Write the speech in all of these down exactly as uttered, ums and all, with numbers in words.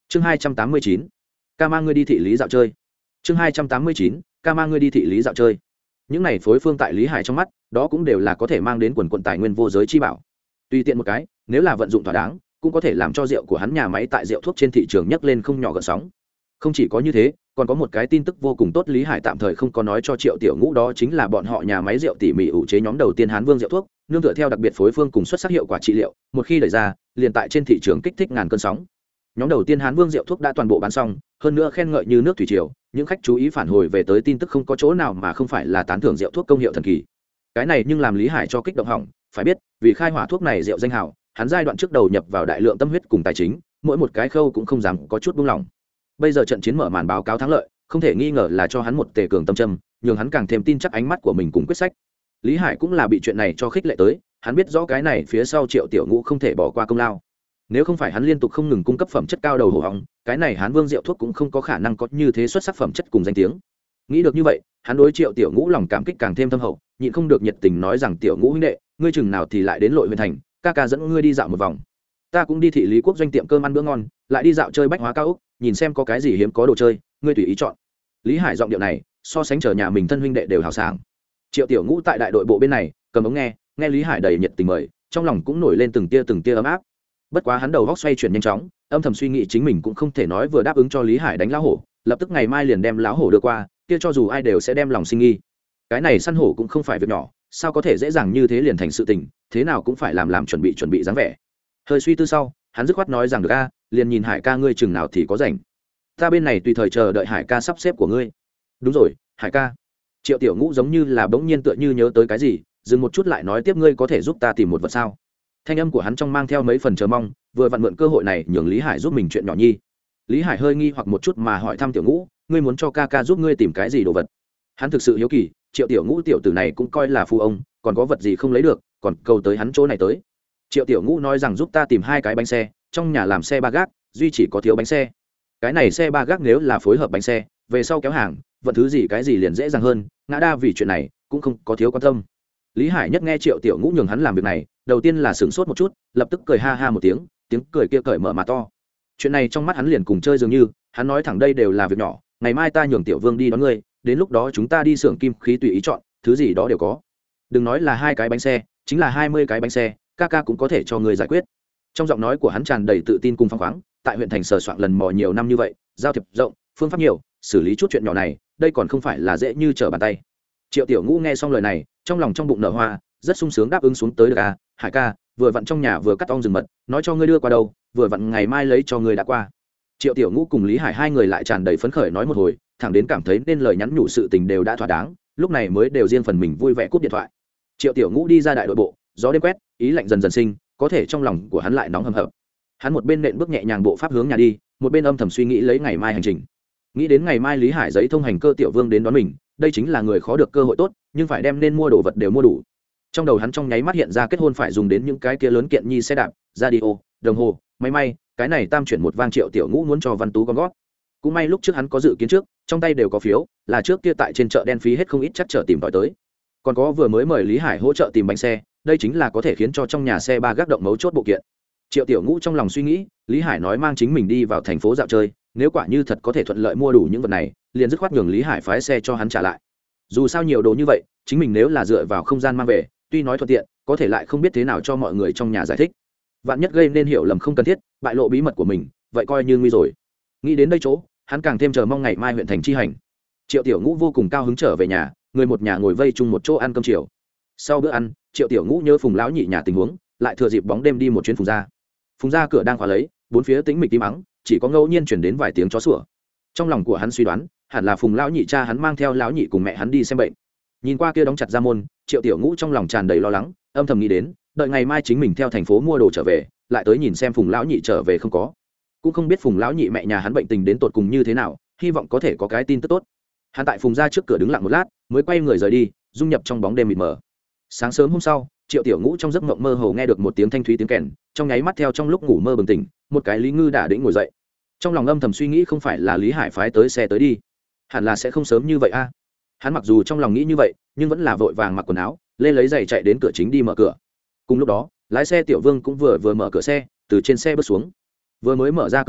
chương hai trăm tám mươi chín ca mang ngươi đi thị lý dạo chơi chương hai trăm tám mươi chín ca mang ngươi đi thị lý dạo chơi những này phối phương tại Lý Hải trong mắt đó cũng đều là có thể mang đến quần quận tài nguyên vô giới chi bảo. Tùy tiện một cái nếu là vận dụng thỏa đáng cũng có thể làm cho rượu của hắn nhà máy tại rượu thuốc trên thị trường nhấc lên không nhỏ gợn sóng. Không chỉ có như thế, còn có một cái tin tức vô cùng tốt Lý Hải tạm thời không có nói cho Triệu Tiểu Ngũ, đó chính là bọn họ nhà máy rượu tỉ mỉ ủ chế nhóm đầu tiên Hán Vương rượu thuốc, nương tựa theo đặc biệt phối phương cùng xuất sắc hiệu quả trị liệu, một khi đẩy ra, liền tại trên thị trường kích thích ngàn cơn sóng. Nhóm đầu tiên Hán Vương rượu thuốc đã toàn bộ bán xong, hơn nữa khen ngợi như nước thủy triều, những khách chú ý phản hồi về tới tin tức không có chỗ nào mà không phải là tán thưởng rượu thuốc công hiệu thần kỳ. Cái này nhưng làm Lý Hải cho kích động hỏng, phải biết, vì khai hỏa thuốc này rượu danh hào, hắn giai đoạn trước đầu nhập vào đại lượng tâm huyết cùng tài chính, mỗi một cái khâu cũng không dám có chút buông lỏng. Bây giờ trận chiến mở màn báo cáo thắng lợi, không thể nghi ngờ là cho hắn một tề cường tâm châm, nhường hắn càng thêm tin chắc ánh mắt của mình cùng quyết sách. Lý Hải cũng là bị chuyện này cho khích lệ tới, hắn biết rõ cái này phía sau Triệu Tiểu Ngũ không thể bỏ qua công lao. Nếu không phải hắn liên tục không ngừng cung cấp phẩm chất cao đầu hổ họng, cái này Hán Vương rượu thuốc cũng không có khả năng có như thế xuất sắc phẩm chất cùng danh tiếng. Nghĩ được như vậy, hắn đối Triệu Tiểu Ngũ lòng cảm kích càng thêm thâm hậu, nhịn không được nhiệt tình nói rằng Tiểu Ngũ huynh đệ, ngươi chừng nào thì lại đến Lội Huyền thành, ca ca dẫn ngươi đi dạo một vòng. Ta cũng đi thị lý quốc doanh tiệm cơm ăn bữa ngon, lại đi dạo chơi bách hóa cao ốc, nhìn xem có cái gì hiếm có đồ chơi, ngươi tùy ý chọn. Lý Hải giọng điệu này, so sánh chờ nhà mình thân huynh đệ đều hào sảng. Triệu Tiểu Ngũ tại đại đội bộ bên này, cầm ống nghe, nghe Lý Hải đầy nhiệt tình mời, trong lòng cũng nổi lên từng tia từng tia ấm áp. Bất quá hắn đầu góc xoay chuyển nhanh chóng, âm thầm suy nghĩ chính mình cũng không thể nói vừa đáp ứng cho Lý Hải đánh lão hổ, lập tức ngày mai liền đem lão hổ đưa qua, kia cho dù ai đều sẽ đem lòng sinh nghi. Cái này săn hổ cũng không phải việc nhỏ, sao có thể dễ dàng như thế liền thành sự tình, thế nào cũng phải làm làm chuẩn bị chuẩn bị dáng vẻ. Hơi suy tư sau, hắn dứt khoát nói rằng được a, liền nhìn Hải ca ngươi chừng nào thì có rảnh. Ta bên này tùy thời chờ đợi Hải ca sắp xếp của ngươi. Đúng rồi, Hải ca. Triệu Tiểu Ngũ giống như là bỗng nhiên tựa như nhớ tới cái gì, dừng một chút lại nói tiếp, ngươi có thể giúp ta tìm một vật sao? Thanh âm của hắn trong mang theo mấy phần chờ mong, vừa vặn mượn cơ hội này nhường Lý Hải giúp mình chuyện nhỏ nhi. Lý Hải hơi nghi hoặc một chút mà hỏi thăm Tiểu Ngũ, ngươi muốn cho ca ca giúp ngươi tìm cái gì đồ vật? Hắn thực sự hiếu kỳ, Triệu Tiểu Ngũ tiểu tử này cũng coi là phu ông, còn có vật gì không lấy được, còn cầu tới hắn chỗ này tới. Triệu Tiểu Ngũ nói rằng giúp ta tìm hai cái bánh xe, trong nhà làm xe ba gác, duy chỉ có thiếu bánh xe. Cái này xe ba gác nếu là phối hợp bánh xe, về sau kéo hàng, vận thứ gì cái gì liền dễ dàng hơn, ngã đa vì chuyện này cũng không có thiếu quan tâm. Lý Hải nhất nghe Triệu Tiểu Ngũ nhường hắn làm việc này, đầu tiên là sửng sốt một chút, lập tức cười ha ha một tiếng, tiếng cười kia cởi mở mà to. Chuyện này trong mắt hắn liền cùng chơi dường như, hắn nói thẳng đây đều là việc nhỏ, ngày mai ta nhường Tiểu Vương đi đón ngươi, đến lúc đó chúng ta đi xưởng kim khí tùy ý chọn, thứ gì đó đều có. Đừng nói là hai cái bánh xe, chính là hai mươi cái bánh xe, ca ca cũng có thể cho ngươi giải quyết. Trong giọng nói của hắn tràn đầy tự tin cùng phăng khoáng, tại huyện thành sờ soạn lần mò nhiều năm như vậy, giao thiệp rộng, phương pháp nhiều, xử lý chút chuyện nhỏ này, đây còn không phải là dễ như trở bàn tay. Triệu Tiểu Ngũ nghe xong lời này, trong lòng trong bụng nở hoa, rất sung sướng đáp ứng xuống tới được à, Hải ca, vừa vặn trong nhà vừa cắt ong rừng mật, nói cho ngươi đưa qua đâu, vừa vặn ngày mai lấy cho ngươi đã qua. Triệu Tiểu Ngũ cùng Lý Hải hai người lại tràn đầy phấn khởi nói một hồi, thẳng đến cảm thấy nên lời nhắn nhủ sự tình đều đã thỏa đáng, lúc này mới đều riêng phần mình vui vẻ cúp điện thoại. Triệu Tiểu Ngũ đi ra đại đội bộ, gió đêm quét, ý lạnh dần dần sinh, có thể trong lòng của hắn lại nóng hầm hập. Hắn một bên nện bước nhẹ nhàng bộ pháp hướng nhà đi, một bên âm thầm suy nghĩ lấy ngày mai hành trình. Nghĩ đến ngày mai Lý Hải giấy thông hành cơ Tiểu Vương đến đón mình, đây chính là người khó được cơ hội tốt, nhưng phải đem nên mua đồ vật đều mua đủ. Trong đầu hắn trong nháy mắt hiện ra kết hôn phải dùng đến những cái kia lớn kiện nhi xe đạp, radio, đồng hồ, máy may, cái này tam chuyển một vang Triệu Tiểu Ngũ muốn cho Văn Tú con gót. Cũng may lúc trước hắn có dự kiến trước, trong tay đều có phiếu, là trước kia tại trên chợ đen phí hết không ít chắc chở tìm tòi tới. Còn có vừa mới mời Lý Hải hỗ trợ tìm bánh xe, đây chính là có thể khiến cho trong nhà xe ba gác động mấu chốt bộ kiện. Triệu Tiểu Ngũ trong lòng suy nghĩ, Lý Hải nói mang chính mình đi vào thành phố dạo chơi, nếu quả như thật có thể thuận lợi mua đủ những vật này, liền dứt khoát nhường Lý Hải phái xe cho hắn trả lại. Dù sao nhiều đồ như vậy, chính mình nếu là dựa vào không gian mang về, tuy nói thuận tiện, có thể lại không biết thế nào cho mọi người trong nhà giải thích. Vạn nhất gây nên hiểu lầm không cần thiết, bại lộ bí mật của mình, vậy coi như nguy rồi. Nghĩ đến đây chỗ, hắn càng thêm chờ mong ngày mai huyện thành chi hành. Triệu Tiểu Ngũ vô cùng cao hứng trở về nhà, người một nhà ngồi vây chung một chỗ ăn cơm chiều. Sau bữa ăn, Triệu Tiểu Ngũ nhớ Phùng lão nhị nhà tình huống, lại thừa dịp bóng đêm đi một chuyến Phùng gia. Phùng gia cửa đang khóa lấy, bốn phía tĩnh mịch im ắng, chỉ có ngẫu nhiên truyền đến vài tiếng chó sủa. Trong lòng của hắn suy đoán, hẳn là Phùng lão nhị cha hắn mang theo lão nhị cùng mẹ hắn đi xem bệnh. Nhìn qua kia đóng chặt ra môn, Triệu Tiểu Ngũ trong lòng tràn đầy lo lắng, âm thầm nghĩ đến, đợi ngày mai chính mình theo thành phố mua đồ trở về, lại tới nhìn xem Phùng lão nhị trở về không có. Cũng không biết Phùng lão nhị mẹ nhà hắn bệnh tình đến tột cùng như thế nào, hy vọng có thể có cái tin tức tốt. Hắn tại Phùng gia trước cửa đứng lặng một lát, mới quay người rời đi, dung nhập trong bóng đêm mịt mờ. Sáng sớm hôm sau, Triệu Tiểu Ngũ trong giấc mộng mơ hồ nghe được một tiếng thanh thúy tiếng kèn, trong nháy mắt theo trong lúc ngủ mơ bừng tỉnh, một cái Lý Ngư đã đĩnh ngồi dậy. Trong lòng âm thầm suy nghĩ không phải là Lý Hải phái tới xe tới đi, hẳn là sẽ không sớm như vậy a. Hắn mặc dù trong lòng nghĩ như vậy, nhưng vẫn là vội vàng mặc quần áo, lên lấy giày chạy đến cửa chính đi mở cửa. Cùng lúc đó, lái xe Tiểu Vương cũng vừa vừa mở cửa xe, từ trên xe bước xuống. Vừa mới mở ra cửa sân,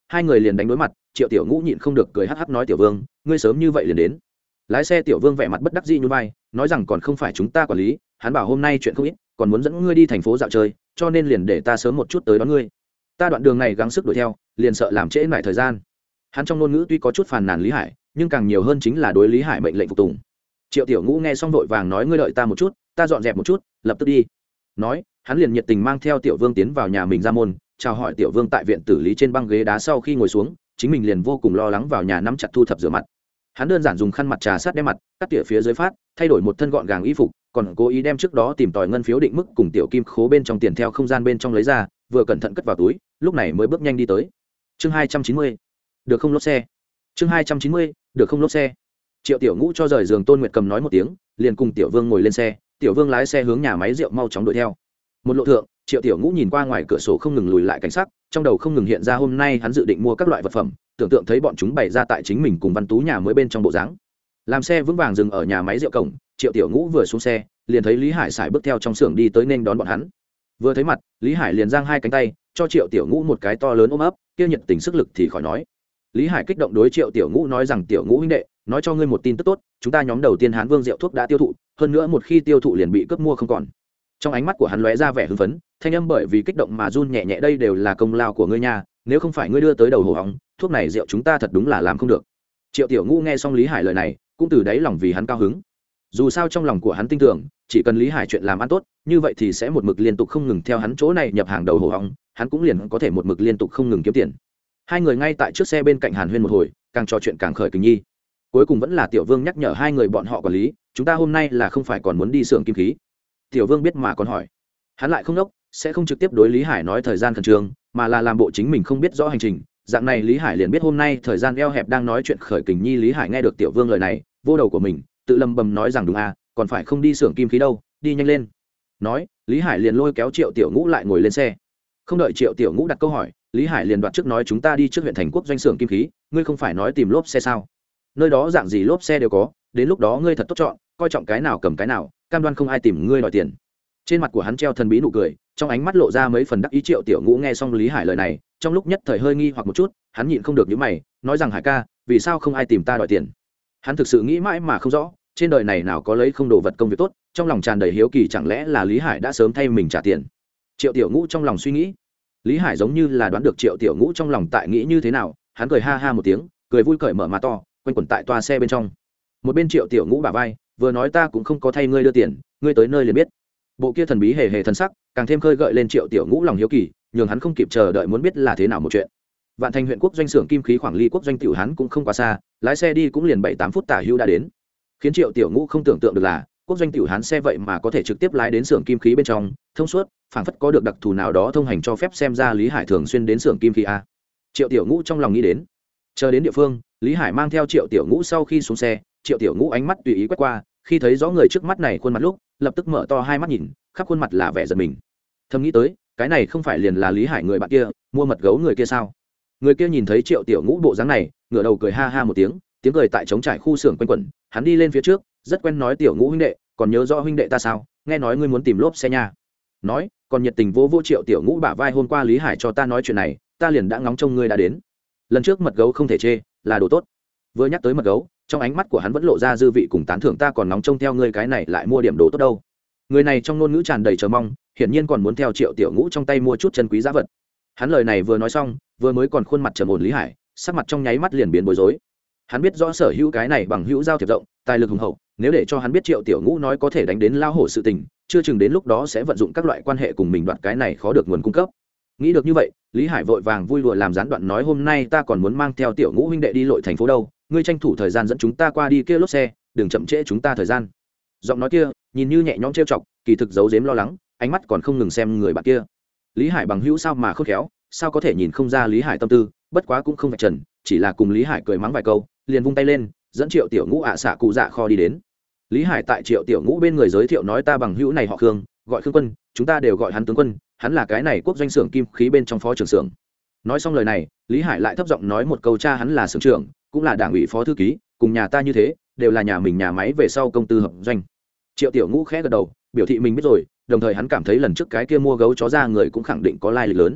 hai người liền đánh đối mặt. Triệu Tiểu Ngũ nhịn không được cười hắc hắc nói tiểu Vương, ngươi sớm như vậy liền đến. Lái xe Tiểu Vương vẻ mặt bất đắc dĩ nhún vai, nói rằng còn không phải chúng ta quản lý, hắn bảo hôm nay chuyện không ít, còn muốn dẫn ngươi đi thành phố dạo chơi, cho nên liền để ta sớm một chút tới đón ngươi. Ta đoạn đường này gắng sức đuổi theo, liền sợ làm trễ nải thời gian. Hắn trong ngôn ngữ tuy có chút phàn nàn Lý Hải, nhưng càng nhiều hơn chính là đối Lý Hải mệnh lệnh phục tùng. Triệu Tiểu Ngũ nghe xong vội vàng nói ngươi đợi ta một chút, ta dọn dẹp một chút, lập tức đi. Nói, hắn liền nhiệt tình mang theo Tiểu Vương tiến vào nhà mình ra môn, chào hỏi Tiểu Vương tại viện tử lý trên băng ghế đá sau khi ngồi xuống, chính mình liền vô cùng lo lắng vào nhà nắm chặt thu thập rửa mặt. Hắn đơn giản dùng khăn mặt trà sát đem mặt, cắt tỉa phía dưới phát, thay đổi một thân gọn gàng y phục, còn cố ý đem trước đó tìm tòi ngân phiếu định mức cùng tiểu kim khố bên trong tiền theo không gian bên trong lấy ra, vừa cẩn thận cất vào túi, lúc này mới bước nhanh đi tới. Chương hai trăm chín mươi, được không lốp xe. Chương hai trăm chín mươi, được không lốp xe. Triệu Tiểu Ngũ cho rời giường Tôn Nguyệt Cầm nói một tiếng, liền cùng Tiểu Vương ngồi lên xe, Tiểu Vương lái xe hướng nhà máy rượu mau chóng đuổi theo. Một lộ thượng, Triệu Tiểu Ngũ nhìn qua ngoài cửa sổ không ngừng lùi lại cảnh sắc, trong đầu không ngừng hiện ra hôm nay hắn dự định mua các loại vật phẩm, tưởng tượng thấy bọn chúng bày ra tại chính mình cùng Văn Tú nhà mới bên trong bộ dáng. Làm xe vững vàng dừng ở nhà máy rượu cổng, Triệu Tiểu Ngũ vừa xuống xe, liền thấy Lý Hải sải bước theo trong xưởng đi tới nên đón bọn hắn. Vừa thấy mặt, Lý Hải liền giang hai cánh tay, cho Triệu Tiểu Ngũ một cái to lớn ôm ấp, kia nhiệt tình sức lực thì khỏi nói. Lý Hải kích động đối Triệu Tiểu Ngũ nói rằng Tiểu Ngũ huynh đệ, nói cho ngươi một tin tức tốt, chúng ta nhóm đầu tiên Hán Vương rượu thuốc đã tiêu thụ, hơn nữa một khi tiêu thụ liền bị cướp mua không còn. Trong ánh mắt của hắn lóe ra vẻ hưng phấn, thanh âm bởi vì kích động mà run nhẹ nhẹ, đây đều là công lao của ngươi nha, nếu không phải ngươi đưa tới đầu hồ hóng, thuốc này rượu chúng ta thật đúng là làm không được. Triệu Tiểu Ngũ nghe xong Lý Hải lời này, cũng từ đáy lòng vì hắn cao hứng. Dù sao trong lòng của hắn tin tưởng, chỉ cần Lý Hải chuyện làm ăn tốt, như vậy thì sẽ một mực liên tục không ngừng theo hắn chỗ này nhập hàng đầu hồ hóng, hắn cũng liền có thể một mực liên tục không ngừng kiếm tiền. Hai người ngay tại trước xe bên cạnh Hàn Huyên một hồi, càng trò chuyện càng khởi kình nhi. Cuối cùng vẫn là Tiểu Vương nhắc nhở hai người bọn họ quản lý, chúng ta hôm nay là không phải còn muốn đi xưởng kim khí. Tiểu Vương biết mà còn hỏi, hắn lại không đốc, sẽ không trực tiếp đối Lý Hải nói thời gian khẩn trương, mà là làm bộ chính mình không biết rõ hành trình. Dạng này Lý Hải liền biết hôm nay thời gian eo hẹp đang nói chuyện khởi kình nhi. Lý Hải nghe được Tiểu Vương lời này, vô đầu của mình, tự lầm bầm nói rằng đúng à, còn phải không đi xưởng kim khí đâu, đi nhanh lên. Nói, Lý Hải liền lôi kéo Triệu Tiểu Ngũ lại ngồi lên xe. Không đợi Triệu Tiểu Ngũ đặt câu hỏi, Lý Hải liền đoạt trước nói chúng ta đi trước huyện thành quốc doanh xưởng kim khí, ngươi không phải nói tìm lốp xe sao? Nơi đó dạng gì lốp xe đều có, đến lúc đó ngươi thật tốt chọn, coi trọng cái nào cầm cái nào, cam đoan không ai tìm ngươi đòi tiền. Trên mặt của hắn treo thần bí nụ cười, trong ánh mắt lộ ra mấy phần đắc ý. Triệu Tiểu Ngũ nghe xong Lý Hải lời này, trong lúc nhất thời hơi nghi hoặc một chút, hắn nhịn không được nhíu mày, nói rằng Hải ca, vì sao không ai tìm ta đòi tiền? Hắn thực sự nghĩ mãi mà không rõ, trên đời này nào có lấy không đồ vật công việc tốt, trong lòng tràn đầy hiếu kỳ, chẳng lẽ là Lý Hải đã sớm thay mình trả tiền? Triệu Tiểu Ngũ trong lòng suy nghĩ. Lý Hải giống như là đoán được Triệu Tiểu Ngũ trong lòng tại nghĩ như thế nào, hắn cười ha ha một tiếng, cười vui cởi mở mà to, quanh quẩn tại toa xe bên trong. Một bên Triệu Tiểu Ngũ bả vai, vừa nói ta cũng không có thay ngươi đưa tiền, ngươi tới nơi liền biết. Bộ kia thần bí hề hề thân sắc, càng thêm khơi gợi lên Triệu Tiểu Ngũ lòng hiếu kỳ, nhường hắn không kịp chờ đợi muốn biết là thế nào một chuyện. Vạn Thành huyện quốc doanh xưởng kim khí khoảng ly quốc doanh tiểu hắn cũng không quá xa, lái xe đi cũng liền bảy tám phút tả hữu đã đến. Khiến Triệu Tiểu Ngũ không tưởng tượng được là, quốc doanh tiểu hắn xe vậy mà có thể trực tiếp lái đến xưởng kim khí bên trong, thông suốt, phảng phất có được đặc thù nào đó thông hành cho phép, xem ra Lý Hải thường xuyên đến xưởng kim khí a. Triệu Tiểu Ngũ trong lòng nghĩ đến. Chờ đến địa phương, Lý Hải mang theo Triệu Tiểu Ngũ sau khi xuống xe, Triệu Tiểu Ngũ ánh mắt tùy ý quét qua, khi thấy rõ người trước mắt này khuôn mặt lúc, lập tức mở to hai mắt nhìn, khắp khuôn mặt là vẻ giận mình. Thầm nghĩ tới, cái này không phải liền là Lý Hải người bạn kia, mua mật gấu người kia sao? Người kia nhìn thấy Triệu Tiểu Ngũ bộ dáng này, ngửa đầu cười ha ha một tiếng, tiếng cười tại trống trải khu xưởng quanh quẩn, hắn đi lên phía trước, rất quen nói Tiểu Ngũ huynh đệ, còn nhớ rõ huynh đệ ta sao? Nghe nói ngươi muốn tìm lốp xe nha. Nói, còn nhiệt tình vô vô Triệu Tiểu Ngũ bả vai, hôm qua Lý Hải cho ta nói chuyện này, ta liền đã ngóng trông ngươi đã đến. Lần trước mật gấu không thể chê, là đồ tốt. Vừa nhắc tới mật gấu, trong ánh mắt của hắn vẫn lộ ra dư vị cùng tán thưởng, ta còn ngóng trông theo ngươi cái này lại mua điểm đồ tốt đâu. Người này trong ngôn ngữ tràn đầy chờ mong, hiển nhiên còn muốn theo Triệu Tiểu Ngũ trong tay mua chút chân quý giá vật. Hắn lời này vừa nói xong, vừa mới còn khuôn mặt trầm ổn Lý Hải, sắc mặt trong nháy mắt liền biến bối rối. Hắn biết rõ sở hữu cái này bằng hữu giao thiệp rộng, tài lực hùng hậu, nếu để cho hắn biết Triệu Tiểu Ngũ nói có thể đánh đến lao hổ sự tình, chưa chừng đến lúc đó sẽ vận dụng các loại quan hệ cùng mình đoạt cái này khó được nguồn cung cấp. Nghĩ được như vậy, Lý Hải vội vàng vui đùa làm gián đoạn nói, hôm nay ta còn muốn mang theo Tiểu Ngũ huynh đệ đi lội thành phố đâu, ngươi tranh thủ thời gian dẫn chúng ta qua đi kia lốp xe, đừng chậm trễ chúng ta thời gian. Giọng nói kia nhìn như nhẹ nhõm trêu chọc, kỳ thực giấu giếm lo lắng, ánh mắt còn không ngừng xem người bạn kia. Lý Hải bằng hữu sao mà khôn khéo, sao có thể nhìn không ra Lý Hải tâm tư, bất quá cũng không vạch trần, chỉ là cùng Lý Hải cười mắng vài câu, liền vung tay lên, dẫn Triệu Tiểu Ngũ ạ à xạ cụ dạ kho đi đến. Lý Hải tại Triệu Tiểu Ngũ bên người giới thiệu nói, ta bằng hữu này họ Khương, gọi Khương Quân, chúng ta đều gọi hắn tướng quân, hắn là cái này quốc doanh xưởng kim khí bên trong phó trưởng xưởng. Nói xong lời này, Lý Hải lại thấp giọng nói một câu, cha hắn là xưởng trưởng, cũng là đảng ủy phó thư ký, cùng nhà ta như thế, đều là nhà mình nhà máy về sau công tư hợp doanh. Triệu Tiểu Ngũ khẽ gật đầu, biểu thị mình biết rồi, đồng thời hắn cảm thấy lần trước cái kia mua gấu chó ra người cũng khẳng định có lai lịch lớn.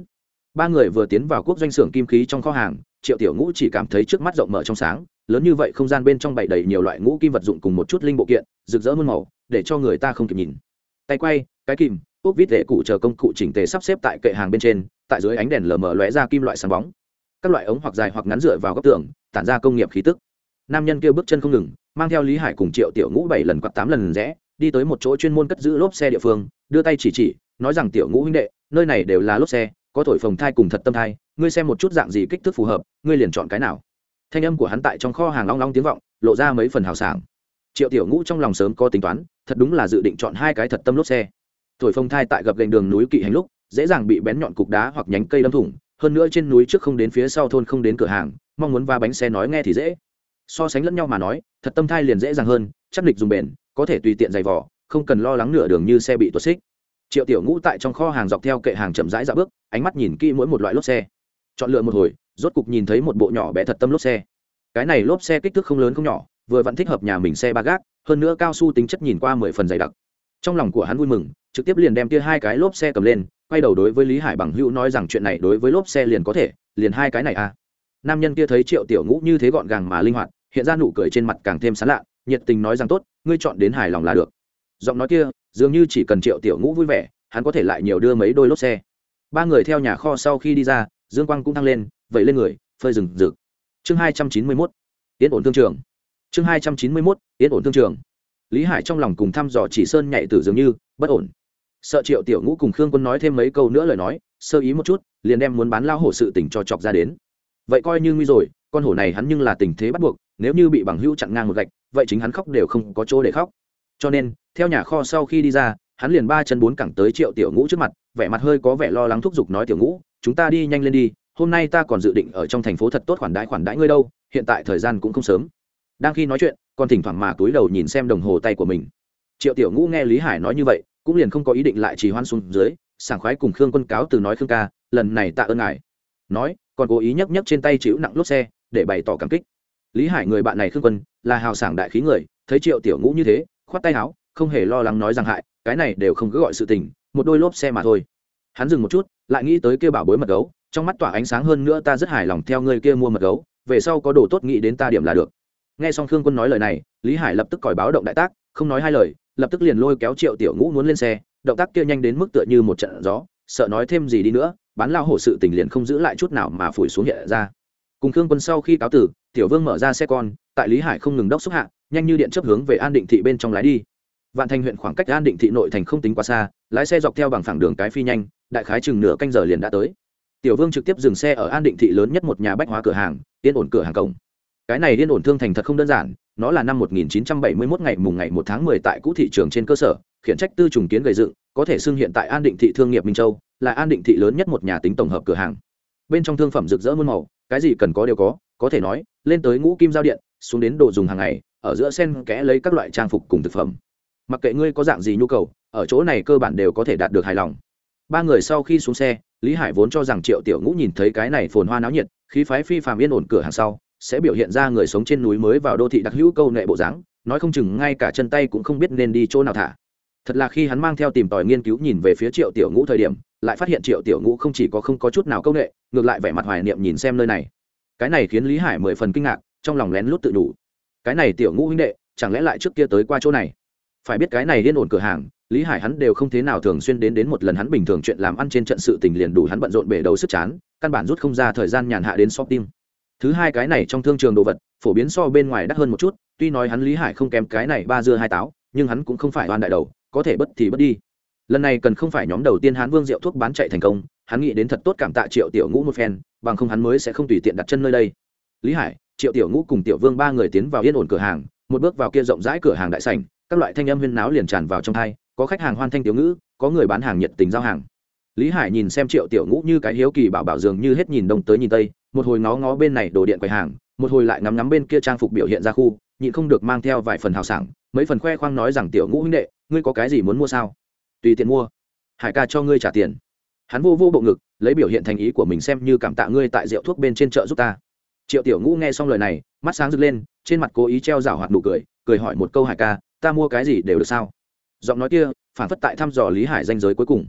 ba người vừa tiến vào quốc doanh xưởng kim khí trong kho hàng, Triệu Tiểu Ngũ chỉ cảm thấy trước mắt rộng mở trong sáng, lớn như vậy không gian bên trong bày đầy nhiều loại ngũ kim vật dụng cùng một chút linh bộ kiện, rực rỡ muôn màu, để cho người ta không kịp nhìn. Tay quay, cái kìm, ốc vít đệ cụ chờ công cụ chỉnh tề sắp xếp tại kệ hàng bên trên, tại dưới ánh đèn lờ mờ lóe ra kim loại sáng bóng. Các loại ống hoặc dài hoặc ngắn dựa vào góc tường, tản ra công nghiệp khí tức. Nam nhân kia bước chân không ngừng, mang theo Lý Hải cùng Triệu Tiểu Ngũ bảy lần quạt tám lần rẽ, đi tới một chỗ chuyên môn cất giữ lốp xe địa phương, đưa tay chỉ chỉ, nói rằng Tiểu Ngũ huynh đệ, nơi này đều là lốp xe, có thổi phồng thai cùng thật tâm thai, ngươi xem một chút dạng gì kích thước phù hợp, ngươi liền chọn cái nào. Thanh âm của hắn tại trong kho hàng long long tiếng vọng, lộ ra mấy phần hào sảng. Triệu Tiểu Ngũ trong lòng sớm có tính toán, thật đúng là dự định chọn hai cái thật tâm lốp xe. Thổi phồng thai tại gập ghềnh đường núi kỵ hành lúc, dễ dàng bị bén nhọn cục đá hoặc nhánh cây đâm thủng, hơn nữa trên núi trước không đến phía sau thôn không đến cửa hàng, mong muốn va bánh xe nói nghe thì dễ. So sánh lẫn nhau mà nói, thật tâm thai liền dễ dàng hơn, chắc địch dùng bền, có thể tùy tiện giày vò, không cần lo lắng nửa đường như xe bị tuột xích. Triệu Tiểu Ngũ tại trong kho hàng dọc theo kệ hàng chậm rãi dạo bước, ánh mắt nhìn kỹ mỗi một loại lốp xe, chọn lựa một hồi, rốt cục nhìn thấy một bộ nhỏ bé thật tâm lốp xe. Cái này lốp xe kích thước không lớn không nhỏ, vừa vẫn thích hợp nhà mình xe ba gác, hơn nữa cao su tính chất nhìn qua mười phần dày đặc. Trong lòng của hắn vui mừng, trực tiếp liền đem kia hai cái lốp xe cầm lên, quay đầu đối với Lý Hải bằng hữu nói rằng chuyện này đối với lốp xe liền có thể, liền hai cái này à. Nam nhân kia thấy Triệu Tiểu Ngũ như thế gọn gàng mà linh hoạt, hiện ra nụ cười trên mặt càng thêm sán lạ, nhiệt tình nói rằng tốt, ngươi chọn đến hài lòng là được. Giọng nói kia dường như chỉ cần Triệu Tiểu Ngũ vui vẻ, hắn có thể lại nhiều đưa mấy đôi lốp xe. Ba người theo nhà kho sau khi đi ra, dương quang cũng thăng lên, vẩy lên người, phơi rừng rực. Chương hai trăm chín mươi mốt, yên ổn thương trường. Chương hai trăm chín mươi mốt, yên ổn thương trường. Lý Hải trong lòng cùng thăm dò chỉ sơn nhạy tử dường như bất ổn. Sợ Triệu Tiểu Ngũ cùng Khương Quân nói thêm mấy câu nữa lời nói, sơ ý một chút, liền đem muốn bán lao hổ sự tình cho chọc ra đến. Vậy coi như nguy rồi, con hổ này hắn nhưng là tình thế bắt buộc, nếu như bị bằng hữu chặn ngang một gạch, vậy chính hắn khóc đều không có chỗ để khóc. Cho nên, theo nhà kho sau khi đi ra, hắn liền ba chân bốn cẳng tới Triệu Tiểu Ngũ trước mặt, vẻ mặt hơi có vẻ lo lắng thúc giục nói Tiểu Ngũ, chúng ta đi nhanh lên đi, hôm nay ta còn dự định ở trong thành phố thật tốt khoản đãi khoản đãi ngươi đâu, hiện tại thời gian cũng không sớm. Đang khi nói chuyện, còn thỉnh thoảng mà túi đầu nhìn xem đồng hồ tay của mình. Triệu Tiểu Ngũ nghe Lý Hải nói như vậy, cũng liền không có ý định lại trì hoãn xuống dưới, sảng khoái cùng Khương Quân cáo từ nói Khương ca, lần này tạ ơn ngài. Nói, còn cố ý nhấc nhấc trên tay chịu nặng lốp xe, để bày tỏ cảm kích. Lý Hải người bạn này Khương Quân, là hào sảng đại khí người, thấy Triệu Tiểu Ngũ như thế, khoát tay áo, không hề lo lắng nói rằng hại, cái này đều không cứ gọi sự tình, một đôi lốp xe mà thôi. Hắn dừng một chút, lại nghĩ tới kia bảo bối mật gấu, trong mắt tỏa ánh sáng hơn nữa, ta rất hài lòng theo người kia mua mật gấu, về sau có đồ tốt nghĩ đến ta điểm là được. Nghe xong Khương Quân nói lời này, Lý Hải lập tức còi báo động đại tác, không nói hai lời, lập tức liền lôi kéo Triệu Tiểu Ngũ muốn lên xe, động tác kia nhanh đến mức tựa như một trận gió, sợ nói thêm gì đi nữa, bán lao hổ sự tình liền không giữ lại chút nào mà phủi xuống hiện ra. Cùng Khương Quân sau khi cáo tử, Tiểu Vương mở ra xe con, tại Lý Hải không ngừng đốc xúc hạ, nhanh như điện chớp hướng về An Định thị bên trong lái đi. Vạn Thành huyện khoảng cách An Định thị nội thành không tính quá xa, lái xe dọc theo bằng phẳng đường cái phi nhanh, đại khái chừng nửa canh giờ liền đã tới. Tiểu Vương trực tiếp dừng xe ở An Định thị lớn nhất một nhà bách hóa cửa hàng, yên ổn cửa hàng cổng. Cái này yên ổn thương thành thật không đơn giản, nó là năm một nghìn chín trăm bảy mươi mốt ngày mùng ngày một tháng mười tại cũ thị trường trên cơ sở, khiển trách tư trùng kiến gây dựng, có thể xưng hiện tại An Định thị thương nghiệp Minh Châu, là An Định thị lớn nhất một nhà tính tổng hợp cửa hàng. Bên trong thương phẩm rực rỡ muôn màu, cái gì cần có đều có, có thể nói, lên tới ngũ kim giao điện, xuống đến đồ dùng hàng ngày, ở giữa xen kẽ lấy các loại trang phục cùng thực phẩm. Mặc kệ ngươi có dạng gì nhu cầu, ở chỗ này cơ bản đều có thể đạt được hài lòng. Ba người sau khi xuống xe, Lý Hải vốn cho rằng Triệu Tiểu Ngũ nhìn thấy cái này phồn hoa náo nhiệt, khí phái phi phàm yên ổn cửa hàng sau, sẽ biểu hiện ra người sống trên núi mới vào đô thị đặc hữu câu nệ bộ dáng, nói không chừng ngay cả chân tay cũng không biết nên đi chỗ nào thả. Thật là khi hắn mang theo tìm tòi nghiên cứu nhìn về phía Triệu Tiểu Ngũ thời điểm, lại phát hiện Triệu Tiểu Ngũ không chỉ có không có chút nào câu nệ, ngược lại vẻ mặt hoài niệm nhìn xem nơi này. Cái này khiến Lý Hải mười phần kinh ngạc, trong lòng lén lút tự đủ. Cái này Tiểu Ngũ huynh đệ, chẳng lẽ lại trước kia tới qua chỗ này? Phải biết cái này điên ổn cửa hàng, Lý Hải hắn đều không thế nào thường xuyên đến đến một lần, hắn bình thường chuyện làm ăn trên trận sự tình liền đủ hắn bận rộn bể đầu sức chán, căn bản rút không ra thời gian nhàn hạ đến shopping. Thứ hai, cái này trong thương trường đồ vật phổ biến so bên ngoài đắt hơn một chút, tuy nói hắn Lý Hải không kém cái này ba dưa hai táo, nhưng hắn cũng không phải oan đại đầu, có thể bất thì bất đi. Lần này cần không phải nhóm đầu tiên Hán Vương rượu thuốc bán chạy thành công, hắn nghĩ đến thật tốt cảm tạ Triệu Tiểu Ngũ một phen, bằng không hắn mới sẽ không tùy tiện đặt chân nơi đây. Lý Hải, Triệu Tiểu Ngũ cùng Tiểu Vương ba người tiến vào yên ổn cửa hàng, một bước vào kia rộng rãi cửa hàng đại sảnh, các loại thanh âm huyên náo liền tràn vào trong tai, có khách hàng hoan thanh tiểu ngữ, có người bán hàng nhiệt tình giao hàng. Lý Hải nhìn xem Triệu Tiểu Ngũ như cái hiếu kỳ bảo bảo dường như hết nhìn đông tới nhìn tây, một hồi ngó ngó bên này đồ điện quầy hàng, một hồi lại ngắm ngắm bên kia trang phục biểu hiện ra khu, nhịn không được mang theo vài phần hào sảng, mấy phần khoe khoang nói rằng Tiểu Ngũ huynh đệ, ngươi có cái gì muốn mua sao? Tùy tiện mua. Hải ca cho ngươi trả tiền. Hắn vô vô bộ ngực, lấy biểu hiện thành ý của mình xem như cảm tạ ngươi tại rượu thuốc bên trên chợ giúp ta. Triệu Tiểu Ngũ nghe xong lời này, mắt sáng rực lên, trên mặt cố ý treo rảo hoạt nụ cười, cười hỏi một câu Hải ca, ta mua cái gì đều được sao? Giọng nói kia phản phất tại thăm dò Lý Hải danh giới cuối cùng.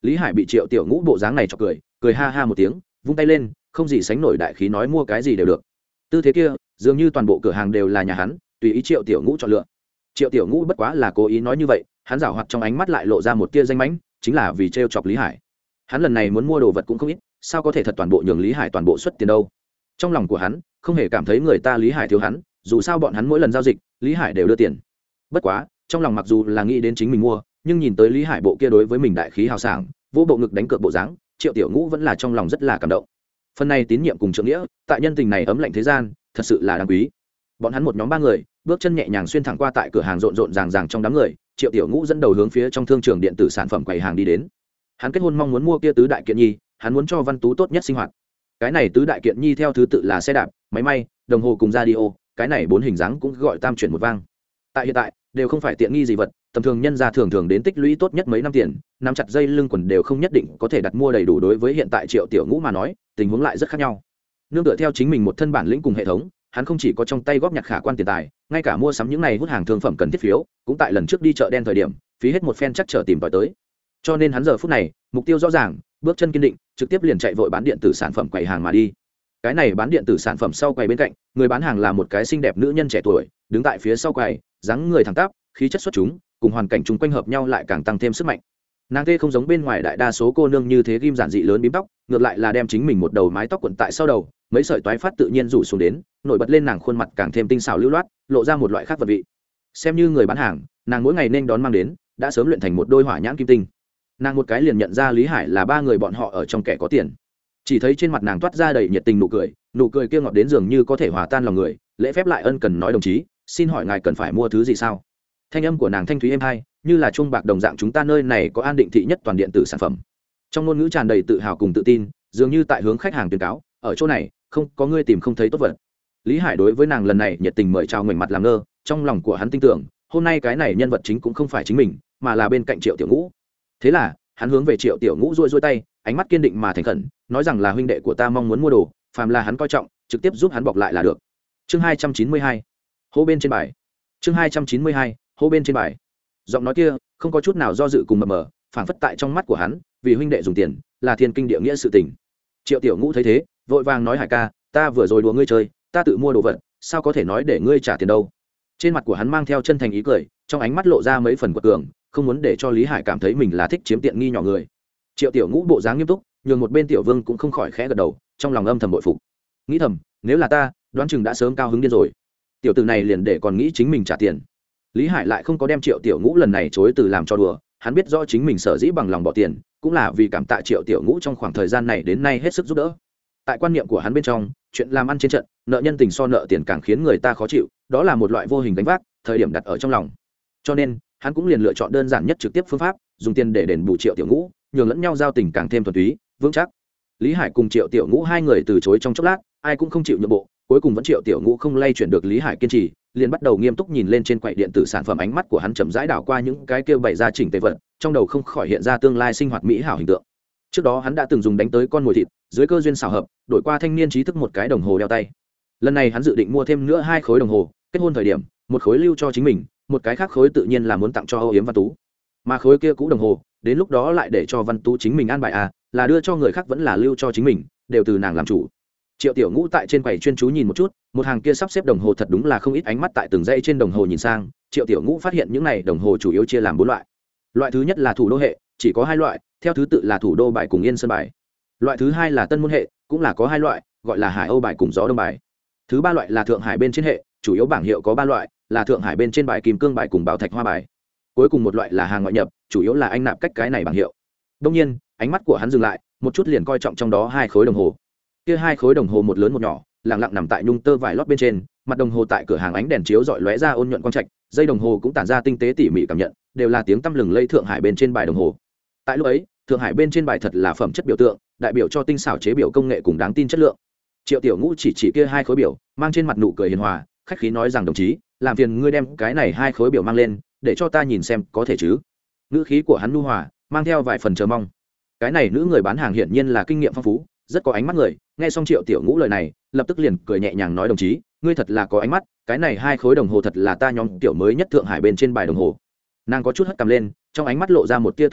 Lý Hải bị Triệu Tiểu Ngũ bộ dáng này chọc cười, cười ha ha một tiếng, vung tay lên, không gì sánh nổi đại khí nói mua cái gì đều được. Tư thế kia, dường như toàn bộ cửa hàng đều là nhà hắn, tùy ý Triệu Tiểu Ngũ chọn lựa. Triệu Tiểu Ngũ bất quá là cố ý nói như vậy, hắn giảo hoạt trong ánh mắt lại lộ ra một tia danh mãnh, chính là vì trêu chọc Lý Hải. Hắn lần này muốn mua đồ vật cũng không ít, sao có thể thật toàn bộ nhường Lý Hải toàn bộ xuất tiền đâu? Trong lòng của hắn, không hề cảm thấy người ta Lý Hải thiếu hắn, dù sao bọn hắn mỗi lần giao dịch, Lý Hải đều đưa tiền. Bất quá, trong lòng mặc dù là nghĩ đến chính mình mua, nhưng nhìn tới Lý Hải bộ kia đối với mình đại khí hào sảng, vô bộ ngực đánh cược bộ dáng, Triệu Tiểu Ngũ vẫn là trong lòng rất là cảm động. Phần này tín nhiệm cùng trượng nghĩa, tại nhân tình này ấm lạnh thế gian, thật sự là đáng quý. Bọn hắn một nhóm ba người, bước chân nhẹ nhàng xuyên thẳng qua tại cửa hàng rộn rộn ràng ràng trong đám người, Triệu Tiểu Ngũ dẫn đầu hướng phía trong thương trường điện tử sản phẩm quầy hàng đi đến. Hắn kết hôn mong muốn mua kia tứ đại kiện nhi, hắn muốn cho Văn Tú tốt nhất sinh hoạt. Cái này tứ đại kiện nhi theo thứ tự là xe đạp, máy may, đồng hồ cùng radio, cái này bốn hình dáng cũng gọi tam chuyển một vang. Tại hiện tại, đều không phải tiện nghi gì vật, tầm thường nhân gia thường thường đến tích lũy tốt nhất mấy năm tiền, nắm chặt dây lưng quần đều không nhất định có thể đặt mua đầy đủ. Đối với hiện tại Triệu Tiểu Ngũ mà nói, tình huống lại rất khác nhau. Nương tựa theo chính mình một thân bản lĩnh cùng hệ thống, hắn không chỉ có trong tay góp nhặt khả quan tiền tài, ngay cả mua sắm những này hút hàng thương phẩm cần thiết phiếu, cũng tại lần trước đi chợ đen thời điểm, phí hết một phen chắc trở tìm tòi tới. Cho nên hắn giờ phút này, mục tiêu rõ ràng, bước chân kiên định, trực tiếp liền chạy vội bán điện tử sản phẩm quầy hàng mà đi. Cái này bán điện tử sản phẩm sau quầy bên cạnh, người bán hàng là một cái xinh đẹp nữ nhân trẻ tuổi, đứng tại phía sau quầy, dáng người thẳng tắp, khí chất xuất chúng, cùng hoàn cảnh chung quanh hợp nhau lại càng tăng thêm sức mạnh. Nàng tê không giống bên ngoài đại đa số cô nương như thế ghim giản dị lớn bím tóc, ngược lại là đem chính mình một đầu mái tóc quấn tại sau đầu, mấy sợi toái phát tự nhiên rủ xuống đến, nổi bật lên nàng khuôn mặt càng thêm tinh xảo lưu loát, lộ ra một loại khác vật vị. Xem như người bán hàng, nàng mỗi ngày nên đón mang đến, đã sớm luyện thành một đôi hỏa nhãn kim tinh. Nàng một cái liền nhận ra Lý Hải là ba người bọn họ ở trong kẻ có tiền. Chỉ thấy trên mặt nàng toát ra đầy nhiệt tình nụ cười, nụ cười kia ngọt đến dường như có thể hòa tan lòng người, lễ phép lại ân cần nói đồng chí, xin hỏi ngài cần phải mua thứ gì sao? Thanh âm của nàng thanh thúy êm hai, như là chuông bạc đồng dạng. Chúng ta nơi này có an định thị nhất toàn điện tử sản phẩm. Trong ngôn ngữ tràn đầy tự hào cùng tự tin, dường như tại hướng khách hàng tuyên cáo, ở chỗ này không có ngươi tìm không thấy tốt vật. Lý Hải đối với nàng lần này nhiệt tình mời chào, ngoảnh mặt làm ngơ, trong lòng của hắn tin tưởng, hôm nay cái này nhân vật chính cũng không phải chính mình, mà là bên cạnh Triệu Tiểu Ngũ. Thế là, hắn hướng về Triệu Tiểu Ngũ duỗi duỗi tay, ánh mắt kiên định mà thành khẩn, nói rằng là huynh đệ của ta mong muốn mua đồ, phàm là hắn coi trọng, trực tiếp giúp hắn bọc lại là được. Chương hai trăm chín mươi hai, hô bên trên bài. Chương hai trăm chín mươi hai, hô bên trên bài. Giọng nói kia không có chút nào do dự cùng mờ mờ, phảng phất tại trong mắt của hắn, vì huynh đệ dùng tiền là thiên kinh địa nghĩa sự tình. Triệu Tiểu Ngũ thấy thế, vội vàng nói: Hải ca, ta vừa rồi đùa ngươi chơi, ta tự mua đồ vật, sao có thể nói để ngươi trả tiền đâu. Trên mặt của hắn mang theo chân thành ý cười, trong ánh mắt lộ ra mấy phần quật cường, không muốn để cho Lý Hải cảm thấy mình là thích chiếm tiện nghi nhỏ người. Triệu Tiểu Ngũ bộ dáng nghiêm túc, nhường một bên Tiểu Vương cũng không khỏi khẽ gật đầu, trong lòng âm thầm bội phục. Nghĩ thầm, nếu là ta, đoán chừng đã sớm cao hứng điên rồi. Tiểu tử này liền để còn nghĩ chính mình trả tiền. Lý Hải lại không có đem Triệu Tiểu Ngũ lần này chối từ làm cho đùa, hắn biết rõ chính mình sở dĩ bằng lòng bỏ tiền, cũng là vì cảm tạ Triệu Tiểu Ngũ trong khoảng thời gian này đến nay hết sức giúp đỡ. Tại quan niệm của hắn bên trong, chuyện làm ăn trên trận, nợ nhân tình so nợ tiền càng khiến người ta khó chịu, đó là một loại vô hình gánh vác, thời điểm đặt ở trong lòng. Cho nên, hắn cũng liền lựa chọn đơn giản nhất trực tiếp phương pháp, dùng tiền để đền bù Triệu Tiểu Ngũ, nhường lẫn nhau giao tình càng thêm thuần túy, vững chắc. Lý Hải cùng Triệu Tiểu Ngũ hai người từ chối trong chốc lát, ai cũng không chịu nhượng bộ, cuối cùng vẫn Triệu Tiểu Ngũ không lay chuyển được Lý Hải kiên trì, liền bắt đầu nghiêm túc nhìn lên trên quầy điện tử sản phẩm, ánh mắt của hắn chậm rãi đảo qua những cái kia bày ra chỉnh tề vật, trong đầu không khỏi hiện ra tương lai sinh hoạt mỹ hảo hình tượng. Trước đó hắn đã từng dùng đánh tới con mồi thịt, dưới cơ duyên xảo hợp, đổi qua thanh niên trí thức một cái đồng hồ đeo tay. Lần này hắn dự định mua thêm nữa hai khối đồng hồ, kết hôn thời điểm, một khối lưu cho chính mình, một cái khác khối tự nhiên là muốn tặng cho Âu Yếm Văn Tú. Mà khối kia cũ đồng hồ, đến lúc đó lại để cho Văn Tú chính mình an bài à, là đưa cho người khác vẫn là lưu cho chính mình, đều từ nàng làm chủ. Triệu Tiểu Ngũ tại trên quầy chuyên chú nhìn một chút, một hàng kia sắp xếp đồng hồ thật đúng là không ít, ánh mắt tại từng dãy trên đồng hồ nhìn sang, Triệu Tiểu Ngũ phát hiện những này đồng hồ chủ yếu chia làm bốn loại. Loại thứ nhất là thủ đô hệ, chỉ có hai loại, theo thứ tự là thủ đô bài cùng Yên Sơn bài. Loại thứ hai là tân môn hệ, cũng là có hai loại, gọi là Hải Âu bài cùng Gió Đông bài. Thứ ba loại là Thượng Hải bên trên hệ, chủ yếu bảng hiệu có ba loại, là Thượng Hải bên trên bài Kim Cương bài cùng Bảo Thạch Hoa bài. Cuối cùng một loại là hàng ngoại nhập, chủ yếu là anh nạp cách cái này bảng hiệu. Đương nhiên, ánh mắt của hắn dừng lại, một chút liền coi trọng trong đó hai khối đồng hồ. Kia hai khối đồng hồ một lớn một nhỏ, lặng lặng nằm tại nhung tơ vải lót bên trên, mặt đồng hồ tại cửa hàng ánh đèn chiếu rọi lóe ra ôn nhuận quang trạch, dây đồng hồ cũng tản ra tinh tế tỉ mỉ cảm nhận, đều là tiếng tăm lừng lây Thượng Hải bên trên bài đồng hồ. Tại lúc ấy, Thượng Hải bên trên bài thật là phẩm chất biểu tượng, đại biểu cho tinh xảo chế biểu công nghệ cùng đáng tin chất lượng. Triệu Tiểu Ngũ chỉ chỉ kia hai khối biểu, mang trên mặt nụ cười hiền hòa, khách khí nói rằng: đồng chí, làm phiền ngươi đem cái này hai khối biểu mang lên, để cho ta nhìn xem có thể chứ. Ngữ khí của hắn nhu hòa, mang theo vài phần chờ mong. Cái này nữ người bán hàng hiển nhiên là kinh nghiệm phong phú, rất có ánh mắt người. Nghe xong Triệu Tiểu Ngũ lời này, lập tức liền cười nhẹ nhàng nói: đồng chí, ngươi thật là có ánh mắt, cái này hai khối đồng hồ thật là ta nhóm tiểu mới nhất Thượng Hải bên trên bài đồng hồ. Nàng có chút hất cằm lên, trong ánh mắt lộ ra một tia tự hào,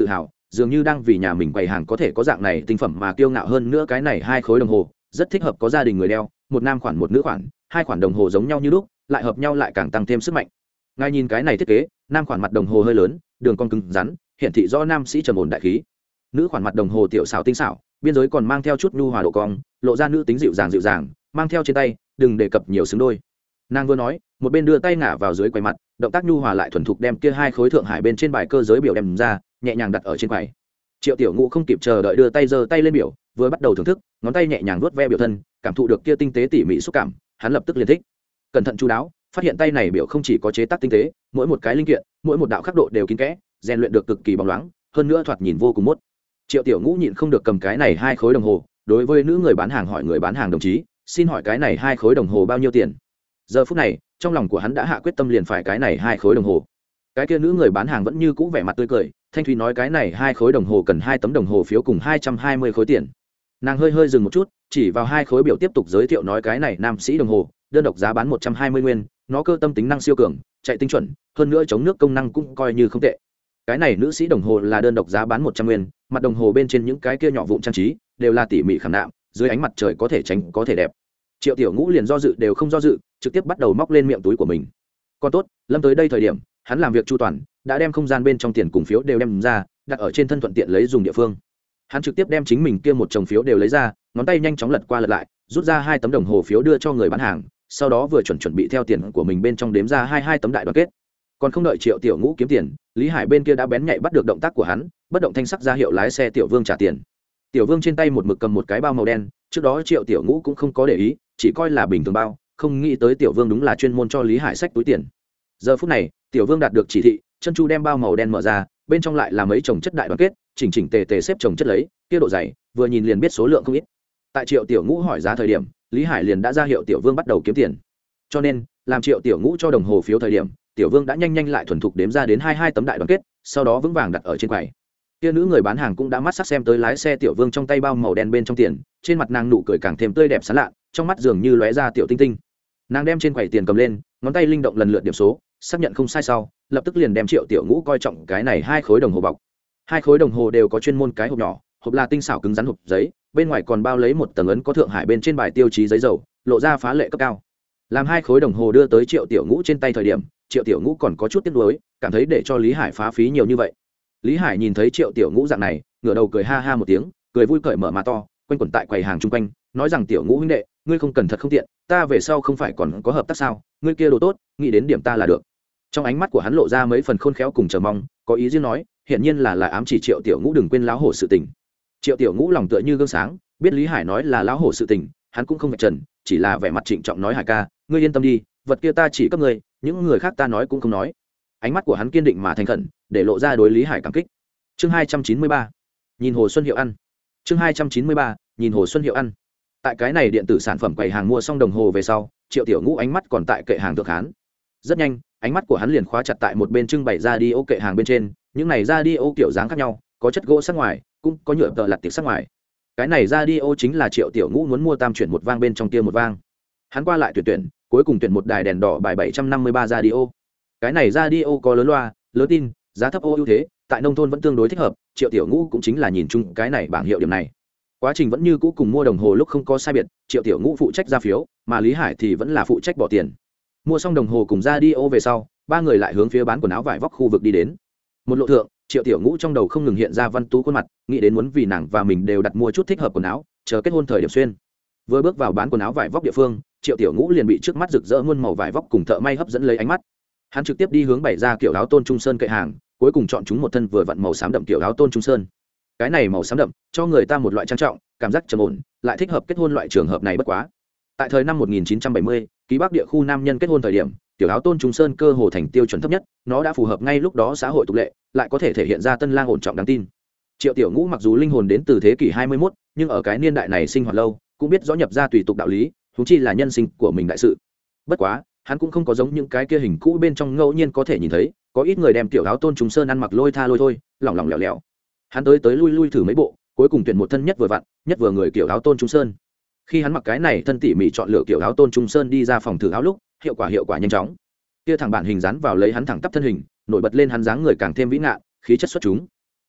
dường như đang vì nhà mình quầy hàng có thể có dạng này tinh phẩm mà kiêu ngạo hơn nữa. Cái này hai khối đồng hồ rất thích hợp có gia đình người đeo, một nam khoản một nữ khoản, hai khoản đồng hồ giống nhau như lúc, lại hợp nhau lại càng tăng thêm sức mạnh. Ngài nhìn cái này thiết kế, nam khoản mặt đồng hồ hơi lớn, đường cong cứng rắn, hiển thị rõ nam sĩ trầm ổn đại khí. Nữ khoản mặt đồng hồ tiểu xảo tinh xảo, biên giới còn mang theo chút nhu hòa độ cong, lộ ra nữ tính dịu dàng dịu dàng, mang theo trên tay, đừng đề cập nhiều xứng đôi. Nàng vừa nói, một bên đưa tay ngả vào dưới quầy mặt, động tác nhu hòa lại thuần thục đem kia hai khối thượng hải bên trên bài cơ giới biểu đem ra, nhẹ nhàng đặt ở trên quầy. Triệu Tiểu Ngũ không kịp chờ đợi đưa tay giơ tay lên biểu, vừa bắt đầu thưởng thức, ngón tay nhẹ nhàng vuốt ve biểu thân, cảm thụ được kia tinh tế tỉ mỉ xúc cảm, hắn lập tức liền thích. Cẩn thận chu đáo, phát hiện tay này biểu không chỉ có chế tác tinh tế, mỗi một cái linh kiện, mỗi một đạo khắc độ đều kín kẽ, rèn luyện được cực kỳ bóng loáng, hơn nữa thoạt nhìn vô cùng mốt. Triệu Tiểu Ngũ nhịn không được cầm cái này hai khối đồng hồ, đối với nữ người bán hàng hỏi người bán hàng đồng chí, xin hỏi cái này hai khối đồng hồ bao nhiêu tiền? Giờ phút này, trong lòng của hắn đã hạ quyết tâm liền phải cái này hai khối đồng hồ. Cái kia nữ người bán hàng vẫn như cũ vẻ mặt tươi cười, thanh thúy nói cái này hai khối đồng hồ cần hai tấm đồng hồ phiếu cùng hai trăm hai mươi khối tiền. Nàng hơi hơi dừng một chút, chỉ vào hai khối biểu tiếp tục giới thiệu nói cái này nam sĩ đồng hồ, đơn độc giá bán một trăm hai mươi nguyên, nó cơ tâm tính năng siêu cường, chạy tinh chuẩn, hơn nữa chống nước công năng cũng coi như không tệ. Cái này nữ sĩ đồng hồ là đơn độc giá bán một trăm nguyên, mặt đồng hồ bên trên những cái kia nhỏ vụn trang trí đều là tỉ mỉ khảm nạm, dưới ánh mặt trời có thể tránh có thể đẹp. Triệu Tiểu Ngũ liền do dự đều không do dự, trực tiếp bắt đầu móc lên miệng túi của mình. Còn tốt, lâm tới đây thời điểm, hắn làm việc chu toàn, đã đem không gian bên trong tiền cùng phiếu đều đem ra, đặt ở trên thân thuận tiện lấy dùng địa phương. Hắn trực tiếp đem chính mình kia một chồng phiếu đều lấy ra, ngón tay nhanh chóng lật qua lật lại, rút ra hai tấm đồng hồ phiếu đưa cho người bán hàng, sau đó vừa chuẩn chuẩn bị theo tiền của mình bên trong đếm ra hai hai tấm đại đoàn kết. Còn không đợi Triệu Tiểu Ngũ kiếm tiền, Lý Hải bên kia đã bén nhạy bắt được động tác của hắn, bất động thanh sắc ra hiệu lái xe Tiểu Vương trả tiền. Tiểu Vương trên tay một mực cầm một cái bao màu đen, trước đó Triệu Tiểu Ngũ cũng không có để ý, chỉ coi là bình thường bao, không nghĩ tới Tiểu Vương đúng là chuyên môn cho Lý Hải xách túi tiền. Giờ phút này, Tiểu Vương đạt được chỉ thị, chân chu đem bao màu đen mở ra, bên trong lại là mấy chồng chất đại đoàn kết, chỉnh chỉnh tề tề xếp chồng chất lấy, kia độ dày, vừa nhìn liền biết số lượng không ít. Tại Triệu Tiểu Ngũ hỏi giá thời điểm, Lý Hải liền đã ra hiệu Tiểu Vương bắt đầu kiếm tiền. Cho nên, làm Triệu Tiểu Ngũ cho đồng hồ phiếu thời điểm, Tiểu Vương đã nhanh nhanh lại thuần thục đếm ra đến hai hai tấm đại đoàn kết, sau đó vững vàng đặt ở trên quầy. Kia nữ người bán hàng cũng đã mắt sắc xem tới lái xe Tiểu Vương trong tay bao màu đen bên trong tiền, trên mặt nàng nụ cười càng thêm tươi đẹp sán lạ, trong mắt dường như lóe ra tiểu tinh tinh. Nàng đem trên quầy tiền cầm lên, ngón tay linh động lần lượt điểm số, xác nhận không sai sau, lập tức liền đem Triệu Tiểu Ngũ coi trọng cái này hai khối đồng hồ bọc. Hai khối đồng hồ đều có chuyên môn cái hộp nhỏ, hộp là tinh xảo cứng rắn hộp giấy, bên ngoài còn bao lấy một tầng ấn có thượng hải bên trên bài tiêu chí giấy dầu, lộ ra phá lệ cấp cao. Làm hai khối đồng hồ đưa tới Triệu Tiểu Ngũ trên tay thời điểm, Triệu Tiểu Ngũ còn có chút tiếc nuối, cảm thấy để cho Lý Hải phá phí nhiều như vậy. Lý Hải nhìn thấy Triệu Tiểu Ngũ dạng này, ngửa đầu cười ha ha một tiếng, cười vui cởi mở mà to, quanh quẩn tại quầy hàng chung quanh, nói rằng Tiểu Ngũ huynh đệ, ngươi không cần thật không tiện, ta về sau không phải còn có hợp tác sao, ngươi kia đồ tốt, nghĩ đến điểm ta là được. Trong ánh mắt của hắn lộ ra mấy phần khôn khéo cùng chờ mong, có ý riêng nói, hiện nhiên là là ám chỉ Triệu Tiểu Ngũ đừng quên láo hổ sự tình. Triệu Tiểu Ngũ lòng tựa như gương sáng, biết Lý Hải nói là láo hổ sự tình, hắn cũng không vạch trần, chỉ là vẻ mặt trịnh trọng nói Hải ca, ngươi yên tâm đi, vật kia ta chỉ cấp ngươi, những người khác ta nói cũng không nói. Ánh mắt của hắn kiên định mà thành khẩn, để lộ ra đối Lý Hải cảm kích. Chương hai trăm chín mươi ba, nhìn Hồ Xuân Hiệu ăn. Chương hai trăm chín mươi ba, nhìn Hồ Xuân Hiệu ăn. Tại cái này điện tử sản phẩm quầy hàng mua xong đồng hồ về sau, Triệu Tiểu Ngũ ánh mắt còn tại kệ hàng thượng hán. Rất nhanh, ánh mắt của hắn liền khóa chặt tại một bên trưng bày ra đi ô kệ hàng bên trên, những này ra đi ô kiểu dáng khác nhau, có chất gỗ sắc ngoài, cũng có nhựa tợ lặt tiệp sắc ngoài. Cái này ra đi ô chính là Triệu Tiểu Ngũ muốn mua tam chuyển một vang bên trong kia một vang. Hắn qua lại tuyển tuyển, cuối cùng tuyển một đài đèn đỏ bài bảy trăm năm mươi ba ra đi ô. Cái này ra đi ô có lớn loa, lớn tin, giá thấp ô ưu thế, tại nông thôn vẫn tương đối thích hợp. Triệu Tiểu Ngũ cũng chính là nhìn chung cái này bảng hiệu điểm này. Quá trình vẫn như cũ cùng mua đồng hồ lúc không có sai biệt, Triệu Tiểu Ngũ phụ trách ra phiếu, mà Lý Hải thì vẫn là phụ trách bỏ tiền. Mua xong đồng hồ cùng ra đi ô về sau, ba người lại hướng phía bán quần áo vải vóc khu vực đi đến. Một lộ thượng, Triệu Tiểu Ngũ trong đầu không ngừng hiện ra Văn Tú khuôn mặt, nghĩ đến muốn vì nàng và mình đều đặt mua chút thích hợp quần áo, chờ kết hôn thời điểm xuyên. Vừa bước vào bán quần áo vải vóc địa phương, Triệu Tiểu Ngũ liền bị trước mắt rực rỡ muôn màu vải vóc cùng thợ may hấp dẫn lấy ánh mắt. Hắn trực tiếp đi hướng bày ra kiểu áo Tôn Trung Sơn kệ hàng, cuối cùng chọn chúng một thân vừa vặn màu xám đậm kiểu áo Tôn Trung Sơn. Cái này màu xám đậm cho người ta một loại trang trọng, cảm giác trầm ổn, lại thích hợp kết hôn loại trường hợp này bất quá. Tại thời năm một nghìn chín trăm bảy mươi, ký Bắc địa khu nam nhân kết hôn thời điểm, tiểu áo Tôn Trung Sơn cơ hồ thành tiêu chuẩn thấp nhất, nó đã phù hợp ngay lúc đó xã hội tục lệ, lại có thể thể hiện ra tân lang ổn trọng đáng tin. Triệu Tiểu Ngũ mặc dù linh hồn đến từ thế kỷ hai mươi mốt, nhưng ở cái niên đại này sinh hoạt lâu, cũng biết rõ nhập ra tùy tục đạo lý, huống chi là nhân sinh của mình đại sự. Bất quá, hắn cũng không có giống những cái kia hình cũ bên trong ngẫu nhiên có thể nhìn thấy, có ít người đem tiểu áo Tôn Trung Sơn ăn mặc lôi tha lôi thôi, lỏng lỏng lẻo lẻo. Hắn tới tới lui lui thử mấy bộ, cuối cùng tuyển một thân nhất vừa vặn, nhất vừa người kiểu áo Tôn Trung Sơn. Khi hắn mặc cái này thân tỉ mỉ chọn lựa kiểu áo Tôn Trung Sơn đi ra phòng thử áo lúc, hiệu quả hiệu quả nhanh chóng. Kia thẳng bản hình dán vào lấy hắn thẳng tắp thân hình, nổi bật lên hắn dáng người càng thêm vĩ ngạn, khí chất xuất chúng.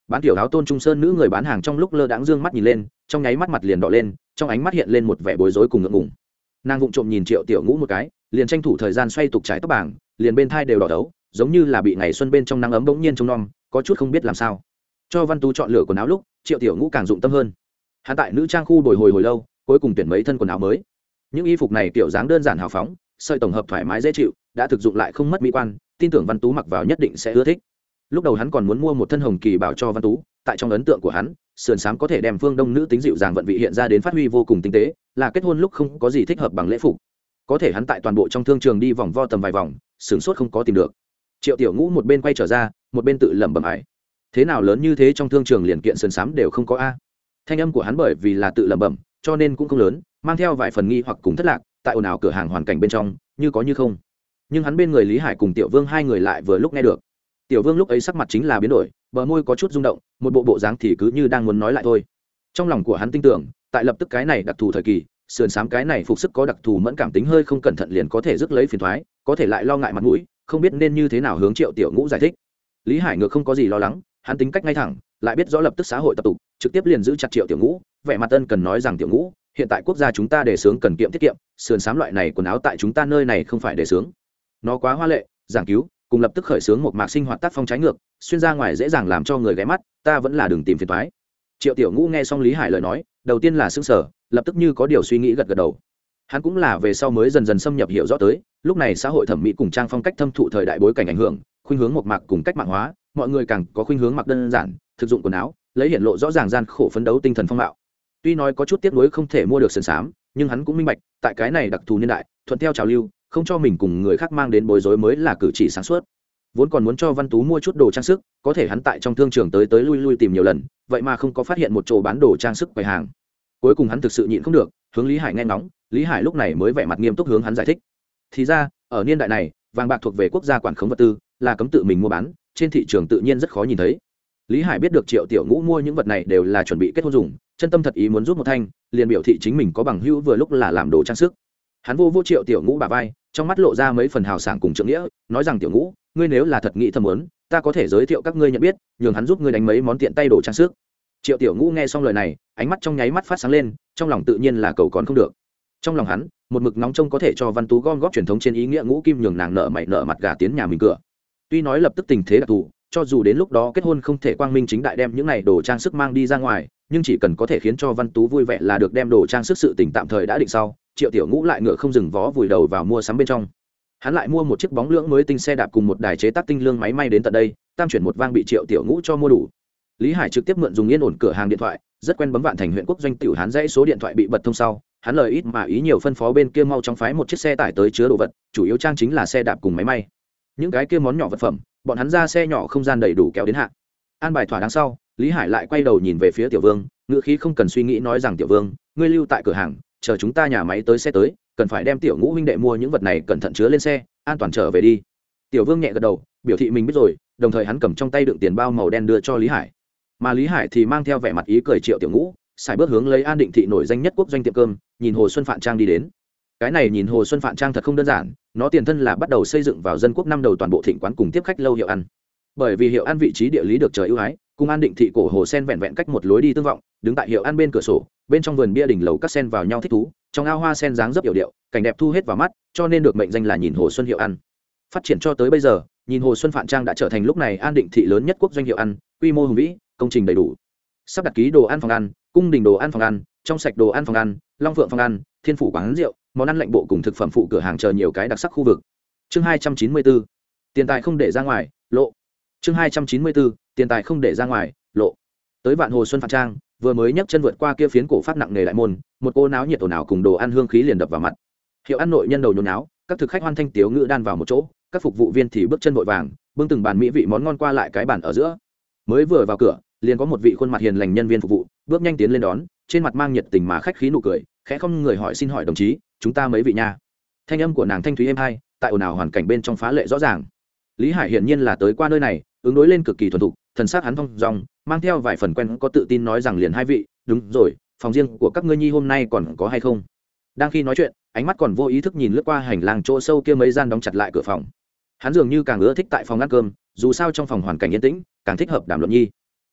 bán tiểu áo tôn trung sơn nữ người bán hàng trong lúc lơ đãng dương mắt nhìn lên, trong nháy mắt mặt liền đỏ lên, trong ánh mắt hiện lên một vẻ bối rối cùng ngượng ngùng. Nàng vụng trộm nhìn Triệu Tiểu Ngũ một cái, liền tranh thủ thời gian xoay tục trái tóc bảng, liền bên thai đều đỏ đấu, giống như là bị ngày xuân bên trong nắng ấm bỗng nhiên trông nom, có chút không biết làm sao. Cho Văn Tú chọn lựa quần áo lúc, Triệu Tiểu Ngũ càng dụng tâm hơn. Hắn tại nữ trang khu bồi hồi hồi lâu, cuối cùng tuyển mấy thân quần áo mới. Những y phục này kiểu dáng đơn giản hào phóng, sợi tổng hợp thoải mái dễ chịu, đã thực dụng lại không mất mỹ quan, tin tưởng Văn Tú mặc vào nhất định sẽ ưa thích. Lúc đầu hắn còn muốn mua một thân hồng kỳ bảo cho Văn Tú, tại trong ấn tượng của hắn, sườn xám có thể đem phương đông nữ tính dịu dàng vận vị hiện ra đến phát huy vô cùng tinh tế, là kết hôn lúc không có gì thích hợp bằng lễ phục. Có thể hắn tại toàn bộ trong thương trường đi vòng vo tầm vài vòng, sửng sốt không có tìm được. Triệu Tiểu Ngũ một bên quay trở ra, một bên tự lẩm bẩm ải, thế nào lớn như thế trong thương trường liền kiện sườn xám đều không có a. Thanh âm của hắn bởi vì là tự lẩm bẩm, cho nên cũng không lớn, mang theo vài phần nghi hoặc cùng thất lạc, tại ồn ào cửa hàng hoàn cảnh bên trong, như có như không. Nhưng hắn bên người Lý Hải cùng Tiểu Vương hai người lại vừa lúc nghe được. Tiểu Vương lúc ấy sắc mặt chính là biến đổi, bờ môi có chút rung động, một bộ bộ dáng thì cứ như đang muốn nói lại thôi. Trong lòng của hắn tin tưởng, tại lập tức cái này đặc thù thời kỳ, sườn xám cái này phục sức có đặc thù mẫn cảm tính hơi không cẩn thận liền có thể rước lấy phiền toái, có thể lại lo ngại mặt mũi, không biết nên như thế nào hướng Triệu Tiểu Ngũ giải thích. Lý Hải ngược không có gì lo lắng, hắn tính cách ngay thẳng, lại biết rõ lập tức xã hội tập tục, trực tiếp liền giữ chặt Triệu Tiểu Ngũ, vẻ mặt ân cần nói rằng Tiểu Ngũ, hiện tại quốc gia chúng ta đề xướng cần kiệm tiết kiệm, sườn xám loại này quần áo tại chúng ta nơi này không phải đề xướng. Nó quá hoa lệ, giảng cứu, cùng lập tức khởi xướng một mạc sinh hoạt tác phong trái ngược, xuyên ra ngoài dễ dàng làm cho người ghé mắt, ta vẫn là đừng tìm phiền toái. Triệu Tiểu Ngũ nghe xong Lý Hải lời nói, đầu tiên là sững sờ, lập tức như có điều suy nghĩ gật gật đầu. Hắn cũng là về sau mới dần dần xâm nhập hiểu rõ tới, lúc này xã hội thẩm mỹ cùng trang phong cách thâm thụ thời đại bối cảnh ảnh hưởng, khuynh hướng một mạc cùng cách mạng hóa, mọi người càng có khuynh hướng mặc đơn giản, thực dụng quần áo, lấy hiện lộ rõ ràng gian khổ phấn đấu tinh thần phong mạo. Tuy nói có chút tiếc nuối không thể mua được sườn xám, nhưng hắn cũng minh bạch, tại cái này đặc thù niên đại, thuận theo trào lưu, không cho mình cùng người khác mang đến bối rối mới là cử chỉ sáng suốt. Vốn còn muốn cho Văn Tú mua chút đồ trang sức, có thể hắn tại trong thương trường tới tới lui lui tìm nhiều lần, vậy mà không có phát hiện một chỗ bán đồ trang sức quầy hàng. Cuối cùng hắn thực sự nhịn không được, hướng Lý Hải nghe ngóng, Lý Hải lúc này mới vẻ mặt nghiêm túc hướng hắn giải thích. Thì ra, ở niên đại này, vàng bạc thuộc về quốc gia quản khống vật tư, là cấm tự mình mua bán, trên thị trường tự nhiên rất khó nhìn thấy. Lý Hải biết được Triệu Tiểu Ngũ mua những vật này đều là chuẩn bị kết hôn dùng, chân tâm thật ý muốn giúp một thanh, liền biểu thị chính mình có bằng hữu vừa lúc là làm đồ trang sức. Hắn vô vô Triệu Tiểu Ngũ bả vai, trong mắt lộ ra mấy phần hào sảng cùng trượng nghĩa, nói rằng Tiểu Ngũ, ngươi nếu là thật nghĩ thầm muốn, ta có thể giới thiệu các ngươi nhận biết, nhường hắn giúp ngươi đánh mấy món tiện tay đồ trang sức. Triệu Tiểu Ngũ nghe xong lời này, ánh mắt trong nháy mắt phát sáng lên, trong lòng tự nhiên là cầu còn không được. Trong lòng hắn, một mực nóng trông có thể cho Văn Tú gom góp truyền thống trên ý nghĩa ngũ kim nhường nàng nợ mày nợ mặt gả tiến nhà mình cửa. Tuy nói lập tức tình thế đặc thù, cho dù đến lúc đó kết hôn không thể quang minh chính đại đem những này đồ trang sức mang đi ra ngoài, nhưng chỉ cần có thể khiến cho Văn Tú vui vẻ là được, đem đồ trang sức sự tình tạm thời đã định sau, Triệu Tiểu Ngũ lại ngựa không dừng vó vùi đầu vào mua sắm bên trong. Hắn lại mua một chiếc bóng lưỡng mới tinh xe đạp cùng một đài chế tác tinh lương máy may đến tận đây, tam chuyển một vang bị Triệu Tiểu Ngũ cho mua đủ. Lý Hải trực tiếp mượn dùng yên ổn cửa hàng điện thoại, rất quen bấm Vạn Thành huyện quốc doanh tiểu Hán dãy số điện thoại bị bật thông sau, hắn lời ít mà ý nhiều phân phó bên kia mau chóng phái một chiếc xe tải tới chứa đồ vật, chủ yếu trang chính là xe đạp cùng máy may. Những cái kia món nhỏ vật phẩm, bọn hắn ra xe nhỏ không gian đầy đủ kéo đến hạ. An bài thỏa đáng sau, Lý Hải lại quay đầu nhìn về phía Tiểu Vương, ngữ khí không cần suy nghĩ nói rằng Tiểu Vương, ngươi lưu tại cửa hàng, chờ chúng ta nhà máy tới xe tới, cần phải đem Tiểu Ngũ huynh đệ mua những vật này cẩn thận chứa lên xe, an toàn trở về đi. Tiểu Vương nhẹ gật đầu, biểu thị mình biết rồi, đồng thời hắn cầm trong tay đựng tiền bao màu đen đưa cho Lý Hải. Mà Lý Hải thì mang theo vẻ mặt ý cười Triệu Tiểu Ngũ, xài bước hướng lấy An Định thị nổi danh nhất quốc doanh tiệm cơm, nhìn Hồ Xuân Phạn Trang đi đến. Cái này nhìn Hồ Xuân Phạn Trang thật không đơn giản, nó tiền thân là bắt đầu xây dựng vào dân quốc năm đầu toàn bộ thịnh quán cùng tiếp khách lâu hiệu ăn. Bởi vì hiệu ăn vị trí địa lý được trời ưu ái, cùng An Định thị cổ hồ sen vẹn vẹn cách một lối đi tương vọng, đứng tại hiệu ăn bên cửa sổ, bên trong vườn bia đỉnh lầu các sen vào nhau thích thú, trong ao hoa sen dáng dấp yểu điệu, cảnh đẹp thu hết vào mắt, cho nên được mệnh danh là nhìn Hồ Xuân hiệu ăn. Phát triển cho tới bây giờ, nhìn Hồ Xuân Phạn Trang đã trở thành lúc này An Định thị lớn nhất quốc doanh hiệu ăn, quy mô hùng vĩ, công trình đầy đủ. Sắp đặt ký đồ ăn phòng ăn, cung đình đồ ăn phòng ăn, trong sạch đồ ăn phòng ăn, long phượng phòng ăn, thiên phủ quán rượu, món ăn lạnh bộ cùng thực phẩm phụ cửa hàng chờ nhiều cái đặc sắc khu vực. Chương hai trăm chín mươi bốn, tiền tài không để ra ngoài, lộ. Chương hai trăm chín mươi bốn, tiền tài không để ra ngoài, lộ. Tới Vạn Hồ Xuân Phạn Trang, vừa mới nhấc chân vượt qua kia phiến cổ phát nặng nề đại môn, một cô náo nhiệt ồn ào cùng đồ ăn hương khí liền đập vào mặt. Hiệu ăn nội nhân đầu nhốn náo, các thực khách hoan thanh tiếu ngữ đan vào một chỗ, các phục vụ viên thì bước chân vội vàng, bưng từng bàn mỹ vị món ngon qua lại cái bàn ở giữa. Mới vừa vào cửa, liền có một vị khuôn mặt hiền lành nhân viên phục vụ bước nhanh tiến lên đón, trên mặt mang nhiệt tình mà khách khí nụ cười, khẽ không người hỏi xin hỏi đồng chí, chúng ta mấy vị nha. Thanh âm của nàng thanh thúy êm hai, tại ồn ào hoàn cảnh bên trong phá lệ rõ ràng. Lý Hải hiển nhiên là tới qua nơi này, ứng đối lên cực kỳ thuần thục, thần sắc hắn thong dong, mang theo vài phần quen có tự tin nói rằng liền hai vị, đúng rồi, phòng riêng của các ngươi nhi hôm nay còn có hay không? Đang khi nói chuyện, ánh mắt còn vô ý thức nhìn lướt qua hành lang chỗ sâu kia mấy gian đóng chặt lại cửa phòng. Hắn dường như càng ưa thích tại phòng ăn cơm, dù sao trong phòng hoàn cảnh yên tĩnh, càng thích hợp đàm luận nhi.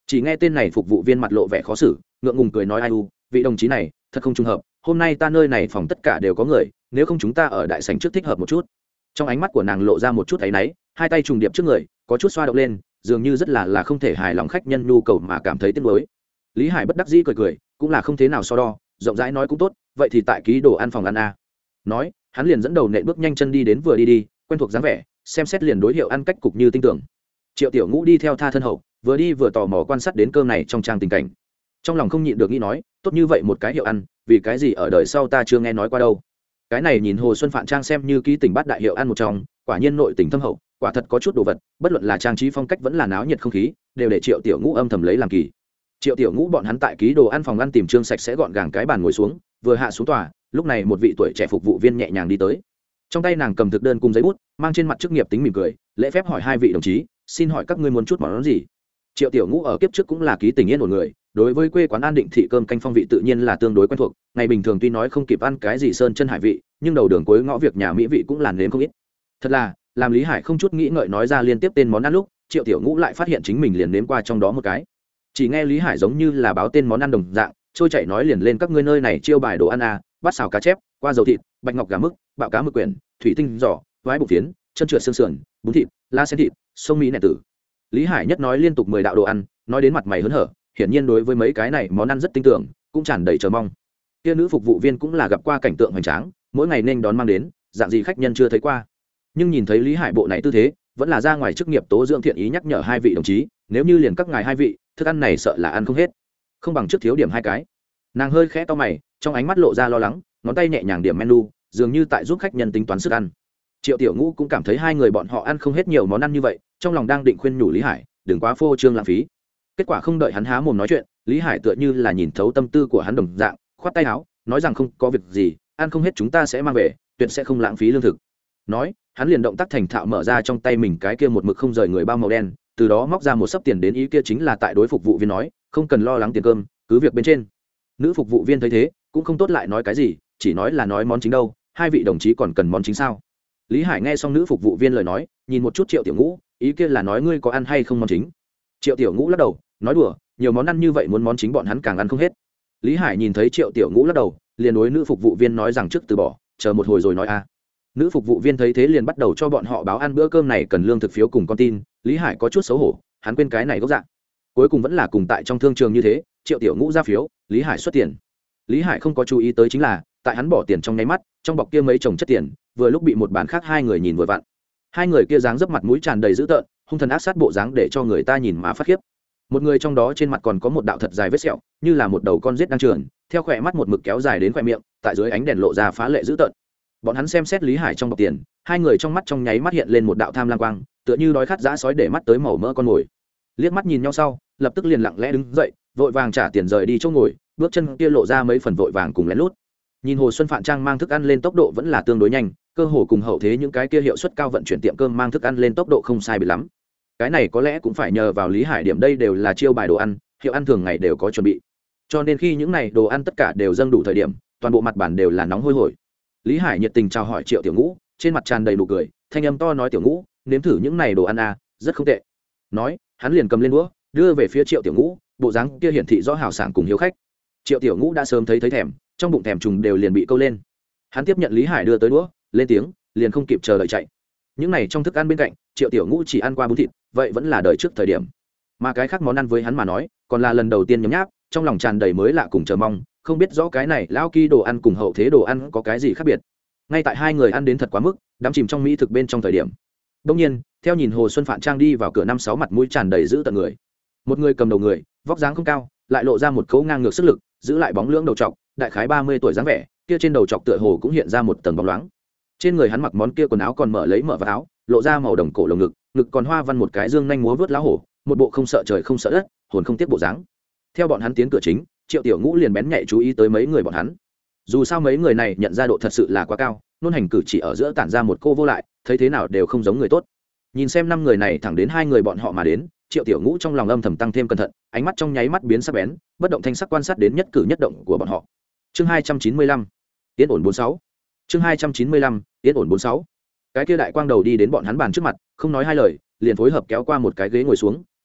Chỉ nghe tên này phục vụ viên mặt lộ vẻ khó xử, ngượng ngùng cười nói ai u, vị đồng chí này thật không trùng hợp, hôm nay ta nơi này phòng tất cả đều có người, nếu không chúng ta ở đại sảnh trước thích hợp một chút. Trong ánh mắt của nàng lộ ra một chút áy náy, hai tay trùng điệp trước người, có chút xoa động lên, dường như rất là là không thể hài lòng khách nhân nhu cầu mà cảm thấy tiếc nuối. Lý Hải bất đắc dĩ cười cười, cũng là không thế nào so đo, rộng rãi nói cũng tốt, vậy thì tại ký đồ ăn phòng ăn a. Nói, hắn liền dẫn đầu nện bước nhanh chân đi đến vừa đi đi, quen thuộc dáng vẻ, xem xét liền đối hiệu ăn cách cục như tinh tưởng. Triệu Tiểu Ngũ đi theo tha thân hậu, vừa đi vừa tò mò quan sát đến cơm này trong trang tình cảnh. Trong lòng không nhịn được nghĩ nói, tốt như vậy một cái hiệu ăn, vì cái gì ở đời sau ta chưa nghe nói qua đâu. Cái này nhìn Hồ Xuân Phạn trang xem như ký tình bát đại hiệu ăn một trong, quả nhiên nội tình thâm hậu, quả thật có chút đồ vật, bất luận là trang trí phong cách vẫn là náo nhiệt không khí, đều để Triệu Tiểu Ngũ âm thầm lấy làm kỳ. Triệu Tiểu Ngũ bọn hắn tại ký đồ ăn phòng ăn tìm trương sạch sẽ gọn gàng cái bàn ngồi xuống, vừa hạ xuống tòa, lúc này một vị tuổi trẻ phục vụ viên nhẹ nhàng đi tới. Trong tay nàng cầm thực đơn cùng giấy bút, mang trên mặt chức nghiệp tính mỉm cười, lễ phép hỏi hai vị đồng chí, xin hỏi các ngươi muốn chút món gì? Triệu Tiểu Ngũ ở kiếp trước cũng là ký tình yên ổn người, đối với quê quán An Định thị cơm canh phong vị tự nhiên là tương đối quen thuộc, ngày bình thường tuy nói không kịp ăn cái gì sơn chân hải vị, nhưng đầu đường cuối ngõ việc nhà mỹ vị cũng làn nếm không ít. Thật là, làm Lý Hải không chút nghĩ ngợi nói ra liên tiếp tên món ăn lúc, Triệu Tiểu Ngũ lại phát hiện chính mình liền nếm qua trong đó một cái. Chỉ nghe Lý Hải giống như là báo tên món ăn đồng dạng, trôi chảy nói liền lên các ngươi nơi này chiêu bài đồ ăn à, bát xào cá chép, qua dầu thịt, bạch ngọc gà mức, bạo cá mực quyển, thủy tinh giỏ, vái bụng phiến, chân trượt xương sườn, bún thịt, la sen thịt, sông mỹ nẻ tử. Lý Hải nhất nói liên tục mười đạo đồ ăn, nói đến mặt mày hớn hở, hiển nhiên đối với mấy cái này món ăn rất tin tưởng, cũng tràn đầy chờ mong. Kia nữ phục vụ viên cũng là gặp qua cảnh tượng hoành tráng, mỗi ngày nên đón mang đến, dạng gì khách nhân chưa thấy qua. Nhưng nhìn thấy Lý Hải bộ này tư thế, vẫn là ra ngoài chức nghiệp tố dưỡng thiện ý nhắc nhở hai vị đồng chí, nếu như liền các ngài hai vị, thức ăn này sợ là ăn không hết, không bằng trước thiếu điểm hai cái. Nàng hơi khẽ to mày, trong ánh mắt lộ ra lo lắng, ngón tay nhẹ nhàng điểm menu, dường như tại giúp khách nhân tính toán sức ăn. Triệu Tiểu Ngũ cũng cảm thấy hai người bọn họ ăn không hết nhiều món ăn như vậy, trong lòng đang định khuyên nhủ Lý Hải đừng quá phô trương lãng phí. Kết quả không đợi hắn há mồm nói chuyện, Lý Hải tựa như là nhìn thấu tâm tư của hắn đồng dạng, khoát tay áo, nói rằng không có việc gì, ăn không hết chúng ta sẽ mang về, tuyệt sẽ không lãng phí lương thực. Nói, hắn liền động tác thành thạo mở ra trong tay mình cái kia một mực không rời người bao màu đen, từ đó móc ra một sấp tiền đến, ý kia chính là tại đối phục vụ viên nói, không cần lo lắng tiền cơm, cứ việc bên trên. Nữ phục vụ viên thấy thế, cũng không tốt lại nói cái gì, chỉ nói là nói món chính đâu, hai vị đồng chí còn cần món chính sao? Lý Hải nghe xong nữ phục vụ viên lời nói, nhìn một chút Triệu Tiểu Ngũ, ý kia là nói ngươi có ăn hay không món chính. Triệu Tiểu Ngũ lắc đầu, nói đùa, nhiều món ăn như vậy muốn món chính bọn hắn càng ăn không hết. Lý Hải nhìn thấy Triệu Tiểu Ngũ lắc đầu, liền đối nữ phục vụ viên nói rằng trước từ bỏ, chờ một hồi rồi nói a. Nữ phục vụ viên thấy thế liền bắt đầu cho bọn họ báo ăn bữa cơm này cần lương thực phiếu cùng con tin. Lý Hải có chút xấu hổ, hắn quên cái này gốc dạng. Cuối cùng vẫn là cùng tại trong thương trường như thế, Triệu Tiểu Ngũ ra phiếu, Lý Hải xuất tiền. Lý Hải không có chú ý tới chính là, tại hắn bỏ tiền trong nháy mắt, trong bọc kia mấy chồng chất tiền, vừa lúc bị một bàn khác hai người nhìn vừa vặn. Hai người kia dáng dấp mặt mũi tràn đầy dữ tợn, hung thần ác sát bộ dáng để cho người ta nhìn mà phát khiếp. Một người trong đó trên mặt còn có một đạo thật dài vết sẹo, như là một đầu con rết đang trườn, theo khỏe mắt một mực kéo dài đến khỏe miệng, tại dưới ánh đèn lộ ra phá lệ dữ tợn. Bọn hắn xem xét Lý Hải trong bọc tiền, hai người trong mắt trong nháy mắt hiện lên một đạo tham lam quang, tựa như đói khát dã sói để mắt tới màu mỡ con mồi. Liếc mắt nhìn nhau sau, lập tức liền lặng lẽ đứng dậy, vội vàng trả tiền rời đi chỗ ngồi, bước chân kia lộ ra mấy phần vội vàng cùng lén lút. Nhìn Hồ Xuân Phạn Trang mang thức ăn lên tốc độ vẫn là tương đối nhanh, cơ hồ cùng hậu thế những cái kia hiệu suất cao vận chuyển tiệm cơm mang thức ăn lên tốc độ không sai biệt lắm. Cái này có lẽ cũng phải nhờ vào Lý Hải điểm, đây đều là chiêu bài đồ ăn, hiệu ăn thường ngày đều có chuẩn bị. Cho nên khi những này đồ ăn tất cả đều dâng đủ thời điểm, toàn bộ mặt bàn đều là nóng hôi hổi. Lý Hải nhiệt tình chào hỏi Triệu Tiểu Ngũ, trên mặt tràn đầy nụ cười, thanh âm to nói Tiểu Ngũ, nếm thử những này đồ ăn à, rất không tệ. Nói, hắn liền cầm lên đũa, đưa về phía Triệu Tiểu Ngũ, bộ dáng kia hiển thị rõ hào sảng cùng hiếu khách. Triệu Tiểu Ngũ đã sớm thấy thấy thèm, trong bụng thèm trùng đều liền bị câu lên. Hắn tiếp nhận Lý Hải đưa tới đũa, lên tiếng, liền không kịp chờ đợi chạy. Những này trong thức ăn bên cạnh, Triệu Tiểu Ngũ chỉ ăn qua bún thịt, vậy vẫn là đời trước thời điểm. Mà cái khác món ăn với hắn mà nói, còn là lần đầu tiên nhấm nháp, trong lòng tràn đầy mới lạ cùng chờ mong, không biết rõ cái này lao kỳ đồ ăn cùng hậu thế đồ ăn có cái gì khác biệt. Ngay tại hai người ăn đến thật quá mức, đắm chìm trong mỹ thực bên trong thời điểm. Đương nhiên, theo nhìn Hồ Xuân Phạn Trang đi vào cửa năm sáu mặt mũi tràn đầy giữ tận người. Một người cầm đầu người, vóc dáng không cao, lại lộ ra một cấu ngang ngược sức lực, giữ lại bóng lưỡng đầu trọc, đại khái ba mươi tuổi dáng vẻ, kia trên đầu trọc tựa hồ cũng hiện ra một tầng bóng loáng. Trên người hắn mặc món kia quần áo còn mở lấy mở vào áo, lộ ra màu đồng cổ lồng ngực, ngực còn hoa văn một cái dương nhanh múa vớt lá hổ, một bộ không sợ trời không sợ đất, hồn không tiếc bộ dáng. Theo bọn hắn tiến cửa chính, Triệu Tiểu Ngũ liền bén nhạy chú ý tới mấy người bọn hắn. Dù sao mấy người này nhận ra độ thật sự là quá cao, nôn hành cử chỉ ở giữa tản ra một cô vô lại, thấy thế nào đều không giống người tốt. Nhìn xem năm người này thẳng đến hai người bọn họ mà đến, Triệu Tiểu Ngũ trong lòng âm thầm tăng thêm cẩn thận, ánh mắt trong nháy mắt biến sắc bén, bất động thanh sắc quan sát đến nhất cử nhất động của bọn họ. Chương hai trăm chín mươi lăm, Tiến ổn bốn sáu. Chương hai trăm chín mươi lăm, Tiến ổn bốn sáu. Cái kia đại quang đầu đi đến bọn hắn bàn trước mặt, không nói hai lời, liền phối hợp kéo qua một cái ghế ngồi xuống,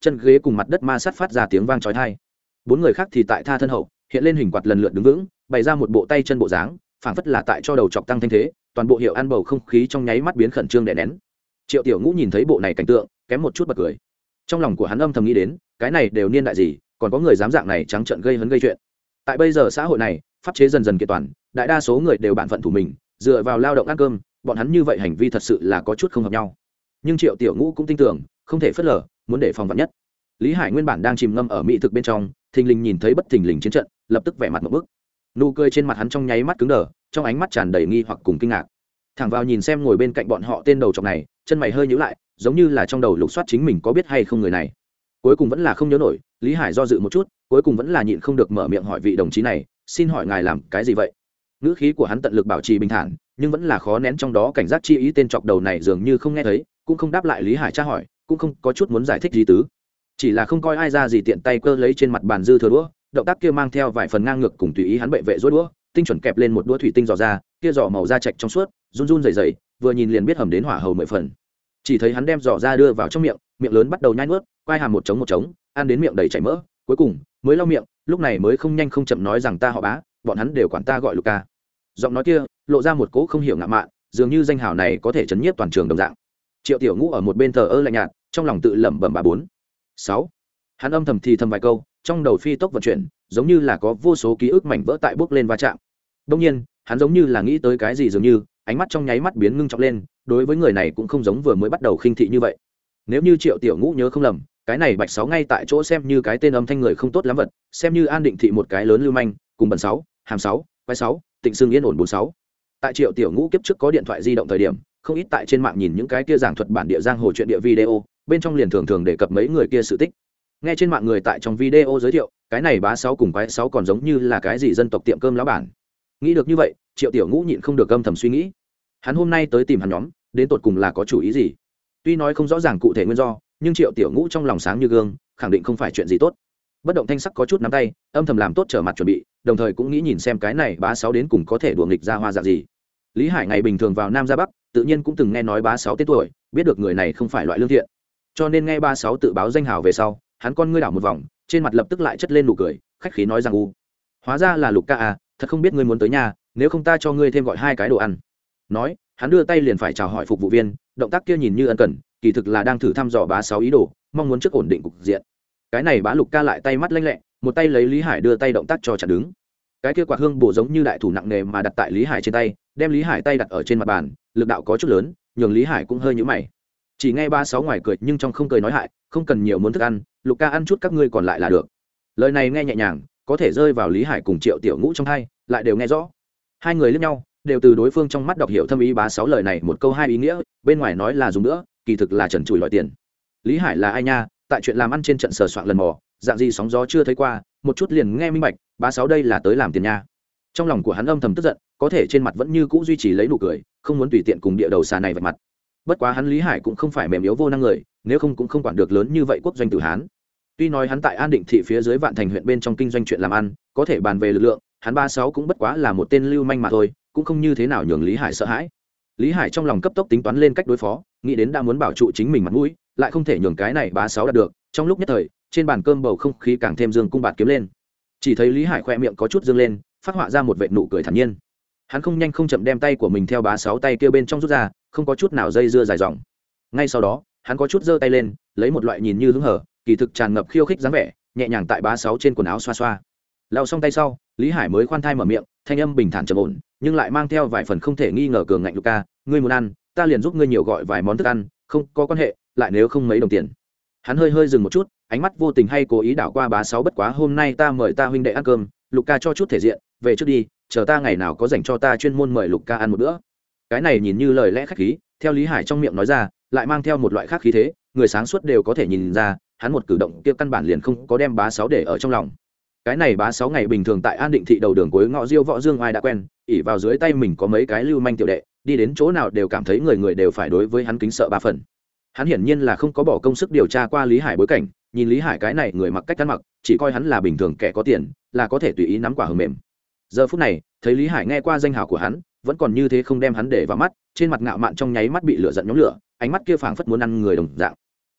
chân ghế cùng mặt đất ma sát phát ra tiếng vang chói tai. Bốn người khác thì tại tha thân hậu hiện lên hình quạt lần lượt đứng vững, bày ra một bộ tay chân bộ dáng, phảng phất là tại cho đầu chọc tăng thanh thế, toàn bộ hiệu ăn bầu không khí trong nháy mắt biến khẩn trương đè nén. Triệu Tiểu Ngũ nhìn thấy bộ này cảnh tượng, kém một chút bật cười. Trong lòng của hắn âm thầm nghĩ đến, cái này đều niên đại gì, còn có người dám dạng này trắng trợn gây hấn gây chuyện. Tại bây giờ xã hội này, pháp chế dần dần kiện toàn, đại đa số người đều bản phận thủ mình, dựa vào lao động ăn cơm, bọn hắn như vậy hành vi thật sự là có chút không hợp nhau. Nhưng Triệu Tiểu Ngũ cũng tin tưởng, không thể phớt lờ, muốn để phòng vạn nhất. Lý Hải nguyên bản đang chìm ngâm ở mỹ thực bên trong, thình lình nhìn thấy bất thình lình chiến trận, lập tức vẻ mặt ngộp bức. Nụ cười trên mặt hắn trong nháy mắt cứng đờ, trong ánh mắt tràn đầy nghi hoặc cùng kinh ngạc. Thẳng vào nhìn xem ngồi bên cạnh bọn họ tên đầu trọc này, chân mày hơi nhíu lại, giống như là trong đầu lục soát chính mình có biết hay không người này. Cuối cùng vẫn là không nhớ nổi, Lý Hải do dự một chút, cuối cùng vẫn là nhịn không được mở miệng hỏi vị đồng chí này, xin hỏi ngài làm cái gì vậy? Ngữ khí của hắn tận lực bảo trì bình thản, nhưng vẫn là khó nén trong đó cảnh giác chi ý. Tên trọc đầu này dường như không nghe thấy, cũng không đáp lại Lý Hải tra hỏi, cũng không có chút muốn giải thích gì tứ, chỉ là không coi ai ra gì, tiện tay cơ lấy trên mặt bàn dư thừa đũa, động tác kia mang theo vài phần ngang ngược cùng tùy ý hắn bệ vệ rối đũa, tinh chuẩn kẹp lên một đũa thủy tinh giò ra, kia giò màu da trạch trong suốt, run run rẩy rẩy, vừa nhìn liền biết hầm đến hỏa hầu mười phần. Chỉ thấy hắn đem giò ra đưa vào trong miệng, miệng lớn bắt đầu nhai nuốt, quai hàm một trống một trống, ăn đến miệng đầy chảy mỡ, cuối cùng mới lau miệng, lúc này mới không nhanh không chậm nói rằng ta họ Bá, bọn hắn đều quản ta gọi Luca. Giọng nói kia lộ ra một cỗ không hiểu ngạo mạn, dường như danh hào này có thể chấn nhiếp toàn trường đồng dạng. Triệu Tiểu Ngũ ở một bên thờ ơ lạnh nhạt, trong lòng tự lẩm bẩm bà bốn sáu, hắn âm thầm thì thầm vài câu, trong đầu phi tốc vận chuyển, giống như là có vô số ký ức mảnh vỡ tại bước lên va chạm. Đông nhiên hắn giống như là nghĩ tới cái gì, dường như ánh mắt trong nháy mắt biến ngưng trọng lên, đối với người này cũng không giống vừa mới bắt đầu khinh thị như vậy. Nếu như Triệu Tiểu Ngũ nhớ không lầm, cái này Bạch Sáu ngay tại chỗ xem như cái tên âm thanh người không tốt lắm vật, xem như An Định thị một cái lớn lưu manh, cùng Bẩn Sáu, Hàm Sáu, Quái Sáu, Tịnh Sương Yên ổn bốn sáu. Tại Triệu Tiểu Ngũ kiếp trước có điện thoại di động thời điểm, không ít tại trên mạng nhìn những cái kia giảng thuật bản địa giang hồ chuyện địa video, bên trong liền thường thường đề cập mấy người kia sự tích. Nghe trên mạng người tại trong video giới thiệu, cái này Bá Sáu cùng Quái Sáu còn giống như là cái gì dân tộc tiệm cơm lão bản. Nghĩ được như vậy, Triệu Tiểu Ngũ nhịn không được âm thầm suy nghĩ, hắn hôm nay tới tìm hắn nhóm, đến tột cùng là có chủ ý gì? Tuy nói không rõ ràng cụ thể nguyên do, nhưng Triệu Tiểu Ngũ trong lòng sáng như gương, khẳng định không phải chuyện gì tốt. Bất động thanh sắc có chút nắm tay, âm thầm làm tốt trở mặt chuẩn bị, đồng thời cũng nghĩ nhìn xem cái này Bá Sáu đến cùng có thể đùa nghịch ra hoa dạng gì. Lý Hải ngày bình thường vào Nam ra Bắc, tự nhiên cũng từng nghe nói Bá Sáu tên tuổi, biết được người này không phải loại lương thiện, cho nên nghe Bá Sáu tự báo danh hào về sau, hắn con ngươi đảo một vòng, trên mặt lập tức lại chất lên nụ cười, khách khí nói rằng u, hóa ra là Lục ca à, thật không biết ngươi muốn tới nhà, nếu không ta cho ngươi thêm gọi hai cái đồ ăn. Nói, hắn đưa tay liền phải chào hỏi phục vụ viên, động tác kia nhìn như ân cần, kỳ thực là đang thử thăm dò Bá Sáu ý đồ, mong muốn trước ổn định cục diện. Cái này Bá Lục ca lại tay mắt lanh lẹ, một tay lấy Lý Hải đưa tay động tác cho chặn đứng. Cái kia quạt hương bổ giống như đại thủ nặng nề mà đặt tại Lý Hải trên tay, đem Lý Hải tay đặt ở trên mặt bàn, lực đạo có chút lớn, nhường Lý Hải cũng hơi nhíu mày. Chỉ nghe Bá Sáu ngoài cười nhưng trong không cười nói hại, không cần nhiều muốn thức ăn, Lục ca ăn chút các ngươi còn lại là được. Lời này nghe nhẹ nhàng, có thể rơi vào Lý Hải cùng Triệu Tiểu Ngũ trong tai, lại đều nghe rõ. Hai người liếc nhau, đều từ đối phương trong mắt đọc hiểu thâm ý Bá Sáu lời này một câu hai ý nghĩa, bên ngoài nói là dùng nữa, kỳ thực là trần trụi loại tiền. Lý Hải là ai nha, tại chuyện làm ăn trên trận sờ soạn lần mò, dạng gì sóng gió chưa thấy qua, một chút liền nghe minh bạch, Bá Sáu đây là tới làm tiền nha. Trong lòng của hắn âm thầm tức giận, có thể trên mặt vẫn như cũ duy trì lấy nụ cười, không muốn tùy tiện cùng địa đầu xà này vạch mặt. Bất quá hắn Lý Hải cũng không phải mềm yếu vô năng người, nếu không cũng không quản được lớn như vậy quốc doanh tử Hán. Tuy nói hắn tại An Định thị phía dưới Vạn Thành huyện bên trong kinh doanh chuyện làm ăn, có thể bàn về lực lượng, hắn Bá Sáu cũng bất quá là một tên lưu manh mà thôi, cũng không như thế nào nhường Lý Hải sợ hãi. Lý Hải trong lòng cấp tốc tính toán lên cách đối phó, nghĩ đến đã muốn bảo trụ chính mình mặt mũi, lại không thể nhường cái này Bá Sáu đạt được. Trong lúc nhất thời, trên bàn cơm bầu không khí càng thêm dương cung bạt kiếm lên. Chỉ thấy Lý Hải khoe miệng có chút dương lên, phát họa ra một vệt nụ cười thản nhiên. Hắn không nhanh không chậm đem tay của mình theo Bá Sáu tay kia bên trong rút ra, không có chút nào dây dưa dài dòng. Ngay sau đó, hắn có chút giơ tay lên, lấy một loại nhìn như hứng hở, kỳ thực tràn ngập khiêu khích dáng vẻ, nhẹ nhàng tại Bá Sáu trên quần áo xoa xoa. Lau xong tay sau, Lý Hải mới khoan thai mở miệng, thanh âm bình thản trầm ổn, nhưng lại mang theo vài phần không thể nghi ngờ cường ngạnh. Luca, ngươi muốn ăn, ta liền giúp ngươi nhiều gọi vài món thức ăn, không có quan hệ, lại nếu không mấy đồng tiền. Hắn hơi hơi dừng một chút, ánh mắt vô tình hay cố ý đảo qua Bá Sáu, bất quá hôm nay ta mời ta huynh đệ ăn cơm, Luca cho chút thể diện, về trước đi, chờ ta ngày nào có rảnh cho ta chuyên môn mời Luca ăn một bữa. Cái này nhìn như lời lẽ khách khí, theo Lý Hải trong miệng nói ra, lại mang theo một loại khác khí thế, người sáng suốt đều có thể nhìn ra, hắn một cử động kia căn bản liền không có đem Bá Sáu để ở trong lòng. Cái này Bá Sáu ngày bình thường tại An Định thị đầu đường cuối ngõ Diêu Võ Dương ai đã quen, ỉ vào dưới tay mình có mấy cái lưu manh tiểu đệ, đi đến chỗ nào đều cảm thấy người người đều phải đối với hắn kính sợ ba phần. Hắn hiển nhiên là không có bỏ công sức điều tra qua Lý Hải bối cảnh, nhìn Lý Hải cái này người mặc cách ăn mặc, chỉ coi hắn là bình thường kẻ có tiền, là có thể tùy ý nắm quả hờ mềm. Giờ phút này, thấy Lý Hải nghe qua danh hào của hắn, vẫn còn như thế không đem hắn để vào mắt, trên mặt ngạo mạn trong nháy mắt bị lửa giận nhóm lửa, ánh mắt kia phảng phất muốn ăn người đồng dạng.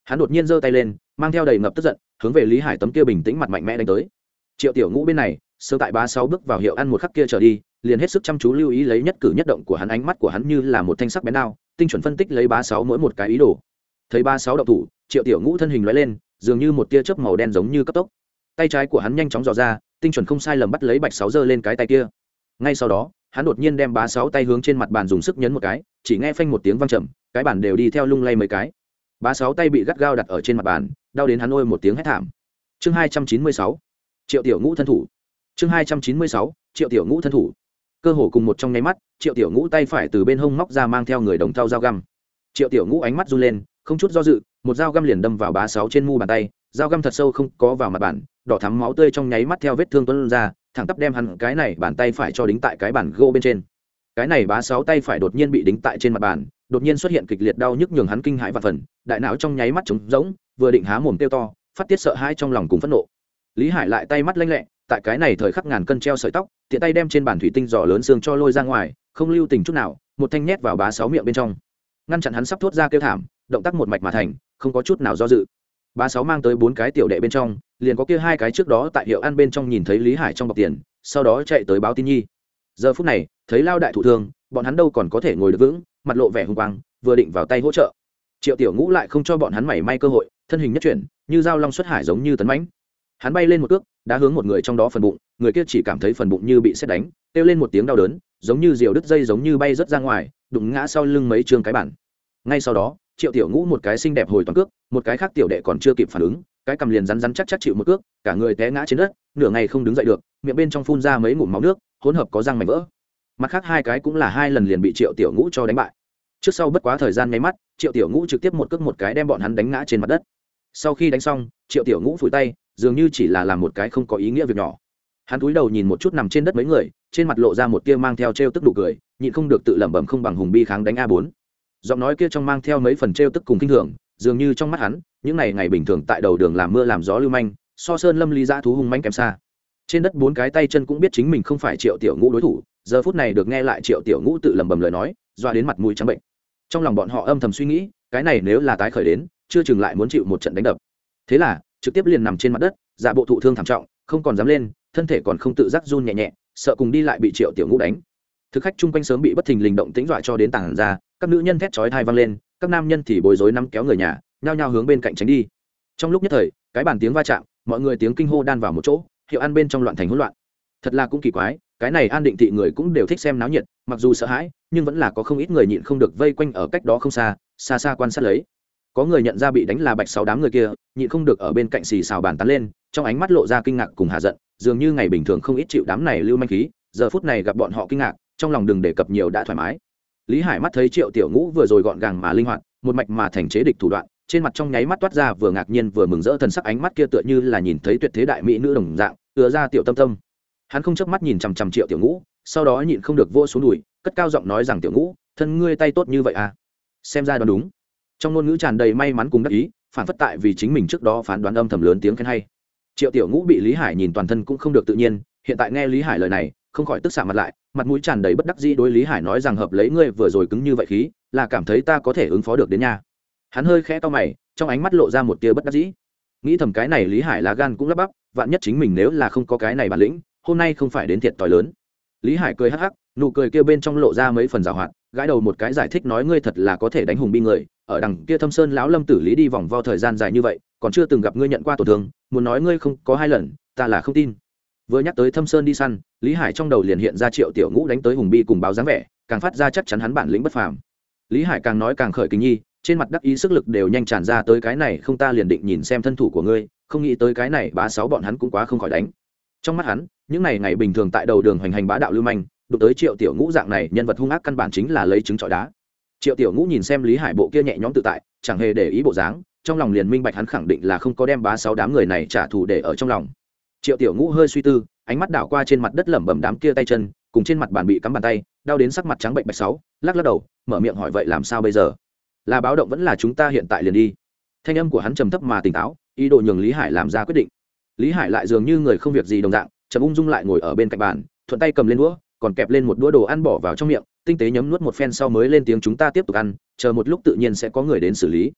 hắn đột nhiên giơ tay lên mang theo đầy ngập tức giận hướng về lý hải tấm kia bình tĩnh mặt mạnh mẽ đánh tới. Triệu Tiểu Ngũ bên này sơ tại bá sáu bước vào hiệu ăn một khắc kia trở đi liền hết sức chăm chú lưu ý lấy nhất cử nhất động của hắn, ánh mắt của hắn như là một thanh sắc bén đao tinh chuẩn phân tích lấy bá sáu mỗi một cái ý đồ. Thấy bá sáu động thủ, Triệu Tiểu Ngũ thân hình lóe lên dường như một tia chớp màu đen giống như cấp tốc, tay trái của hắn nhanh chóng dò ra tinh chuẩn không sai lầm bắt lấy bạch sáu giơ lên cái tay kia. Ngay sau đó hắn đột nhiên đem bá sáu tay hướng trên mặt bàn dùng sức nhấn một cái, chỉ nghe phanh một tiếng vang trầm, cái bàn đều đi theo lung lay mấy cái. Bá sáu tay bị gắt gao đặt ở trên mặt bàn, đau đến hắn ôi một tiếng hét thảm. Chương hai trăm chín mươi sáu, Triệu Tiểu Ngũ thân thủ. Chương hai trăm chín mươi sáu, Triệu Tiểu Ngũ thân thủ. Cơ hồ cùng một trong nháy mắt, Triệu Tiểu Ngũ tay phải từ bên hông móc ra mang theo người đồng thau dao găm. Triệu Tiểu Ngũ ánh mắt run lên, không chút do dự, một dao găm liền đâm vào bá sáu trên mu bàn tay, dao găm thật sâu không có vào mặt bàn, đỏ thắm máu tươi trong nháy mắt theo vết thương tuôn ra, thẳng tắp đem hắn cái này bàn tay phải cho đính tại cái bàn gỗ bên trên. Cái này bá sáu tay phải đột nhiên bị đính tại trên mặt bàn, đột nhiên xuất hiện kịch liệt đau nhức nhường hắn kinh hãi vạn phần, đại não trong nháy mắt trống rỗng, vừa định há mồm kêu to, phát tiết sợ hãi trong lòng cùng phẫn nộ. Lý Hải lại tay mắt lanh lẹ, tại cái này thời khắc ngàn cân treo sợi tóc, tiện tay đem trên bàn thủy tinh giỏ lớn xương cho lôi ra ngoài, không lưu tình chút nào, một thanh nhét vào bá sáu miệng bên trong, ngăn chặn hắn sắp thốt ra kêu thảm, động tác một mạch mà thành, không có chút nào do dự. Bá sáu mang tới bốn cái tiểu đệ bên trong, liền có kia hai cái trước đó tại hiệu ăn bên trong nhìn thấy Lý Hải trong bọc tiền, sau đó chạy tới báo tin nhi. Giờ phút này, thấy lao đại thụ thương, bọn hắn đâu còn có thể ngồi được vững, mặt lộ vẻ hung quang, vừa định vào tay hỗ trợ. Triệu Tiểu Ngũ lại không cho bọn hắn mảy may cơ hội, thân hình nhất chuyển, như dao long xuất hải giống như tấn mãnh. Hắn bay lên một cước, đá hướng một người trong đó phần bụng, người kia chỉ cảm thấy phần bụng như bị sét đánh, kêu lên một tiếng đau đớn, giống như diều đứt dây giống như bay rớt ra ngoài, đụng ngã sau lưng mấy trương cái bản. Ngay sau đó, Triệu Tiểu Ngũ một cái xinh đẹp hồi toàn cước, một cái khác tiểu đệ còn chưa kịp phản ứng, cái cầm liền rắn rắn chắc chắc chịu một cước, cả người té ngã trên đất, nửa ngày không đứng dậy được, miệng bên trong phun ra mấy ngụm máu nước, hỗn hợp có răng mảnh vỡ. Mặt khác hai cái cũng là hai lần liền bị Triệu Tiểu Ngũ cho đánh bại. Trước sau bất quá thời gian nháy mắt, Triệu Tiểu Ngũ trực tiếp một cước một cái đem bọn hắn đánh ngã trên mặt đất. Sau khi đánh xong, Triệu Tiểu Ngũ phủi tay, dường như chỉ là làm một cái không có ý nghĩa việc nhỏ. Hắn cúi đầu nhìn một chút nằm trên đất mấy người, trên mặt lộ ra một tia mang theo trêu tức nụ cười, nhịn không được tự lẩm bẩm không bằng hùng bi kháng đánh a bốn. Giọng nói kia trong mang theo mấy phần trêu tức cùng kinh thường, dường như trong mắt hắn, những ngày ngày bình thường tại đầu đường làm mưa làm gió lưu manh, so sơn lâm ly dã thú hung manh kém xa. Trên đất bốn cái tay chân cũng biết chính mình không phải Triệu Tiểu Ngũ đối thủ, giờ phút này được nghe lại Triệu Tiểu Ngũ tự lẩm bẩm lời nói, doa đến mặt mũi trắng bệnh. Trong lòng bọn họ âm thầm suy nghĩ, cái này nếu là tái khởi đến, chưa chừng lại muốn chịu một trận đánh đập. Thế là, trực tiếp liền nằm trên mặt đất, giả bộ thụ thương thảm trọng, không còn dám lên, thân thể còn không tự giác run nhẹ nhẹ, sợ cùng đi lại bị Triệu Tiểu Ngũ đánh. Thực khách chung quanh sớm bị bất thình lình động tĩnh dọa cho đến tảng ra, các nữ nhân thét chói tai vang lên, các nam nhân thì bối rối nắm kéo người nhà, nhao nhao hướng bên cạnh tránh đi. Trong lúc nhất thời, cái bàn tiếng va chạm, mọi người tiếng kinh hô đan vào một chỗ, hiệu ăn bên trong loạn thành hỗn loạn. Thật là cũng kỳ quái, cái này An Định thị người cũng đều thích xem náo nhiệt, mặc dù sợ hãi, nhưng vẫn là có không ít người nhịn không được vây quanh ở cách đó không xa, xa xa quan sát lấy. Có người nhận ra bị đánh là Bạch Sáu đám người kia, nhịn không được ở bên cạnh xì xào bàn tán lên, trong ánh mắt lộ ra kinh ngạc cùng hạ giận, dường như ngày bình thường không ít chịu đám này lưu manh khí, giờ phút này gặp bọn họ kinh ngạc, trong lòng đừng đề cập nhiều đã thoải mái. Lý Hải mắt thấy Triệu Tiểu Ngũ vừa rồi gọn gàng mà linh hoạt, một mạch mà thành chế địch thủ đoạn, trên mặt trong nháy mắt toát ra vừa ngạc nhiên vừa mừng rỡ thần sắc, ánh mắt kia tựa như là nhìn thấy tuyệt thế đại mỹ nữ đồng dạng, tựa ra tiểu tâm tâm. Hắn không chớp mắt nhìn chằm chằm Triệu Tiểu Ngũ, sau đó nhịn không được vỗ xuống đùi, cất cao giọng nói rằng Tiểu Ngũ, thân ngươi tay tốt như vậy à? Xem ra đoán đúng. Trong ngôn ngữ tràn đầy may mắn cùng đắc ý, phản phất tại vì chính mình trước đó phán đoán âm thầm lớn tiếng khen hay. Triệu Tiểu Ngũ bị Lý Hải nhìn toàn thân cũng không được tự nhiên, hiện tại nghe Lý Hải lời này, không khỏi tức xạ mặt lại, mặt mũi tràn đầy bất đắc dĩ đối Lý Hải nói rằng hợp lấy ngươi vừa rồi cứng như vậy khí, là cảm thấy ta có thể ứng phó được đến nha. Hắn hơi khẽ cau mày, trong ánh mắt lộ ra một tia bất đắc dĩ. Nghĩ thầm cái này Lý Hải lá gan cũng lắp bắp, vạn nhất chính mình nếu là không có cái này bản lĩnh, hôm nay không phải đến thiệt tỏi lớn. Lý Hải cười hắc hắc, nụ cười kia bên trong lộ ra mấy phần giảo hoạt, gãi đầu một cái giải thích nói ngươi thật là có thể đánh hùng bi người, ở đằng kia Thâm Sơn lão Lâm tử lý đi vòng vo thời gian dài như vậy, còn chưa từng gặp ngươi nhận qua tổn thương, muốn nói ngươi không có hai lần, ta là không tin. Vừa nhắc tới Thâm Sơn đi săn, Lý Hải trong đầu liền hiện ra Triệu Tiểu Ngũ đánh tới hùng bi cùng báo dáng vẻ, càng phát ra chắc chắn hắn bản lĩnh bất phàm. Lý Hải càng nói càng khởi kính nhi, trên mặt đắc ý sức lực đều nhanh tràn ra tới cái này không ta liền định nhìn xem thân thủ của ngươi, không nghĩ tới cái này bá sáu bọn hắn cũng quá không khỏi đánh. Trong mắt hắn, những này ngày bình thường tại đầu đường hoành hành bá đạo lưu manh, đụng tới Triệu Tiểu Ngũ dạng này nhân vật hung ác căn bản chính là lấy trứng trọi đá. Triệu Tiểu Ngũ nhìn xem Lý Hải bộ kia nhẹ nhõm tự tại, chẳng hề để ý bộ dáng, trong lòng liền minh bạch hắn khẳng định là không có đem bá sáu đám người này trả thù để ở trong lòng. Triệu Tiểu Ngũ hơi suy tư, ánh mắt đảo qua trên mặt đất lẩm bẩm đám kia tay chân, cùng trên mặt bàn bị cắm bàn tay, đau đến sắc mặt trắng bệnh Bạch Sáu, lắc lắc đầu, mở miệng hỏi vậy làm sao bây giờ? Là báo động vẫn là chúng ta hiện tại liền đi? Thanh âm của hắn trầm thấp mà tỉnh táo, ý đồ nhường Lý Hải làm ra quyết định. Lý Hải lại dường như người không việc gì đồng dạng, trầm ung dung lại ngồi ở bên cạnh bàn, thuận tay cầm lên đũa, còn kẹp lên một đũa đồ ăn bỏ vào trong miệng, tinh tế nhấm nuốt một phen sau mới lên tiếng chúng ta tiếp tục ăn, chờ một lúc tự nhiên sẽ có người đến xử lý.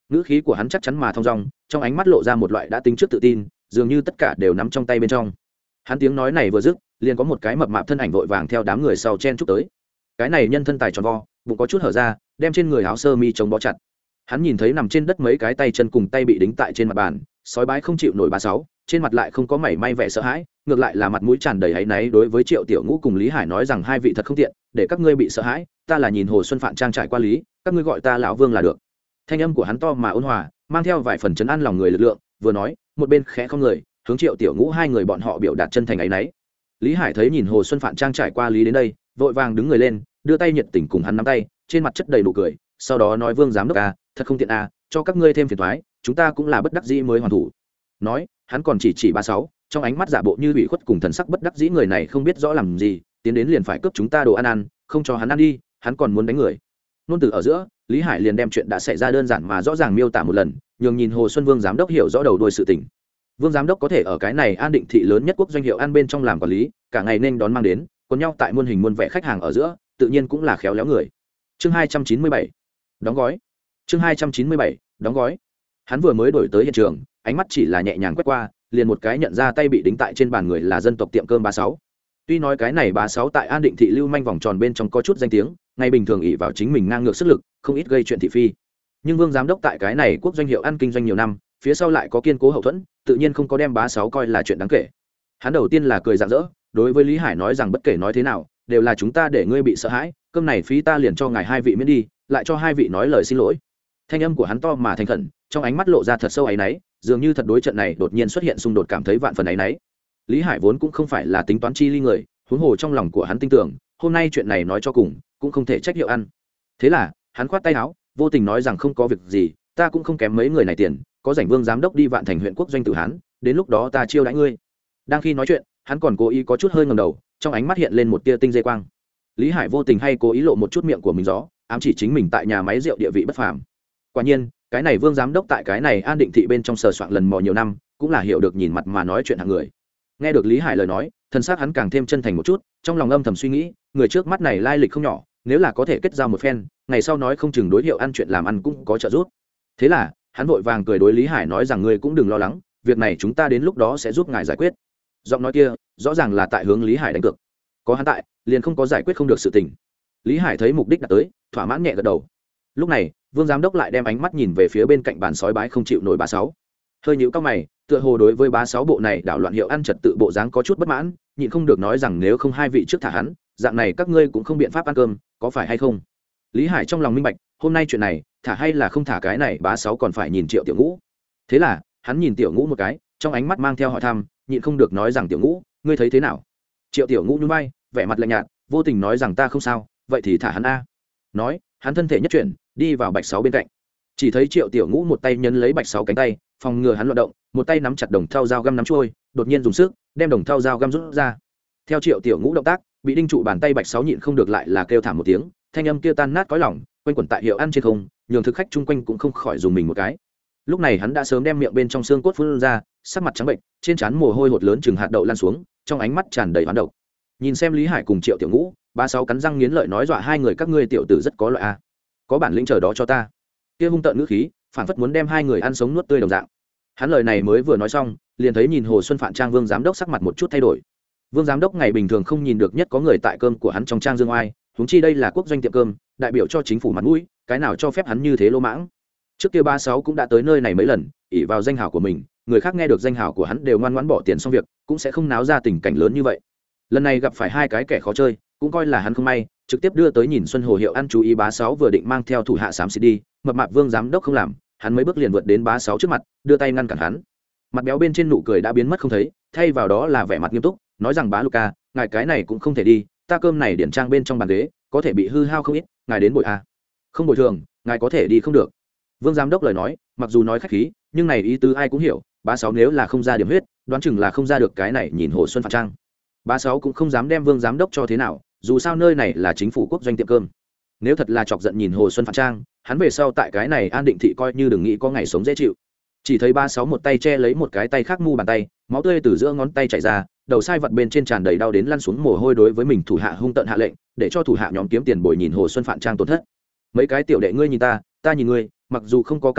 ngữ khí của hắn chắc chắn mà thong dong, trong ánh mắt lộ ra một loại đã tính trước tự tin, dường như tất cả đều nắm trong tay bên trong. Hắn tiếng nói này vừa dứt, liền có một cái mập mạp thân ảnh vội vàng theo đám người sau chen chúc tới. Cái này nhân thân tài tròn vo, bụng có chút hở ra, đem trên người áo sơ mi chống bó chặt. Hắn nhìn thấy nằm trên đất mấy cái tay chân cùng tay bị đính tại trên mặt bàn, sói bái không chịu nổi ba sáu, trên mặt lại không có mảy may vẻ sợ hãi, ngược lại là mặt mũi tràn đầy áy náy đối với Triệu Tiểu Ngũ cùng Lý Hải nói rằng hai vị thật không tiện, để các ngươi bị sợ hãi, ta là nhìn Hồ Xuân Phạn trang trải qua lý, các ngươi gọi ta lão Vương là được. Thanh âm của hắn to mà ôn hòa, mang theo vài phần trấn an lòng người lực lượng, vừa nói, một bên khẽ không người, hướng Triệu Tiểu Ngũ hai người bọn họ biểu đạt chân thành áy náy. Lý Hải thấy nhìn Hồ Xuân Phạn trang trải qua lý đến đây, vội vàng đứng người lên, đưa tay nhiệt tình cùng hắn nắm tay, trên mặt chất đầy nụ cười, sau đó nói Vương giám đốc a, thật không tiện a, cho các ngươi thêm phiền toái, chúng ta cũng là bất đắc dĩ mới hoàn thủ. Nói, hắn còn chỉ chỉ ba sáu, trong ánh mắt giả bộ như ủy khuất cùng thần sắc bất đắc dĩ, người này không biết rõ làm gì, tiến đến liền phải cướp chúng ta đồ ăn ăn, không cho hắn ăn đi, hắn còn muốn đánh người. Nôn từ ở giữa, Lý Hải liền đem chuyện đã xảy ra đơn giản mà rõ ràng miêu tả một lần, nhường nhìn Hồ Xuân Vương giám đốc hiểu rõ đầu đuôi sự tình. Vương giám đốc có thể ở cái này An Định thị lớn nhất quốc doanh hiệu ăn bên trong làm quản lý, cả ngày nên đón mang đến, còn nhau tại muôn hình muôn vẻ khách hàng ở giữa, tự nhiên cũng là khéo léo người. Chương hai trăm chín mươi bảy, đóng gói. Chương hai trăm chín mươi bảy, đóng gói. Hắn vừa mới đổi tới hiện trường, ánh mắt chỉ là nhẹ nhàng quét qua, liền một cái nhận ra tay bị đính tại trên bàn người là dân tộc tiệm cơm ba sáu. Tuy nói cái này ba sáu tại An Định thị lưu manh vòng tròn bên trong có chút danh tiếng, ngày bình thường ỷ vào chính mình ngang ngược sức lực, không ít gây chuyện thị phi. Nhưng Vương giám đốc tại cái này quốc doanh hiệu ăn kinh doanh nhiều năm, phía sau lại có kiên cố hậu thuẫn, tự nhiên không có đem ba sáu coi là chuyện đáng kể. Hắn đầu tiên là cười rạng rỡ, đối với Lý Hải nói rằng bất kể nói thế nào, đều là chúng ta để ngươi bị sợ hãi, cơm này phí ta liền cho ngài hai vị miễn đi, lại cho hai vị nói lời xin lỗi. Thanh âm của hắn to mà thành khẩn, trong ánh mắt lộ ra thật sâu áy náy, dường như thật đối trận này đột nhiên xuất hiện xung đột cảm thấy vạn phần áy náy. Lý Hải vốn cũng không phải là tính toán chi ly người, huống hồ trong lòng của hắn tin tưởng, hôm nay chuyện này nói cho cùng, cũng không thể trách hiệu ăn. Thế là, hắn khoát tay áo, vô tình nói rằng không có việc gì, ta cũng không kém mấy người này tiền, có rảnh Vương giám đốc đi Vạn Thành huyện quốc doanh Tử Hán, đến lúc đó ta chiêu đãi ngươi. Đang khi nói chuyện, hắn còn cố ý có chút hơi ngẩng đầu, trong ánh mắt hiện lên một tia tinh dây quang. Lý Hải vô tình hay cố ý lộ một chút miệng của mình gió, ám chỉ chính mình tại nhà máy rượu địa vị bất phàm. Quả nhiên, cái này Vương giám đốc tại cái này An Định thị bên trong sờ soạn lần mò nhiều năm, cũng là hiểu được nhìn mặt mà nói chuyện hạng người. Nghe được Lý Hải lời nói, thân xác hắn càng thêm chân thành một chút, trong lòng âm thầm suy nghĩ, người trước mắt này lai lịch không nhỏ, nếu là có thể kết giao một phen, ngày sau nói không chừng đối hiệu ăn chuyện làm ăn cũng có trợ giúp. Thế là, hắn vội vàng cười đối Lý Hải nói rằng ngươi cũng đừng lo lắng, việc này chúng ta đến lúc đó sẽ giúp ngài giải quyết. Giọng nói kia, rõ ràng là tại hướng Lý Hải đánh cược. Có hắn tại, liền không có giải quyết không được sự tình. Lý Hải thấy mục đích đã tới, thỏa mãn nhẹ gật đầu. Lúc này, Vương giám đốc lại đem ánh mắt nhìn về phía bên cạnh bàn sói bái không chịu nổi ba sáu. Hơi nhíu cao mày, tựa hồ đối với bá sáu bộ này đảo loạn hiệu ăn trật tự bộ dáng có chút bất mãn, nhịn không được nói rằng nếu không hai vị trước thả hắn, dạng này các ngươi cũng không biện pháp ăn cơm, có phải hay không? Lý Hải trong lòng minh bạch, hôm nay chuyện này, thả hay là không thả cái này bá sáu còn phải nhìn Triệu Tiểu Ngũ. Thế là, hắn nhìn Tiểu Ngũ một cái, trong ánh mắt mang theo hỏi thăm, nhịn không được nói rằng Tiểu Ngũ, ngươi thấy thế nào? Triệu Tiểu Ngũ nhún vai, vẻ mặt lạnh nhạt, vô tình nói rằng ta không sao, vậy thì thả hắn a. Nói, hắn thân thể nhất chuyển, đi vào Bạch Sáu bên cạnh. Chỉ thấy Triệu Tiểu Ngũ một tay nhấn lấy Bạch Sáu cánh tay, phòng ngừa hắn loạn động, một tay nắm chặt đồng thau dao găm nắm trôi, đột nhiên dùng sức, đem đồng thau dao găm rút ra. Theo Triệu Tiểu Ngũ động tác, bị đinh trụ bàn tay Bạch Sáu nhịn không được lại là kêu thảm một tiếng, thanh âm kia tan nát cõi lòng, quanh quẩn tại hiệu ăn trên không, nhường thực khách chung quanh cũng không khỏi dùng mình một cái. Lúc này hắn đã sớm đem miệng bên trong xương cốt phun ra, sắc mặt trắng bệnh, trên trán mồ hôi hột lớn chừng hạt đậu lan xuống, trong ánh mắt tràn đầy hoán độc. Nhìn xem Lý Hải cùng Triệu Tiểu Ngũ, ba sáu cắn răng nghiến lợi nói dọa hai người các ngươi tiểu tử rất có loại a, có bản lĩnh chờ đó cho ta. Kia hung tợn ngữ khí, phản phất muốn đem hai người ăn sống nuốt tươi đồng dạng. Hắn lời này mới vừa nói xong, liền thấy nhìn Hồ Xuân Phạn trang Vương giám đốc sắc mặt một chút thay đổi. Vương giám đốc ngày bình thường không nhìn được nhất có người tại cơm của hắn trong trang dương oai, huống chi đây là quốc doanh tiệm cơm, đại biểu cho chính phủ mặt mũi, cái nào cho phép hắn như thế lỗ mãng. Trước kia ba sáu cũng đã tới nơi này mấy lần, ỷ vào danh hào của mình, người khác nghe được danh hào của hắn đều ngoan ngoãn bỏ tiền xong việc, cũng sẽ không náo ra tình cảnh lớn như vậy. Lần này gặp phải hai cái kẻ khó chơi, cũng coi là hắn không may, trực tiếp đưa tới nhìn Xuân Hồ hiệu ăn chú ý bá sáu vừa định mang theo thủ hạ xám xịt đi, mập mạp Vương giám đốc không làm, hắn mấy bước liền vượt đến bá sáu trước mặt, đưa tay ngăn cản hắn. Mặt béo bên trên nụ cười đã biến mất không thấy, thay vào đó là vẻ mặt nghiêm túc, nói rằng bá Luca, ngài cái này cũng không thể đi, ta cơm này điển trang bên trong bàn ghế, có thể bị hư hao không ít, ngài đến bồi a. Không bồi thường, ngài có thể đi không được. Vương giám đốc lời nói, mặc dù nói khách khí, nhưng này ý tứ ai cũng hiểu, bá sáu nếu là không ra điểm huyết, đoán chừng là không ra được cái này nhìn Hồ Xuân Phạn trang. Bá sáu cũng không dám đem Vương giám đốc cho thế nào, dù sao nơi này là chính phủ quốc doanh tiệm cơm. Nếu thật là chọc giận nhìn Hồ Xuân Phạn trang, hắn về sau tại cái này An Định thị coi như đừng nghĩ có ngày sống dễ chịu. Chỉ thấy ba sáu một tay che lấy một cái tay khác mu bàn tay, máu tươi từ giữa ngón tay chảy ra, đầu sai vật bên trên tràn đầy đau đến lăn xuống mồ hôi đối với mình thủ hạ hung tợn hạ lệnh, để cho thủ hạ nhóm kiếm tiền bồi nhìn Hồ Xuân Phạn trang tổn thất. Mấy cái tiểu đệ ngươi nhìn ta, ta nhìn ngươi, mặc dù không có căm lòng,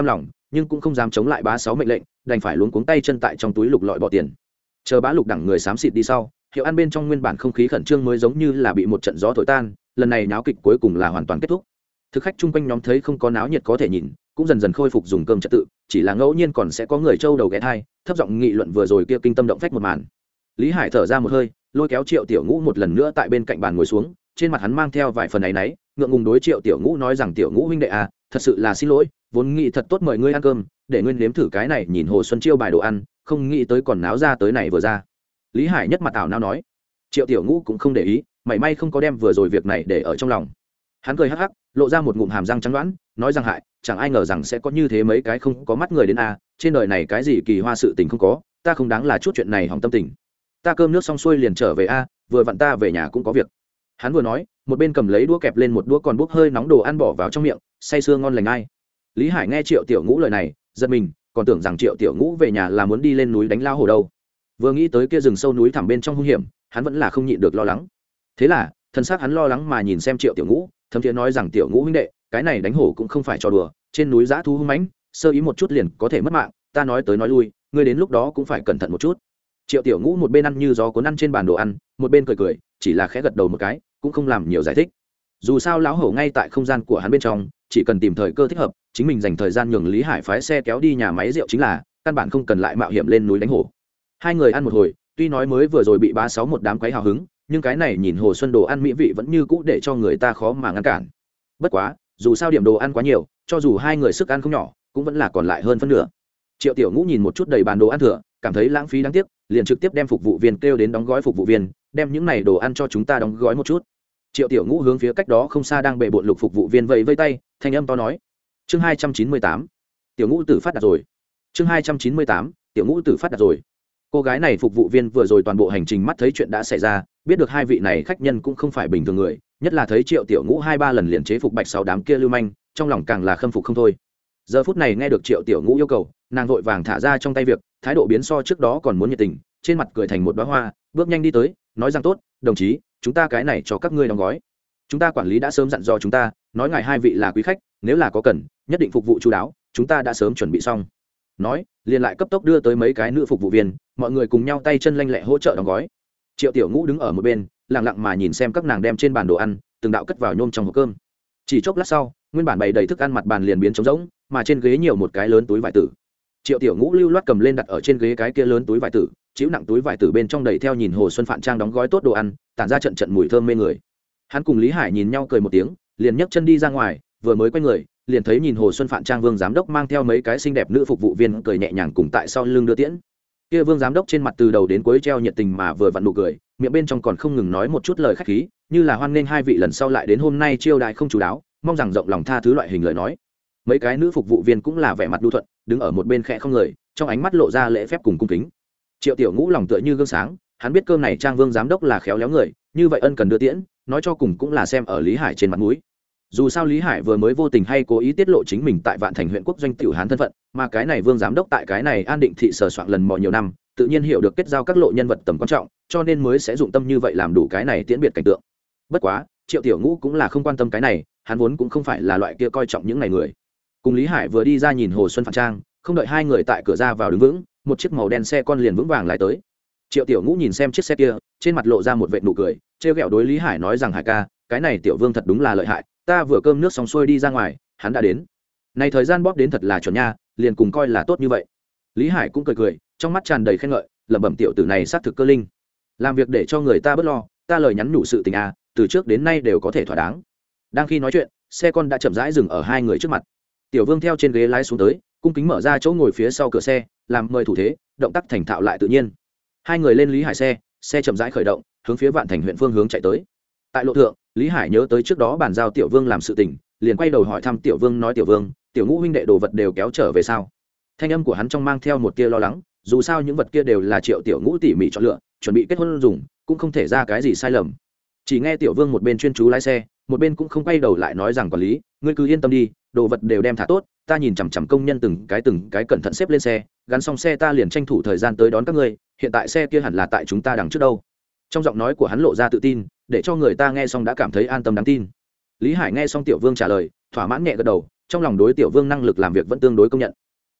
nhưng cũng không dám chống lại bá sáu mệnh lệnh, đành phải luống cuống tay chân tại trong túi lục lọi bỏ tiền. Chờ bá lục đẳng người xám xịt đi sau, hiệu ăn bên trong nguyên bản không khí khẩn trương mới giống như là bị một trận gió thổi tan, lần này náo kịch cuối cùng là hoàn toàn kết thúc. Thực khách chung quanh nhóm thấy không có náo nhiệt có thể nhìn, cũng dần dần khôi phục dùng cơm trật tự, chỉ là ngẫu nhiên còn sẽ có người trâu đầu ghé thai, thấp giọng nghị luận vừa rồi kia kinh tâm động phách một màn. Lý Hải thở ra một hơi, lôi kéo Triệu Tiểu Ngũ một lần nữa tại bên cạnh bàn ngồi xuống, trên mặt hắn mang theo vài phần áy náy, ngượng ngùng đối Triệu Tiểu Ngũ nói rằng Tiểu Ngũ huynh đệ à, thật sự là xin lỗi, vốn nghĩ thật tốt mời ngươi ăn cơm, để ngươi nếm thử cái này nhìn Hồ Xuân chiêu bài đồ ăn, không nghĩ tới còn náo ra tới này vừa ra. Lý Hải nhất mặt ảo nao nói. Triệu Tiểu Ngũ cũng không để ý, mảy may không có đem vừa rồi việc này để ở trong lòng. Hắn cười hắc hắc, lộ ra một ngụm hàm răng trắng đoán, nói rằng hại, chẳng ai ngờ rằng sẽ có như thế mấy cái không có mắt người đến a, trên đời này cái gì kỳ hoa sự tình không có, ta không đáng là chút chuyện này hỏng tâm tình. Ta cơm nước xong xuôi liền trở về a, vừa vặn ta về nhà cũng có việc. Hắn vừa nói, một bên cầm lấy đũa kẹp lên một đũa còn bốc hơi nóng đồ ăn bỏ vào trong miệng, say sưa ngon lành ai. Lý Hải nghe Triệu Tiểu Ngũ lời này, giật mình, còn tưởng rằng Triệu Tiểu Ngũ về nhà là muốn đi lên núi đánh lao hổ đâu. Vừa nghĩ tới kia rừng sâu núi thẳm bên trong hung hiểm, hắn vẫn là không nhịn được lo lắng. Thế là, thân xác hắn lo lắng mà nhìn xem Triệu Tiểu Ngũ, thấm thiế nói rằng Tiểu Ngũ huynh đệ, cái này đánh hổ cũng không phải trò đùa, trên núi dã thú hung mãnh, sơ ý một chút liền có thể mất mạng, ta nói tới nói lui, ngươi đến lúc đó cũng phải cẩn thận một chút. Triệu Tiểu Ngũ một bên ăn như gió cuốn ăn trên bàn đồ ăn, một bên cười cười, chỉ là khẽ gật đầu một cái, cũng không làm nhiều giải thích. Dù sao lão hổ ngay tại không gian của hắn bên trong, chỉ cần tìm thời cơ thích hợp, chính mình dành thời gian nhường Lý Hải phái xe kéo đi nhà máy rượu chính là, căn bản không cần lại mạo hiểm lên núi đánh hổ. Hai người ăn một hồi, tuy nói mới vừa rồi bị bá sáu một đám quấy hào hứng, nhưng cái này nhìn Hồ Xuân đồ ăn mỹ vị vẫn như cũ để cho người ta khó mà ngăn cản. Bất quá, dù sao điểm đồ ăn quá nhiều, cho dù hai người sức ăn không nhỏ, cũng vẫn là còn lại hơn phân nửa. Triệu Tiểu Ngũ nhìn một chút đầy bàn đồ ăn thừa, cảm thấy lãng phí đáng tiếc, liền trực tiếp đem phục vụ viên kêu đến đóng gói phục vụ viên, đem những này đồ ăn cho chúng ta đóng gói một chút. Triệu Tiểu Ngũ hướng phía cách đó không xa đang bệ bội lục phục vụ viên vẫy vẫy tay, thanh âm to nói: "Chương hai trăm chín mươi tám, Tiểu Ngũ tử phát đạt rồi." Chương hai trăm chín mươi tám, Tiểu Ngũ tử phát đạt rồi. Cô gái này phục vụ viên vừa rồi toàn bộ hành trình mắt thấy chuyện đã xảy ra, biết được hai vị này khách nhân cũng không phải bình thường người, nhất là thấy Triệu Tiểu Ngũ hai ba lần liền chế phục bạch sáu đám kia lưu manh, trong lòng càng là khâm phục không thôi. Giờ phút này nghe được Triệu Tiểu Ngũ yêu cầu, nàng vội vàng thả ra trong tay việc, thái độ biến so trước đó còn muốn nhiệt tình, trên mặt cười thành một đóa hoa, bước nhanh đi tới, nói rằng tốt, đồng chí, chúng ta cái này cho các ngươi đóng gói. Chúng ta quản lý đã sớm dặn dò chúng ta, nói ngài hai vị là quý khách, nếu là có cần, nhất định phục vụ chu đáo, chúng ta đã sớm chuẩn bị xong. Nói, liền lại cấp tốc đưa tới mấy cái nữ phục vụ viên, mọi người cùng nhau tay chân lanh lẹ hỗ trợ đóng gói. Triệu Tiểu Ngũ đứng ở một bên, lặng lặng mà nhìn xem các nàng đem trên bàn đồ ăn từng đạo cất vào nhôm trong hộp cơm. Chỉ chốc lát sau, nguyên bản bày đầy thức ăn mặt bàn liền biến trống rỗng, mà trên ghế nhiều một cái lớn túi vải tử. Triệu Tiểu Ngũ lưu loát cầm lên đặt ở trên ghế cái kia lớn túi vải tử, chịu nặng túi vải tử bên trong đầy theo nhìn Hồ Xuân Phạn Trang đóng gói tốt đồ ăn, tản ra trận trận mùi thơm mê người. Hắn cùng Lý Hải nhìn nhau cười một tiếng, liền nhấc chân đi ra ngoài, vừa mới quay người, liền thấy nhìn Hồ Xuân Phạn Trang Vương giám đốc mang theo mấy cái xinh đẹp nữ phục vụ viên cười nhẹ nhàng cùng tại sau lưng đưa tiễn. Kia Vương giám đốc trên mặt từ đầu đến cuối treo nhiệt tình mà vừa vặn nụ cười, miệng bên trong còn không ngừng nói một chút lời khách khí, như là hoan nghênh hai vị lần sau lại đến hôm nay chiêu đãi không chú đáo, mong rằng rộng lòng tha thứ loại hình lời nói. Mấy cái nữ phục vụ viên cũng là vẻ mặt đu thuận, đứng ở một bên khẽ không người, trong ánh mắt lộ ra lễ phép cùng cung kính. Triệu Tiểu Ngũ lòng tựa như gương sáng, hắn biết cơm này Trang Vương giám đốc là khéo léo người, như vậy ân cần đưa tiễn, nói cho cùng cũng là xem ở Lý Hải trên mặt mũi. Dù sao Lý Hải vừa mới vô tình hay cố ý tiết lộ chính mình tại Vạn Thành huyện quốc doanh tiểu hán thân phận, mà cái này Vương giám đốc tại cái này An Định thị sờ soạn lần mò nhiều năm, tự nhiên hiểu được kết giao các lộ nhân vật tầm quan trọng, cho nên mới sẽ dụng tâm như vậy làm đủ cái này tiễn biệt cảnh tượng. Bất quá, Triệu Tiểu Ngũ cũng là không quan tâm cái này, hắn vốn cũng không phải là loại kia coi trọng những này người. Cùng Lý Hải vừa đi ra nhìn Hồ Xuân Phạn Trang, không đợi hai người tại cửa ra vào đứng vững, một chiếc màu đen xe con liền vững vàng lái tới. Triệu Tiểu Ngũ nhìn xem chiếc xe kia, trên mặt lộ ra một vệt nụ cười, trêu ghẹo đối Lý Hải nói rằng Hải ca, cái này Tiểu Vương thật đúng là lợi hại, ta vừa cơm nước xong xuôi đi ra ngoài, hắn đã đến. Này thời gian bóp đến thật là chuẩn nha, liền cùng coi là tốt như vậy. Lý Hải cũng cười cười, trong mắt tràn đầy khen ngợi, lẩm bẩm tiểu tử này xác thực cơ linh, làm việc để cho người ta bớt lo, ta lời nhắn nhủ sự tình à, từ trước đến nay đều có thể thỏa đáng. Đang khi nói chuyện, xe con đã chậm rãi dừng ở hai người trước mặt. Tiểu Vương theo trên ghế lái xuống tới, cung kính mở ra chỗ ngồi phía sau cửa xe, làm mời thủ thế, động tác thành thạo lại tự nhiên. Hai người lên Lý Hải xe, xe chậm rãi khởi động, hướng phía Vạn Thành huyện phương hướng chạy tới. Tại lộ thượng, Lý Hải nhớ tới trước đó bàn giao Tiểu Vương làm sự tình, liền quay đầu hỏi thăm Tiểu Vương, nói Tiểu Vương, Tiểu Ngũ huynh đệ đồ vật đều kéo trở về sao? Thanh âm của hắn trong mang theo một tia lo lắng, dù sao những vật kia đều là Triệu Tiểu Ngũ tỉ mỉ chọn lựa, chuẩn bị kết hôn dùng, cũng không thể ra cái gì sai lầm. Chỉ nghe Tiểu Vương một bên chuyên chú lái xe, một bên cũng không quay đầu lại nói rằng quản lý, ngươi cứ yên tâm đi, đồ vật đều đem thả tốt, ta nhìn chằm chằm công nhân từng cái từng cái cẩn thận xếp lên xe, gắn xong xe ta liền tranh thủ thời gian tới đón các ngươi, hiện tại xe kia hẳn là tại chúng ta đằng trước đâu. Trong giọng nói của hắn lộ ra tự tin, để cho người ta nghe xong đã cảm thấy an tâm đáng tin. Lý Hải nghe xong Tiểu Vương trả lời, thỏa mãn nhẹ gật đầu, trong lòng đối Tiểu Vương năng lực làm việc vẫn tương đối công nhận.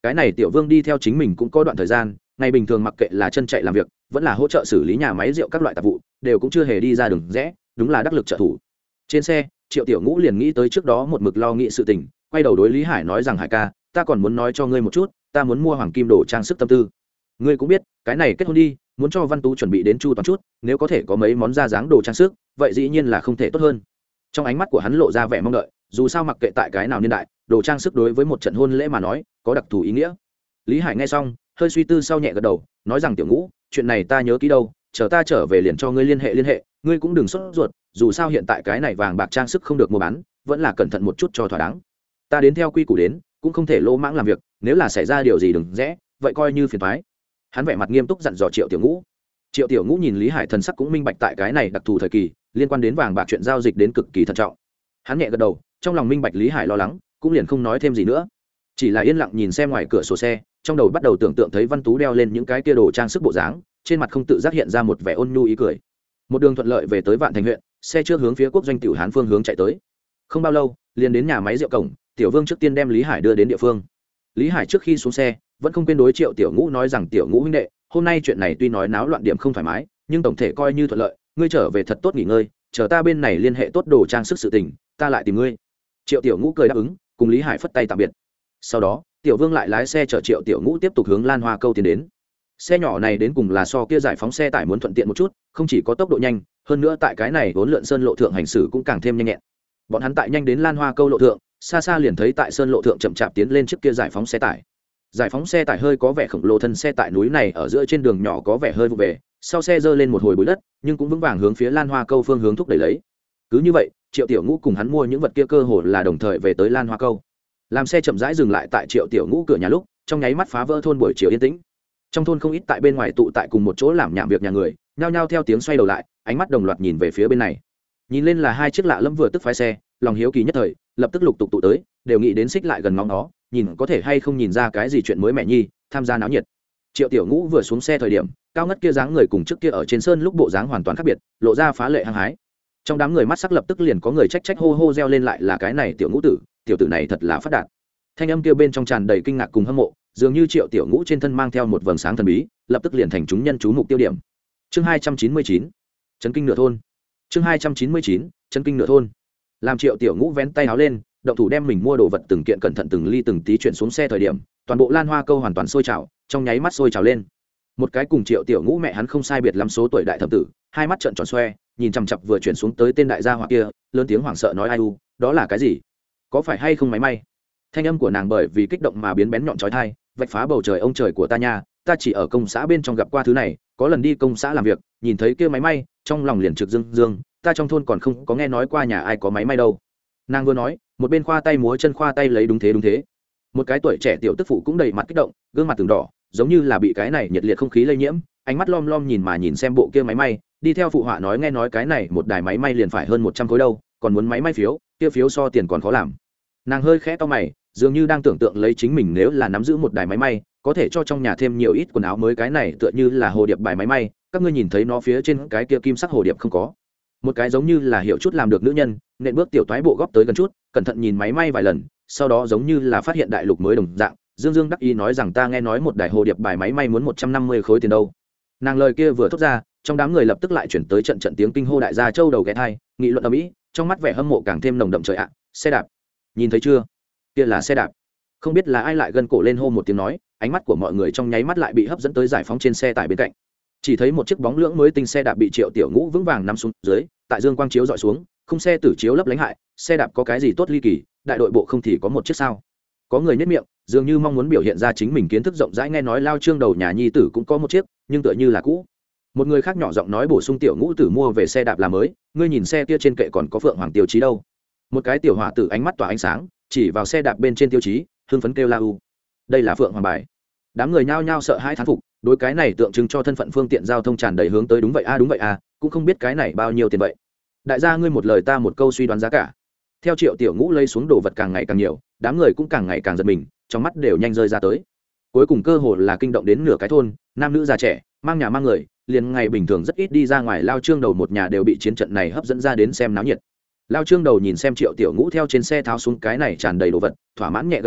cái này tiểu vương đi theo chính mình cũng có đoạn thời gian, ngày bình thường mặc kệ là chân chạy làm việc vẫn là hỗ trợ xử lý nhà máy rượu các loại tạp vụ đều cũng chưa hề đi ra đường rẽ, đúng là đắc lực trợ thủ. Trên xe Triệu Tiểu Ngũ liền nghĩ tới trước đó một mực lo nghĩ sự tình, quay đầu đối Lý Hải nói rằng: Hải ca, ta còn muốn nói cho ngươi một chút, ta muốn mua hoàng kim đồ trang sức tâm tư. Ngươi cũng biết cái này kết hôn đi, muốn cho Văn Tú chuẩn bị đến chu toàn chút, nếu có thể có mấy món da dáng đồ trang sức vậy dĩ nhiên là không thể tốt hơn. Trong ánh mắt của hắn lộ ra vẻ mong đợi, dù sao mặc kệ tại cái nào niên đại, đồ trang sức đối với một trận hôn lễ mà nói có đặc thù ý nghĩa. Lý Hải nghe xong hơi suy tư sau nhẹ gật đầu, nói rằng: Tiểu Ngũ, chuyện này ta nhớ kỹ đâu, chờ ta trở về liền cho ngươi liên hệ liên hệ, ngươi cũng đừng sốt ruột, dù sao hiện tại cái này vàng bạc trang sức không được mua bán, vẫn là cẩn thận một chút cho thỏa đáng. Ta đến theo quy củ đến, cũng không thể lỗ mãng làm việc, nếu là xảy ra điều gì đừng rẽ, vậy coi như phiền toái. Hắn vẻ mặt nghiêm túc dặn dò Triệu Tiểu Ngũ. Triệu Tiểu Ngũ nhìn Lý Hải thần sắc cũng minh bạch tại cái này đặc thù thời kỳ, liên quan đến vàng bạc chuyện giao dịch đến cực kỳ thận trọng. Hắn nhẹ gật đầu, trong lòng minh bạch Lý Hải lo lắng, cũng liền không nói thêm gì nữa, chỉ là yên lặng nhìn xem ngoài cửa sổ xe, trong đầu bắt đầu tưởng tượng thấy Văn Tú đeo lên những cái kia đồ trang sức bộ dáng, trên mặt không tự giác hiện ra một vẻ ôn nhu ý cười. Một đường thuận lợi về tới Vạn Thành huyện, xe trước hướng phía quốc doanh tiểu Hán phương hướng chạy tới. Không bao lâu liền đến nhà máy rượu cổng, Tiểu Vương trước tiên đem Lý Hải đưa đến địa phương. Lý Hải trước khi xuống xe vẫn không quên đối Triệu Tiểu Ngũ nói rằng: Tiểu Ngũ huynh đệ, hôm nay chuyện này tuy nói náo loạn điểm không thoải mái, nhưng tổng thể coi như thuận lợi, ngươi trở về thật tốt nghỉ ngơi, chờ ta bên này liên hệ tốt đồ trang sức sự tình, ta lại tìm ngươi. Triệu Tiểu Ngũ cười đáp ứng, cùng Lý Hải phất tay tạm biệt. Sau đó Tiểu Vương lại lái xe chở Triệu Tiểu Ngũ tiếp tục hướng Lan Hoa Câu tiến đến. Xe nhỏ này đến cùng là so kia giải phóng xe tải muốn thuận tiện một chút, không chỉ có tốc độ nhanh, hơn nữa tại cái này vốn lượn sơn lộ thượng hành xử cũng càng thêm nhanh nhẹn. Bọn hắn tại nhanh đến Lan Hoa Câu lộ thượng, xa xa liền thấy tại sơn lộ thượng chậm chạp tiến lên chiếc kia giải phóng xe tải. Giải phóng xe tải hơi có vẻ khổng lồ, thân xe tại núi này ở giữa trên đường nhỏ có vẻ hơi vụ về, sau xe giơ lên một hồi bụi đất, nhưng cũng vững vàng hướng phía Lan Hoa Câu phương hướng thúc đẩy lấy. Cứ như vậy, Triệu Tiểu Ngũ cùng hắn mua những vật kia cơ hồ là đồng thời về tới Lan Hoa Câu. Làm xe chậm rãi dừng lại tại Triệu Tiểu Ngũ cửa nhà lúc, trong nháy mắt phá vỡ thôn buổi chiều yên tĩnh. Trong thôn không ít tại bên ngoài tụ tại cùng một chỗ làm nhảm việc nhà người, nhao nhao theo tiếng xoay đầu lại, ánh mắt đồng loạt nhìn về phía bên này. Nhìn lên là hai chiếc lạ lẫm vừa tức phái xe, lòng hiếu kỳ nhất thời lập tức lục tục tụ tới, đều nghĩ đến xích lại gần ngóng nó, nhìn có thể hay không nhìn ra cái gì chuyện mới mẻ nhi, tham gia náo nhiệt. Triệu Tiểu Ngũ vừa xuống xe thời điểm, cao ngất kia dáng người cùng trước kia ở trên sơn lúc bộ dáng hoàn toàn khác biệt, lộ ra phá lệ hăng hái. Trong đám người mắt sắc lập tức liền có người trách trách hô hô reo lên, lại là cái này Tiểu Ngũ tử, tiểu tử này thật là phát đạt. Thanh âm kia bên trong tràn đầy kinh ngạc cùng hâm mộ, dường như Triệu Tiểu Ngũ trên thân mang theo một vầng sáng thần bí, lập tức liền thành chúng nhân chú mục tiêu điểm. Chương hai trăm chín mươi chín, chấn kinh nửa thôn. Chương hai trăm chín mươi chín, chấn kinh nửa thôn. Làm Triệu Tiểu Ngũ vén tay áo lên, động thủ đem mình mua đồ vật từng kiện cẩn thận từng ly từng tí chuyển xuống xe thời điểm, toàn bộ Lan Hoa Câu hoàn toàn sôi trào, trong nháy mắt sôi trào lên. Một cái cùng Triệu Tiểu Ngũ mẹ hắn không sai biệt lắm số tuổi đại thẩm tử, hai mắt trợn tròn xoe, nhìn chằm chằm vừa chuyển xuống tới tên đại gia hỏa kia, lớn tiếng hoảng sợ nói: ai u, đó là cái gì? Có phải hay không máy may? Thanh âm của nàng bởi vì kích động mà biến bén nhọn chói tai, vạch phá bầu trời ông trời của ta nha, ta chỉ ở công xã bên trong gặp qua thứ này, có lần đi công xã làm việc, nhìn thấy kia máy may, trong lòng liền trực dương dương, ta trong thôn còn không có nghe nói qua nhà ai có máy may đâu. Nàng vừa nói, một bên khoa tay múa chân khoa tay lấy đúng thế đúng thế. Một cái tuổi trẻ tiểu tức phụ cũng đầy mặt kích động, gương mặt từng đỏ, giống như là bị cái này nhiệt liệt không khí lây nhiễm, ánh mắt lom lom nhìn mà nhìn xem bộ kia máy may, đi theo phụ họa nói: nghe nói cái này một đài máy may liền phải hơn một trăm khối đâu, còn muốn máy may phiếu, kia phiếu so tiền còn khó làm. Nàng hơi khẽ to mày, dường như đang tưởng tượng lấy chính mình nếu là nắm giữ một đài máy may, có thể cho trong nhà thêm nhiều ít quần áo mới, cái này tựa như là hồ điệp bài máy may, các ngươi nhìn thấy nó phía trên cái kia kim sắc hồ điệp không có? Một cái giống như là hiểu chút làm được nữ nhân, nện bước tiểu toái bộ góp tới gần chút, cẩn thận nhìn máy may vài lần, sau đó giống như là phát hiện đại lục mới đồng dạng, dương dương đắc ý nói rằng: ta nghe nói một đài hồ điệp bài máy may muốn một trăm năm mươi khối tiền đâu. Nàng lời kia vừa thốt ra, trong đám người lập tức lại chuyển tới trận trận tiếng kinh hô, đại gia châu đầu ghé thai, nghị luận ầm ĩ, trong mắt vẻ hâm mộ càng thêm nồng đậm. Trời ạ, xe đạp, nhìn thấy chưa, kia là xe đạp. Không biết là ai lại gân cổ lên hô một tiếng nói, ánh mắt của mọi người trong nháy mắt lại bị hấp dẫn tới giải phóng trên xe tải bên cạnh. Chỉ thấy một chiếc bóng lưỡng mới tinh xe đạp bị Triệu Tiểu Ngũ vững vàng nằm xuống dưới, tại dương quang chiếu dọi xuống, khung xe tử chiếu lấp lánh hại, xe đạp có cái gì tốt ly kỳ, đại đội bộ không thì có một chiếc sao? Có người nhếch miệng, dường như mong muốn biểu hiện ra chính mình kiến thức rộng rãi, nghe nói Lao Trương đầu nhà nhi tử cũng có một chiếc, nhưng tựa như là cũ. Một người khác nhỏ giọng nói bổ sung: Tiểu Ngũ tử mua về xe đạp là mới, ngươi nhìn xe kia trên kệ còn có phượng hoàng tiêu chí đâu. Một cái tiểu hỏa tử ánh mắt tỏa ánh sáng, chỉ vào xe đạp bên trên tiêu chí, hưng phấn kêu la u, đây là phượng hoàng bài. Đám người nhao nhao sợ hãi thán phục, đối cái này tượng trưng cho thân phận phương tiện giao thông tràn đầy hướng tới. Đúng vậy a, đúng vậy a, cũng không biết cái này bao nhiêu tiền vậy. Đại gia ngươi một lời ta một câu suy đoán giá cả. Theo Triệu Tiểu Ngũ lấy xuống đồ vật càng ngày càng nhiều, đám người cũng càng ngày càng giật mình, trong mắt đều nhanh rơi ra tới. Cuối cùng cơ hồ là kinh động đến nửa cái thôn, nam nữ già trẻ, mang nhà mang người, liền ngày bình thường rất ít đi ra ngoài Lao Trương đầu một nhà đều bị chiến trận này hấp dẫn ra đến xem náo nhiệt. Lao Trương đầu nhìn xem Triệu Tiểu Ngũ theo trên xe tháo xuống cái này tràn đầy đồ vật, thỏa mãn nhẹ gật đầu,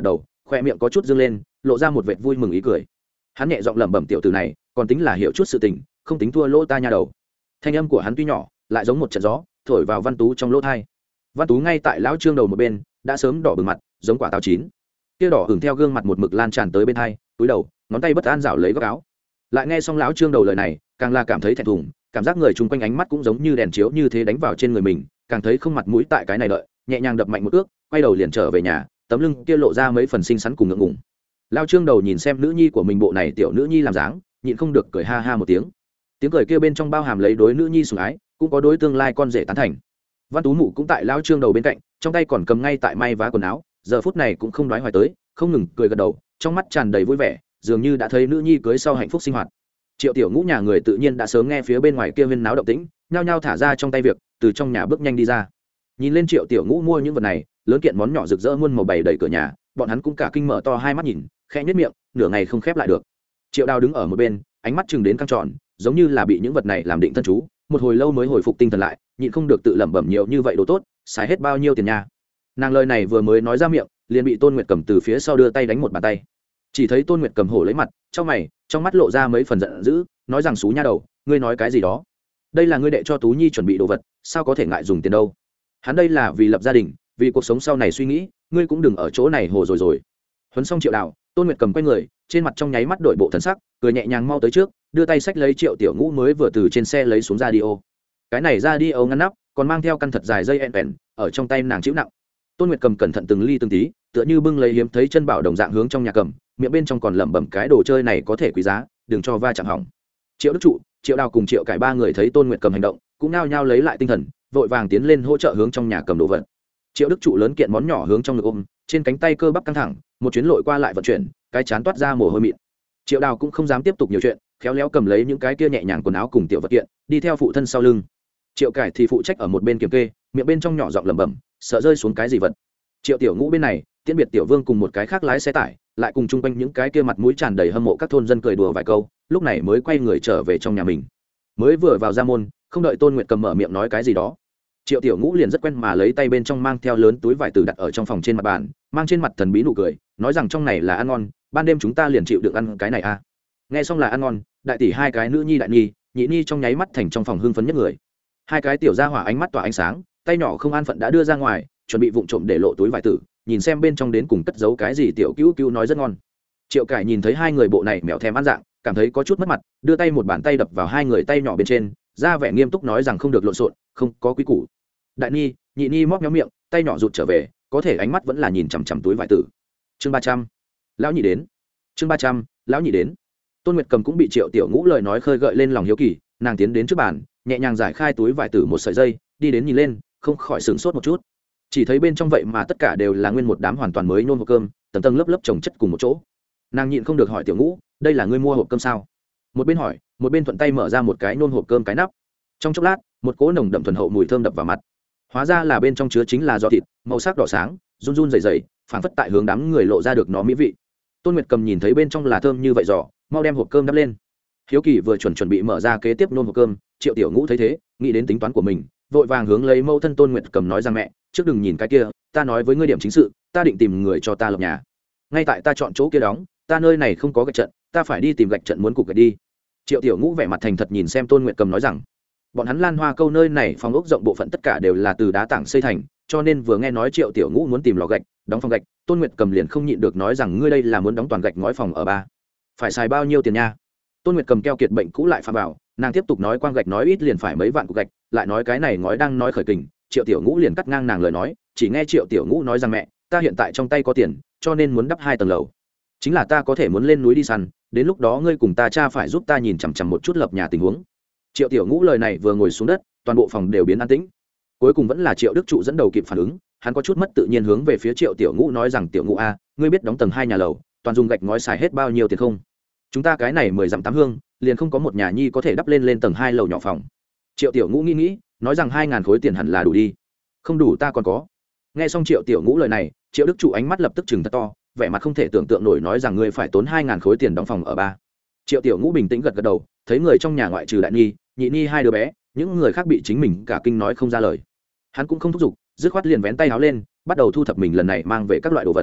khoe miệng có chút dương lên, lộ ra một vệt vui mừng ý cười. Hắn nhẹ giọng lẩm bẩm, tiểu tử này còn tính là hiểu chút sự tình, không tính thua lỗ ta nha đầu. Thanh âm của hắn tuy nhỏ, lại giống một trận gió thổi vào Văn Tú trong lỗ thai. Văn Tú ngay tại lão Trương đầu một bên đã sớm đỏ bừng mặt, giống quả táo chín. Kia đỏ hửng theo gương mặt một mực lan tràn tới bên hai, túi đầu, ngón tay bất an rảo lấy góc áo. Lại nghe xong lão Trương đầu lời này, càng là cảm thấy thẹn thùng, cảm giác người chung quanh ánh mắt cũng giống như đèn chiếu như thế đánh vào trên người mình, càng thấy không mặt mũi tại cái này đợi, nhẹ nhàng đập mạnh một ước, quay đầu liền trở về nhà, tấm lưng kia lộ ra mấy phần xinh xắn cùng ngượng ngùng. Lão Trương đầu nhìn xem nữ nhi của mình bộ này tiểu nữ nhi làm dáng, nhịn không được cười ha ha một tiếng. Tiếng cười kia bên trong bao hàm lấy đối nữ nhi sủng ái, cũng có đối tương lai con rể tán thành. Văn Tú mụ cũng tại lão Trương đầu bên cạnh, trong tay còn cầm ngay tại may vá quần áo, giờ phút này cũng không đoái hoài tới, không ngừng cười gật đầu, trong mắt tràn đầy vui vẻ, dường như đã thấy nữ nhi cưới sau hạnh phúc sinh hoạt. Triệu Tiểu Ngũ nhà người tự nhiên đã sớm nghe phía bên ngoài kia huyên náo động tĩnh, nhao nhao thả ra trong tay việc, từ trong nhà bước nhanh đi ra. Nhìn lên Triệu Tiểu Ngũ mua những vật này, lớn kiện món nhỏ rực rỡ muôn màu bày đầy cửa nhà, bọn hắn cũng cả kinh mở to hai mắt nhìn, khẽ nhếch miệng, nửa ngày không khép lại được. Triệu Đào đứng ở một bên, ánh mắt chừng đến căng tròn, giống như là bị những vật này làm định thân chú, một hồi lâu mới hồi phục tinh thần lại, nhịn không được tự lẩm bẩm, nhiều như vậy đồ tốt, xài hết bao nhiêu tiền nha. Nàng lời này vừa mới nói ra miệng, liền bị Tôn Nguyệt Cầm từ phía sau đưa tay đánh một bàn tay. Chỉ thấy Tôn Nguyệt Cầm hổ lấy mặt, trong mày, trong mắt lộ ra mấy phần giận dữ, nói rằng xú nha đầu, ngươi nói cái gì đó? Đây là ngươi đệ cho Tú Nhi chuẩn bị đồ vật, sao có thể ngại dùng tiền đâu? Hắn đây là vì lập gia đình, vì cuộc sống sau này suy nghĩ, ngươi cũng đừng ở chỗ này hồ rồi rồi. Huấn xong Triệu Đào, Tôn Nguyệt Cầm quay người, trên mặt trong nháy mắt đổi bộ thần sắc, cười nhẹ nhàng mau tới trước, đưa tay xách lấy Triệu Tiểu Ngũ mới vừa từ trên xe lấy xuống radio. Cái này radio ngăn nắp, còn mang theo căn thật dài dây ẹn ở trong tay nàng chịu nặng. Tôn Nguyệt Cầm cẩn thận từng ly từng tí, tựa như bưng lấy hiếm thấy chân bảo đồng dạng hướng trong nhà cầm, miệng bên trong còn lẩm bẩm, cái đồ chơi này có thể quý giá, đừng cho va chạm hỏng. Triệu Đức Trụ, Triệu Đào cùng Triệu Cải ba người thấy Tôn Nguyệt Cầm hành động, cũng nao nhao lấy lại tinh thần, vội vàng tiến lên hỗ trợ hướng trong nhà cầm đồ vật. Triệu Đức Trụ lớn kiện món nhỏ hướng trong ngực ôm, trên cánh tay cơ bắp căng thẳng, một chuyến lội qua lại vận chuyển, cái chán toát ra mồ hôi mịn. Triệu Đào cũng không dám tiếp tục nhiều chuyện, khéo léo cầm lấy những cái kia nhẹ nhàng quần áo cùng tiểu vật kiện, đi theo phụ thân sau lưng. Triệu Cải thì phụ trách ở một bên kiểm kê, miệng bên trong nhỏ giọng lẩm bẩm, sợ rơi xuống cái gì vật. Triệu Tiểu Ngũ bên này, tiễn biệt Tiểu Vương cùng một cái khác lái xe tải, lại cùng chung quanh những cái kia mặt mũi tràn đầy hâm mộ các thôn dân cười đùa vài câu, lúc này mới quay người trở về trong nhà mình. Mới vừa vào ra môn, không đợi Tôn Nguyệt Cầm mở miệng nói cái gì đó, Triệu Tiểu Ngũ liền rất quen mà lấy tay bên trong mang theo lớn túi vải từ đặt ở trong phòng trên mặt bàn, mang trên mặt thần bí nụ cười, nói rằng trong này là ăn ngon, ban đêm chúng ta liền chịu được ăn cái này à. Nghe xong là ăn ngon, đại tỷ hai cái nữ nhi đại nhi, nhị nhi trong nháy mắt thành trong phòng hưng phấn nhất người. Hai cái tiểu gia hỏa ánh mắt tỏa ánh sáng, tay nhỏ không an phận đã đưa ra ngoài, chuẩn bị vụng trộm để lộ túi vải tử, nhìn xem bên trong đến cùng cất giấu cái gì. Tiểu Cứu Cứu nói rất ngon. Triệu Cải nhìn thấy hai người bộ này mèo thèm ăn dạng, cảm thấy có chút mất mặt, đưa tay một bàn tay đập vào hai người tay nhỏ bên trên, ra vẻ nghiêm túc nói rằng không được lộn xộn, không có quý củ. Đại nhi, nhị nhi móc méo miệng, tay nhỏ rụt trở về, có thể ánh mắt vẫn là nhìn chằm chằm túi vải tử. Chương ba trăm, lão nhị đến. Chương ba trăm, lão nhị đến. Tôn Nguyệt Cầm cũng bị Triệu Tiểu Ngũ lời nói khơi gợi lên lòng hiếu kỳ, nàng tiến đến trước bàn, nhẹ nhàng giải khai túi vải tử một sợi dây, đi đến nhìn lên, không khỏi sửng sốt một chút. Chỉ thấy bên trong vậy mà tất cả đều là nguyên một đám hoàn toàn mới nôn hộp cơm, tầng tầng lớp lớp chồng chất cùng một chỗ. Nàng nhịn không được hỏi Tiểu Ngũ, đây là ngươi mua hộp cơm sao? Một bên hỏi, một bên thuận tay mở ra một cái nôn hộp cơm cái nắp. Trong chốc lát, một cỗ nồng đậm thuần hậu mùi thơm đập vào mặt. Hóa ra là bên trong chứa chính là giò thịt, màu sắc đỏ sáng, run run rẩy rẩy, phảng phất tại hướng đám người lộ ra được nó mỹ vị. Tôn Nguyệt Cầm nhìn thấy bên trong là thơm như vậy giò, mau đem hộp cơm đắp lên. Hiếu kỳ vừa chuẩn chuẩn bị mở ra kế tiếp nôn hộp cơm, Triệu Tiểu Ngũ thấy thế, nghĩ đến tính toán của mình, vội vàng hướng lấy mẫu thân Tôn Nguyệt Cầm nói rằng mẹ, trước đừng nhìn cái kia, ta nói với ngươi điểm chính sự, ta định tìm người cho ta lập nhà. Ngay tại ta chọn chỗ kia đóng, ta nơi này không có gạch trận, ta phải đi tìm gạch trận muốn cục gạch đi. Triệu Tiểu Ngũ vẻ mặt thành thật nhìn xem Tôn Nguyệt Cầm nói rằng, bọn hắn Lan Hoa Câu nơi này phòng ốc rộng bộ phận tất cả đều là từ đá tảng xây thành, cho nên vừa nghe nói Triệu Tiểu Ngũ muốn tìm lò gạch, đóng phòng gạch, Tôn Nguyệt Cầm liền không nhịn được nói rằng ngươi đây là muốn đóng toàn gạch ngói phòng ở ba, phải xài bao nhiêu tiền nha? Tôn Nguyệt Cầm keo kiệt bệnh cũ lại phá bảo, nàng tiếp tục nói quang gạch nói ít liền phải mấy vạn cục gạch, lại nói cái này ngói đang nói khởi kình, Triệu Tiểu Ngũ liền cắt ngang nàng lời nói, chỉ nghe Triệu Tiểu Ngũ nói rằng mẹ, ta hiện tại trong tay có tiền, cho nên muốn đắp hai tầng lầu, chính là ta có thể muốn lên núi đi săn, đến lúc đó ngươi cùng ta cha phải giúp ta nhìn chằm chằm một chút lập nhà tình huống. Triệu Tiểu Ngũ lời này vừa ngồi xuống đất, toàn bộ phòng đều biến an tĩnh. Cuối cùng vẫn là Triệu Đức Trụ dẫn đầu kịp phản ứng, hắn có chút mất tự nhiên hướng về phía Triệu Tiểu Ngũ nói rằng Tiểu Ngũ a, ngươi biết đóng tầng hai nhà lầu, toàn dùng gạch ngói xài hết bao nhiêu tiền không? Chúng ta cái này mười dặm tám hương, liền không có một nhà nhi có thể đắp lên lên tầng hai lầu nhỏ phòng. Triệu Tiểu Ngũ nghĩ nghĩ, nói rằng hai ngàn khối tiền hẳn là đủ đi. Không đủ ta còn có. Nghe xong Triệu Tiểu Ngũ lời này, Triệu Đức Trụ ánh mắt lập tức trừng thật to, vẻ mặt không thể tưởng tượng nổi nói rằng ngươi phải tốn hai ngàn khối tiền đóng phòng ở ba. Triệu Tiểu Ngũ bình tĩnh gật gật đầu, thấy người trong nhà ngoại trừ đại nhi, nhị nhi hai đứa bé, những người khác bị chính mình cả kinh nói không ra lời. Hắn cũng không thúc giục, dứt khoát liền vén tay áo lên, bắt đầu thu thập mình lần này mang về các loại đồ vật.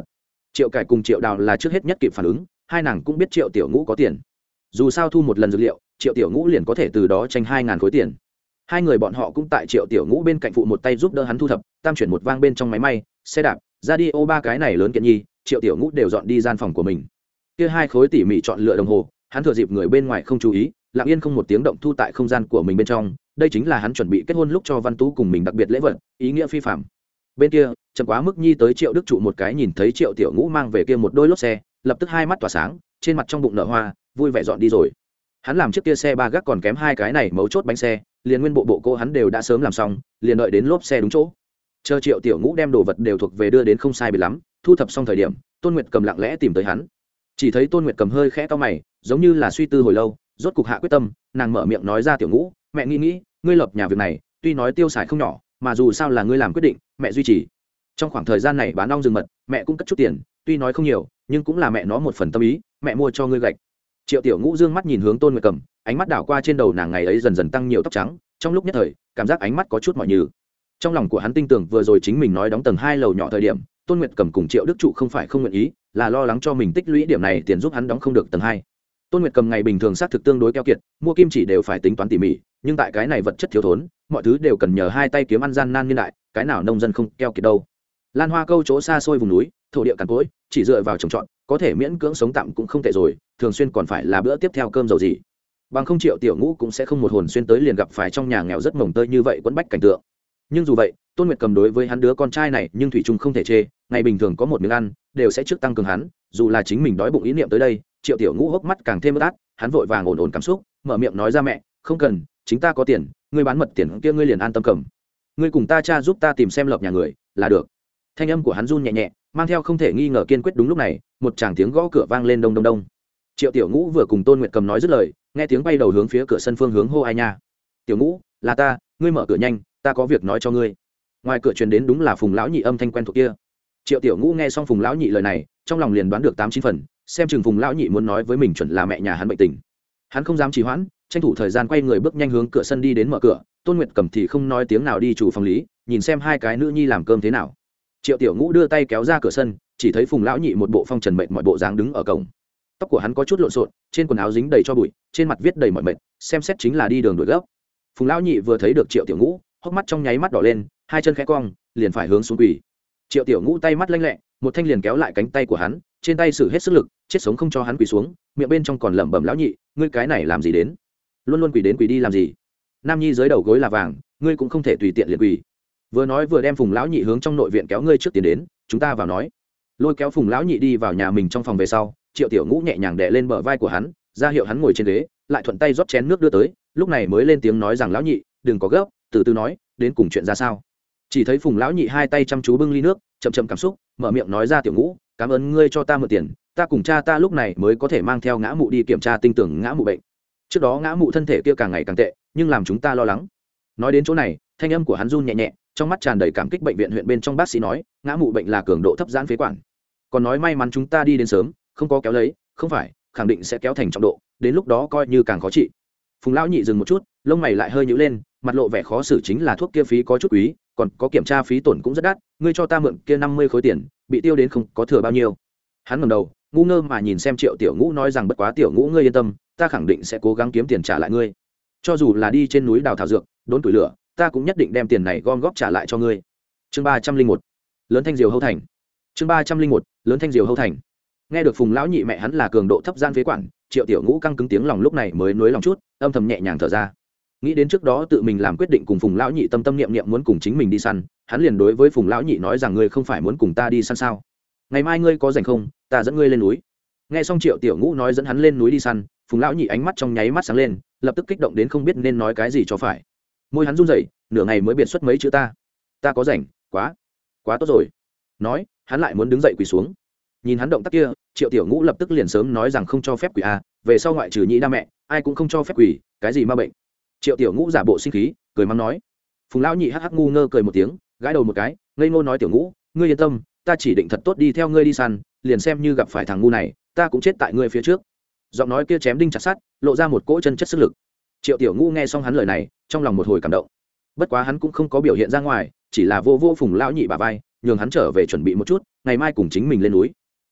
Triệu Cải cùng Triệu Đào là trước hết nhất kịp phản ứng, hai nàng cũng biết Triệu Tiểu Ngũ có tiền, dù sao thu một lần dược liệu Triệu Tiểu Ngũ liền có thể từ đó tranh hai ngàn khối tiền. Hai người bọn họ cũng tại Triệu Tiểu Ngũ bên cạnh phụ một tay giúp đỡ hắn thu thập tam chuyển một vang bên trong máy may, xe đạp, radio ba cái này lớn kiện nhi, Triệu Tiểu Ngũ đều dọn đi gian phòng của mình. Kia hai khối tỉ mỉ chọn lựa đồng hồ, hắn thừa dịp người bên ngoài không chú ý, lặng yên không một tiếng động thu tại không gian của mình bên trong. Đây chính là hắn chuẩn bị kết hôn lúc cho Văn Tú cùng mình đặc biệt lễ vật, ý nghĩa phi phàm. Bên kia chậm quá mức nhi tới Triệu Đức Trụ một cái nhìn thấy Triệu Tiểu Ngũ mang về kia một đôi lốp xe, lập tức hai mắt tỏa sáng, trên mặt trong bụng nở hoa, vui vẻ dọn đi rồi. Hắn làm chiếc kia xe ba gác còn kém hai cái này mấu chốt bánh xe, liền nguyên bộ bộ cô hắn đều đã sớm làm xong, liền đợi đến lốp xe đúng chỗ. Chờ Triệu Tiểu Ngũ đem đồ vật đều thuộc về đưa đến không sai biệt lắm, thu thập xong thời điểm, Tôn Nguyệt Cầm lặng lẽ tìm tới hắn. Chỉ thấy Tôn Nguyệt Cầm hơi khẽ cau mày, giống như là suy tư hồi lâu, rốt cục hạ quyết tâm, nàng mở miệng nói ra: "Tiểu Ngũ, mẹ nghĩ nghĩ, ngươi lập nhà việc này, tuy nói tiêu xài không nhỏ, mà dù sao là ngươi làm quyết định, mẹ duy trì. Trong khoảng thời gian này bán ong rừng mật, mẹ cũng cất chút tiền, tuy nói không nhiều, nhưng cũng là mẹ nó một phần tâm ý, mẹ mua cho ngươi gạch." Triệu Tiểu Ngũ dương mắt nhìn hướng Tôn Nguyệt Cầm, ánh mắt đảo qua trên đầu nàng ngày ấy dần dần tăng nhiều tóc trắng, trong lúc nhất thời, cảm giác ánh mắt có chút mỏi nhừ. Trong lòng của hắn tin tưởng vừa rồi chính mình nói đóng tầng hai lầu nhỏ thời điểm, Tôn Nguyệt Cầm cùng Triệu Đức Trụ không phải không nguyện ý, là lo lắng cho mình tích lũy điểm này tiền giúp hắn đóng không được tầng hai. Tôn Nguyệt Cầm ngày bình thường xác thực tương đối keo kiệt, mua kim chỉ đều phải tính toán tỉ mỉ, nhưng tại cái này vật chất thiếu thốn, mọi thứ đều cần nhờ hai tay kiếm ăn gian nan niên đại, cái nào nông dân không keo kiệt đâu. Lan Hoa Câu chỗ xa xôi vùng núi, thổ địa cằn cỗi, chỉ dựa vào trồng trọt, có thể miễn cưỡng sống tạm cũng không tệ rồi, thường xuyên còn phải là bữa tiếp theo cơm dầu gì. Bằng không Triệu Tiểu Ngũ cũng sẽ không một hồn xuyên tới liền gặp phải trong nhà nghèo rất mồng tơi như vậy quẫn bách cảnh tượng. Nhưng dù vậy, Tôn Nguyệt Cầm đối với hắn đứa con trai này nhưng thủy chung không thể chê, ngày bình thường có một miếng ăn, đều sẽ trước tăng cường hắn, dù là chính mình đói bụng ý niệm tới đây, Triệu Tiểu Ngũ hốc mắt càng thêm ướt át, hắn vội vàng ổn ổn cảm xúc, mở miệng nói ra: "Mẹ, không cần, chính ta có tiền, ngươi bán mật tiền kia ngươi liền an tâm cầm. Ngươi cùng ta cha giúp ta tìm xem lập nhà người, là được." Thanh âm của hắn run nhẹ nhẹ, mang theo không thể nghi ngờ kiên quyết. Đúng lúc này, một tràng tiếng gõ cửa vang lên đông đông đông. Triệu Tiểu Ngũ vừa cùng Tôn Nguyệt Cầm nói dứt lời, nghe tiếng bay đầu hướng phía cửa sân phương hướng hô: "Ai nha? Tiểu Ngũ, là ta, ngươi mở cửa nhanh, ta có việc nói cho ngươi." Ngoài cửa truyền đến đúng là Phùng lão nhị âm thanh quen thuộc kia. Triệu Tiểu Ngũ nghe xong Phùng lão nhị lời này, trong lòng liền đoán được tám chín phần, xem chừng Phùng lão nhị muốn nói với mình chuẩn là mẹ nhà hắn bệnh tình. Hắn không dám trì hoãn, tranh thủ thời gian quay người bước nhanh hướng cửa sân đi đến mở cửa. Tôn Nguyệt Cầm thì không nói tiếng nào đi chủ phòng lý, nhìn xem hai cái nữ nhi làm cơm thế nào. Triệu Tiểu Ngũ đưa tay kéo ra cửa sân, chỉ thấy Phùng lão nhị một bộ phong trần mệt mọi bộ dáng đứng ở cổng. Tóc của hắn có chút lộn xộn, trên quần áo dính đầy cho bụi, trên mặt viết đầy mỏi mệt, xem xét chính là đi đường đuổi gấp. Phùng lão nhị vừa thấy được Triệu Tiểu Ngũ, hốc mắt trong nháy mắt đỏ lên, hai chân khẽ cong, liền phải hướng xuống quỳ. Triệu Tiểu Ngũ tay mắt lanh lẹ, một thanh liền kéo lại cánh tay của hắn, trên tay sử hết sức lực, chết sống không cho hắn quỳ xuống, miệng bên trong còn lẩm bẩm: "Lão nhị, ngươi cái này làm gì đến? Luôn luôn quỳ đến quỳ đi làm gì? Nam nhi dưới đầu gối là vàng, ngươi cũng không thể tùy tiện liền quỳ." Vừa nói vừa đem Phùng lão nhị hướng trong nội viện kéo: "Ngươi trước tiến đến, chúng ta vào nói." Lôi kéo Phùng lão nhị đi vào nhà mình trong phòng về sau, Triệu Tiểu Ngũ nhẹ nhàng đè lên bờ vai của hắn, ra hiệu hắn ngồi trên ghế, lại thuận tay rót chén nước đưa tới, lúc này mới lên tiếng nói rằng: "Lão nhị, đừng có gấp, từ từ nói, đến cùng chuyện ra sao?" Chỉ thấy Phùng lão nhị hai tay chăm chú bưng ly nước, chậm chậm cảm xúc, mở miệng nói ra: "Tiểu Ngũ, cảm ơn ngươi cho ta mượn tiền, ta cùng cha ta lúc này mới có thể mang theo Ngã Mụ đi kiểm tra tinh tưởng Ngã Mụ bệnh. Trước đó Ngã Mụ thân thể kia càng ngày càng tệ, nhưng làm chúng ta lo lắng." Nói đến chỗ này, thanh âm của hắn run nhẹ nhẹ, trong mắt tràn đầy cảm kích. Bệnh viện huyện bên trong bác sĩ nói, Ngã Mụ bệnh là cường độ thấp giãn phế quản, còn nói may mắn chúng ta đi đến sớm, không có kéo lấy, không phải khẳng định sẽ kéo thành trọng độ, đến lúc đó coi như càng khó trị. Phùng lão nhị dừng một chút, lông mày lại hơi nhíu lên, mặt lộ vẻ khó xử. "Chính là thuốc kia phí có chút quý, còn có kiểm tra phí tổn cũng rất đắt, ngươi cho ta mượn kia năm mươi khối tiền, bị tiêu đến không có thừa bao nhiêu." Hắn ngẩng đầu, ngu ngơ mà nhìn xem Triệu Tiểu Ngũ, nói rằng: "Bất quá Tiểu Ngũ ngươi yên tâm, ta khẳng định sẽ cố gắng kiếm tiền trả lại ngươi. Cho dù là đi trên núi đào thảo dược, đốn củi lửa, ta cũng nhất định đem tiền này gom góp trả lại cho ngươi." Chương ba trăm linh một, lớn thanh diều hâu thành. Chương ba trăm linh một, lớn thanh diều hâu thành. Nghe được Phùng lão nhị mẹ hắn là cường độ thấp gian phế quản, Triệu Tiểu Ngũ căng cứng tiếng lòng lúc này mới nuối lòng chút, âm thầm nhẹ nhàng thở ra. Nghĩ đến trước đó tự mình làm quyết định cùng Phùng lão nhị tâm tâm niệm niệm muốn cùng chính mình đi săn, hắn liền đối với Phùng lão nhị nói rằng: "Ngươi không phải muốn cùng ta đi săn sao? Ngày mai ngươi có rảnh không, ta dẫn ngươi lên núi." Nghe xong Triệu Tiểu Ngũ nói dẫn hắn lên núi đi săn, Phùng lão nhị ánh mắt trong nháy mắt sáng lên, lập tức kích động đến không biết nên nói cái gì cho phải. Môi hắn run rẩy, nửa ngày mới biệt xuất mấy chữ: "Ta, ta có rảnh, quá, quá tốt rồi." Nói, hắn lại muốn đứng dậy quỳ xuống. Nhìn hắn động tác kia, Triệu Tiểu Ngũ lập tức liền sớm nói rằng không cho phép quỳ a, về sau ngoại trừ nhị đa mẹ, ai cũng không cho phép quỳ, cái gì ma bệnh. Triệu Tiểu Ngũ giả bộ sinh khí, cười mắng nói. Phùng lão nhị hắc hắc ngu ngơ cười một tiếng, gãi đầu một cái, ngây ngô nói: "Tiểu Ngũ, ngươi yên tâm, ta chỉ định thật tốt đi theo ngươi đi săn, liền xem như gặp phải thằng ngu này, ta cũng chết tại ngươi phía trước." Giọng nói kia chém đinh chặt sắt, lộ ra một cỗ chân chất sức lực. Triệu Tiểu Ngũ nghe xong hắn lời này, trong lòng một hồi cảm động. Bất quá hắn cũng không có biểu hiện ra ngoài, chỉ là vô vô Phùng lão nhị bả vai, nhường hắn trở về chuẩn bị một chút, ngày mai cùng chính mình lên núi.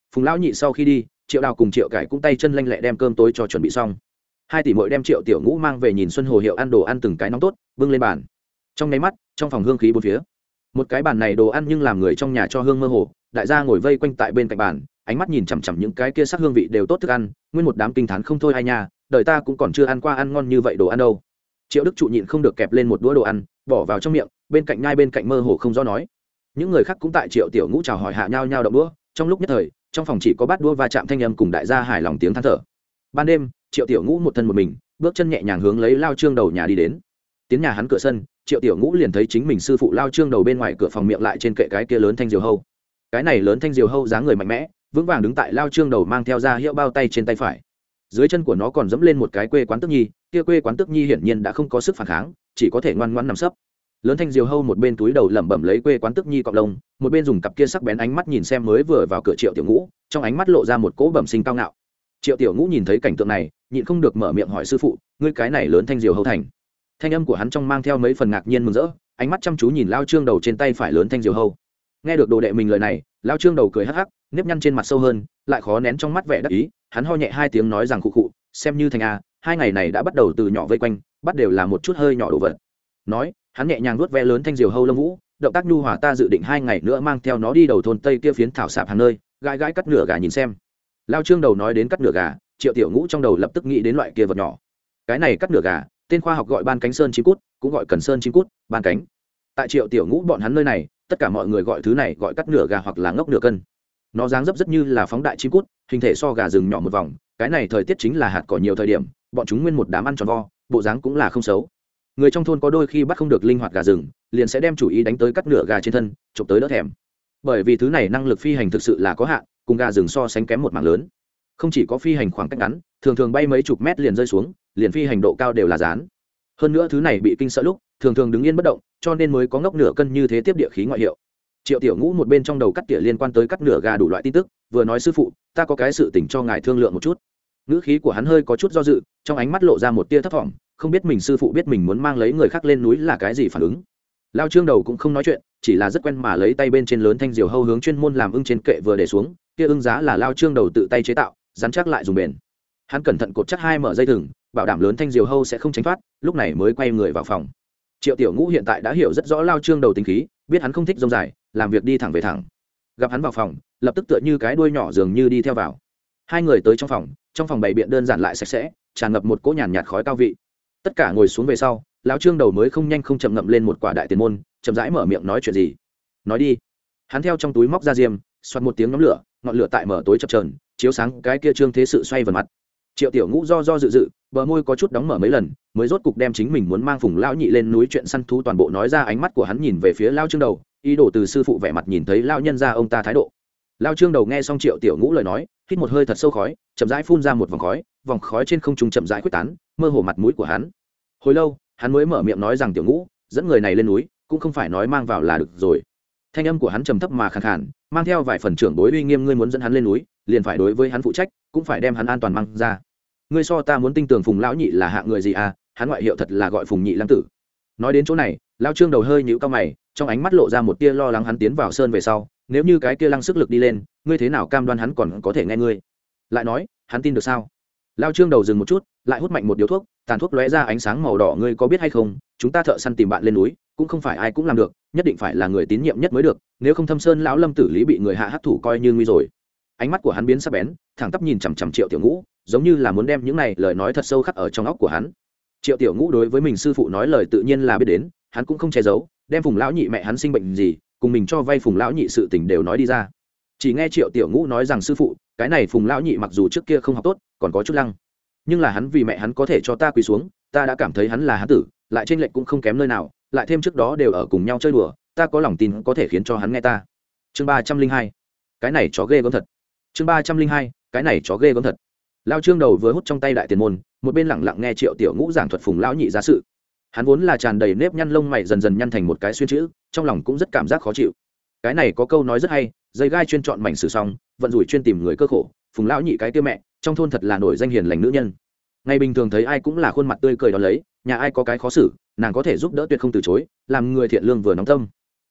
Phùng lão nhị sau khi đi, Triệu Đào cùng Triệu Cải cũng tay chân lanh lẹ đem cơm tối cho chuẩn bị xong. Hai tỷ muội đem Triệu Tiểu Ngũ mang về nhìn Xuân Hồ Hiệu ăn đồ ăn từng cái nóng tốt, bưng lên bàn. Trong nháy mắt, trong phòng hương khí bốn phía. Một cái bàn này đồ ăn nhưng làm người trong nhà cho hương mơ hồ, đại gia ngồi vây quanh tại bên cạnh bàn, ánh mắt nhìn chằm chằm những cái kia sắc hương vị đều tốt thức ăn, nguyên một đám kinh thán không thôi ai nha, đời ta cũng còn chưa ăn qua ăn ngon như vậy đồ ăn đâu. Triệu Đức trụ nhịn không được kẹp lên một đũa đồ ăn, bỏ vào trong miệng, bên cạnh nhai bên cạnh mơ hồ không rõ nói. Những người khác cũng tại Triệu Tiểu Ngũ chào hỏi hạ nhau nhau động đũa, trong lúc nhất thời, trong phòng chỉ có bát đũa va chạm thanh âm cùng đại gia hài lòng tiếng than thở. Ban đêm, Triệu Tiểu Ngũ một thân một mình, bước chân nhẹ nhàng hướng lấy Lao Trương đầu nhà đi đến. Tiến nhà hắn cửa sân, Triệu Tiểu Ngũ liền thấy chính mình sư phụ Lao Trương đầu bên ngoài cửa phòng miệng lại trên kệ cái kia lớn thanh diều hâu. Cái này lớn thanh diều hâu dáng người mạnh mẽ, vững vàng đứng tại Lao Trương đầu mang theo ra hiệu bao tay trên tay phải. Dưới chân của nó còn dẫm lên một cái quê quán tước nhi, kia quê quán tước nhi hiển nhiên đã không có sức phản kháng, chỉ có thể ngoan ngoãn nằm sấp. Lớn thanh diều hâu một bên túi đầu lẩm bẩm lấy quê quán tước nhi cọp lông, một bên dùng cặp kia sắc bén ánh mắt nhìn xem mới vừa vào cửa Triệu Tiểu Ngũ, trong ánh mắt lộ ra một cỗ bẩm sinh cao ngạo. Triệu Tiểu Ngũ nhìn thấy cảnh tượng này, nhịn không được mở miệng hỏi sư phụ, ngươi cái này lớn thanh diều hâu thành? Thanh âm của hắn trong mang theo mấy phần ngạc nhiên mừng rỡ, ánh mắt chăm chú nhìn Lao Trương đầu trên tay phải lớn thanh diều hâu. Nghe được đồ đệ mình lời này, Lao Trương đầu cười hắc hắc, nếp nhăn trên mặt sâu hơn, lại khó nén trong mắt vẻ đắc ý, hắn ho nhẹ hai tiếng nói rằng khụ khụ, xem như thành a, hai ngày này đã bắt đầu từ nhỏ vây quanh, bắt đều là một chút hơi nhỏ đồ vật. Nói, hắn nhẹ nhàng vuốt ve lớn thanh diều hâu lông vũ, động tác nhu hòa, ta dự định hai ngày nữa mang theo nó đi đầu thôn tây kia phiến thảo sạp hàng nơi, gãi gãi cắt nửa gà nhìn xem. Lao Trương đầu nói đến cắt nửa gà, Triệu Tiểu Ngũ trong đầu lập tức nghĩ đến loại kia vật nhỏ. Cái này cắt nửa gà, tên khoa học gọi ban cánh sơn chim cút, cũng gọi cần sơn chim cút, ban cánh. Tại Triệu Tiểu Ngũ bọn hắn nơi này, tất cả mọi người gọi thứ này gọi cắt nửa gà hoặc là ngốc nửa cân. Nó dáng dấp rất như là phóng đại chim cút, hình thể so gà rừng nhỏ một vòng, cái này thời tiết chính là hạt cỏ nhiều thời điểm, bọn chúng nguyên một đám ăn tròn vo, bộ dáng cũng là không xấu. Người trong thôn có đôi khi bắt không được linh hoạt gà rừng, liền sẽ đem chủ ý đánh tới cắt nửa gà trên thân, chụp tới đỡ thèm. Bởi vì thứ này năng lực phi hành thực sự là có hạn, cùng gà rừng so sánh kém một mảng lớn. Không chỉ có phi hành khoảng cách ngắn, thường thường bay mấy chục mét liền rơi xuống, liền phi hành độ cao đều là dán. Hơn nữa thứ này bị kinh sợ lúc, thường thường đứng yên bất động, cho nên mới có ngốc nửa cân như thế tiếp địa khí ngoại hiệu. Triệu Tiểu Ngũ một bên trong đầu cắt tỉa liên quan tới cắt nửa gà đủ loại tin tức, vừa nói sư phụ, ta có cái sự tình cho ngài thương lượng một chút. Ngữ khí của hắn hơi có chút do dự, trong ánh mắt lộ ra một tia thất vọng, không biết mình sư phụ biết mình muốn mang lấy người khác lên núi là cái gì phản ứng. Lao Trương đầu cũng không nói chuyện, chỉ là rất quen mà lấy tay bên trên lớn thanh diều hâu hướng chuyên môn làm ưng trên kệ vừa để xuống, kia ưng giá là Lao Trương đầu tự tay chế tạo, rắn chắc lại dùng bền. Hắn cẩn thận cột chắc hai mở dây thừng, bảo đảm lớn thanh diều hâu sẽ không tránh thoát, lúc này mới quay người vào phòng. Triệu Tiểu Ngũ hiện tại đã hiểu rất rõ Lao Trương đầu tính khí, biết hắn không thích rông dài, làm việc đi thẳng về thẳng. Gặp hắn vào phòng, lập tức tựa như cái đuôi nhỏ dường như đi theo vào. Hai người tới trong phòng, trong phòng bày biện đơn giản lại sạch sẽ, tràn ngập một cỗ nhàn nhạt khói cao vị. Tất cả ngồi xuống về sau, lão Trương đầu mới không nhanh không chậm ngậm lên một quả đại tiền môn, chậm rãi mở miệng nói chuyện gì. Nói đi. Hắn theo trong túi móc ra diêm, xoát một tiếng nhóm lửa, ngọn lửa tại mở tối chập chờn, chiếu sáng cái kia Trương Thế Sự xoay vần mặt. Triệu Tiểu Ngũ do do dự dự, bờ môi có chút đóng mở mấy lần, mới rốt cục đem chính mình muốn mang Phùng lão nhị lên núi chuyện săn thú toàn bộ nói ra. Ánh mắt của hắn nhìn về phía lão Trương đầu, ý đồ từ sư phụ vẻ mặt nhìn thấy lão nhân gia ông ta thái độ. Lão Trương đầu nghe xong Triệu Tiểu Ngũ lời nói, hít một hơi thật sâu khói, chậm rãi phun ra một vòng khói, vòng khói trên không trung chậm rãi khuếch tán, mơ hồ mặt mũi của hắn. Hồi lâu, hắn mới mở miệng nói rằng Tiểu Ngũ, dẫn người này lên núi, cũng không phải nói mang vào là được rồi. Thanh âm của hắn trầm thấp mà khàn khàn, mang theo vài phần trưởng bối uy nghiêm, ngươi muốn dẫn hắn lên núi, liền phải đối với hắn phụ trách, cũng phải đem hắn an toàn mang ra. Ngươi so ta muốn tin tưởng Phùng lão nhị là hạng người gì à? Hắn ngoại hiệu thật là gọi Phùng Nhị Lăng Tử. Nói đến chỗ này, lão Trương đầu hơi nhíu cao mày, trong ánh mắt lộ ra một tia lo lắng. Hắn tiến vào sơn về sau, nếu như cái kia lăng sức lực đi lên, ngươi thế nào cam đoan hắn còn có thể nghe ngươi? Lại nói, hắn tin được sao? Lão Trương đầu dừng một chút, lại hút mạnh một điếu thuốc, tàn thuốc lóe ra ánh sáng màu đỏ. Ngươi có biết hay không, chúng ta thợ săn tìm bạn lên núi, cũng không phải ai cũng làm được, nhất định phải là người tín nhiệm nhất mới được, nếu không Thâm Sơn lão Lâm Tử Lý bị người hạ hắc thủ coi như nguy rồi. Ánh mắt của hắn biến sắc bén, thẳng tắp nhìn chằm chằm Triệu Tiểu Ngũ, giống như là muốn đem những này lời nói thật sâu khắc ở trong óc của hắn. Triệu Tiểu Ngũ đối với mình sư phụ nói lời tự nhiên là biết đến, hắn cũng không che giấu, đem Phùng lão nhị mẹ hắn sinh bệnh gì, cùng mình cho vay Phùng lão nhị sự tình đều nói đi ra. Chỉ nghe Triệu Tiểu Ngũ nói rằng sư phụ, cái này Phùng lão nhị mặc dù trước kia không học tốt, còn có chút lăng, nhưng là hắn vì mẹ hắn có thể cho ta quỳ xuống, ta đã cảm thấy hắn là hắn tử, lại trên lệnh cũng không kém nơi nào, lại thêm trước đó đều ở cùng nhau chơi đùa, ta có lòng tin có thể khiến cho hắn nghe ta. Chương ba trăm linh hai, cái này chó ghê gớm thật. Chương ba trăm linh hai, cái này chó ghê gớm thật. Lao Trương đầu vừa hút trong tay đại tiền môn, một bên lẳng lặng nghe Triệu Tiểu Ngũ giảng thuật Phùng lão nhị ra sự. Hắn vốn là tràn đầy nếp nhăn, lông mày dần dần nhăn thành một cái xuyên chữ, trong lòng cũng rất cảm giác khó chịu. Cái này có câu nói rất hay, dây gai chuyên chọn mảnh sử xong, vận rủi chuyên tìm người cơ khổ. Phùng lão nhị cái tiêu mẹ, trong thôn thật là nổi danh hiền lành nữ nhân. Ngày bình thường thấy ai cũng là khuôn mặt tươi cười đón lấy, nhà ai có cái khó xử, nàng có thể giúp đỡ tuyệt không từ chối, làm người thiện lương vừa nóng tâm.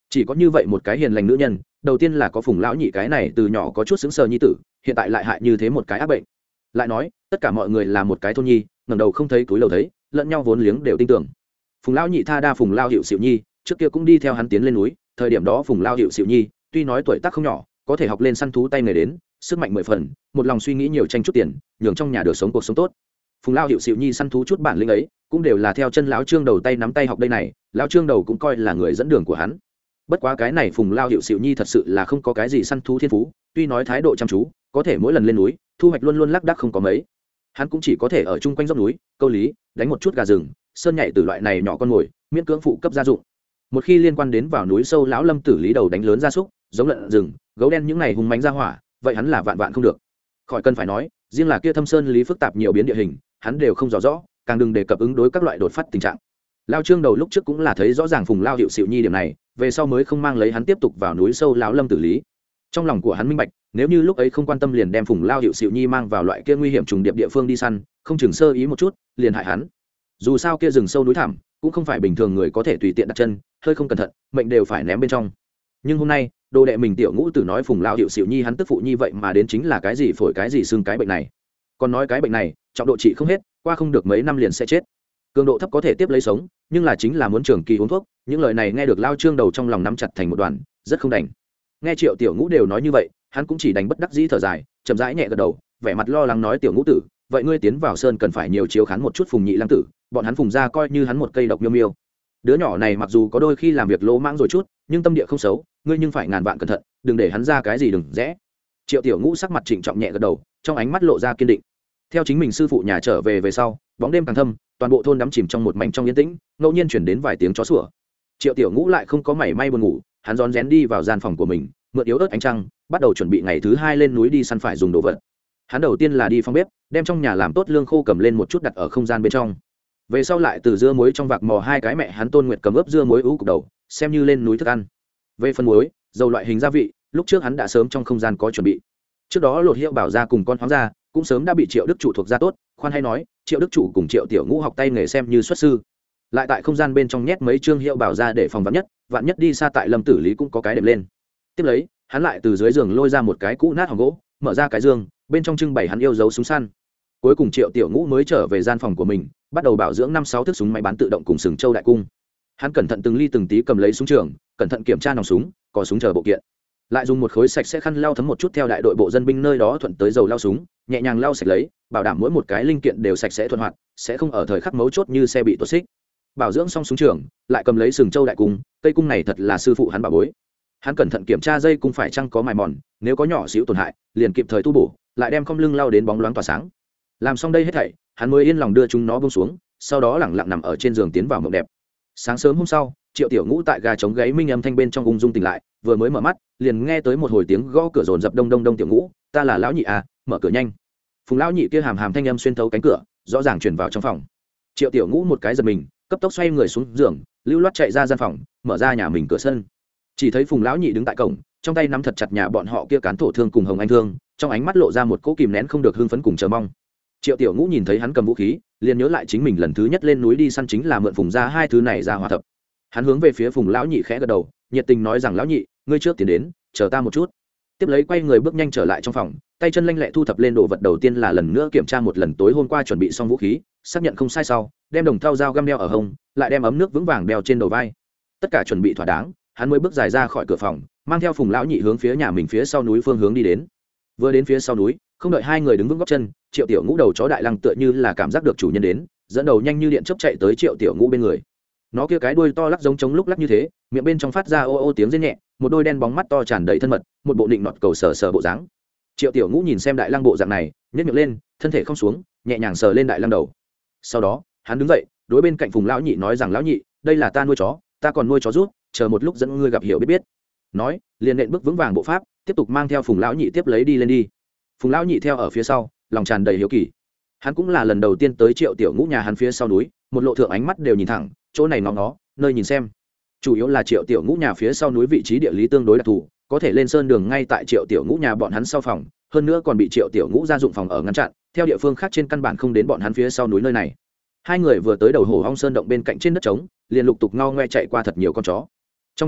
chỉ có như vậy một cái hiền lành nữ nhân, đầu tiên là có Phùng lão nhị cái này từ nhỏ có chút xứng sờ nhi tử, hiện tại lại hại như thế một cái ác bệnh. Lại nói tất cả mọi người là một cái thôn nhi, ngẩng đầu không thấy túi lầu thấy, lẫn nhau vốn liếng đều tin tưởng. Phùng lão nhị tha đa Phùng lao hiệu xịu nhi, trước kia cũng đi theo hắn tiến lên núi, thời điểm đó Phùng lao hiệu xịu nhi tuy nói tuổi tác không nhỏ, có thể học lên săn thú tay nghề đến, sức mạnh mười phần, một lòng suy nghĩ nhiều tranh chút tiền, nhường trong nhà được sống cuộc sống tốt. Phùng lao hiệu xịu nhi săn thú chút bản lĩnh ấy, cũng đều là theo chân lão trương đầu tay nắm tay học đây này, lão trương đầu cũng coi là người dẫn đường của hắn. Bất quá cái này Phùng lao hiệu xịu nhi thật sự là không có cái gì săn thú thiên phú, tuy nói thái độ chăm chú, có thể mỗi lần lên núi thu hoạch luôn luôn lác đác không có mấy. Hắn cũng chỉ có thể ở chung quanh dốc núi câu lý, đánh một chút gà rừng, sơn nhảy từ loại này nhỏ con mồi, miễn cưỡng phụ cấp gia dụng. Một khi liên quan đến vào núi sâu, lão lâm tử lý đầu đánh lớn gia súc, giống lợn rừng, gấu đen những này hung mãnh ra hỏa, vậy hắn là vạn vạn không được. Khỏi cần phải nói, riêng là kia thâm sơn lý phức tạp nhiều biến địa hình, hắn đều không rõ rõ, càng đừng đề cập ứng đối các loại đột phát tình trạng. Lao trương đầu lúc trước cũng là thấy rõ ràng Phùng lao hiệu xịu nhi điểm này, về sau mới không mang lấy hắn tiếp tục vào núi sâu lão lâm tử lý. Trong lòng của hắn minh bạch, nếu như lúc ấy không quan tâm liền đem Phùng lao hiệu xịu nhi mang vào loại kia nguy hiểm trùng điệp địa phương đi săn, không chừng sơ ý một chút liền hại hắn. Dù sao kia rừng sâu núi thẳm cũng không phải bình thường người có thể tùy tiện đặt chân, hơi không cẩn thận mệnh đều phải ném bên trong. Nhưng hôm nay đồ đệ mình tiểu ngũ tử nói Phùng lao hiệu xịu nhi hắn tức phụ nhi vậy mà đến chính là cái gì phổi cái gì xương cái bệnh này, còn nói cái bệnh này trọng độ trị không hết, qua không được mấy năm liền sẽ chết, cường độ thấp có thể tiếp lấy sống, nhưng là chính là muốn trường kỳ uống thuốc. Những lời này nghe được Lao trương đầu trong lòng nắm chặt thành một đoàn, rất không đành. Nghe triệu tiểu ngũ đều nói như vậy, hắn cũng chỉ đành bất đắc dĩ thở dài, chậm rãi nhẹ gật đầu, vẻ mặt lo lắng nói tiểu ngũ tử, vậy ngươi tiến vào sơn cần phải nhiều chiếu khán một chút Phùng nhị lang tử, bọn hắn Phùng ra coi như hắn một cây độc miêu miêu. Đứa nhỏ này mặc dù có đôi khi làm việc lỗ mãng rồi chút, nhưng tâm địa không xấu, ngươi nhưng phải ngàn vạn cẩn thận, đừng để hắn ra cái gì đừng rẽ. Triệu tiểu ngũ sắc mặt trịnh trọng nhẹ gật đầu, trong ánh mắt lộ ra kiên định. Theo chính mình sư phụ nhà trở về về sau, bóng đêm càng thâm, toàn bộ thôn đắm chìm trong một mảnh trong yên tĩnh, ngẫu nhiên chuyển đến vài tiếng chó sủa. Triệu tiểu ngũ lại không có mảy may buồn ngủ, hắn rón rén đi vào gian phòng của mình, mượn yếu ớt ánh trăng, bắt đầu chuẩn bị ngày thứ hai lên núi đi săn phải dùng đồ vật. Hắn đầu tiên là đi phòng bếp, đem trong nhà làm tốt lương khô cầm lên một chút đặt ở không gian bên trong. Về sau lại từ dưa muối trong vạc mò hai cái mẹ hắn Tôn Nguyệt cầm ướp dưa muối ú cục đầu, xem như lên núi thức ăn. Về phần muối, dầu loại hình gia vị, lúc trước hắn đã sớm trong không gian có chuẩn bị. Trước đó lột hiệu bảo ra cùng con hoang gia cũng sớm đã bị Triệu Đức Chủ thuộc ra tốt, khoan hay nói, Triệu Đức Chủ cùng Triệu Tiểu Ngũ học tay nghề xem như xuất sư. Lại tại không gian bên trong nhét mấy chương hiệu bảo ra để phòng vạn nhất, vạn nhất đi xa tại Lâm Tử Lý cũng có cái đệm lên. Tiếp lấy, hắn lại từ dưới giường lôi ra một cái cũ nát hòm gỗ, mở ra cái giường, bên trong trưng bày hắn yêu dấu súng săn. Cuối cùng Triệu Tiểu Ngũ mới trở về gian phòng của mình, bắt đầu bảo dưỡng năm sáu thước súng máy bán tự động cùng sừng châu đại cung. Hắn cẩn thận từng ly từng tí cầm lấy súng trường, cẩn thận kiểm tra nòng súng, có súng chờ bộ kiện. Lại dùng một khối sạch sẽ khăn lau thấm một chút theo đại đội bộ dân binh nơi đó thuận tới dầu lau súng, nhẹ nhàng lau sạch lấy, bảo đảm mỗi một cái linh kiện đều sạch sẽ thuận hoạt, sẽ không ở thời khắc mấu chốt như xe bị tuột xích. Bảo dưỡng xong súng trường, lại cầm lấy sừng châu đại cung, cây cung này thật là sư phụ hắn bảo bối. Hắn cẩn thận kiểm tra dây cung phải chăng có mài mòn, nếu có nhỏ xíu tổn hại, liền kịp thời tu bổ, lại đem khom lưng lau đến bóng loáng tỏa sáng. Làm xong đây hết thảy, hắn mới yên lòng đưa chúng nó buông xuống, sau đó lẳng lặng nằm ở trên giường tiến vào mộng đẹp. Sáng sớm hôm sau, Triệu Tiểu Ngũ tại gà trống gáy minh âm thanh bên trong ung dung tỉnh lại, vừa mới mở mắt, liền nghe tới một hồi tiếng gõ cửa rồn rập đông đông đông. Tiểu Ngũ, ta là lão nhị à, mở cửa nhanh. Phùng lão nhị kia hàm hàm thanh âm xuyên thấu cánh cửa, rõ ràng truyền vào trong phòng. Triệu Tiểu Ngũ một cái giật mình, cấp tốc xoay người xuống giường, lưu loát chạy ra gian phòng, mở ra nhà mình cửa sân. Chỉ thấy Phùng lão nhị đứng tại cổng, trong tay nắm thật chặt nhà bọn họ kia cán thổ thương cùng hồng anh thương, trong ánh mắt lộ ra một cỗ kìm nén không được hưng phấn cùng chờ mong. Triệu Tiểu Ngũ nhìn thấy hắn cầm vũ khí, liền nhớ lại chính mình lần thứ nhất lên núi đi săn chính là mượn Phùng ra hai thứ này ra hòa thập. Hắn hướng về phía Phùng lão nhị khẽ gật đầu, nhiệt tình nói rằng lão nhị, ngươi trước tiến đến, chờ ta một chút. Tiếp lấy quay người bước nhanh trở lại trong phòng, tay chân lanh lẹ thu thập lên đồ vật. Đầu tiên là lần nữa kiểm tra một lần tối hôm qua chuẩn bị xong vũ khí, xác nhận không sai sau, đem đồng thau dao găm đeo ở hông, lại đem ấm nước vững vàng đeo trên đầu vai. Tất cả chuẩn bị thỏa đáng, hắn mới bước dài ra khỏi cửa phòng, mang theo Phùng lão nhị hướng phía nhà mình phía sau núi phương hướng đi đến. Vừa đến phía sau núi, không đợi hai người đứng vững gót chân, Triệu Tiểu Ngũ đầu chó đại lăng tựa như là cảm giác được chủ nhân đến, dẫn đầu nhanh như điện chớp chạy tới Triệu Tiểu Ngũ bên người. Nó kia cái đuôi to lắc giống trống lúc lắc như thế, miệng bên trong phát ra ô ô tiếng rên nhẹ, một đôi đen bóng mắt to tràn đầy thân mật, một bộ định nọt cầu sờ sờ bộ dáng. Triệu Tiểu Ngũ nhìn xem đại lăng bộ dạng này, nhếch miệng lên, thân thể không xuống, nhẹ nhàng sờ lên đại lăng đầu. Sau đó, hắn đứng dậy, đối bên cạnh Phùng lão nhị nói rằng lão nhị, đây là ta nuôi chó, ta còn nuôi chó rút, chờ một lúc dẫn ngươi gặp hiểu biết biết. Nói, liền nện bước vững vàng bộ pháp, tiếp tục mang theo Phùng lão nhị tiếp lấy đi lên đi. Phùng lão nhị theo ở phía sau, lòng tràn đầy hiếu kỳ. Hắn cũng là lần đầu tiên tới Triệu Tiểu Ngũ nhà hắn phía sau núi, một lộ thượng ánh mắt đều nhìn thẳng, chỗ này ngóng nó, nơi nhìn xem. Chủ yếu là Triệu Tiểu Ngũ nhà phía sau núi vị trí địa lý tương đối đặc thù, có thể lên sơn đường ngay tại Triệu Tiểu Ngũ nhà bọn hắn sau phòng, hơn nữa còn bị Triệu Tiểu Ngũ gia dụng phòng ở ngăn chặn, theo địa phương khác trên căn bản không đến bọn hắn phía sau núi nơi này. Hai người vừa tới đầu hồ Hong Sơn động bên cạnh trên đất trống, liền lục tục ngao ngoe chạy qua thật nhiều con chó. Trong chốc lát,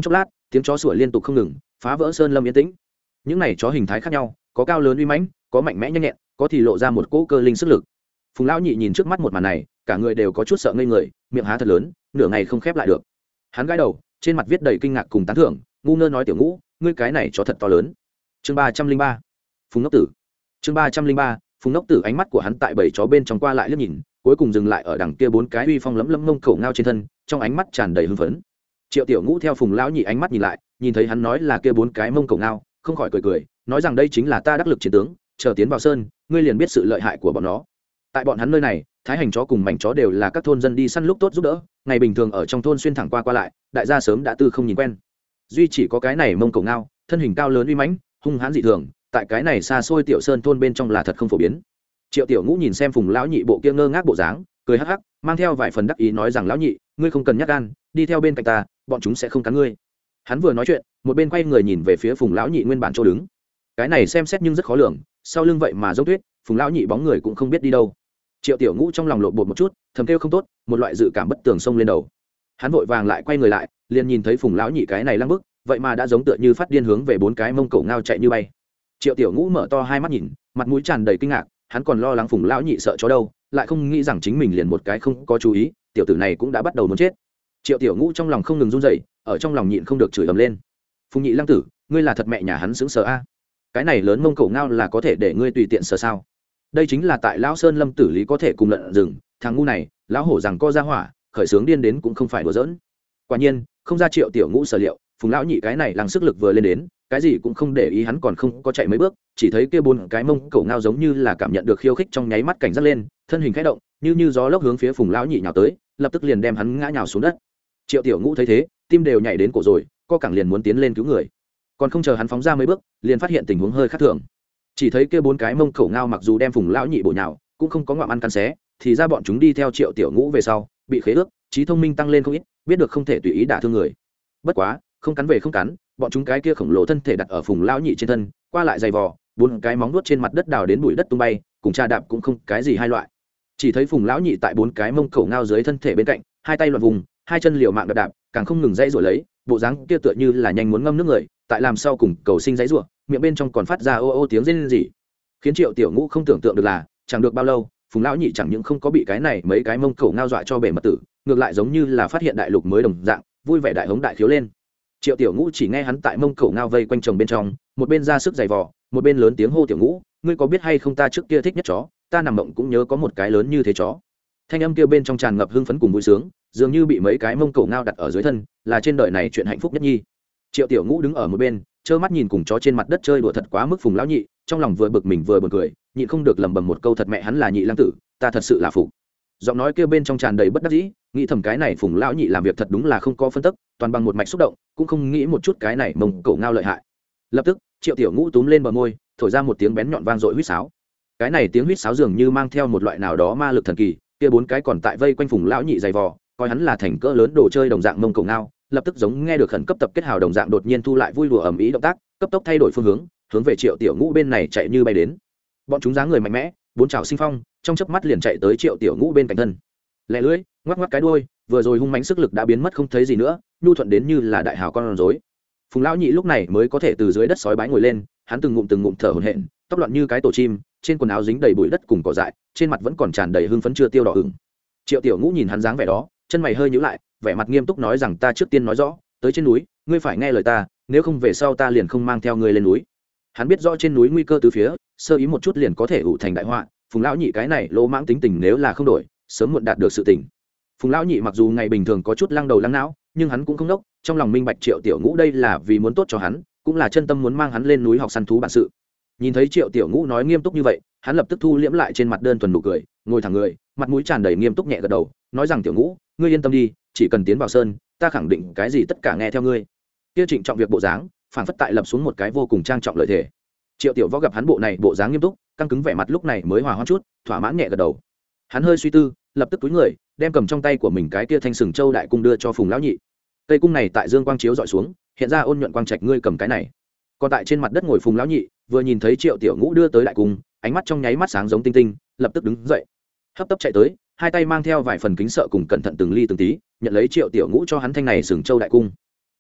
tiếng chó sủa liên tục không ngừng phá vỡ sơn lâm yên tĩnh. Những này chó hình thái khác nhau, có cao lớn uy mãnh, có mạnh mẽ nhanh nhẹn, có thì lộ ra một cỗ cơ linh sức lực. Phùng lão nhị nhìn trước mắt một màn này, cả người đều có chút sợ ngây người, miệng há thật lớn, nửa ngày không khép lại được. Hắn gãi đầu, trên mặt viết đầy kinh ngạc cùng tán thưởng, ngu ngơ nói tiểu Ngũ, ngươi cái này chó thật to lớn. Chương ba trăm linh ba, Phùng Ngốc Tử. Chương ba trăm linh ba, Phùng Ngốc Tử. Ánh mắt của hắn tại bảy chó bên trong qua lại liếc nhìn, cuối cùng dừng lại ở đằng kia bốn cái uy phong lẫm lẫm mông cổ ngao trên thân, trong ánh mắt tràn đầy hưng phấn. Triệu tiểu Ngũ theo Phùng lão nhị ánh mắt nhìn lại, nhìn thấy hắn nói là kia bốn cái mông cổ ngao, không khỏi cười cười, nói rằng đây chính là ta đắc lực chiến tướng, chờ tiến vào sơn, ngươi liền biết sự lợi hại của bọn nó. Tại bọn hắn nơi này, thái hành chó cùng mảnh chó đều là các thôn dân đi săn lúc tốt giúp đỡ, ngày bình thường ở trong thôn xuyên thẳng qua qua lại, đại gia sớm đã tư không nhìn quen. Duy chỉ có cái này mông cổ ngao, thân hình cao lớn uy mãnh, hung hãn dị thường, tại cái này xa xôi tiểu sơn thôn bên trong là thật không phổ biến. Triệu tiểu Ngũ nhìn xem Phùng lão nhị bộ kia ngơ ngác bộ dáng, cười hắc hắc, mang theo vài phần đắc ý nói rằng lão nhị, ngươi không cần nhát gan, đi theo bên cạnh ta, bọn chúng sẽ không cắn ngươi. Hắn vừa nói chuyện, một bên quay người nhìn về phía Phùng lão nhị nguyên bản chỗ đứng. Cái này xem xét nhưng rất khó lường, sau lưng vậy mà giống tuyết, Phùng lão nhị bóng người cũng không biết đi đâu. Triệu tiểu Ngũ trong lòng lộn bột một chút, thầm kêu không tốt, một loại dự cảm bất tường xông lên đầu. Hắn vội vàng lại quay người lại, liền nhìn thấy Phùng lão nhị cái này lăng bức, vậy mà đã giống tựa như phát điên hướng về bốn cái mông cổ ngao chạy như bay. Triệu tiểu Ngũ mở to hai mắt nhìn, mặt mũi tràn đầy kinh ngạc, hắn còn lo lắng Phùng lão nhị sợ chó đâu, lại không nghĩ rằng chính mình liền một cái không có chú ý, tiểu tử này cũng đã bắt đầu muốn chết. Triệu tiểu Ngũ trong lòng không ngừng run rẩy, ở trong lòng nhịn không được chửi ầm lên. Phùng nhị lăng tử, ngươi là thật mẹ nhà hắn sững sờ a. Cái này lớn mông cổ ngao là có thể để ngươi tùy tiện sờ sao? Đây chính là tại lão sơn lâm tử lý có thể cùng lợn rừng, thằng ngu này, lão hổ rằng co ra hỏa, khởi sướng điên đến cũng không phải đùa giỡn. Quả nhiên, không ra Triệu tiểu Ngũ sở liệu, Phùng lão nhị cái này lăng sức lực vừa lên đến, cái gì cũng không để ý, hắn còn không có chạy mấy bước, chỉ thấy kia bốn cái mông cổ ngao giống như là cảm nhận được khiêu khích trong nháy mắt cảnh giác lên, thân hình khẽ động, như như gió lốc hướng phía Phùng lão nhị nhào tới, lập tức liền đem hắn ngã nhào xuống đất. Triệu tiểu Ngũ thấy thế, tim đều nhảy đến cổ rồi, co cẳng liền muốn tiến lên cứu người. Còn không chờ hắn phóng ra mấy bước, liền phát hiện tình huống hơi khác thường. Chỉ thấy kia bốn cái mông cổ ngao mặc dù đem Phùng lão nhị bổ nhào, cũng không có ngoạm ăn cắn xé, thì ra bọn chúng đi theo Triệu tiểu Ngũ về sau, bị khế ước, trí thông minh tăng lên không ít, biết được không thể tùy ý đả thương người. Bất quá, không cắn về không cắn, bọn chúng cái kia khổng lồ thân thể đặt ở Phùng lão nhị trên thân, qua lại dày vò, bốn cái móng vuốt trên mặt đất đào đến bụi đất tung bay, cùng trà đạp cũng không cái gì hai loại. Chỉ thấy Phùng lão nhị tại bốn cái mông cổ ngao dưới thân thể bên cạnh, hai tay loạn vùng, hai chân liều mạng đạp đạp, càng không ngừng dãy rủa lấy, bộ dáng kia tựa như là nhanh muốn ngâm nước người, tại làm sau cùng cầu sinh dãy rủa, miệng bên trong còn phát ra ô ô tiếng rên rỉ. Khiến Triệu tiểu Ngũ không tưởng tượng được là, chẳng được bao lâu, Phùng lão nhị chẳng những không có bị cái này mấy cái mông cổ ngao dọa cho bể mật tử, ngược lại giống như là phát hiện đại lục mới đồng dạng, vui vẻ đại hống đại khiếu lên. Triệu tiểu Ngũ chỉ nghe hắn tại mông cổ ngao vây quanh chồng bên trong, một bên ra sức giày vò, một bên lớn tiếng hô tiểu Ngũ, ngươi có biết hay không ta trước kia thích nhất chó, ta nằm mộng cũng nhớ có một cái lớn như thế chó. Thanh âm kia bên trong tràn ngập hưng phấn cùng vui sướng, dường như bị mấy cái mông cổ ngao đặt ở dưới thân, là trên đời này chuyện hạnh phúc nhất nhi. Triệu tiểu Ngũ đứng ở một bên, trơ mắt nhìn cùng chó trên mặt đất chơi đùa thật quá mức Phùng lão nhị, trong lòng vừa bực mình vừa buồn cười, nhịn không được lẩm bẩm một câu thật mẹ hắn là nhị lăng tử, ta thật sự là phục. Giọng nói kia bên trong tràn đầy bất đắc dĩ, nghĩ thầm cái này Phùng lão nhị làm việc thật đúng là không có phân tức, toàn bằng một mạch xúc động, cũng không nghĩ một chút cái này mông cổ ngao lợi hại. Lập tức, Triệu tiểu Ngũ túm lên bờ môi, thổi ra một tiếng bén nhọn vang dội huýt sáo. Cái này tiếng huýt sáo dường như mang theo một loại nào đó ma lực thần kỳ, kia bốn cái còn tại vây quanh Phùng lão nhị dày vò, coi hắn là thành cỡ lớn đồ chơi đồng dạng mông cổ ngao, lập tức giống nghe được khẩn cấp tập kết hào đồng dạng đột nhiên thu lại vui đùa ầm ĩ động tác, cấp tốc thay đổi phương hướng, hướng về Triệu tiểu Ngũ bên này chạy như bay đến. Bọn chúng dáng người mạnh mẽ, bốn trảo sinh phong, trong chớp mắt liền chạy tới Triệu tiểu Ngũ bên cạnh thân. Lẹ lưỡi, ngoắc ngoắc cái đuôi, vừa rồi hung mãnh sức lực đã biến mất không thấy gì nữa, nhu thuận đến như là đại hào con rối. Phùng lão nhị lúc này mới có thể từ dưới đất sói bái ngồi lên, hắn từng ngụm từng ngụm thở hổn hển, tóc loạn như cái tổ chim, trên quần áo dính đầy bụi đất cùng cỏ dại, trên mặt vẫn còn tràn đầy hưng phấn chưa tiêu đỏ ửng. Triệu tiểu Ngũ nhìn hắn dáng vẻ đó, chân mày hơi nhíu lại, vẻ mặt nghiêm túc nói rằng ta trước tiên nói rõ, tới trên núi, ngươi phải nghe lời ta, nếu không về sau ta liền không mang theo ngươi lên núi. Hắn biết rõ trên núi nguy cơ từ phía, sơ ý một chút liền có thể ủ thành đại họa, Phùng lão nhị cái này lỗ mãng tính tình nếu là không đổi, sớm muộn đạt được sự tình. Phùng lão nhị mặc dù ngày bình thường có chút lăng đầu lăng não, nhưng hắn cũng không đốc, trong lòng minh bạch Triệu tiểu Ngũ đây là vì muốn tốt cho hắn, cũng là chân tâm muốn mang hắn lên núi học săn thú bản sự. Nhìn thấy Triệu tiểu Ngũ nói nghiêm túc như vậy, hắn lập tức thu liễm lại trên mặt đơn thuần nụ cười, ngồi thẳng người, mặt mũi tràn đầy nghiêm túc nhẹ gật đầu, nói rằng tiểu Ngũ, ngươi yên tâm đi, chỉ cần tiến vào sơn, ta khẳng định cái gì tất cả nghe theo ngươi. Kia trịnh trọng việc bộ dáng, phảng phất tại lập xuống một cái vô cùng trang trọng lợi thể. Triệu tiểu Võ gặp hắn bộ này bộ dáng nghiêm túc, căng cứng vẻ mặt lúc này mới hòa hoãn chút, thỏa mãn nhẹ gật đầu. Hắn hơi suy tư, lập tức túi người, đem cầm trong tay của mình cái kia thanh sừng châu đại cung đưa cho Phùng lão nhị. Cây cung này tại dương quang chiếu dọi xuống, hiện ra ôn nhuận quang trạch, ngươi cầm cái này. Còn tại trên mặt đất ngồi Phùng lão nhị, vừa nhìn thấy Triệu tiểu Ngũ đưa tới đại cung, ánh mắt trong nháy mắt sáng giống tinh tinh, lập tức đứng dậy, hấp tấp chạy tới, hai tay mang theo vài phần kính sợ cùng cẩn thận từng ly từng tí, nhận lấy Triệu tiểu Ngũ cho hắn thanh này sừng châu đại cung.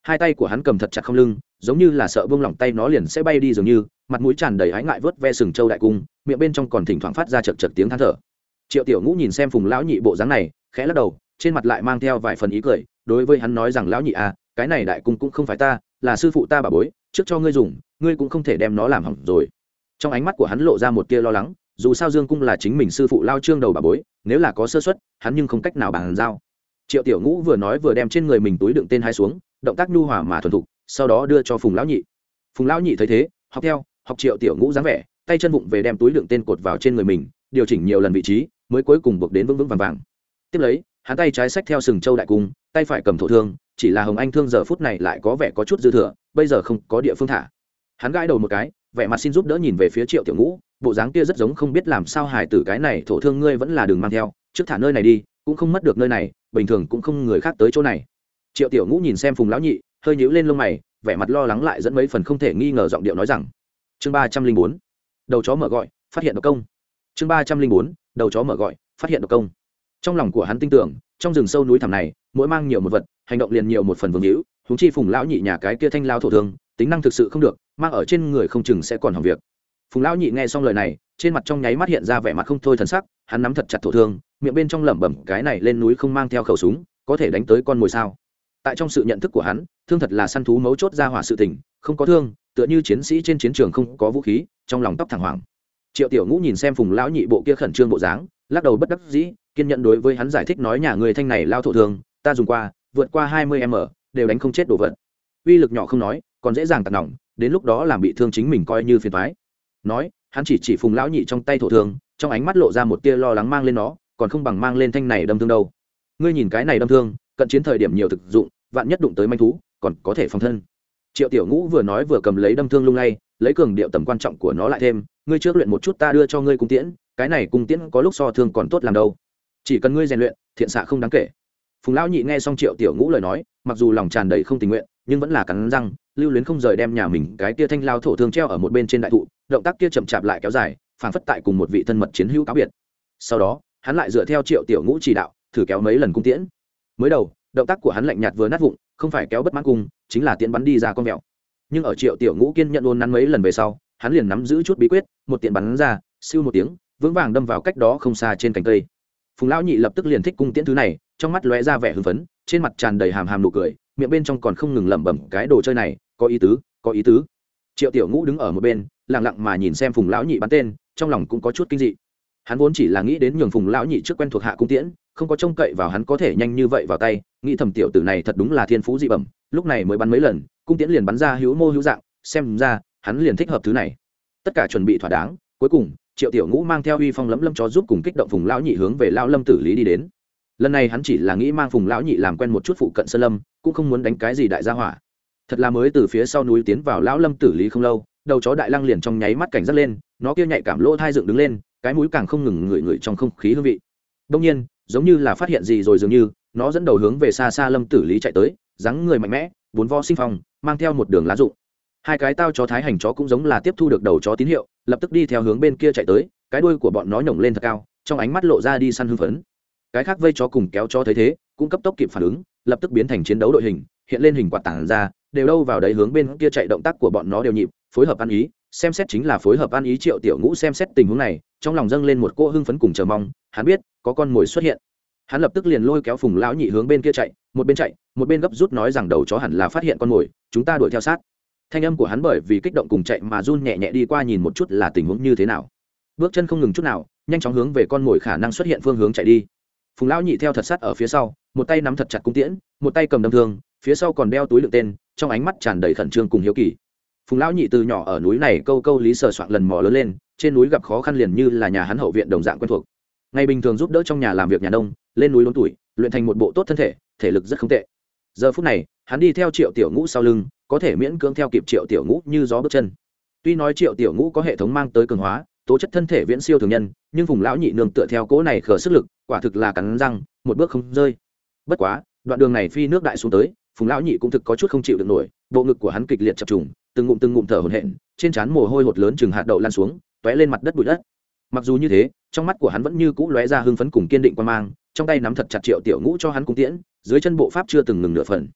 hai tay của hắn cầm thật chặt không lưng, giống như là sợ buông lỏng tay nó liền sẽ bay đi dường như, mặt mũi tràn đầy ái ngại vớt ve sừng châu đại cung, miệng bên trong còn thỉnh thoảng phát ra chật chật tiếng than thở. Triệu Tiểu Ngũ nhìn xem Phùng lão nhị bộ dáng này, khẽ lắc đầu, trên mặt lại mang theo vài phần ý cười, đối với hắn nói rằng lão nhị à, cái này đại cung cũng không phải ta, là sư phụ ta bà bối, trước cho ngươi dùng, ngươi cũng không thể đem nó làm hỏng rồi. Trong ánh mắt của hắn lộ ra một tia lo lắng, dù sao Dương cung là chính mình sư phụ Lao Trương đầu bà bối, nếu là có sơ suất, hắn nhưng không cách nào bàn giao. Triệu Tiểu Ngũ vừa nói vừa đem trên người mình túi đựng tên hai xuống, động tác nhu hòa mà thuần thục, sau đó đưa cho Phùng lão nhị. Phùng lão nhị thấy thế, học theo, học Triệu Tiểu Ngũ dáng vẻ, tay chân vụng về đem túi đựng tên cột vào trên người mình, điều chỉnh nhiều lần vị trí, mới cuối cùng buộc đến vững vững vàng vàng. Tiếp lấy, hắn tay trái xách theo sừng châu đại cung, tay phải cầm thổ thương, chỉ là Hồng Anh thương giờ phút này lại có vẻ có chút dư thừa, bây giờ không có địa phương thả. Hắn gãi đầu một cái, vẻ mặt xin giúp đỡ nhìn về phía Triệu Tiểu Ngũ, bộ dáng kia rất giống không biết làm sao hài tử cái này thổ thương ngươi vẫn là đừng mang theo, trước thả nơi này đi, cũng không mất được nơi này, bình thường cũng không người khác tới chỗ này. Triệu Tiểu Ngũ nhìn xem Phùng lão nhị, hơi nhíu lên lông mày, vẻ mặt lo lắng lại dẫn mấy phần không thể nghi ngờ giọng điệu nói rằng: chương ba trăm linh bốn, đầu chó mở gọi, phát hiện độc công. chương ba trăm linh bốn, đầu chó mở gọi, phát hiện độc công. Trong lòng của hắn tin tưởng, trong rừng sâu núi thẳm này, mỗi mang nhiều một vật, hành động liền nhiều một phần vương hữu, huống chi Phùng lão nhị nhà cái kia thanh lao thổ thương, tính năng thực sự không được, mang ở trên người không chừng sẽ còn hỏng việc. Phùng lão nhị nghe xong lời này, trên mặt trong nháy mắt hiện ra vẻ mặt không thôi thần sắc, hắn nắm thật chặt thổ thương, miệng bên trong lẩm bẩm cái này lên núi không mang theo khẩu súng, có thể đánh tới con mồi sao? Tại trong sự nhận thức của hắn, thương thật là săn thú mấu chốt ra hỏa sự tình, không có thương, tựa như chiến sĩ trên chiến trường không có vũ khí, trong lòng tóc thẳng hoàng. Triệu Tiểu Ngũ nhìn xem Phùng lão nhị bộ kia khẩn trương bộ dáng, lắc đầu bất đắc dĩ, kiên nhẫn đối với hắn giải thích nói nhà người thanh này lao thổ thương, ta dùng qua, vượt qua hai mươi m, đều đánh không chết đồ vật. Uy lực nhỏ không nói, còn dễ dàng tạt nòng, đến lúc đó làm bị thương chính mình coi như phiền toái. Nói, hắn chỉ chỉ Phùng lão nhị trong tay thổ thương, trong ánh mắt lộ ra một tia lo lắng mang lên nó, còn không bằng mang lên thanh này đâm thương đâu. Ngươi nhìn cái này đâm thương, cận chiến thời điểm nhiều thực dụng, vạn nhất đụng tới manh thú, còn có thể phòng thân. Triệu Tiểu Ngũ vừa nói vừa cầm lấy đâm thương lung lay, lấy cường điệu tầm quan trọng của nó lại thêm, ngươi trước luyện một chút ta đưa cho ngươi cung tiễn, cái này cung tiễn có lúc so thương còn tốt làm đâu. Chỉ cần ngươi rèn luyện, thiện xạ không đáng kể. Phùng lão nhị nghe xong Triệu Tiểu Ngũ lời nói, mặc dù lòng tràn đầy không tình nguyện, nhưng vẫn là cắn răng, lưu luyến không rời đem nhà mình cái kia thanh lao thổ thương treo ở một bên trên đại thụ, động tác kia chậm chạp lại kéo dài, phảng phất tại cùng một vị thân mật chiến hữu cáo biệt. Sau đó, hắn lại dựa theo Triệu Tiểu Ngũ chỉ đạo, thử kéo mấy lần cung tiễn. Mới đầu, động tác của hắn lạnh nhạt vừa nát vụn, không phải kéo bất mãn cung, chính là tiễn bắn đi ra con mèo. Nhưng ở Triệu Tiểu Ngũ kiên nhận ôn nắn mấy lần về sau, hắn liền nắm giữ chút bí quyết, một tiễn bắn ra, siêu một tiếng, vững vàng đâm vào cách đó không xa trên cành cây. Phùng lão nhị lập tức liền thích cung tiễn thứ này, trong mắt lóe ra vẻ hưng phấn, trên mặt tràn đầy hàm hàm nụ cười, miệng bên trong còn không ngừng lẩm bẩm cái đồ chơi này, có ý tứ, có ý tứ. Triệu Tiểu Ngũ đứng ở một bên, lặng lặng mà nhìn xem Phùng lão nhị bắn tên, trong lòng cũng có chút kinh dị. Hắn vốn chỉ là nghĩ đến nhường Phùng lão nhị trước quen thuộc hạ cung tiễn, không có trông cậy vào hắn có thể nhanh như vậy vào tay, nghĩ thầm tiểu tử này thật đúng là thiên phú dị bẩm, lúc này mới bắn mấy lần, cung tiễn liền bắn ra hữu mô hữu dạng, xem ra hắn liền thích hợp thứ này. Tất cả chuẩn bị thỏa đáng, cuối cùng Triệu Tiểu Ngũ mang theo uy phong lẫm lâm chó giúp cùng kích động Phùng lão nhị hướng về lão lâm tử lý đi đến. Lần này hắn chỉ là nghĩ mang Phùng lão nhị làm quen một chút phụ cận sơn lâm, cũng không muốn đánh cái gì đại gia hỏa. Thật là mới từ phía sau núi tiến vào lão lâm tử lý không lâu, đầu chó đại lăng liền trong nháy mắt cảnh giác lên, nó kia nhạy cảm lỗ thai dựng đứng lên, cái mũi càng không ngừng ngửi ngửi trong không khí hương vị. Đương nhiên, giống như là phát hiện gì rồi dường như, nó dẫn đầu hướng về xa xa lâm tử lý chạy tới, dáng người mạnh mẽ, bốn vo sinh phong, mang theo một đường lá rụng. Hai cái tao chó thái hành chó cũng giống là tiếp thu được đầu chó tín hiệu, lập tức đi theo hướng bên kia chạy tới, cái đuôi của bọn nó nhổng lên thật cao, trong ánh mắt lộ ra đi săn hưng phấn. Cái khác vây chó cùng kéo chó thấy thế, cũng cấp tốc kịp phản ứng, lập tức biến thành chiến đấu đội hình, hiện lên hình quạt tản ra, đều đâu vào đấy hướng bên kia chạy, động tác của bọn nó đều nhịp, phối hợp ăn ý, xem xét chính là phối hợp ăn ý. Triệu Tiểu Ngũ xem xét tình huống này, trong lòng dâng lên một cỗ hưng phấn cùng chờ mong, hắn biết có con mồi xuất hiện. Hắn lập tức liền lôi kéo Phùng lão nhị hướng bên kia chạy, một bên chạy, một bên gấp rút nói rằng đầu chó hẳn là phát hiện con mồi, chúng ta đuổi theo sát. Thanh âm của hắn bởi vì kích động cùng chạy mà run nhẹ nhẹ, đi qua nhìn một chút là tình huống như thế nào. Bước chân không ngừng chút nào, nhanh chóng hướng về con mồi khả năng xuất hiện phương hướng chạy đi. Phùng lão nhị theo thật sát ở phía sau, một tay nắm thật chặt cung tiễn, một tay cầm đâm thương, phía sau còn đeo túi đựng tên, trong ánh mắt tràn đầy khẩn trương cùng hiếu kỳ. Phùng lão nhị từ nhỏ ở núi này câu câu lý sờ soạn lần mò lớn lên, trên núi gặp khó khăn liền như là nhà hắn hậu viện đồng dạng quen thuộc. Ngày bình thường giúp đỡ trong nhà làm việc nhà nông, lên núi lớn tuổi, luyện thành một bộ tốt thân thể, thể lực rất không tệ. Giờ phút này, hắn đi theo Triệu Tiểu Ngũ sau lưng, có thể miễn cưỡng theo kịp Triệu Tiểu Ngũ như gió bước chân. Tuy nói Triệu Tiểu Ngũ có hệ thống mang tới cường hóa, tố chất thân thể viễn siêu thường nhân, nhưng Phùng lão nhị nương tựa theo cỗ này khở sức lực, quả thực là cắn răng, một bước không rơi. Bất quá, đoạn đường này phi nước đại xuống tới, Phùng lão nhị cũng thực có chút không chịu được nổi, bộ ngực của hắn kịch liệt chập trùng, từng ngụm từng ngụm thở hổn hển, trên trán mồ hôi hột lớn chừng hạt đậu lan xuống, tóe lên mặt đất bụi đất. Mặc dù như thế, trong mắt của hắn vẫn như cũ lóe ra hưng phấn cùng kiên định quan mang, trong tay nắm thật chặt Triệu Tiểu Ngũ cho hắn cung tiễn, dưới chân bộ pháp chưa từng ngừng nửa phần.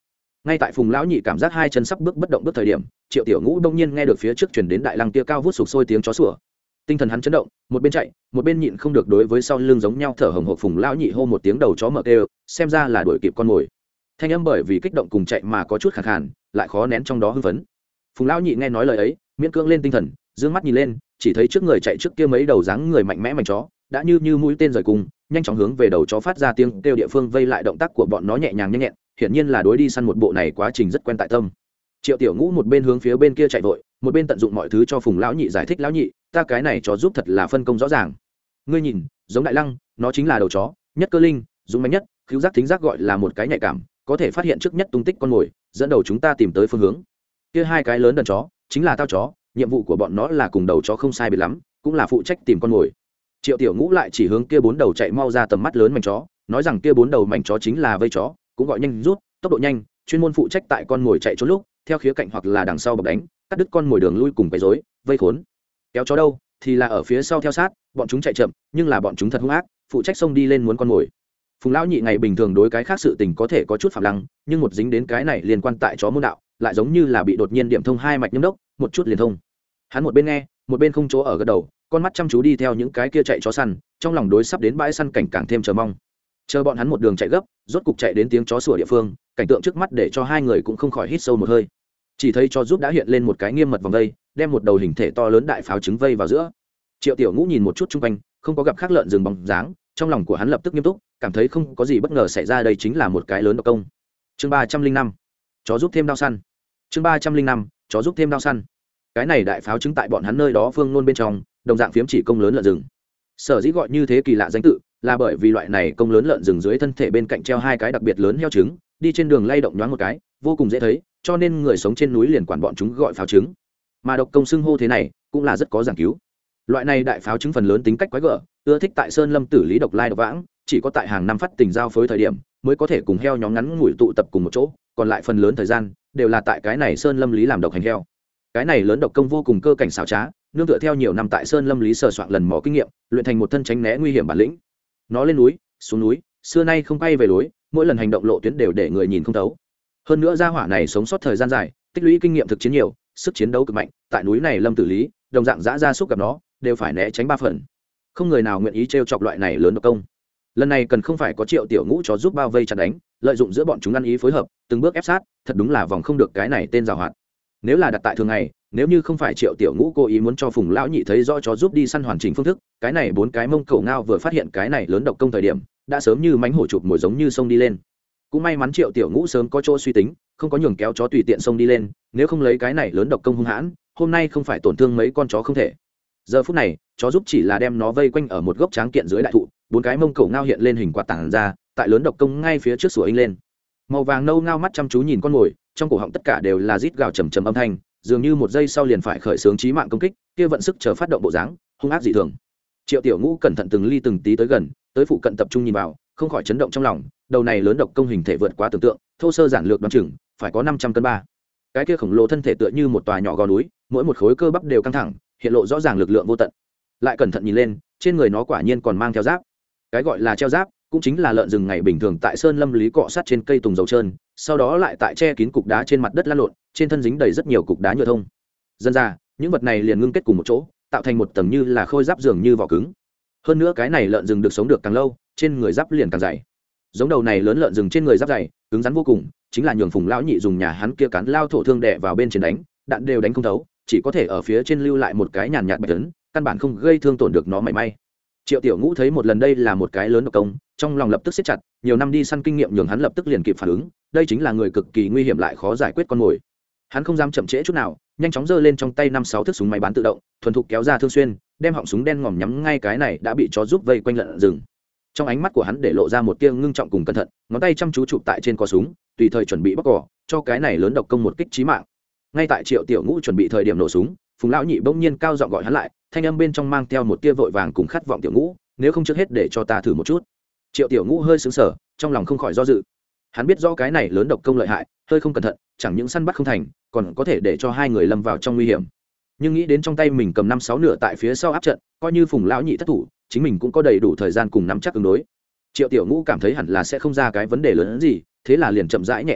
Ngay tại Phùng lão nhị cảm giác hai chân sắp bước bất động bước thời điểm, Triệu Tiểu Ngũ đông nhiên nghe được phía trước truyền đến đại lăng tia cao vút sục sôi tiếng chó sủa. Tinh thần hắn chấn động, một bên chạy, một bên nhịn không được đối với sau lưng giống nhau thở hổn hộc Phùng lão nhị hô một tiếng đầu chó mở kêu, xem ra là đuổi kịp con mồi. Thanh âm bởi vì kích động cùng chạy mà có chút khàn khàn, lại khó nén trong đó hưng phấn. Phùng lão nhị nghe nói lời ấy, miễn cưỡng lên tinh thần, dương mắt nhìn lên, chỉ thấy trước người chạy trước kia mấy đầu dáng người mạnh mẽ mảnh chó, đã như như mũi tên rời cùng, nhanh chóng hướng về đầu chó phát ra tiếng kêu địa phương vây lại động tác của bọn nó nhẹ nhàng nhanh nhẹn, hiển nhiên là đối đi săn một bộ này quá trình rất quen tại tâm. Triệu Tiểu Ngũ một bên hướng phía bên kia chạy vội, một bên tận dụng mọi thứ cho Phùng lão nhị giải thích, lão nhị, ta cái này chó giúp thật là phân công rõ ràng. Ngươi nhìn, giống đại lăng, nó chính là đầu chó, nhất cơ linh, dũng mãnh nhất, khứu giác thính giác gọi là một cái nhạy cảm, có thể phát hiện trước nhất tung tích con mồi, dẫn đầu chúng ta tìm tới phương hướng. Kia hai cái lớn đần chó, chính là tao chó, nhiệm vụ của bọn nó là cùng đầu chó không sai biệt lắm, cũng là phụ trách tìm con mồi. Triệu Tiểu Ngũ lại chỉ hướng kia bốn đầu chạy mau ra tầm mắt lớn mảnh chó, nói rằng kia bốn đầu mảnh chó chính là vây chó, cũng gọi nhanh rút, tốc độ nhanh, chuyên môn phụ trách tại con mồi chạy trốn lúc, theo khía cạnh hoặc là đằng sau bọc đánh, cắt đứt con mồi đường lui cùng quấy rối, vây khốn. Kéo chó đâu, thì là ở phía sau theo sát, bọn chúng chạy chậm, nhưng là bọn chúng thật hung ác, phụ trách xông đi lên muốn con mồi. Phùng lão nhị ngày bình thường đối cái khác sự tình có thể có chút phạm lăng, nhưng một dính đến cái này liên quan tại chó môn đạo, lại giống như là bị đột nhiên điểm thông hai mạch nhâm đốc, một chút liền thông. Hắn một bên nghe, một bên không chỗ ở gật đầu, con mắt chăm chú đi theo những cái kia chạy chó săn, trong lòng đối sắp đến bãi săn cảnh càng thêm chờ mong. Chờ bọn hắn một đường chạy gấp, rốt cục chạy đến tiếng chó sủa địa phương, cảnh tượng trước mắt để cho hai người cũng không khỏi hít sâu một hơi. Chỉ thấy cho giúp đã hiện lên một cái nghiêm mật vòng vây, đem một đầu hình thể to lớn đại pháo trứng vây vào giữa. Triệu Tiểu Ngũ nhìn một chút xung quanh, không có gặp khác lợn rừng bóng dáng, trong lòng của hắn lập tức nghiêm túc, cảm thấy không có gì bất ngờ xảy ra, đây chính là một cái lớn độc công. Chương ba trăm linh năm, chó giúp thêm đao săn. Chương ba trăm linh năm, chó giúp thêm đao săn. Cái này đại pháo trứng tại bọn hắn nơi đó phương nôn bên trong, đồng dạng phiếm chỉ công lớn lợn rừng. Sở dĩ gọi như thế kỳ lạ danh tự, là bởi vì loại này công lớn lợn rừng dưới thân thể bên cạnh treo hai cái đặc biệt lớn heo trứng, đi trên đường lay động nhoáng một cái, vô cùng dễ thấy, cho nên người sống trên núi liền quản bọn chúng gọi pháo trứng. Mà độc công xưng hô thế này, cũng là rất có giảng cứu. Loại này đại pháo trứng phần lớn tính cách quái gở, ưa thích tại sơn lâm tử lý độc lai độc vãng, chỉ có tại hàng năm phát tình giao phối thời điểm mới có thể cùng heo nhóm ngắn ngủi tụ tập cùng một chỗ, còn lại phần lớn thời gian đều là tại cái này sơn lâm lý làm độc hành heo. Cái này lớn độc công vô cùng cơ cảnh xảo trá, nương tựa theo nhiều năm tại sơn lâm lý sờ soạn lần mò kinh nghiệm, luyện thành một thân tránh né nguy hiểm bản lĩnh. Nó lên núi xuống núi, xưa nay không quay về lối, mỗi lần hành động lộ tuyến đều để người nhìn không thấu. Hơn nữa gia hỏa này sống sót thời gian dài, tích lũy kinh nghiệm thực chiến nhiều, sức chiến đấu cực mạnh, tại núi này lâm tử lý, đồng dạng dã gia súc gặp nó đều phải né tránh ba phần. Không người nào nguyện ý trêu chọc loại này lớn độc công. Lần này cần không phải có Triệu Tiểu Ngũ chó giúp bao vây chặn đánh, lợi dụng giữa bọn chúng ăn ý phối hợp, từng bước ép sát, thật đúng là vòng không được cái này tên giàu hoạt. Nếu là đặt tại thường ngày, nếu như không phải Triệu Tiểu Ngũ cố ý muốn cho Phùng lão nhị thấy rõ chó giúp đi săn hoàn chỉnh phương thức, cái này bốn cái mông cẩu ngao vừa phát hiện cái này lớn độc công thời điểm, đã sớm như mánh hổ chụp mồi giống như sông đi lên. Cũng may mắn Triệu Tiểu Ngũ sớm có chỗ suy tính, không có nhường kéo chó tùy tiện sông đi lên, nếu không lấy cái này lớn độc công hung hãn, hôm nay không phải tổn thương mấy con chó không thể. Giờ phút này, chó giúp chỉ là đem nó vây quanh ở một gốc tráng kiện dưới đại thụ, bốn cái mông cẩu ngao hiện lên hình quạt tảng ra, tại lớn độc công ngay phía trước sủa inh lên. Màu vàng nâu ngao mắt chăm chú nhìn con mồi, trong cổ họng tất cả đều là rít gào trầm trầm âm thanh, dường như một giây sau liền phải khởi xướng chí mạng công kích, kia vận sức chờ phát động bộ dáng, hung ác dị thường. Triệu Tiểu Ngũ cẩn thận từng ly từng tí tới gần, tới phụ cận tập trung nhìn vào, không khỏi chấn động trong lòng, đầu này lớn độc công hình thể vượt quá tưởng tượng, thô sơ giản lược đoán chừng phải có năm trăm cân ba. Cái kia khổng lồ thân thể tựa như một tòa nhỏ gò núi, mỗi một khối cơ bắp đều căng thẳng, hiện lộ rõ ràng lực lượng vô tận. Lại cẩn thận nhìn lên, trên người nó quả nhiên còn mang theo giáp. Cái gọi là treo giáp, cũng chính là lợn rừng ngày bình thường tại sơn lâm lý cọ sát trên cây tùng dầu trơn, sau đó lại tại che kín cục đá trên mặt đất lăn lộn, trên thân dính đầy rất nhiều cục đá nhựa thông. Dần ra, những vật này liền ngưng kết cùng một chỗ, tạo thành một tầng như là khôi giáp dường như vỏ cứng. Hơn nữa cái này lợn rừng được sống được càng lâu, trên người giáp liền càng dày. Giống đầu này lớn lợn rừng trên người giáp dày, cứng rắn vô cùng, chính là nhường Phùng lão nhị dùng nhà hắn kia cán lao thổ thương đè vào bên trên đánh, đạn đều đánh không thấu, chỉ có thể ở phía trên lưu lại một cái nhàn nhạt bạch tấn, căn bản không gây thương tổn được nó mảy may. Triệu Tiểu Ngũ thấy một lần đây là một cái lớn độc công, trong lòng lập tức siết chặt, nhiều năm đi săn kinh nghiệm nhường hắn lập tức liền kịp phản ứng, đây chính là người cực kỳ nguy hiểm lại khó giải quyết con mồi. Hắn không dám chậm trễ chút nào, nhanh chóng giơ lên trong tay năm sáu thước súng máy bán tự động, thuần thục kéo ra thương xuyên, đem họng súng đen ngòm nhắm ngay cái này đã bị chó giúp vây quanh lợn rừng. Trong ánh mắt của hắn để lộ ra một tia ngưng trọng cùng cẩn thận, ngón tay chăm chú chụp tại trên cò súng, tùy thời chuẩn bị bóc cò, cho cái này lớn độc công một kích chí mạng. Ngay tại Triệu Tiểu Ngũ chuẩn bị thời điểm nổ súng, Phùng lão nhị bỗng nhiên cao giọng gọi hắn lại, thanh âm bên trong mang theo một tia vội vàng cùng khát vọng. Tiểu Ngũ, nếu không trước hết để cho ta thử một chút. Triệu Tiểu Ngũ hơi sững sờ, trong lòng không khỏi do dự. Hắn biết rõ cái này lớn độc công lợi hại, hơi không cẩn thận, chẳng những săn bắt không thành, còn có thể để cho hai người lâm vào trong nguy hiểm. Nhưng nghĩ đến trong tay mình cầm năm sáu nửa tại phía sau áp trận, coi như Phùng lão nhị thất thủ, chính mình cũng có đầy đủ thời gian cùng nắm chắc ứng đối. Triệu Tiểu Ngũ cảm thấy hẳn là sẽ không ra cái vấn đề lớn hơn gì, thế là liền chậm rãi nhẹ gật đầu,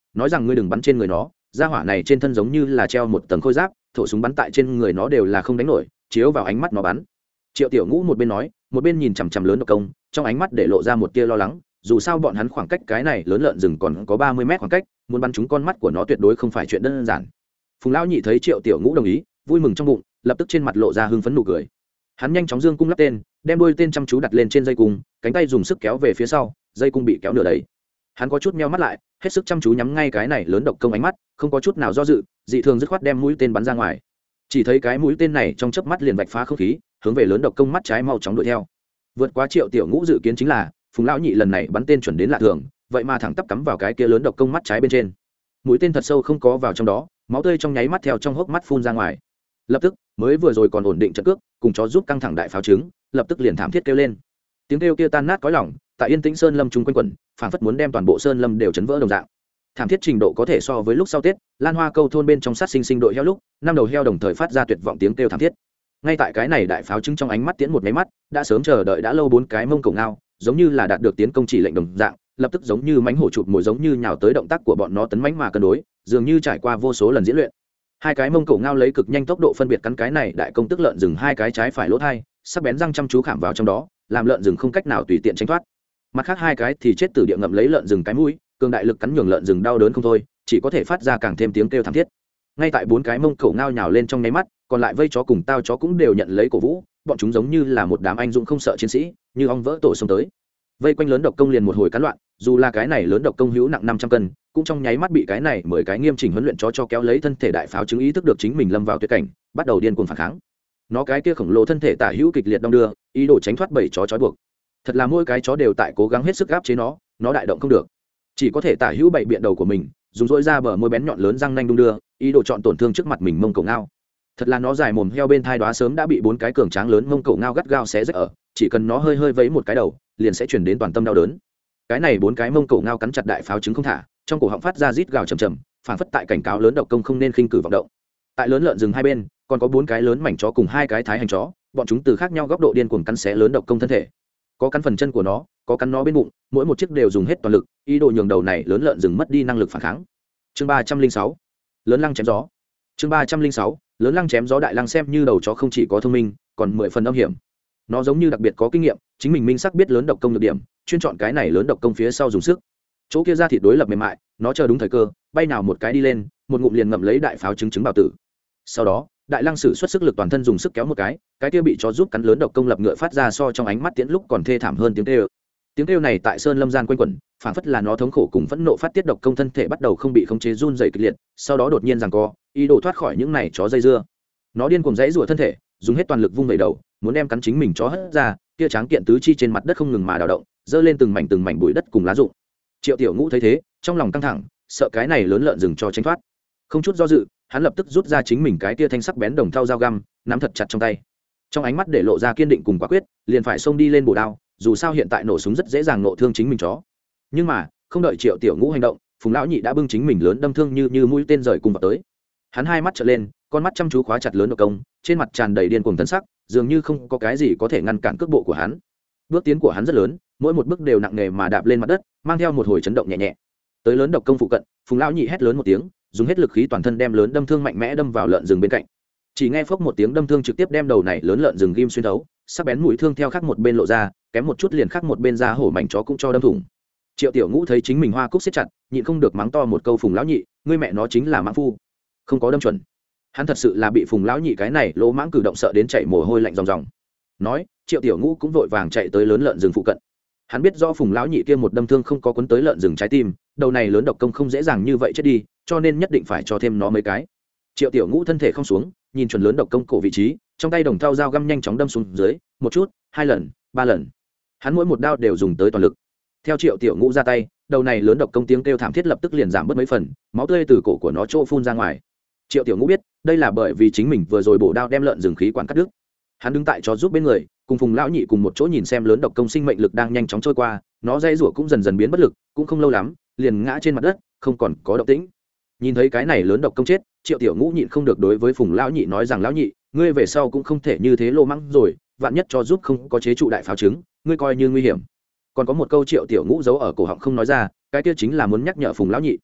nói rằng ngươi đừng bắn trên người nó, gia hỏa này trên thân giống như là treo một tầng khôi giáp, thổ súng bắn tại trên người nó đều là không đánh nổi, chiếu vào ánh mắt nó bắn. Triệu Tiểu Ngũ một bên nói, một bên nhìn chằm chằm lớn độc công, trong ánh mắt để lộ ra một tia lo lắng, dù sao bọn hắn khoảng cách cái này lớn lợn rừng còn có ba mươi mét khoảng cách, muốn bắn trúng con mắt của nó tuyệt đối không phải chuyện đơn giản. Phùng lão nhị thấy Triệu Tiểu Ngũ đồng ý, vui mừng trong bụng, lập tức trên mặt lộ ra hưng phấn nụ cười. Hắn nhanh chóng dương cung lắp tên, đem đuôi tên chăm chú đặt lên trên dây cung, cánh tay dùng sức kéo về phía sau, dây cung bị kéo nửa đầy. Hắn có chút meo mắt lại, hết sức chăm chú nhắm ngay cái này lớn độc công ánh mắt, không có chút nào do dự, dị thường dứt khoát đem mũi tên bắn ra ngoài. Chỉ thấy cái mũi tên này trong chớp mắt liền vạch phá không khí, hướng về lớn độc công mắt trái mau chóng đuổi theo. Vượt quá Triệu Tiểu Ngũ dự kiến chính là, Phùng lão nhị lần này bắn tên chuẩn đến lạ thường, vậy mà thẳng tắp cắm vào cái kia lớn độc công mắt trái bên trên. Mũi tên thật sâu không có vào trong đó, máu tươi trong nháy mắt theo trong hốc mắt phun ra ngoài. Lập tức, mới vừa rồi còn ổn định trận cước, cùng chó giúp căng thẳng đại pháo trứng, lập tức liền thảm thiết kêu lên. Tiếng kêu kia tan nát cõi lòng, tại yên tĩnh sơn lâm trung quanh quẩn, phảng phất muốn đem toàn bộ sơn lâm đều chấn vỡ đồng dạng. Thảm thiết trình độ có thể so với lúc sau Tết, Lan Hoa Câu thôn bên trong sát sinh sinh đội heo lúc, năm đầu heo đồng thời phát ra tuyệt vọng tiếng kêu thảm thiết. Ngay tại cái này đại pháo trứng trong ánh mắt tiễn một máy mắt, đã sớm chờ đợi đã lâu bốn cái mông cổ ngao, giống như là đạt được tiến công chỉ lệnh đồng dạng, lập tức giống như mánh hổ chụp mồi giống như nhào tới động tác của bọn nó tấn mãnh mà cân đối, dường như trải qua vô số lần diễn luyện. Hai cái mông cổ ngao lấy cực nhanh tốc độ phân biệt cắn cái này đại công tức lợn rừng hai cái trái phải lỗ thai, sắc bén răng chăm chú khảm vào trong đó, làm lợn rừng không cách nào tùy tiện tránh thoát. Mặt khác hai cái thì chết từ địa ngậm lấy lợn rừng cái mũi, cường đại lực cắn nhường lợn rừng đau đớn không thôi, chỉ có thể phát ra càng thêm tiếng kêu thảm thiết. Ngay tại bốn cái mông cổ ngao nhào lên trong nháy mắt, còn lại vây chó cùng tao chó cũng đều nhận lấy cổ vũ, bọn chúng giống như là một đám anh dũng không sợ chiến sĩ, như ong vỡ tổ xông tới. Vây quanh lớn độc công liền một hồi cắn loạn, dù là cái này lớn độc công hữu nặng năm trăm cân, cũng trong nháy mắt bị cái này mười cái nghiêm chỉnh huấn luyện chó cho kéo lấy thân thể đại pháo chứng ý thức được chính mình lâm vào tuyệt cảnh, bắt đầu điên cuồng phản kháng. Nó cái kia khổng lồ thân thể tả hữu kịch liệt đong đưa, ý đồ tránh thoát bầy chó trói buộc. Thật là mỗi cái chó đều tại cố gắng hết sức áp chế nó, nó đại động không được, chỉ có thể tả hữu bậy biện đầu của mình, dùng dỗi ra bờ môi bén nhọn lớn răng nanh đung đưa, ý đồ chọn tổn thương trước mặt mình mông cổ ngao. Thật là nó dài mồm heo bên thai đoá sớm đã bị bốn cái cường tráng lớn mông cổ ngao gắt gao xé rách ở, chỉ cần nó hơi hơi vẫy một cái đầu, liền sẽ chuyển đến toàn tâm đau đớn. Cái này bốn cái mông cổ ngao cắn chặt đại pháo trứng không thả, trong cổ họng phát ra rít gào trầm trầm, phảng phất tại cảnh cáo lớn độc công không nên khinh cử vọng động. Tại lớn lợn rừng hai bên, còn có bốn cái lớn mảnh chó cùng hai cái thái hành chó, bọn chúng từ khác nhau góc độ điên cuồng cắn xé lớn độc công thân thể. Có cắn phần chân của nó, có cắn nó bên bụng, mỗi một chiếc đều dùng hết toàn lực, ý đồ nhường đầu này lớn lợn rừng mất đi năng lực phản kháng. Chương ba trăm linh sáu, lớn lăng chém gió. Chương ba trăm linh sáu, lớn lăng chém gió. Đại lăng xem như đầu chó không chỉ có thông minh, còn mười phần âm hiểm. Nó giống như đặc biệt có kinh nghiệm, chính mình minh xác biết lớn độc công nhược điểm, chuyên chọn cái này lớn độc công phía sau dùng sức. Chỗ kia ra thịt đối lập mềm mại, nó chờ đúng thời cơ, bay nào một cái đi lên, một ngụm liền ngậm lấy đại pháo trứng trứng bào tử. Sau đó, đại lăng sử xuất sức lực toàn thân dùng sức kéo một cái, cái kia bị chó giúp cắn lớn độc công lập ngựa phát ra so trong ánh mắt tiễn lúc còn thê thảm hơn tiếng kêu. Tiếng kêu này tại sơn lâm gian quanh quẩn, phảng phất là nó thống khổ cùng phẫn nộ phát tiết độc công thân thể bắt đầu không bị khống chế run rẩy kịch liệt, sau đó đột nhiên giằng co, ý đồ thoát khỏi những này chó dây dưa. Nó điên cuồng giãy giụa thân thể, dùng hết toàn lực vung vẩy đầu, muốn đem cắn chính mình chó hất ra, kia tráng kiện tứ chi trên mặt đất không ngừng mà đào động, dơ lên từng mảnh từng mảnh bụi đất cùng lá rụng. Triệu Tiểu Ngũ thấy thế, trong lòng căng thẳng, sợ cái này lớn lợn rừng cho tránh thoát. Không chút do dự, hắn lập tức rút ra chính mình cái kia thanh sắc bén đồng thau dao găm, nắm thật chặt trong tay. Trong ánh mắt để lộ ra kiên định cùng quả quyết, liền phải xông đi lên bổ đao, dù sao hiện tại nổ súng rất dễ dàng nổ thương chính mình chó. Nhưng mà, không đợi Triệu Tiểu Ngũ hành động, Phùng lão nhị đã bưng chính mình lớn đâm thương như như mũi tên rời cùng vào tới. Hắn hai mắt trợn lên, con mắt chăm chú khóa chặt lớn độc công, trên mặt tràn đầy điên cuồng thần sắc, dường như không có cái gì có thể ngăn cản cước bộ của hắn. Bước tiến của hắn rất lớn, mỗi một bước đều nặng nề mà đạp lên mặt đất, mang theo một hồi chấn động nhẹ nhẹ. Tới lớn độc công phụ cận, Phùng lão nhị hét lớn một tiếng, dùng hết lực khí toàn thân đem lớn đâm thương mạnh mẽ đâm vào lợn rừng bên cạnh. Chỉ nghe phốc một tiếng đâm thương trực tiếp đem đầu này lớn lợn rừng ghim xuyên thấu, sắc bén mũi thương theo khác một bên lộ ra, kém một chút liền khác một bên ra hổ mảnh chó cũng cho đâm thủng. Triệu Tiểu Ngũ thấy chính mình hoa cúc siết chặt, nhịn không được mắng to một câu Phùng lão nhị, ngươi mẹ nó chính là mãng phu, không có đâm chuẩn. Hắn thật sự là bị Phùng lão nhị cái này lỗ mãng cử động sợ đến chảy mồ hôi lạnh ròng ròng. Nói, Triệu Tiểu Ngũ cũng vội vàng chạy tới lớn lợn rừng phụ cận. Hắn biết rõ Phùng lão nhị kia một đâm thương không có cuốn tới lợn rừng trái tim, đầu này lớn độc công không dễ dàng như vậy chết đi, cho nên nhất định phải cho thêm nó mấy cái. Triệu Tiểu Ngũ thân thể không xuống, nhìn chuẩn lớn độc công cổ vị trí, trong tay đồng thau dao găm nhanh chóng đâm xuống dưới, một chút, hai lần, ba lần. Hắn mỗi một đao đều dùng tới toàn lực. Theo Triệu Tiểu Ngũ ra tay, đầu này lớn độc công tiếng kêu thảm thiết lập tức liền giảm bớt mấy phần, máu tươi từ cổ của nó trô phun ra ngoài. Triệu Tiểu Ngũ biết, đây là bởi vì chính mình vừa rồi bổ đao đem lợn rừng khí quản cắt đứt. Hắn đứng tại chó giúp bên người, cùng Phùng lão nhị cùng một chỗ nhìn xem lớn độc công sinh mệnh lực đang nhanh chóng trôi qua, nó dây rủa cũng dần dần biến bất lực, cũng không lâu lắm, liền ngã trên mặt đất, không còn có động tĩnh. Nhìn thấy cái này lớn độc công chết, Triệu Tiểu Ngũ nhịn không được đối với Phùng lão nhị nói rằng lão nhị, ngươi về sau cũng không thể như thế lô mắng rồi, vạn nhất cho giúp không có chế trụ đại pháo trứng, ngươi coi như nguy hiểm. Còn có một câu Triệu Tiểu Ngũ giấu ở cổ họng không nói ra, cái kia chính là muốn nhắc nhở Phùng lão nhị.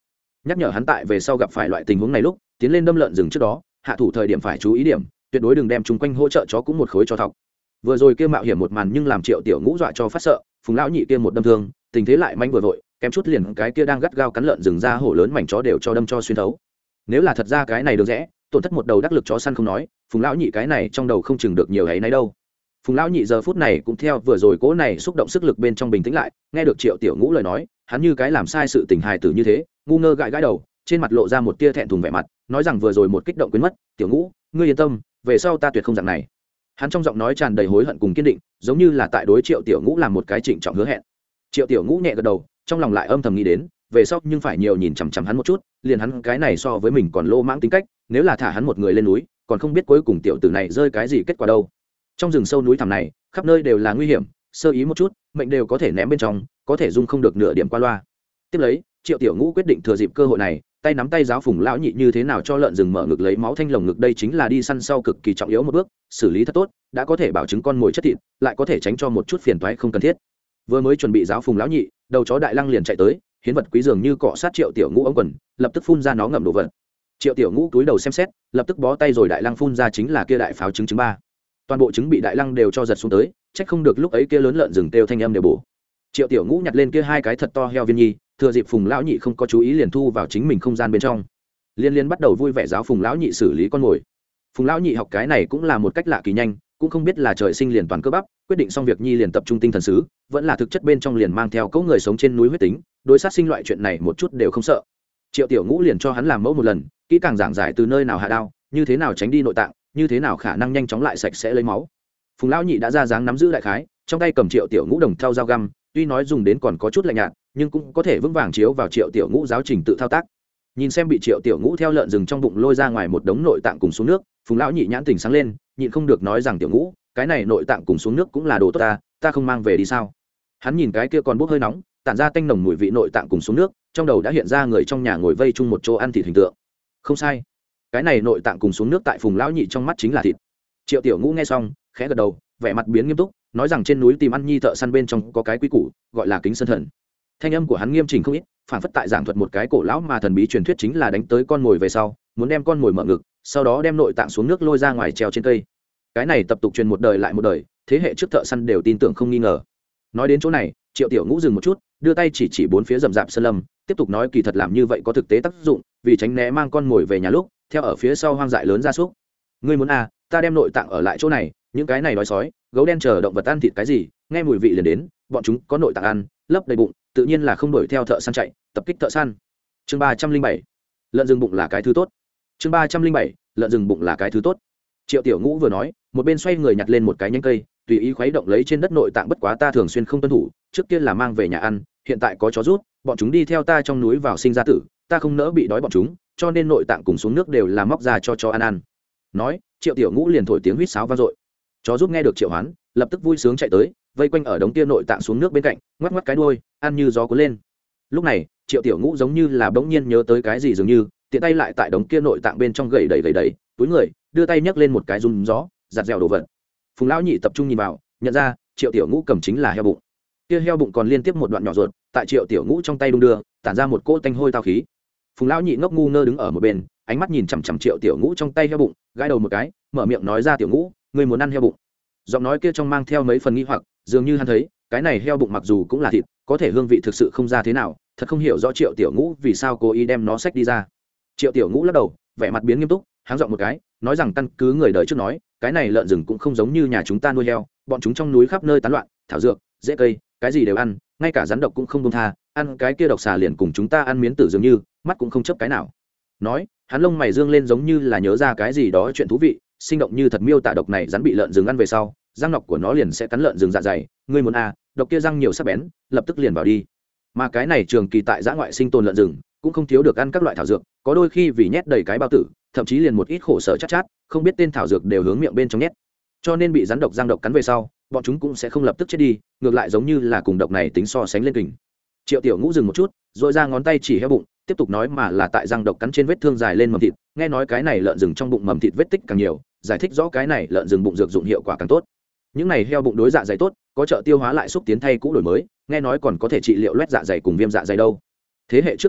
nhắc nhở hắn tại về sau gặp phải loại tình huống này lúc tiến lên đâm lợn rừng trước đó hạ thủ thời điểm phải chú ý điểm, tuyệt đối đừng đem chúng quanh hỗ trợ chó cũng một khối cho thọc. Vừa rồi kia mạo hiểm một màn nhưng làm Triệu Tiểu Ngũ dọa cho phát sợ, Phùng lão nhị kia một đâm thương, tình thế lại manh vừa vội, kém chút liền cái kia đang gắt gao cắn lợn rừng ra hổ lớn mảnh chó đều cho đâm cho xuyên thấu. Nếu là thật ra cái này được rẽ, tổn thất một đầu đắc lực chó săn không nói, Phùng lão nhị cái này trong đầu không chừng được nhiều ấy nấy đâu. Phùng lão nhị giờ phút này cũng theo vừa rồi cố này xúc động sức lực bên trong bình tĩnh lại, nghe được Triệu Tiểu Ngũ lời nói, hắn như cái làm sai sự tình hài tử như thế, ngu ngơ gãi gãi đầu, trên mặt lộ ra một tia thẹn thùng vẻ mặt, nói rằng vừa rồi một kích động quên mất, "Tiểu Ngũ, ngươi yên tâm, về sau ta tuyệt không dạng này." Hắn trong giọng nói tràn đầy hối hận cùng kiên định, giống như là tại đối Triệu Tiểu Ngũ làm một cái trịnh trọng hứa hẹn. Triệu Tiểu Ngũ nhẹ gật đầu, trong lòng lại âm thầm nghĩ đến, về sau nhưng phải nhiều nhìn chằm chằm hắn một chút, liền hắn cái này so với mình còn lô mãng tính cách, nếu là thả hắn một người lên núi, còn không biết cuối cùng tiểu tử này rơi cái gì kết quả đâu. Trong rừng sâu núi thẳm này, khắp nơi đều là nguy hiểm, sơ ý một chút, mệnh đều có thể ném bên trong, có thể dung không được nửa điểm qua loa. Tiếp lấy, Triệu Tiểu Ngũ quyết định thừa dịp cơ hội này, tay nắm tay giáo Phùng lão nhị như thế nào cho lợn rừng mở ngực lấy máu thanh lồng ngực, đây chính là đi săn sau cực kỳ trọng yếu một bước, xử lý thật tốt, đã có thể bảo chứng con mồi chất thịt, lại có thể tránh cho một chút phiền toái không cần thiết. Vừa mới chuẩn bị giáo Phùng lão nhị, đầu chó đại lăng liền chạy tới, hiến vật quý dường như cọ sát Triệu Tiểu Ngũ ống quần, lập tức phun ra nó ngậm đồ vật. Triệu Tiểu Ngũ túi đầu xem xét, lập tức bó tay rồi, đại lăng phun ra chính là kia đại pháo trứng trứng ba. Toàn bộ trứng bị đại lăng đều cho giật xuống tới, trách không được lúc ấy kia lớn lợn rừng kêu thanh âm đều bổ. Triệu Tiểu Ngũ nhặt lên kia hai cái thật to heo viên nhi, thừa dịp Phùng lão nhị không có chú ý liền thu vào chính mình không gian bên trong. Liên Liên bắt đầu vui vẻ giáo Phùng lão nhị xử lý con mồi. Phùng lão nhị học cái này cũng là một cách lạ kỳ nhanh, cũng không biết là trời sinh liền toàn cơ bắp, quyết định xong việc nhi liền tập trung tinh thần xứ, vẫn là thực chất bên trong liền mang theo cấu người sống trên núi huyết tính, đối sát sinh loại chuyện này một chút đều không sợ. Triệu Tiểu Ngũ liền cho hắn làm mẫu một lần, kỹ càng giảng giải từ nơi nào hạ đao, như thế nào tránh đi nội tạng, như thế nào khả năng nhanh chóng lại sạch sẽ lấy máu. Phùng lão nhị đã ra dáng nắm giữ đại khái, trong tay cầm Triệu Tiểu Ngũ đồng thau dao găm, tuy nói dùng đến còn có chút lạnh nhạt, nhưng cũng có thể vững vàng chiếu vào Triệu Tiểu Ngũ giáo trình tự thao tác. Nhìn xem bị Triệu Tiểu Ngũ theo lợn rừng trong bụng lôi ra ngoài một đống nội tạng cùng xuống nước, Phùng lão nhị nhãn tình sáng lên, nhịn không được nói rằng Tiểu Ngũ, cái này nội tạng cùng xuống nước cũng là đồ tốt ta, ta không mang về đi sao? Hắn nhìn cái kia còn bốc hơi nóng, tản ra tanh nồng mùi vị nội tạng cùng xuống nước, trong đầu đã hiện ra người trong nhà ngồi vây chung một chỗ ăn thịt hình tượng. Không sai, cái này nội tạng cùng xuống nước tại Phùng lão nhị trong mắt chính là thịt. Triệu Tiểu Ngũ nghe xong, khẽ gật đầu, vẻ mặt biến nghiêm túc, nói rằng trên núi tìm ăn nhi thợ săn bên trong có cái quý củ, gọi là kính sơn thần. Thanh âm của hắn nghiêm chỉnh không ít, phản phất tại giảng thuật một cái cổ lão mà thần bí truyền thuyết, chính là đánh tới con mồi về sau, muốn đem con mồi mở ngực, sau đó đem nội tạng xuống nước lôi ra ngoài treo trên cây. Cái này tập tục truyền một đời lại một đời, thế hệ trước thợ săn đều tin tưởng không nghi ngờ. Nói đến chỗ này, Triệu Tiểu Ngũ dừng một chút, đưa tay chỉ chỉ bốn phía rậm rạp sơn lâm, tiếp tục nói, kỳ thật làm như vậy có thực tế tác dụng, vì tránh né mang con mồi về nhà lúc theo ở phía sau hoang dại lớn gia súc. Ngươi muốn à, ta đem nội tạng ở lại chỗ này, những cái này đói sói, gấu đen chờ động vật ăn thịt cái gì, nghe mùi vị liền đến, bọn chúng có nội tạng ăn, lấp đầy bụng, tự nhiên là không đuổi theo thợ săn chạy, tập kích thợ săn. Chương ba trăm linh bảy, lợn rừng bụng là cái thứ tốt. Chương ba trăm linh bảy, lợn rừng bụng là cái thứ tốt. Triệu Tiểu Ngũ vừa nói, một bên xoay người nhặt lên một cái nhánh cây, tùy ý khuấy động lấy trên đất nội tạng, bất quá ta thường xuyên không tuân thủ, trước kia là mang về nhà ăn, hiện tại có chó rút, bọn chúng đi theo ta trong núi vào sinh ra tử, ta không nỡ bị đói bọn chúng, cho nên nội tạng cùng xuống nước đều là móc ra cho chó ăn ăn. Nói, Triệu Tiểu Ngũ liền thổi tiếng huýt sáo vang dội. Chó rút nghe được Triệu Hoán, lập tức vui sướng chạy tới, vây quanh ở đống kia nội tạng xuống nước bên cạnh, ngoắc ngoắc cái đuôi, ăn như gió cuốn lên. Lúc này, Triệu Tiểu Ngũ giống như là bỗng nhiên nhớ tới cái gì dường như, tiện tay lại tại đống kia nội tạng bên trong gậy đẩy gậy đẩy, túi người, đưa tay nhấc lên một cái run gió, giặt dẻo đồ vật. Phùng lão nhị tập trung nhìn vào, nhận ra Triệu Tiểu Ngũ cầm chính là heo bụng. Kia heo bụng còn liên tiếp một đoạn nhỏ ruột, tại Triệu Tiểu Ngũ trong tay đung đưa, tản ra một cỗ tanh hôi tao khí. Phùng lão nhị ngốc ngu ngơ đứng ở một bên, ánh mắt nhìn chằm chằm Triệu Tiểu Ngũ trong tay heo bụng, gãi đầu một cái, mở miệng nói ra, Tiểu Ngũ, ngươi muốn ăn heo bụng? Giọng nói kia trong mang theo mấy phần nghi hoặc, dường như hắn thấy cái này heo bụng mặc dù cũng là thịt, có thể hương vị thực sự không ra thế nào, thật không hiểu rõ Triệu Tiểu Ngũ vì sao cố ý đem nó xách đi ra. Triệu Tiểu Ngũ lắc đầu, vẻ mặt biến nghiêm túc, háng giọng một cái, nói rằng căn cứ người đời trước nói, cái này lợn rừng cũng không giống như nhà chúng ta nuôi heo, bọn chúng trong núi khắp nơi tán loạn, thảo dược, rễ cây, cái gì đều ăn, ngay cả rắn độc cũng không buông tha, ăn cái kia độc xà liền cùng chúng ta ăn miến tử dường như, mắt cũng không chớp cái nào. Nói, hắn lông mày dương lên giống như là nhớ ra cái gì đó chuyện thú vị, sinh động như thật miêu tả độc này rắn bị lợn rừng ăn về sau, răng nọc của nó liền sẽ cắn lợn rừng dạ dày, ngươi muốn à, độc kia răng nhiều sắc bén, lập tức liền vào đi. Mà cái này trường kỳ tại giã ngoại sinh tồn lợn rừng, cũng không thiếu được ăn các loại thảo dược, có đôi khi vì nhét đầy cái bao tử, thậm chí liền một ít khổ sở chát chát, không biết tên thảo dược đều hướng miệng bên trong nhét. Cho nên bị rắn độc răng độc cắn về sau, bọn chúng cũng sẽ không lập tức chết đi, ngược lại giống như là cùng độc này tính so sánh lên kình. Triệu Tiểu Ngũ dừng một chút, rồi ra ngón tay chỉ heo bụng, tiếp tục nói, mà là tại răng độc cắn trên vết thương dài lên mầm thịt, nghe nói cái này lợn rừng trong bụng mầm thịt vết tích càng nhiều, giải thích rõ cái này lợn rừng bụng dược dụng hiệu quả càng tốt. Những này heo bụng đối dạ dày tốt, có trợ tiêu hóa lại xúc tiến thay cũ đổi mới, nghe nói còn có thể trị liệu loét dạ dày cùng viêm dạ dày đâu. Thế hệ trước kinh nghiệm,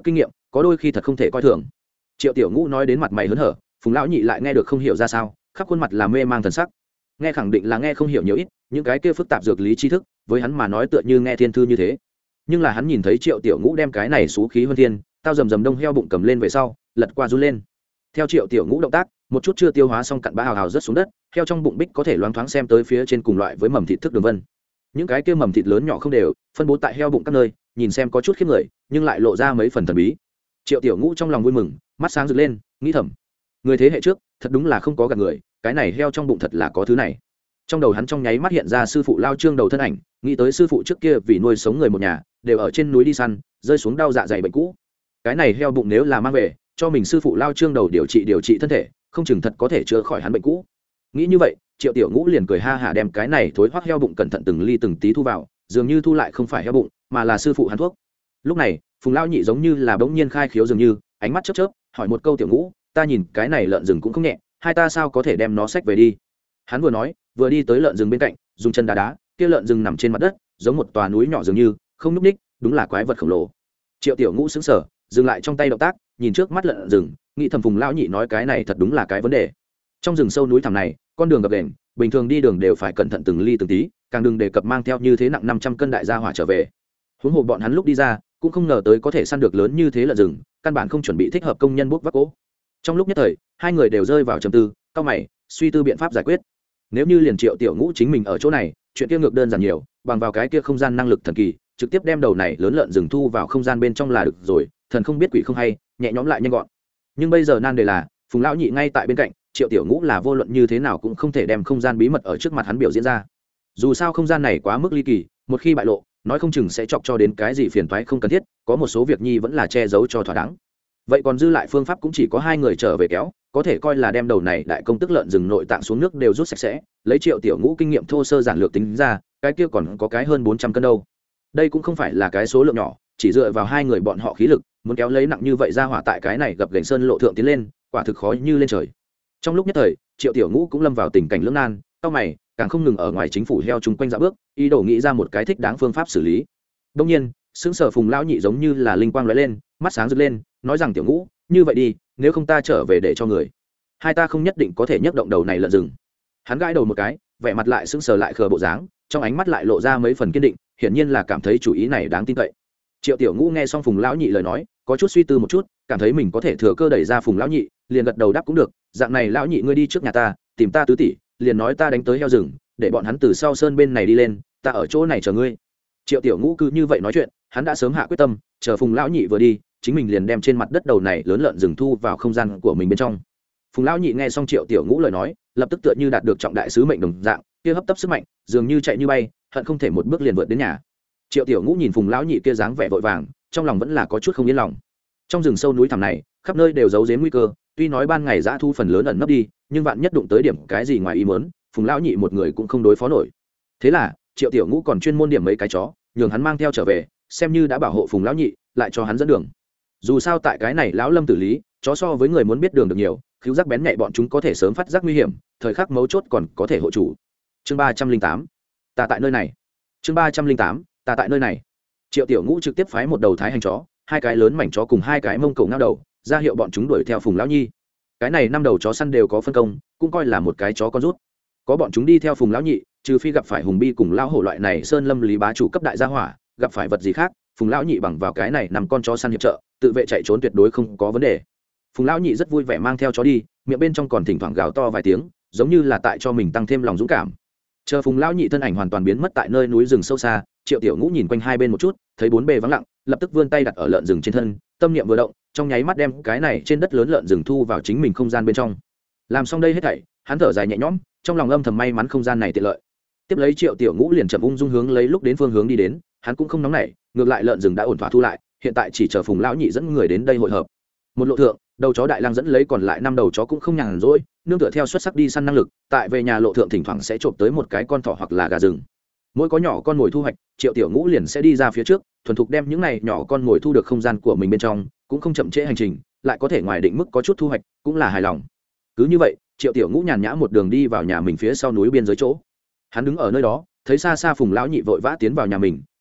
có đôi khi thật không thể coi thường. Triệu tiểu ngũ nói đến mặt mày hớn hở, Phùng lão nhị lại nghe được không hiểu ra sao, khắp khuôn mặt là mê mang thần sắc. Nghe khẳng định là nghe không hiểu nhiều ít, những cái kia phức tạp dược lý tri thức với hắn mà nói tựa như nghe thiên thư như thế. Nhưng là hắn nhìn thấy Triệu tiểu ngũ đem cái này xú khí hơn thiên tao rầm rầm đông heo bụng cầm lên về sau, lật qua run lên. Theo Triệu tiểu ngũ động tác, một chút chưa tiêu hóa xong cặn bã hào hào rớt xuống đất, heo trong bụng bích có thể loáng thoáng xem tới phía trên cùng loại với mầm thịt thức đường vân. Những cái kia mầm thịt lớn nhỏ không đều, phân bố tại heo bụng các nơi, nhìn xem có chút khiếp người, nhưng lại lộ ra mấy phần thần bí. Triệu tiểu ngũ trong lòng vui mừng, mắt sáng rực lên, nghĩ thầm: người thế hệ trước thật đúng là không có gạt người, cái này heo trong bụng thật là có thứ này. Trong đầu hắn trong nháy mắt hiện ra sư phụ Lao Trương đầu thân ảnh, nghĩ tới sư phụ trước kia vì nuôi sống người một nhà đều ở trên núi đi săn, rơi xuống đau dạ dày bệnh cũ. Cái này heo bụng nếu là mang về cho mình sư phụ Lao Trương đầu điều trị điều trị thân thể, không chừng thật có thể chữa khỏi hắn bệnh cũ. Nghĩ như vậy, Triệu tiểu ngũ liền cười ha hả đem cái này thối hoắc heo bụng cẩn thận từng ly từng tí thu vào, dường như thu lại không phải heo bụng mà là sư phụ hắn thuốc. Lúc này Phùng Lao nhị giống như là bỗng nhiên khai khiếu dường như, ánh mắt chớp chớp hỏi một câu: tiểu ngũ, ta nhìn cái này lợn rừng cũng không nhẹ, hai ta sao có thể đem nó xách về đi? Hắn vừa nói vừa đi tới lợn rừng bên cạnh, dùng chân đá đá, kia lợn rừng nằm trên mặt đất giống một tòa núi nhỏ dường như, không nhúc ních, đúng là quái vật khổng lồ. Triệu tiểu ngũ sững sờ, dừng lại trong tay động tác, nhìn trước mắt lợn rừng, nghĩ thầm Phùng Lão nhị nói cái này thật đúng là cái vấn đề. Trong rừng sâu núi thẳm này, con đường gập ghềnh, bình thường đi đường đều phải cẩn thận từng ly từng tí, càng đừng đề cập mang theo như thế nặng năm trăm cân đại gia hỏa trở về. Huống hồ bọn hắn lúc đi ra cũng không ngờ tới có thể săn được lớn như thế lợn rừng, căn bản không chuẩn bị thích hợp công nhân bốc vác cỗ. Trong lúc nhất thời, hai người đều rơi vào trầm tư, cau mày, suy tư biện pháp giải quyết. Nếu như liền Triệu tiểu ngũ chính mình ở chỗ này, chuyện kia ngược đơn giản nhiều, bằng vào cái kia không gian năng lực thần kỳ, trực tiếp đem đầu này lớn lợn rừng thu vào không gian bên trong là được rồi, thần không biết quỷ không hay, nhẹ nhõm lại nhanh gọn. Nhưng bây giờ nan đề là, Phùng Lão nhị ngay tại bên cạnh, Triệu tiểu ngũ là vô luận như thế nào cũng không thể đem không gian bí mật ở trước mặt hắn biểu diễn ra. Dù sao không gian này quá mức ly kỳ, một khi bại lộ, nói không chừng sẽ chọc cho đến cái gì phiền toái không cần thiết, có một số việc nhi vẫn là che giấu cho thỏa đáng. Vậy còn dư lại phương pháp cũng chỉ có hai người trở về kéo, có thể coi là đem đầu này đại công tức lợn rừng nội tạng xuống nước đều rút sạch sẽ, lấy Triệu tiểu ngũ kinh nghiệm thô sơ giản lược tính ra, cái kia còn có cái hơn bốn trăm cân đâu. Đây cũng không phải là cái số lượng nhỏ, chỉ dựa vào hai người bọn họ khí lực, muốn kéo lấy nặng như vậy ra hỏa tại cái này gặp gành sơn lộ thượng tiến lên, quả thực khó như lên trời. Trong lúc nhất thời, Triệu tiểu ngũ cũng lâm vào tình cảnh lưỡng nan, cau mày, càng không ngừng ở ngoài chính phủ heo chung quanh dạo bước, ý đồ nghĩ ra một cái thích đáng phương pháp xử lý. Đương nhiên, sững sờ Phùng Lão nhị giống như là linh quang lóe lên, mắt sáng rực lên, nói rằng: tiểu ngũ, như vậy đi, nếu không ta trở về để cho người, hai ta không nhất định có thể nhấc động đầu này lợn rừng. Hắn gãi đầu một cái, vẻ mặt lại sững sờ lại khờ bộ dáng, trong ánh mắt lại lộ ra mấy phần kiên định, hiển nhiên là cảm thấy chủ ý này đáng tin cậy. Triệu tiểu ngũ nghe xong Phùng Lão nhị lời nói, có chút suy tư một chút, cảm thấy mình có thể thừa cơ đẩy ra Phùng Lão nhị, liền gật đầu đáp cũng được. Dạng này Lão nhị ngươi đi trước nhà ta, tìm ta tứ tỷ, liền nói ta đánh tới heo rừng, để bọn hắn từ sau sơn bên này đi lên, ta ở chỗ này chờ ngươi. Triệu tiểu ngũ cứ như vậy nói chuyện, hắn đã sớm hạ quyết tâm, chờ Phùng Lão nhị vừa đi, chính mình liền đem trên mặt đất đầu này lớn lợn rừng thu vào không gian của mình bên trong. Phùng Lão nhị nghe xong Triệu tiểu ngũ lời nói, lập tức tựa như đạt được trọng đại sứ mệnh đồng dạng, kia hấp tấp sức mạnh, dường như chạy như bay, hận không thể một bước liền vượt đến nhà. Triệu tiểu ngũ nhìn Phùng Lão nhị kia dáng vẻ vội vàng, trong lòng vẫn là có chút không yên lòng. Trong rừng sâu núi thẳm này, khắp nơi đều giấu giếm nguy cơ, tuy nói ban ngày dã thu phần lớn ẩn nấp đi, nhưng vạn nhất đụng tới điểm cái gì ngoài ý muốn, Phùng Lão nhị một người cũng không đối phó nổi. Thế là Triệu tiểu ngũ còn chuyên môn điểm mấy cái chó, nhường hắn mang theo trở về, xem như đã bảo hộ Phùng Lão nhị, lại cho hắn dẫn đường. Dù sao tại cái này lão lâm tử lý, chó so với người muốn biết đường được nhiều, khiếu giác bén nhạy bọn chúng có thể sớm phát giác nguy hiểm, thời khắc mấu chốt còn có thể hộ chủ. Chương ba trăm linh tám, ta tại nơi này. Chương ba trăm linh tám, ta tại nơi này. Triệu tiểu ngũ trực tiếp phái một đầu thái hành chó, hai cái lớn mảnh chó cùng hai cái mông cổ ngao đầu, ra hiệu bọn chúng đuổi theo Phùng Lão nhi. Cái này năm đầu chó săn đều có phân công, cũng coi là một cái chó con rút. Có bọn chúng đi theo Phùng Lão nhị, trừ phi gặp phải hùng bi cùng lão hổ loại này sơn lâm lý bá chủ cấp đại gia hỏa, gặp phải vật gì khác, Phùng Lão nhị bằng vào cái này nằm con chó săn hiệp trợ, tự vệ chạy trốn tuyệt đối không có vấn đề. Phùng Lão nhị rất vui vẻ mang theo chó đi, miệng bên trong còn thỉnh thoảng gào to vài tiếng, giống như là tại cho mình tăng thêm lòng dũng cảm. Chờ Phùng Lão nhị thân ảnh hoàn toàn biến mất tại nơi núi rừng sâu xa, Triệu tiểu ngũ nhìn quanh hai bên một chút, thấy bốn bề vắng lặng, lập tức vươn tay đặt ở lợn rừng trên thân, tâm niệm vừa động, trong nháy mắt đem cái này trên đất lớn lợn rừng thu vào chính mình không gian bên trong. Làm xong đây hết thảy, hắn thở dài nhẹ nhõm, trong lòng âm thầm may mắn không gian này tiện lợi. Tiếp lấy Triệu tiểu ngũ liền chậm ung dung hướng lấy lúc đến phương hướng đi đến, hắn cũng không nóng nảy, ngược lại lợn rừng đã ổn thỏa thu lại, hiện tại chỉ chờ Phùng Lão nhị dẫn người đến đây hội hợp. Một lộ thượng, đầu chó đại lang dẫn lấy còn lại năm đầu chó cũng không nhàn rỗi, nương tựa theo xuất sắc đi săn năng lực, tại về nhà lộ thượng thỉnh thoảng sẽ trộm tới một cái con thỏ hoặc là gà rừng. Mỗi có nhỏ con mồi thu hoạch, Triệu tiểu ngũ liền sẽ đi ra phía trước, thuần thục đem những này nhỏ con mồi thu được không gian của mình bên trong, cũng không chậm trễ hành trình, lại có thể ngoài định mức có chút thu hoạch, cũng là hài lòng. Cứ như vậy, Triệu tiểu ngũ nhàn nhã một đường đi vào nhà mình phía sau núi biên giới chỗ. Hắn đứng ở nơi đó, thấy xa xa Phùng Lão nhị vội vã tiến vào nhà mình,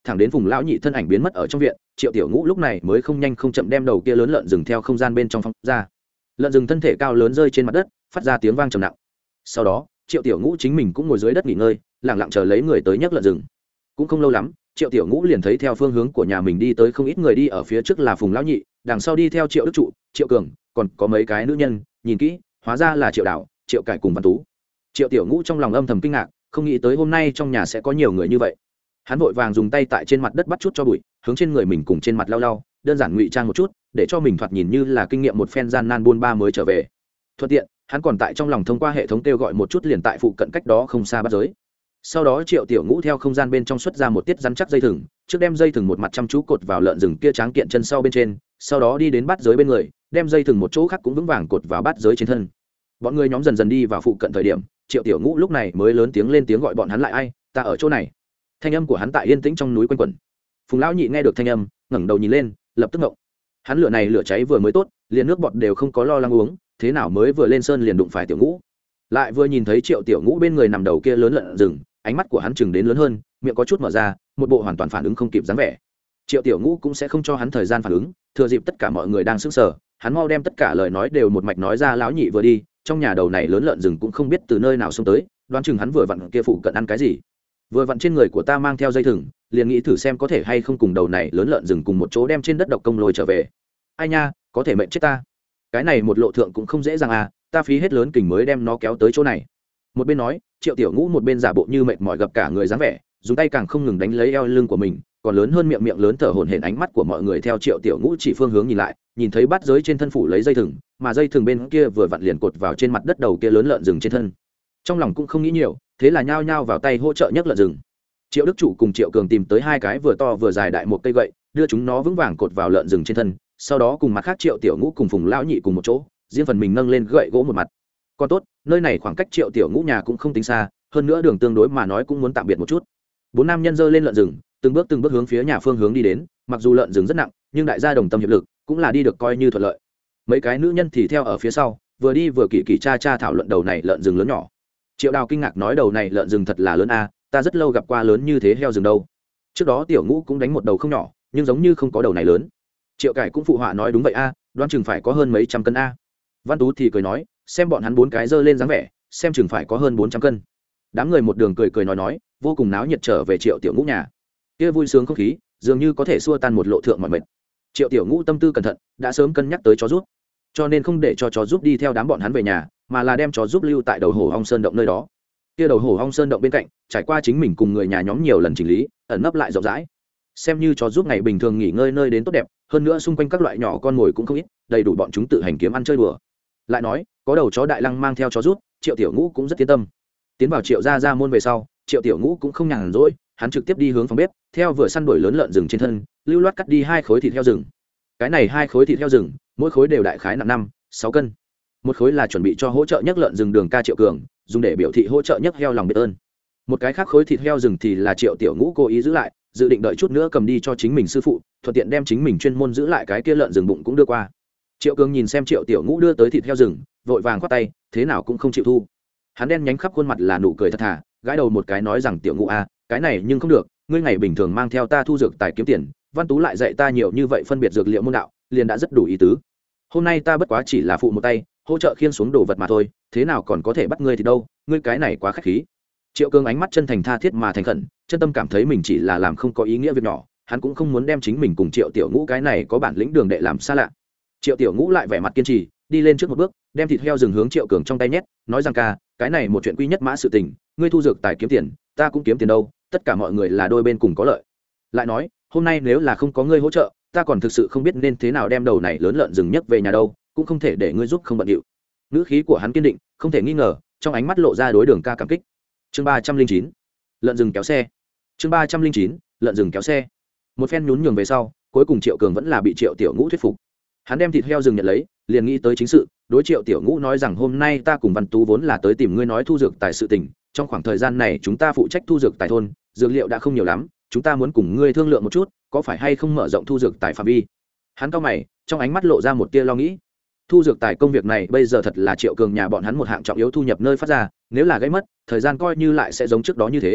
thẳng đến Phùng lão nhị thân ảnh biến mất ở trong viện, Triệu Tiểu Ngũ lúc này mới không nhanh không chậm đem đầu kia lớn lợn rừng theo không gian bên trong phóng ra. Lợn rừng thân thể cao lớn rơi trên mặt đất, phát ra tiếng vang trầm nặng. Sau đó, Triệu Tiểu Ngũ chính mình cũng ngồi dưới đất nghỉ ngơi, lặng lặng chờ lấy người tới nhấc lợn rừng. Cũng không lâu lắm, Triệu Tiểu Ngũ liền thấy theo phương hướng của nhà mình đi tới không ít người, đi ở phía trước là Phùng lão nhị, đằng sau đi theo Triệu Đức Trụ, Triệu Cường, còn có mấy cái nữ nhân, nhìn kỹ, hóa ra là Triệu Đào, Triệu Cải cùng Văn Tú. Triệu Tiểu Ngũ trong lòng âm thầm kinh ngạc, không nghĩ tới hôm nay trong nhà sẽ có nhiều người như vậy. Hắn vội vàng dùng tay tại trên mặt đất bắt chút cho bụi, hướng trên người mình cùng trên mặt lau lau, đơn giản ngụy trang một chút, để cho mình thoạt nhìn như là kinh nghiệm một phen gian nan buôn ba mới trở về. Thuận tiện, hắn còn tại trong lòng thông qua hệ thống kêu gọi một chút liền tại phụ cận cách đó không xa bắt giới. Sau đó Triệu Tiểu Ngũ theo không gian bên trong xuất ra một tiết rắn chắc dây thừng, trước đem dây thừng một mặt chăm chú cột vào lợn rừng kia tráng kiện chân sau bên trên, sau đó đi đến bắt giới bên người, đem dây thừng một chỗ khác cũng vững vàng cột vào bắt giới trên thân. Bọn người nhóm dần dần đi vào phụ cận thời điểm, Triệu Tiểu Ngũ lúc này mới lớn tiếng lên tiếng gọi bọn hắn lại, ai, ta ở chỗ này. Thanh âm của hắn tại yên tĩnh trong núi quanh quẩn. Phùng lão nhị nghe được thanh âm, ngẩng đầu nhìn lên, lập tức ngộng. Hắn lửa này lửa cháy vừa mới tốt, liền nước bọt đều không có lo lắng uống, thế nào mới vừa lên sơn liền đụng phải Tiểu Ngũ. Lại vừa nhìn thấy Triệu Tiểu Ngũ bên người nằm đầu kia lớn lợn rừng, ánh mắt của hắn chừng đến lớn hơn, miệng có chút mở ra, một bộ hoàn toàn phản ứng không kịp dáng vẻ. Triệu Tiểu Ngũ cũng sẽ không cho hắn thời gian phản ứng, thừa dịp tất cả mọi người đang sững sờ, hắn mau đem tất cả lời nói đều một mạch nói ra. Lão nhị vừa đi, trong nhà đầu này lớn lợn rừng cũng không biết từ nơi nào xông tới, đoán chừng hắn vừa vặn kia phụ cận ăn cái gì, vừa vặn trên người của ta mang theo dây thừng, liền nghĩ thử xem có thể hay không cùng đầu này lớn lợn rừng cùng một chỗ đem trên đất độc công lôi trở về. Ai nha, có thể mệnh chết ta, cái này một lộ thượng cũng không dễ dàng à, ta phí hết lớn kình mới đem nó kéo tới chỗ này. Một bên nói, Triệu Tiểu Ngũ một bên giả bộ như mệt mỏi gặp cả người dáng vẻ, dùng tay càng không ngừng đánh lấy eo lưng của mình, còn lớn hơn miệng miệng lớn thở hổn hển. Ánh mắt của mọi người theo Triệu Tiểu Ngũ chỉ phương hướng nhìn lại, nhìn thấy bát giới trên thân phủ lấy dây thừng, mà dây thừng bên kia vừa vặn liền cột vào trên mặt đất đầu kia lớn lợn rừng trên thân. Trong lòng cũng không nghĩ nhiều, thế là nhao nhao vào tay hỗ trợ nhấc lợn rừng. Triệu Đức Trụ cùng Triệu Cường tìm tới hai cái vừa to vừa dài đại một cây gậy, đưa chúng nó vững vàng cột vào lợn rừng trên thân, sau đó cùng mặt khác Triệu Tiểu Ngũ cùng Phùng lão nhị cùng một chỗ, riêng phần mình nâng lên gậy gỗ một mặt. Còn tốt, nơi này khoảng cách Triệu Tiểu Ngũ nhà cũng không tính xa, hơn nữa đường tương đối mà nói cũng muốn tạm biệt một chút. Bốn nam nhân giơ lên lợn rừng, từng bước từng bước hướng phía nhà phương hướng đi đến, mặc dù lợn rừng rất nặng, nhưng đại gia đồng tâm hiệp lực, cũng là đi được coi như thuận lợi. Mấy cái nữ nhân thì theo ở phía sau, vừa đi vừa kỳ kỳ cha cha thảo luận đầu này lợn rừng lớn nhỏ. Triệu Đào kinh ngạc nói, đầu này lợn rừng thật là lớn a, ta rất lâu gặp qua lớn như thế heo rừng đâu. Trước đó Tiểu Ngũ cũng đánh một đầu không nhỏ, nhưng giống như không có đầu này lớn. Triệu Cải cũng phụ họa nói, đúng vậy a, đoán chừng phải có hơn mấy trăm cân a. Văn Tú thì cười nói, xem bọn hắn bốn cái giơ lên dáng vẻ, xem chừng phải có hơn bốn trăm cân. Đám người một đường cười cười nói nói, vô cùng náo nhiệt trở về Triệu Tiểu Ngũ nhà. Kia vui sướng không khí, dường như có thể xua tan một lộ thượng mọi mệt. Triệu Tiểu Ngũ tâm tư cẩn thận, đã sớm cân nhắc tới chó giúp, cho nên không để cho chó giúp đi theo đám bọn hắn về nhà, mà là đem chó giúp lưu tại đầu hồ ong sơn động nơi đó. Kia đầu hồ ong sơn động bên cạnh, trải qua chính mình cùng người nhà nhóm nhiều lần chỉnh lý, ẩn nấp lại rộng rãi, xem như chó giúp ngày bình thường nghỉ ngơi nơi đến tốt đẹp. Hơn nữa xung quanh các loại nhỏ con mồi cũng không ít, đầy đủ bọn chúng tự hành kiếm ăn chơi đùa. Lại nói, có đầu chó đại lăng mang theo chó giúp, Triệu Tiểu Ngũ cũng rất yên tâm. Tiến vào Triệu gia gia môn về sau, Triệu Tiểu Ngũ cũng không nhàn rỗi, hắn trực tiếp đi hướng phòng bếp, theo vừa săn đuổi lớn lợn rừng trên thân, lưu loát cắt đi hai khối thịt heo rừng. Cái này hai khối thịt heo rừng, mỗi khối đều đại khái nặng năm sáu cân. Một khối là chuẩn bị cho hỗ trợ nhấc lợn rừng Đường ca Triệu Cường, dùng để biểu thị hỗ trợ nhấc heo lòng biết ơn. Một cái khác khối thịt heo rừng thì là Triệu Tiểu Ngũ cố ý giữ lại, dự định đợi chút nữa cầm đi cho chính mình sư phụ, thuận tiện đem chính mình chuyên môn giữ lại cái kia lợn rừng bụng cũng đưa qua. Triệu Cường nhìn xem Triệu Tiểu Ngũ đưa tới thịt heo rừng, vội vàng khoát tay, thế nào cũng không chịu thu. Hắn đen nhánh khắp khuôn mặt là nụ cười thật thà, gãi đầu một cái nói rằng, Tiểu Ngũ a, cái này nhưng không được, ngươi ngày bình thường mang theo ta thu dược tài kiếm tiền, Văn Tú lại dạy ta nhiều như vậy phân biệt dược liệu môn đạo, liền đã rất đủ ý tứ. Hôm nay ta bất quá chỉ là phụ một tay, hỗ trợ khiêng xuống đồ vật mà thôi, thế nào còn có thể bắt ngươi thì đâu, ngươi cái này quá khách khí. Triệu Cường ánh mắt chân thành tha thiết mà thành khẩn, chân tâm cảm thấy mình chỉ là làm không có ý nghĩa việc nhỏ, hắn cũng không muốn đem chính mình cùng Triệu Tiểu Ngũ cái này có bản lĩnh đường đệ làm xa lạ. Triệu Tiểu Ngũ lại vẻ mặt kiên trì, đi lên trước một bước, đem thịt heo rừng hướng Triệu Cường trong tay nhét, nói rằng, ca, cái này một chuyện quy nhất mã sự tình, ngươi thu dược tài kiếm tiền, ta cũng kiếm tiền đâu, tất cả mọi người là đôi bên cùng có lợi. Lại nói, hôm nay nếu là không có ngươi hỗ trợ, ta còn thực sự không biết nên thế nào đem đầu này lớn lợn rừng nhấc về nhà đâu, cũng không thể để ngươi giúp không bận điệu. Ngữ khí của hắn kiên định, không thể nghi ngờ, trong ánh mắt lộ ra đối Đường ca cảm kích. Chương ba trăm linh chín, lợn rừng kéo xe. Chương ba trăm linh chín, lợn rừng kéo xe. Một phen nhún nhường về sau, cuối cùng Triệu Cường vẫn là bị Triệu Tiểu Ngũ thuyết phục. Hắn đem thịt heo rừng nhận lấy, liền nghĩ tới chính sự, đối Triệu Tiểu Ngũ nói rằng, hôm nay ta cùng Văn Tú vốn là tới tìm ngươi nói thu dược tài sự tình, trong khoảng thời gian này chúng ta phụ trách thu dược tài thôn, dược liệu đã không nhiều lắm, chúng ta muốn cùng ngươi thương lượng một chút, có phải hay không mở rộng thu dược tài phạm vi. Hắn cau mày, trong ánh mắt lộ ra một tia lo nghĩ. Thu dược tài công việc này bây giờ thật là Triệu Cường nhà bọn hắn một hạng trọng yếu thu nhập nơi phát ra, nếu là gãy mất, thời gian coi như lại sẽ giống trước đó như thế.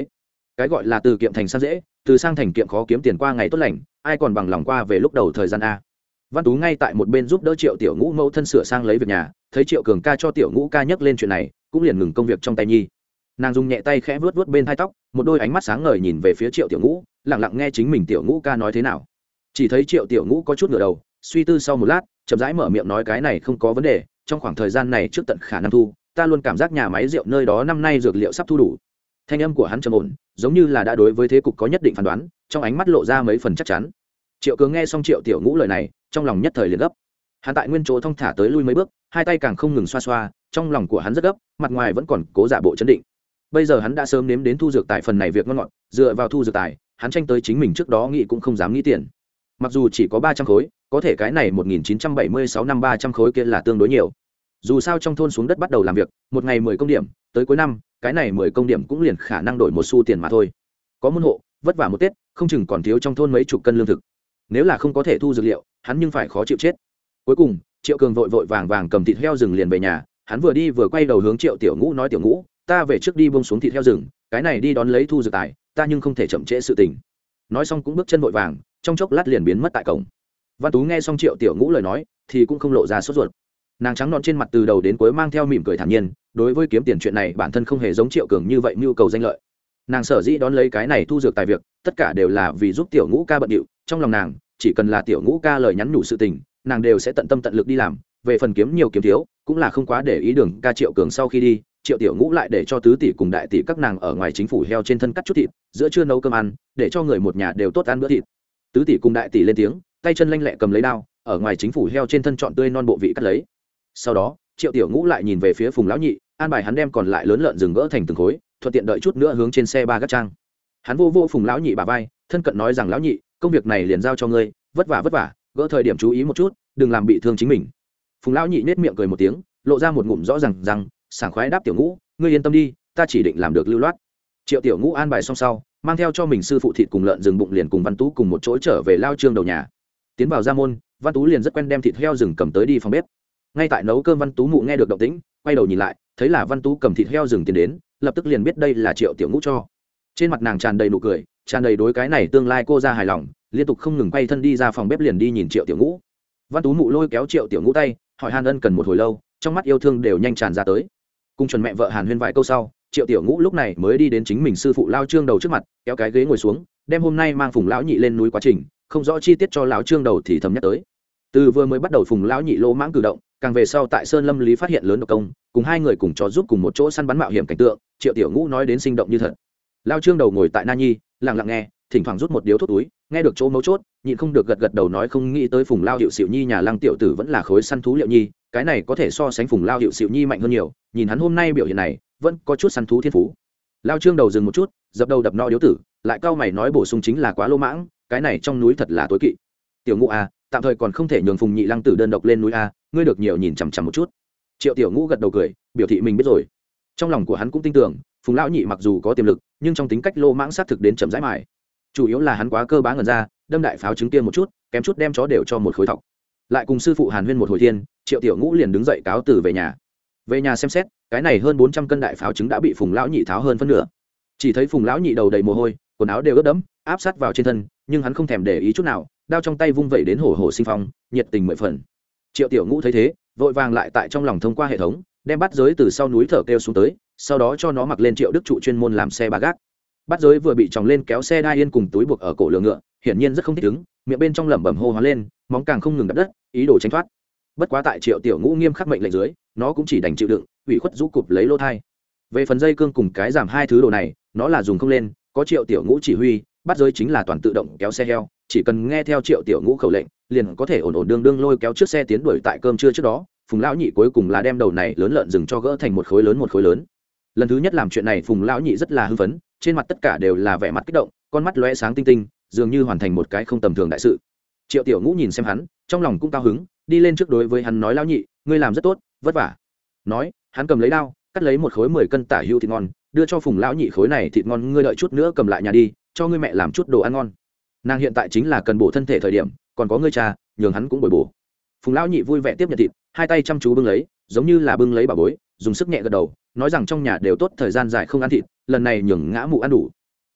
cái gọi là từ kiệm thành sang dễ, từ sang thành kiệm khó kiếm tiền qua ngày tốt lành, ai còn bằng lòng qua về lúc đầu thời gian a. Văn Tú ngay tại một bên giúp đỡ Triệu Tiểu Ngũ mẫu thân sửa sang lấy việc nhà, thấy Triệu Cường ca cho Tiểu Ngũ ca nhắc lên chuyện này, cũng liền ngừng công việc trong tay nhi. Nàng dùng nhẹ tay khẽ vuốt vuốt bên hai tóc, một đôi ánh mắt sáng ngời nhìn về phía Triệu Tiểu Ngũ, lặng lặng nghe chính mình Tiểu Ngũ ca nói thế nào. Chỉ thấy Triệu Tiểu Ngũ có chút ngửa đầu, suy tư sau một lát, chậm rãi mở miệng nói cái này không có vấn đề, trong khoảng thời gian này trước tận khả năng thu, ta luôn cảm giác nhà máy rượu nơi đó năm nay dược liệu sắp thu đủ. Thanh âm của hắn trầm ổn, giống như là đã đối với thế cục có nhất định phán đoán, trong ánh mắt lộ ra mấy phần chắc chắn. Triệu Cường nghe xong Triệu Tiểu Ngũ lời này, trong lòng nhất thời liền gấp. Hắn tại nguyên chỗ thong thả tới lui mấy bước, hai tay càng không ngừng xoa xoa, trong lòng của hắn rất gấp, mặt ngoài vẫn còn cố giả bộ chấn định. Bây giờ hắn đã sớm nếm đến thu dược tài phần này việc ngon ngọt, dựa vào thu dược tài, hắn tranh tới chính mình trước đó nghĩ cũng không dám nghĩ tiền. Mặc dù chỉ có ba trăm khối, có thể cái này một nghìn chín trăm bảy mươi sáu năm ba trăm khối kia là tương đối nhiều. Dù sao trong thôn xuống đất bắt đầu làm việc, một ngày mười công điểm, tới cuối năm, cái này mười công điểm cũng liền khả năng đổi một xu tiền mà thôi. Có môn hộ, vất vả một Tết, không chừng còn thiếu trong thôn mấy chục cân lương thực. Nếu là không có thể thu dược liệu, hắn nhưng phải khó chịu chết. Cuối cùng, Triệu Cường vội vội vàng vàng cầm thịt heo rừng liền về nhà, hắn vừa đi vừa quay đầu hướng Triệu Tiểu Ngũ nói Tiểu Ngũ, ta về trước đi buông xuống thịt heo rừng, cái này đi đón lấy thu dược tài, ta nhưng không thể chậm trễ sự tình. Nói xong cũng bước chân vội vàng, trong chốc lát liền biến mất tại cổng. Văn Tú nghe xong Triệu Tiểu Ngũ lời nói, thì cũng không lộ ra sốt ruột. Nàng trắng non trên mặt từ đầu đến cuối mang theo mỉm cười thản nhiên, đối với kiếm tiền chuyện này bản thân không hề giống Triệu Cường như vậy mưu cầu danh lợi. Nàng sở dĩ đón lấy cái này thu dược tài việc, tất cả đều là vì giúp Tiểu Ngũ ca bận điệu, trong lòng nàng, chỉ cần là Tiểu Ngũ ca lời nhắn nhủ sự tình, nàng đều sẽ tận tâm tận lực đi làm, về phần kiếm nhiều kiếm thiếu, cũng là không quá để ý. Đường ca Triệu Cường sau khi đi, Triệu Tiểu Ngũ lại để cho tứ tỷ cùng đại tỷ các nàng ở ngoài chính phủ heo trên thân cắt chút thịt, giữa trưa nấu cơm ăn, để cho người một nhà đều tốt ăn bữa thịt. Tứ tỷ cùng đại tỷ lên tiếng, tay chân lanh lẹ cầm lấy đao, ở ngoài chính phủ heo trên thân chọn tươi non bộ vị cắt lấy. Sau đó, Triệu Tiểu Ngũ lại nhìn về phía Phùng lão nhị, an bài hắn đem còn lại lớn lợn rừng gỡ thành từng khối, thuận tiện đợi chút nữa hướng trên xe ba gác trang. Hắn vô vô Phùng lão nhị bả vai, thân cận nói rằng lão nhị, công việc này liền giao cho ngươi, vất vả vất vả, gỡ thời điểm chú ý một chút, đừng làm bị thương chính mình. Phùng lão nhị nết miệng cười một tiếng, lộ ra một ngụm rõ ràng rằng, sảng khoái đáp Tiểu Ngũ, ngươi yên tâm đi, ta chỉ định làm được lưu loát. Triệu Tiểu Ngũ an bài xong sau, mang theo cho mình sư phụ thịt cùng lợn rừng bụng liền cùng Văn Tú cùng một chỗ trở về lao trương đầu nhà. Tiến vào gia môn, Văn Tú liền rất quen đem thịt heo rừng cầm tới đi phòng bếp. Ngay tại nấu cơm, Văn Tú mụ nghe được động tĩnh, quay đầu nhìn lại, thấy là Văn Tú cầm thịt heo rừng tiến đến, lập tức liền biết đây là Triệu Tiểu Ngũ cho. Trên mặt nàng tràn đầy nụ cười, tràn đầy đối cái này tương lai cô ra hài lòng, liên tục không ngừng quay thân đi ra phòng bếp liền đi nhìn Triệu Tiểu Ngũ. Văn Tú mụ lôi kéo Triệu Tiểu Ngũ tay, hỏi han ân cần một hồi lâu, trong mắt yêu thương đều nhanh tràn ra tới. Cùng chuẩn mẹ vợ hàn huyên vài câu sau, Triệu Tiểu Ngũ lúc này mới đi đến chính mình sư phụ lao trương đầu trước mặt, kéo cái ghế ngồi xuống, đem hôm nay mang Phùng lão nhị lên núi quá trình không rõ chi tiết cho lão trương đầu thì thầm nhắc tới. Từ vừa mới bắt đầu Phùng lão nhị lỗ mãng cử động, càng về sau tại Sơn Lâm Lý phát hiện lớn độc công, cùng hai người cùng chó giúp cùng một chỗ săn bắn mạo hiểm cảnh tượng, Triệu Tiểu Ngũ nói đến sinh động như thật. Lao trương đầu ngồi tại Na Nhi, lặng lặng nghe, thỉnh thoảng rút một điếu thuốc túi, nghe được chỗ mấu chốt, nhịn không được gật gật đầu nói không nghĩ tới Phùng lao hiệu xịu nhi nhà Lăng tiểu tử vẫn là khối săn thú liệu nhi, cái này có thể so sánh Phùng lao hiệu xịu nhi mạnh hơn nhiều, nhìn hắn hôm nay biểu hiện này, vẫn có chút săn thú thiên phú. Lao trương đầu dừng một chút, dập đầu đập no điếu tử, lại cau mày nói bổ sung chính là quá lô mãng, cái này trong núi thật là tối kỵ. Tiểu Ngũ a, tạm thời còn không thể nhường Phùng nhị Lăng tử đơn độc lên núi a, ngươi được nhiều nhìn chằm chằm một chút. Triệu Tiểu Ngũ gật đầu cười, biểu thị mình biết rồi. Trong lòng của hắn cũng tin tưởng, Phùng lão nhị mặc dù có tiềm lực, nhưng trong tính cách lô mãng sát thực đến chậm rãi mài. Chủ yếu là hắn quá cơ bá ngần ra, đâm đại pháo trứng kia một chút, kém chút đem chó đều cho một khối thọc. Lại cùng sư phụ hàn huyên một hồi thiên, Triệu Tiểu Ngũ liền đứng dậy cáo từ về nhà. Về nhà xem xét, cái này hơn bốn trăm cân đại pháo trứng đã bị Phùng lão nhị tháo hơn phân nửa. Chỉ thấy Phùng lão nhị đầu đầy mồ hôi, quần áo đều ướt đẫm, áp sát vào trên thân, nhưng hắn không thèm để ý chút nào, đao trong tay vung vẩy đến hổ hổ sinh phong, nhiệt tình mười phần. Triệu Tiểu Ngũ thấy thế, vội vàng lại tại trong lòng thông qua hệ thống, đem bắt giới từ sau núi thở kêu xuống tới, sau đó cho nó mặc lên Triệu Đức trụ chuyên môn làm xe ba gác. Bắt giới vừa bị tròng lên kéo xe đai yên cùng túi buộc ở cổ lừa ngựa, hiển nhiên rất không thích ứng, miệng bên trong lẩm bẩm hô hoán lên, móng càng không ngừng đập đất, ý đồ tránh thoát. Bất quá tại Triệu Tiểu Ngũ nghiêm khắc mệnh lệnh dưới, nó cũng chỉ đành chịu đựng, ủy khuất rũ cụp lấy lỗ thai. Về phần dây cương cùng cái giảm hai thứ đồ này, nó là dùng không lên, có Triệu Tiểu Ngũ chỉ huy, bắt giới chính là toàn tự động kéo xe heo, chỉ cần nghe theo Triệu Tiểu Ngũ khẩu lệnh, liền có thể ổn ổn đương đương lôi kéo trước xe tiến đuổi tại cơm trưa trước đó. Phùng lão nhị cuối cùng là đem đầu này lớn lợn rừng cho gỡ thành một khối lớn một khối lớn. Lần thứ nhất làm chuyện này, Phùng lão nhị rất là hưng phấn, trên mặt tất cả đều là vẻ mặt kích động, con mắt lóe sáng tinh tinh, dường như hoàn thành một cái không tầm thường đại sự. Triệu Tiểu Ngũ nhìn xem hắn, trong lòng cũng cao hứng, đi lên trước đối với hắn nói lão nhị, ngươi làm rất tốt, vất vả. Nói, hắn cầm lấy dao, cắt lấy một khối mười cân tả hữu thịt ngon, đưa cho Phùng lão nhị khối này thịt ngon, ngươi đợi chút nữa cầm lại nhà đi, cho ngươi mẹ làm chút đồ ăn ngon. Nàng hiện tại chính là cần bổ thân thể thời điểm, còn có ngươi cha, nhường hắn cũng bồi bổ. Phùng lão nhị vui vẻ tiếp nhận thịt, hai tay chăm chú bưng lấy, giống như là bưng lấy bảo bối, dùng sức nhẹ gật đầu, nói rằng trong nhà đều tốt thời gian dài không ăn thịt, lần này nhường ngã mụ ăn đủ.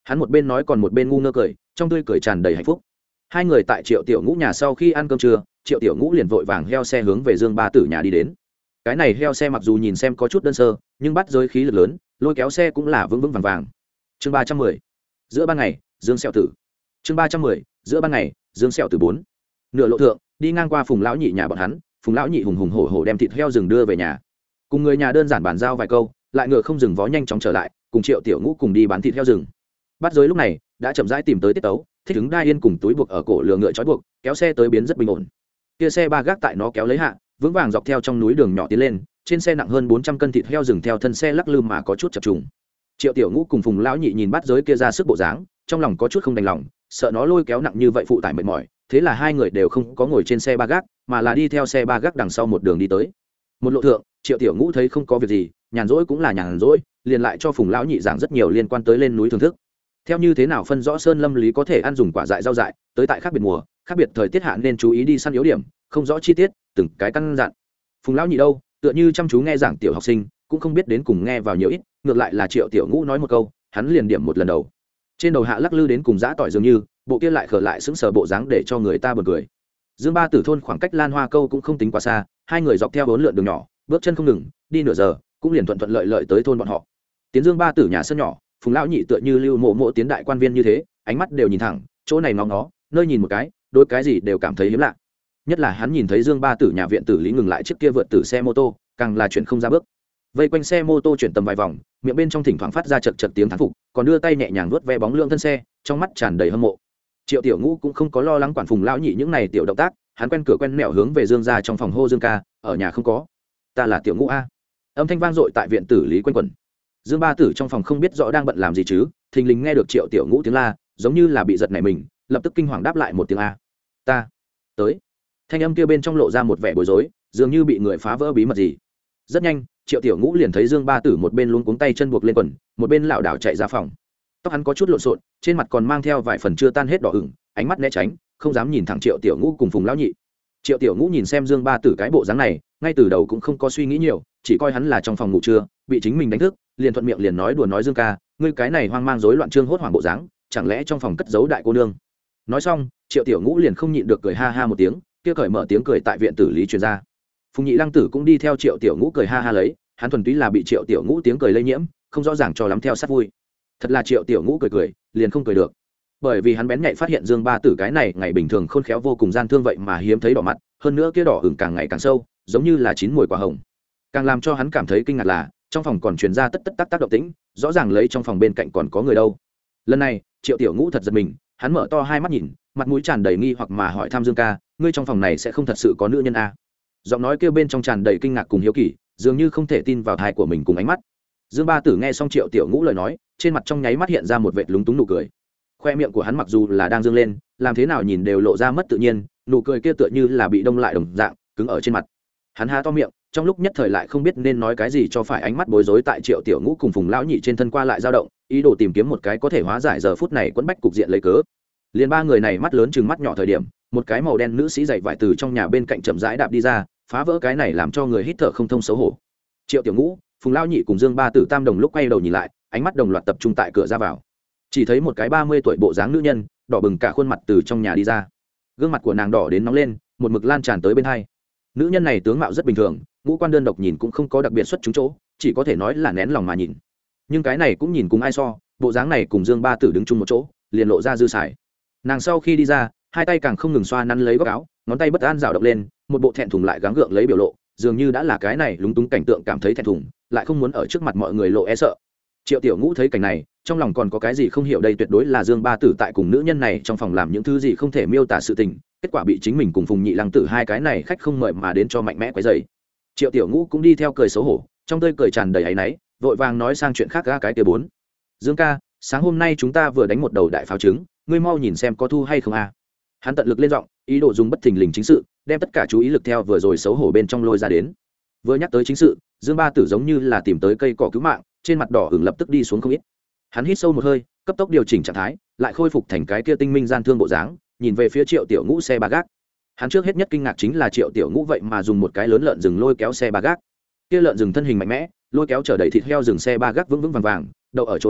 Hắn một bên nói còn một bên ngu ngơ cười, trong tươi cười tràn đầy hạnh phúc. Hai người tại Triệu Tiểu Ngũ nhà sau khi ăn cơm trưa, Triệu Tiểu Ngũ liền vội vàng heo xe hướng về Dương Ba Tử nhà đi đến. Cái này heo xe mặc dù nhìn xem có chút đơn sơ, nhưng bắt giới khí lực lớn, lôi kéo xe cũng là vững vững vàng vàng. Chương ba trăm mười. Giữa ban ngày, Dương Sẹo Tử. Chương ba trăm mười. Giữa ban ngày, Dương Sẹo Tử bốn. Nửa lộ thượng, đi ngang qua Phùng lão nhị nhà bọn hắn, Phùng lão nhị hùng hùng hổ hổ đem thịt heo rừng đưa về nhà. Cùng người nhà đơn giản bàn giao vài câu, lại ngựa không dừng vó nhanh chóng trở lại, cùng Triệu Tiểu Ngũ cùng đi bán thịt heo rừng. Bắt giới lúc này đã chậm rãi tìm tới tiết tấu, thích ứng đai yên cùng túi buộc ở cổ lừa ngựa trói buộc, kéo xe tới biến rất bình ổn. Kia xe ba gác tại nó kéo lấy hạ, vững vàng dọc theo trong núi đường nhỏ tiến lên, trên xe nặng hơn bốn trăm cân thịt heo rừng theo thân xe lắc lư mà có chút chập trùng. Triệu Tiểu Ngũ cùng Phùng lão nhị nhìn bắt giới kia ra sức bộ dáng, trong lòng có chút không đành lòng, sợ nó lôi kéo nặng như vậy phụ tải mệt mỏi, thế là hai người đều không có ngồi trên xe ba gác, mà là đi theo xe ba gác đằng sau một đường đi tới. Một lộ thượng, Triệu Tiểu Ngũ thấy không có việc gì, nhàn rỗi cũng là nhàn rỗi, liền lại cho Phùng lão nhị giảng rất nhiều liên quan tới lên núi thưởng thức. Theo như thế nào phân rõ sơn lâm lý có thể ăn dùng quả dại rau dại, tới tại khác biệt mùa, khác biệt thời tiết hạ nên chú ý đi săn yếu điểm, không rõ chi tiết, từng cái căn dặn. Phùng lão nhị đâu, tựa như chăm chú nghe giảng tiểu học sinh, cũng không biết đến cùng nghe vào nhiều ít, ngược lại là Triệu Tiểu Ngũ nói một câu, hắn liền điểm một lần đầu. Trên đầu hạ lắc lư đến cùng giã tỏi dường như, bộ kia lại khở lại sững sờ bộ dáng để cho người ta buồn cười. Dương Ba Tử thôn khoảng cách Lan Hoa Câu cũng không tính quá xa, hai người dọc theo bốn lượn đường nhỏ, bước chân không ngừng, đi nửa giờ, cũng liền thuận thuận lợi lợi tới thôn bọn họ. Tiến Dương Ba Tử nhà sân nhỏ, Phùng lão nhị tựa như lưu mộ mộ tiến đại quan viên như thế, ánh mắt đều nhìn thẳng, chỗ này ngó ngó, nơi nhìn một cái, đôi cái gì đều cảm thấy hiếm lạ. Nhất là hắn nhìn thấy Dương Ba Tử nhà viện tử lý ngừng lại chiếc kia vượt tử xe mô tô, càng là chuyện không ra bước. Vây quanh xe mô tô chuyển tầm vài vòng, miệng bên trong thỉnh thoảng phát ra chật chật tiếng thán phục, còn đưa tay nhẹ nhàng vuốt ve bóng lưng thân xe, trong mắt tràn đầy hâm mộ. Triệu Tiểu Ngũ cũng không có lo lắng quản Phùng lão nhị những này tiểu động tác, hắn quen cửa quen mẹo hướng về Dương gia trong phòng hô Dương ca, ở nhà không có. Ta là Tiểu Ngũ a. Âm thanh vang dội tại viện tử lý quanh quẩn. Dương Ba Tử trong phòng không biết rõ đang bận làm gì chứ, thình lình nghe được Triệu Tiểu Ngũ tiếng la, giống như là bị giật nảy mình, lập tức kinh hoàng đáp lại một tiếng a. Ta tới. Thanh âm kia bên trong lộ ra một vẻ bối rối, dường như bị người phá vỡ bí mật gì. Rất nhanh, Triệu Tiểu Ngũ liền thấy Dương Ba Tử một bên luống cuống tay chân buộc lên quần, một bên lảo đảo chạy ra phòng. Tóc hắn có chút lộn xộn, trên mặt còn mang theo vài phần chưa tan hết đỏ ửng, ánh mắt né tránh, không dám nhìn thẳng Triệu Tiểu Ngũ cùng Phùng lão nhị. Triệu Tiểu Ngũ nhìn xem Dương Ba Tử cái bộ dáng này, ngay từ đầu cũng không có suy nghĩ nhiều, chỉ coi hắn là trong phòng ngủ trưa, bị chính mình đánh thức, liền thuận miệng liền nói đùa nói Dương ca, ngươi cái này hoang mang rối loạn trương hốt hoảng bộ dáng, chẳng lẽ trong phòng cất giấu đại cô nương? Nói xong, Triệu Tiểu Ngũ liền không nhịn được cười ha ha một tiếng, kia cởi mở tiếng cười tại viện tử lý truyền ra. Phùng Nhị Lăng Tử cũng đi theo Triệu Tiểu Ngũ cười ha ha lấy, hắn thuần túy là bị Triệu Tiểu Ngũ tiếng cười lây nhiễm, không rõ ràng cho lắm theo sát vui. Thật là Triệu Tiểu Ngũ cười cười, liền không cười được. Bởi vì hắn bén nhạy phát hiện Dương Ba Tử cái này ngày bình thường khôn khéo vô cùng gian thương vậy mà hiếm thấy đỏ mặt, hơn nữa kia đỏ ửng càng ngày càng sâu, giống như là chín mùi quả hồng. Càng làm cho hắn cảm thấy kinh ngạc là, trong phòng còn truyền ra tất tất tác tác động tĩnh, rõ ràng lấy trong phòng bên cạnh còn có người đâu. Lần này, Triệu Tiểu Ngũ thật giật mình, hắn mở to hai mắt nhìn, mặt mũi tràn đầy nghi hoặc mà hỏi thăm Dương ca, ngươi trong phòng này sẽ không thật sự có nữ nhân a? Giọng nói kêu bên trong tràn đầy kinh ngạc cùng hiếu kỳ, dường như không thể tin vào tai của mình cùng ánh mắt. Dương Ba Tử nghe xong Triệu Tiểu Ngũ lời nói, trên mặt trong nháy mắt hiện ra một vệt lúng túng nụ cười. Khoe miệng của hắn mặc dù là đang dương lên, làm thế nào nhìn đều lộ ra mất tự nhiên, nụ cười kia tựa như là bị đông lại đồng dạng, cứng ở trên mặt. Hắn há to miệng, trong lúc nhất thời lại không biết nên nói cái gì cho phải, ánh mắt bối rối tại Triệu Tiểu Ngũ cùng Phùng lão nhị trên thân qua lại dao động, ý đồ tìm kiếm một cái có thể hóa giải giờ phút này quẫn bách cục diện lấy cớ. Liên ba người này mắt lớn chừng mắt nhỏ thời điểm, một cái màu đen nữ sĩ dậy vải từ trong nhà bên cạnh chậm rãi đạp đi ra, phá vỡ cái này làm cho người hít thở không thông xấu hổ. Triệu Tiểu Ngũ, Phùng lão nhị cùng Dương Ba Tử tam đồng lúc quay đầu nhìn lại, ánh mắt đồng loạt tập trung tại cửa ra vào. Chỉ thấy một cái ba mươi tuổi bộ dáng nữ nhân, đỏ bừng cả khuôn mặt từ trong nhà đi ra. Gương mặt của nàng đỏ đến nóng lên, một mực lan tràn tới bên hai. Nữ nhân này tướng mạo rất bình thường, ngũ quan đơn độc nhìn cũng không có đặc biệt xuất chúng chỗ, chỉ có thể nói là nén lòng mà nhìn. Nhưng cái này cũng nhìn cùng ai so, bộ dáng này cùng Dương Ba Tử đứng chung một chỗ, liền lộ ra dư xài. Nàng sau khi đi ra, hai tay càng không ngừng xoa nắn lấy góc áo, ngón tay bất an rảo động lên, một bộ thẹn thùng lại gắng gượng lấy biểu lộ, dường như đã là cái này lúng túng cảnh tượng cảm thấy thẹn thùng, lại không muốn ở trước mặt mọi người lộ e sợ. Triệu Tiểu Ngũ thấy cảnh này, trong lòng còn có cái gì không hiểu, đây tuyệt đối là Dương Ba Tử tại cùng nữ nhân này trong phòng làm những thứ gì không thể miêu tả sự tình, kết quả bị chính mình cùng Phùng Nhị Lăng Tử hai cái này khách không mời mà đến cho mạnh mẽ quấy rầy. Triệu Tiểu Ngũ cũng đi theo cười xấu hổ, trong tươi cười tràn đầy áy náy, vội vàng nói sang chuyện khác ga cái kia bốn. Dương ca, sáng hôm nay chúng ta vừa đánh một đầu đại pháo trứng, ngươi mau nhìn xem có thu hay không a. Hắn tận lực lên giọng, ý đồ dùng bất thình lình chính sự, đem tất cả chú ý lực theo vừa rồi xấu hổ bên trong lôi ra đến. Vừa nhắc tới chính sự, Dương Ba Tử giống như là tìm tới cây cỏ cứu mạng, trên mặt đỏ ửng lập tức đi xuống không ít. Hắn hít sâu một hơi, cấp tốc điều chỉnh trạng thái, lại khôi phục thành cái kia tinh minh gian thương bộ dáng, nhìn về phía Triệu Tiểu Ngũ xe ba gác. Hắn trước hết nhất kinh ngạc chính là Triệu Tiểu Ngũ vậy mà dùng một cái lớn lợn rừng lôi kéo xe ba gác. Kia lợn rừng thân hình mạnh mẽ, lôi kéo chở đầy thịt heo rừng xe ba gác vững vững vàng vàng, đậu ở chỗ đó,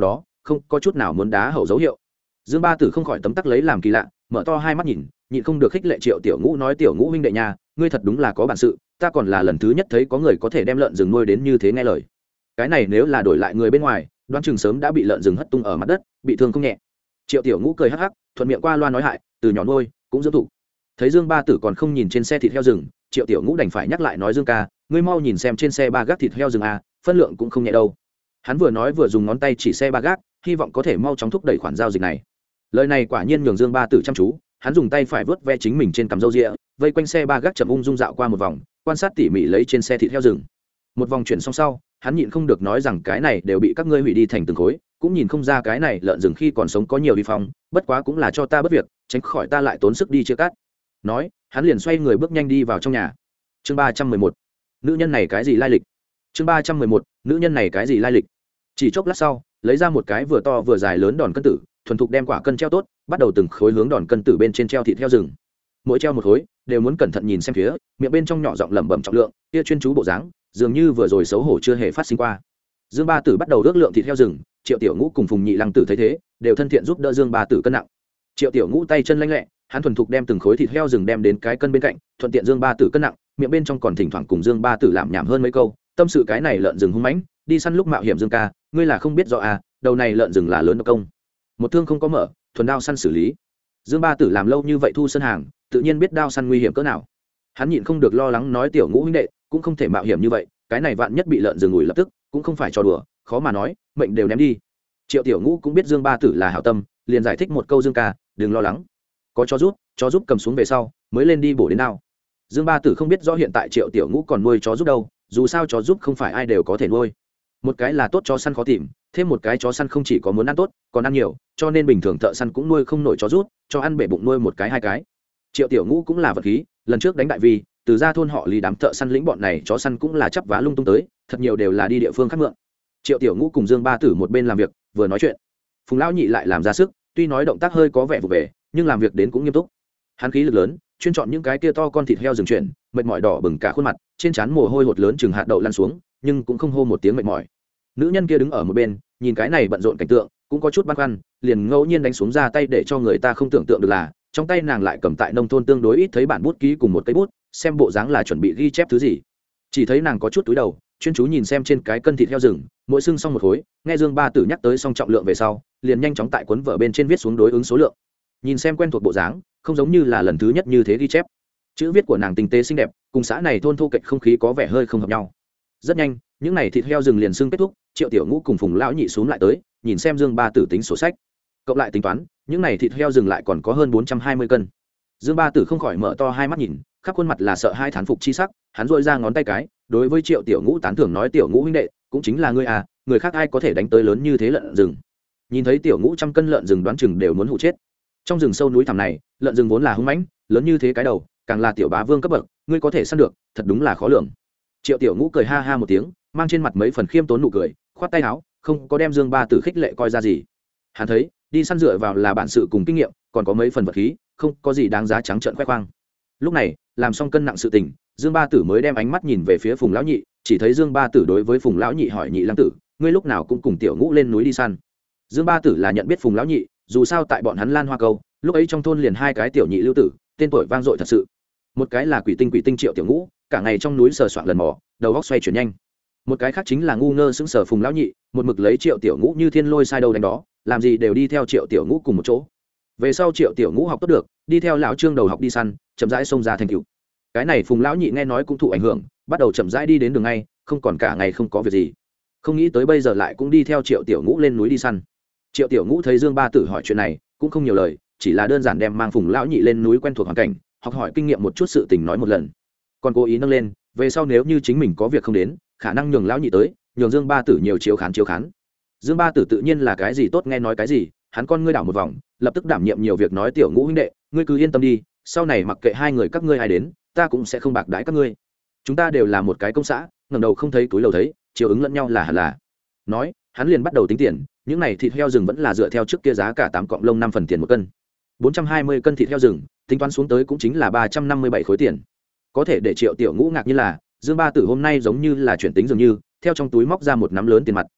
không có chút nào muốn đá hậu dấu hiệu. Dương Ba Tử không khỏi tấm tắc lấy làm kỳ lạ, mở to hai mắt nhìn, nhịn không được khích lệ Triệu Tiểu Ngũ, nói Tiểu Ngũ huynh đệ nhà, ngươi thật đúng là có bản sự, ta còn là lần thứ nhất thấy có người có thể đem lợn rừng nuôi đến như thế nghe lời. Cái này nếu là đổi lại người bên ngoài, đoán chừng sớm đã bị lợn rừng hất tung ở mặt đất, bị thương không nhẹ. Triệu Tiểu Ngũ cười hắc hắc, thuận miệng qua loa nói hại, từ nhỏ nuôi cũng dưỡng thủ. Thấy Dương Ba Tử còn không nhìn trên xe thịt heo rừng, Triệu Tiểu Ngũ đành phải nhắc lại nói Dương ca, ngươi mau nhìn xem trên xe ba gác thịt heo rừng à, phân lượng cũng không nhẹ đâu. Hắn vừa nói vừa dùng ngón tay chỉ xe ba gác, hy vọng có thể mau chóng thúc đẩy khoản giao dịch này. Lời này quả nhiên nhường Dương Ba Tử chăm chú, hắn dùng tay phải vớt ve chính mình trên cằm râu ria, vây quanh xe ba gác chậm ung dung dạo qua một vòng, quan sát tỉ mỉ lấy trên xe thịt heo rừng. Một vòng chuyển xong sau, hắn nhịn không được nói rằng cái này đều bị các ngươi hủy đi thành từng khối, cũng nhìn không ra cái này lợn rừng khi còn sống có nhiều vi phong, bất quá cũng là cho ta bất việc, tránh khỏi ta lại tốn sức đi chia cắt. Nói, hắn liền xoay người bước nhanh đi vào trong nhà. Chương ba trăm mười một, nữ nhân này cái gì lai lịch? Chương ba trăm mười một, nữ nhân này cái gì lai lịch? Chỉ chốc lát sau, lấy ra một cái vừa to vừa dài lớn đòn cân tử, thuần thục đem quả cân treo tốt, bắt đầu từng khối hướng đòn cân tử bên trên treo thịt heo rừng. Mỗi treo một khối, đều muốn cẩn thận nhìn xem phía, miệng bên trong nhỏ giọng lẩm bẩm trọng lượng, kia chuyên chú bộ dáng, dường như vừa rồi xấu hổ chưa hề phát sinh qua. Dương Ba Tử bắt đầu ước lượng thịt heo rừng, Triệu Tiểu Ngũ cùng Phùng Nhị Lăng Tử thấy thế, đều thân thiện giúp đỡ Dương Ba Tử cân nặng. Triệu Tiểu Ngũ tay chân lanh lẹ, hắn thuần thục đem từng khối thịt heo rừng đem đến cái cân bên cạnh, thuận tiện Dương Ba Tử cân nặng, miệng bên trong còn thỉnh thoảng cùng Dương Ba Tử làm nhảm hơn mấy câu, tâm sự cái này lợn rừng hung mãnh, đi săn lúc mạo hiểm Dương ca, ngươi là không biết rõ à, đầu này lợn rừng là lớn độc công, một thương không có mở, thuần đao săn xử lý. Dương Ba Tử làm lâu như vậy thu sân hàng, tự nhiên biết đao săn nguy hiểm cỡ nào. Hắn nhịn không được lo lắng nói Tiểu Ngũ huynh đệ, cũng không thể mạo hiểm như vậy, cái này vạn nhất bị lợn rừng ủi lập tức, cũng không phải trò đùa, khó mà nói, mệnh đều ném đi. Triệu Tiểu Ngũ cũng biết Dương Ba Tử là hảo tâm, liền giải thích một câu Dương ca, đừng lo lắng, có chó rút, chó giúp cầm xuống về sau, mới lên đi bổ đến đao. Dương Ba Tử không biết rõ hiện tại Triệu Tiểu Ngũ còn nuôi chó giúp đâu, dù sao chó giúp không phải ai đều có thể nuôi. Một cái là tốt chó săn khó tìm, thêm một cái chó săn không chỉ có muốn ăn tốt, còn ăn nhiều, cho nên bình thường thợ săn cũng nuôi không nổi chó rút, cho ăn bể bụng nuôi một cái hai cái. Triệu Tiểu Ngũ cũng là vật khí, lần trước đánh đại vi, từ ra thôn họ Lý đám thợ săn lĩnh bọn này chó săn cũng là chắp vá lung tung tới, thật nhiều đều là đi địa phương khác mượn. Triệu Tiểu Ngũ cùng Dương Ba Tử một bên làm việc, vừa nói chuyện. Phùng lão nhị lại làm ra sức, tuy nói động tác hơi có vẻ vụ về, nhưng làm việc đến cũng nghiêm túc. Hắn khí lực lớn, chuyên chọn những cái kia to con thịt heo rừng chuyển, mệt mỏi đỏ bừng cả khuôn mặt, trên trán mồ hôi hột lớn chừng hạt đậu lăn xuống, nhưng cũng không hô một tiếng mệt mỏi. Nữ nhân kia đứng ở một bên, nhìn cái này bận rộn cảnh tượng, cũng có chút băn khoăn, liền ngẫu nhiên đánh xuống ra tay để cho người ta không tưởng tượng được là, trong tay nàng lại cầm tại nông thôn tương đối ít thấy bản bút ký cùng một cây bút, xem bộ dáng là chuẩn bị ghi chép thứ gì. Chỉ thấy nàng có chút túi đầu, chuyên chú nhìn xem trên cái cân thịt heo rừng, mỗi xưng xong một khối, nghe Dương Ba Tử nhắc tới xong trọng lượng về sau, liền nhanh chóng tại cuốn vở bên trên viết xuống đối ứng số lượng. Nhìn xem quen thuộc bộ dáng, không giống như là lần thứ nhất như thế ghi chép. Chữ viết của nàng tinh tế xinh đẹp, cùng xã này thôn thô kệch không khí có vẻ hơi không hợp nhau. Rất nhanh, những này thịt heo rừng liền xưng kết thúc, Triệu Tiểu Ngũ cùng Phùng lão nhị xuống lại tới, nhìn xem Dương Ba Tử tính sổ sách. Cộng lại tính toán, những này thịt heo rừng lại còn có hơn bốn trăm hai mươi cân. Dương Ba Tử không khỏi mở to hai mắt nhìn, khắp khuôn mặt là sợ hai thán phục chi sắc, hắn rũa ra ngón tay cái, đối với Triệu Tiểu Ngũ tán thưởng nói Tiểu Ngũ huynh đệ, cũng chính là ngươi à, người khác ai có thể đánh tới lớn như thế lợn rừng. Nhìn thấy Tiểu Ngũ trăm cân lợn rừng đoán chừng đều muốn hụ chết. Trong rừng sâu núi thẳm này, lợn rừng vốn là hung mãnh, lớn như thế cái đầu, càng là tiểu bá vương cấp bậc, ngươi có thể săn được, thật đúng là khó lường. Triệu Tiểu Ngũ cười ha ha một tiếng, mang trên mặt mấy phần khiêm tốn nụ cười, khoát tay áo, không có đem Dương Ba Tử khích lệ coi ra gì. Hắn thấy, đi săn dựa vào là bản sự cùng kinh nghiệm, còn có mấy phần vật khí, không có gì đáng giá trắng trợn khoe khoang. Lúc này, làm xong cân nặng sự tình, Dương Ba Tử mới đem ánh mắt nhìn về phía Phùng lão nhị, chỉ thấy Dương Ba Tử đối với Phùng lão nhị hỏi Nhị Lăng Tử, ngươi lúc nào cũng cùng Tiểu Ngũ lên núi đi săn. Dương Ba Tử là nhận biết Phùng lão nhị, dù sao tại bọn hắn Lan Hoa Câu, lúc ấy trong thôn liền hai cái tiểu nhị lưu tử, tên tuổi vang dội thật sự. Một cái là quỷ tinh quỷ tinh Triệu Tiểu Ngũ, cả ngày trong núi sờ soạng lần mò, đầu óc xoay chuyển nhanh. Một cái khác chính là ngu ngơ sững sờ Phùng lão nhị, một mực lấy Triệu Tiểu Ngũ như thiên lôi sai đâu đánh đó, làm gì đều đi theo Triệu Tiểu Ngũ cùng một chỗ. Về sau Triệu Tiểu Ngũ học tốt được, đi theo lão Trương đầu học đi săn, chậm rãi xông ra thành cựu. Cái này Phùng lão nhị nghe nói cũng thụ ảnh hưởng, bắt đầu chậm rãi đi đến đường ngay, không còn cả ngày không có việc gì. Không nghĩ tới bây giờ lại cũng đi theo Triệu Tiểu Ngũ lên núi đi săn. Triệu Tiểu Ngũ thấy Dương Ba Tử hỏi chuyện này, cũng không nhiều lời, chỉ là đơn giản đem mang Phùng lão nhị lên núi quen thuộc hoàn cảnh, học hỏi kinh nghiệm một chút sự tình nói một lần. Còn cố ý nâng lên, về sau nếu như chính mình có việc không đến, khả năng nhường lão nhị tới, nhường Dương Ba Tử nhiều chiếu khán chiếu khán. Dương Ba Tử tự nhiên là cái gì tốt nghe nói cái gì, hắn con ngươi đảo một vòng, lập tức đảm nhiệm nhiều việc nói Tiểu Ngũ huynh đệ, ngươi cứ yên tâm đi, sau này mặc kệ hai người các ngươi ai đến, ta cũng sẽ không bạc đãi các ngươi. Chúng ta đều là một cái công xã, ngẩng đầu không thấy túi lầu thấy, chiều ứng lẫn nhau là hẳn là. Nói, hắn liền bắt đầu tính tiền, những này thịt heo rừng vẫn là dựa theo trước kia giá cả tám cọng lông năm phần tiền một cân. bốn trăm hai mươi cân thịt heo rừng, tính toán xuống tới cũng chính là ba trăm năm mươi bảy khối tiền. Có thể để Triệu Tiểu Ngũ ngạc như là, Dương Ba Tử hôm nay giống như là chuyển tính dường như, theo trong túi móc ra một nắm lớn tiền mặt,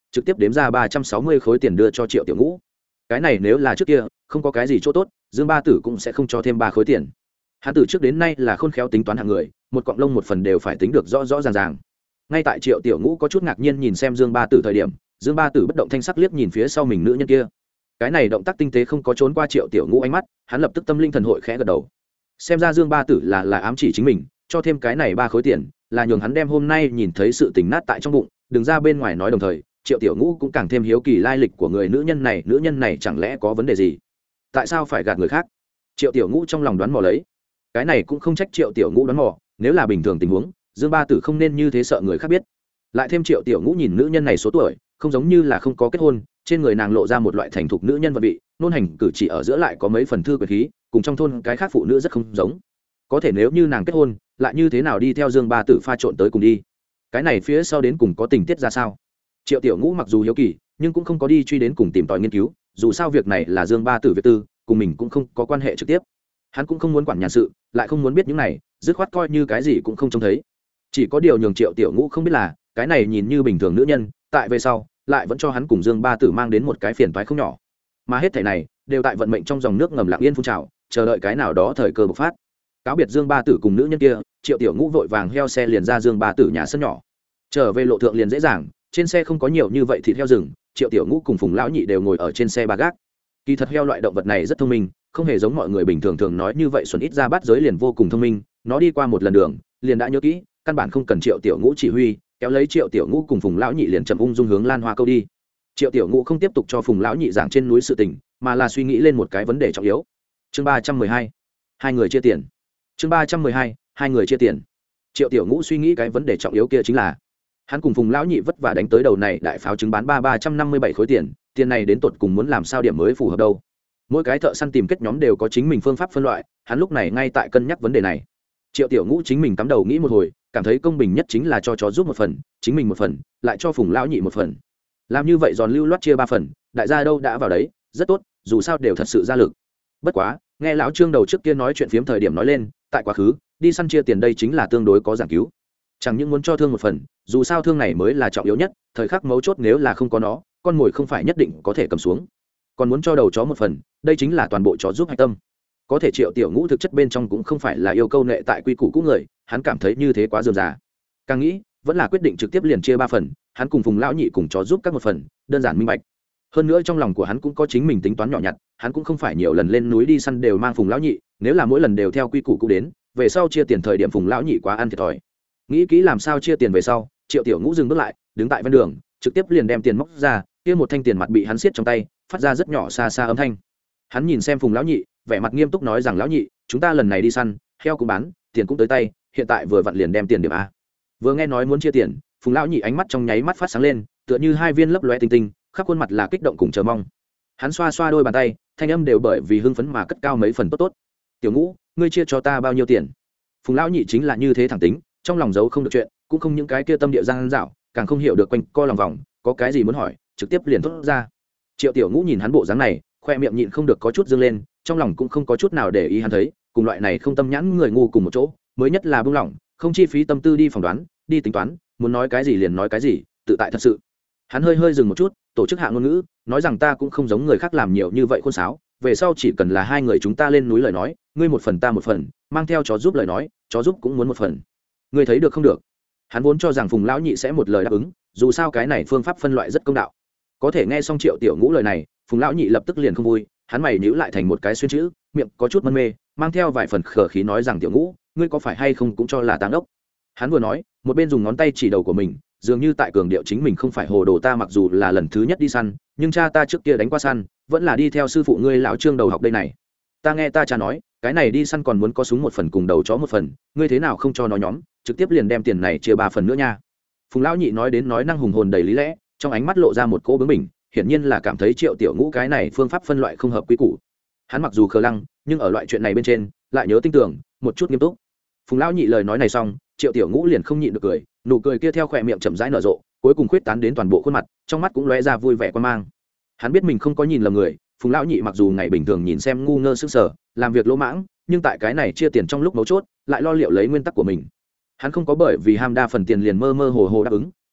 trực tiếp đếm ra ba trăm sáu mươi khối tiền đưa cho Triệu Tiểu Ngũ. Cái này nếu là trước kia không có cái gì chỗ tốt, Dương Ba Tử cũng sẽ không cho thêm ba khối tiền. Hắn từ trước đến nay là khôn khéo tính toán hạng người, một cọng lông một phần đều phải tính được rõ rõ ràng ràng. Ngay tại Triệu Tiểu Ngũ có chút ngạc nhiên nhìn xem Dương Ba Tử thời điểm, Dương Ba Tử bất động thanh sắc liếc nhìn phía sau mình nữ nhân kia. Cái này động tác tinh tế không có trốn qua Triệu Tiểu Ngũ ánh mắt, hắn lập tức tâm linh thần hội khẽ gật đầu. Xem ra Dương Ba Tử là là ám chỉ chính mình, cho thêm cái này ba khối tiền, là nhường hắn đem hôm nay nhìn thấy sự tình nát tại trong bụng, đừng ra bên ngoài nói. Đồng thời, Triệu Tiểu Ngũ cũng càng thêm hiếu kỳ lai lịch của người nữ nhân này, nữ nhân này chẳng lẽ có vấn đề gì? Tại sao phải gạt người khác? Triệu Tiểu Ngũ trong lòng đoán mò lấy. Cái này cũng không trách Triệu Tiểu Ngũ đoán mò, nếu là bình thường tình huống, Dương Ba Tử không nên như thế sợ người khác biết. Lại thêm Triệu Tiểu Ngũ nhìn nữ nhân này số tuổi, không giống như là không có kết hôn, trên người nàng lộ ra một loại thành thục nữ nhân vật vị, nôn hành cử chỉ ở giữa lại có mấy phần thư quyền khí, cùng trong thôn cái khác phụ nữ rất không giống. Có thể nếu như nàng kết hôn, lại như thế nào đi theo Dương Ba Tử pha trộn tới cùng đi? Cái này phía sau đến cùng có tình tiết ra sao? Triệu Tiểu Ngũ mặc dù hiếu kỳ, nhưng cũng không có đi truy đến cùng tìm tòi nghiên cứu, dù sao việc này là Dương Ba Tử việc tư, cùng mình cũng không có quan hệ trực tiếp. Hắn cũng không muốn quản nhàn sự, lại không muốn biết những này, dứt khoát coi như cái gì cũng không trông thấy. Chỉ có điều nhường Triệu Tiểu Ngũ không biết là, cái này nhìn như bình thường nữ nhân, tại về sau lại vẫn cho hắn cùng Dương Ba Tử mang đến một cái phiền toái không nhỏ. Mà hết thảy này đều tại vận mệnh trong dòng nước ngầm lặng yên phun trào, chờ đợi cái nào đó thời cơ bộc phát. Cáo biệt Dương Ba Tử cùng nữ nhân kia, Triệu Tiểu Ngũ vội vàng heo xe liền ra Dương Ba Tử nhà sân nhỏ. Trở về lộ thượng liền dễ dàng, trên xe không có nhiều như vậy thịt heo rừng, Triệu Tiểu Ngũ cùng Phùng lão nhị đều ngồi ở trên xe ba gác. Kỳ thật heo loại động vật này rất thông minh, không hề giống mọi người bình thường thường nói như vậy, xuẩn ít ra bắt giới liền vô cùng thông minh, nó đi qua một lần đường, liền đã nhớ kỹ, căn bản không cần Triệu Tiểu Ngũ chỉ huy, kéo lấy Triệu Tiểu Ngũ cùng Phùng lão nhị liền chậm ung dung hướng Lan Hoa câu đi. Triệu Tiểu Ngũ không tiếp tục cho Phùng lão nhị giảng trên núi sự tình, mà là suy nghĩ lên một cái vấn đề trọng yếu. Chương ba trăm mười hai, hai người chia tiền. Chương ba trăm mười hai, hai người chia tiền. Triệu Tiểu Ngũ suy nghĩ cái vấn đề trọng yếu kia chính là, hắn cùng Phùng lão nhị vất vả đánh tới đầu này đại pháo trứng bán ba ba trăm năm mươi bảy khối tiền, tiền này đến tột cùng muốn làm sao điểm mới phù hợp đâu? Mỗi cái thợ săn tìm kết nhóm đều có chính mình phương pháp phân loại, hắn lúc này ngay tại cân nhắc vấn đề này. Triệu Tiểu Ngũ chính mình cắm đầu nghĩ một hồi, cảm thấy công bình nhất chính là cho chó giúp một phần, chính mình một phần, lại cho Phùng lão nhị một phần. Làm như vậy giòn lưu loát chia ba phần, đại gia đâu đã vào đấy, rất tốt, dù sao đều thật sự ra lực. Bất quá, nghe lão Trương đầu trước kia nói chuyện phiếm thời điểm nói lên, tại quá khứ, đi săn chia tiền đây chính là tương đối có giảng cứu. Chẳng những muốn cho thương một phần, dù sao thương này mới là trọng yếu nhất, thời khắc mấu chốt nếu là không có nó, con mồi không phải nhất định có thể cầm xuống. Còn muốn cho đầu chó một phần, đây chính là toàn bộ chó giúp hạch tâm. Có thể Triệu Tiểu Ngũ thực chất bên trong cũng không phải là yêu câu nệ tại quy củ cũ người, hắn cảm thấy như thế quá rườm rà. Càng nghĩ, vẫn là quyết định trực tiếp liền chia ba phần, hắn cùng Phùng lão nhị cùng chó giúp các một phần, đơn giản minh bạch. Hơn nữa trong lòng của hắn cũng có chính mình tính toán nhỏ nhặt, hắn cũng không phải nhiều lần lên núi đi săn đều mang Phùng lão nhị, nếu là mỗi lần đều theo quy củ cũ đến, về sau chia tiền thời điểm Phùng lão nhị quá ăn thiệt thòi. Nghĩ kỹ làm sao chia tiền về sau, Triệu Tiểu Ngũ dừng bước lại, đứng tại ven đường, trực tiếp liền đem tiền móc ra, kia một thanh tiền mặt bị hắn siết trong tay, phát ra rất nhỏ xa xa âm thanh. Hắn nhìn xem Phùng lão nhị, vẻ mặt nghiêm túc nói rằng lão nhị, chúng ta lần này đi săn, heo cũng bán, tiền cũng tới tay, hiện tại vừa vặn liền đem tiền điểm a. Vừa nghe nói muốn chia tiền, Phùng lão nhị ánh mắt trong nháy mắt phát sáng lên, tựa như hai viên lấp lóe tinh tinh, khắp khuôn mặt là kích động cùng chờ mong. Hắn xoa xoa đôi bàn tay, thanh âm đều bởi vì hưng phấn mà cất cao mấy phần tốt tốt. Tiểu Ngũ, ngươi chia cho ta bao nhiêu tiền? Phùng lão nhị chính là như thế thẳng tính, trong lòng giấu không được chuyện, cũng không những cái kia tâm địa giang dảo, càng không hiểu được quanh co lòng vòng, có cái gì muốn hỏi, trực tiếp liền thốt ra. Triệu Tiểu Ngũ nhìn hắn bộ dáng này, khoe miệng nhịn không được có chút dương lên, trong lòng cũng không có chút nào để ý hắn thấy, cùng loại này không tâm nhãn người ngu cùng một chỗ, mới nhất là buông lỏng, không chi phí tâm tư đi phỏng đoán, đi tính toán, muốn nói cái gì liền nói cái gì, tự tại thật sự. Hắn hơi hơi dừng một chút, tổ chức hạ ngôn ngữ, nói rằng ta cũng không giống người khác làm nhiều như vậy khôn sáo, về sau chỉ cần là hai người chúng ta lên núi lời nói, ngươi một phần ta một phần, mang theo chó giúp lời nói, chó giúp cũng muốn một phần. Ngươi thấy được không được? Hắn vốn cho rằng Phùng lão nhị sẽ một lời đáp ứng, dù sao cái này phương pháp phân loại rất công đạo. Có thể nghe xong Triệu Tiểu Ngũ lời này, Phùng lão nhị lập tức liền không vui, hắn mày nhíu lại thành một cái xuyên chữ, miệng có chút mân mê, mang theo vài phần khờ khí nói rằng Tiểu Ngũ, ngươi có phải hay không cũng cho là táng ốc. Hắn vừa nói, một bên dùng ngón tay chỉ đầu của mình, dường như tại cường điệu chính mình không phải hồ đồ, ta mặc dù là lần thứ nhất đi săn, nhưng cha ta trước kia đánh qua săn, vẫn là đi theo sư phụ ngươi lão Trương đầu học đây này. Ta nghe ta cha nói, cái này đi săn còn muốn có súng một phần cùng đầu chó một phần, ngươi thế nào không cho nó nhóm, trực tiếp liền đem tiền này chia ba phần nữa nha. Phùng lão nhị nói đến nói năng hùng hồn đầy lý lẽ, trong ánh mắt lộ ra một cỗ bướng bỉnh, hiển nhiên là cảm thấy Triệu Tiểu Ngũ cái này phương pháp phân loại không hợp quy củ. Hắn mặc dù khờ lăng, nhưng ở loại chuyện này bên trên lại nhớ tinh tưởng, một chút nghiêm túc. Phùng lão nhị lời nói này xong, Triệu Tiểu Ngũ liền không nhịn được cười, nụ cười kia theo khỏe miệng chậm rãi nở rộ, cuối cùng khuyết tán đến toàn bộ khuôn mặt, trong mắt cũng lóe ra vui vẻ quan mang. Hắn biết mình không có nhìn lầm người, Phùng lão nhị mặc dù ngày bình thường nhìn xem ngu ngơ sức sở, làm việc lỗ mãng, nhưng tại cái này chia tiền trong lúc mấu chốt, lại lo liệu lấy nguyên tắc của mình. Hắn không có bởi vì ham đa phần tiền liền mơ mơ hồ hồ đáp ứng,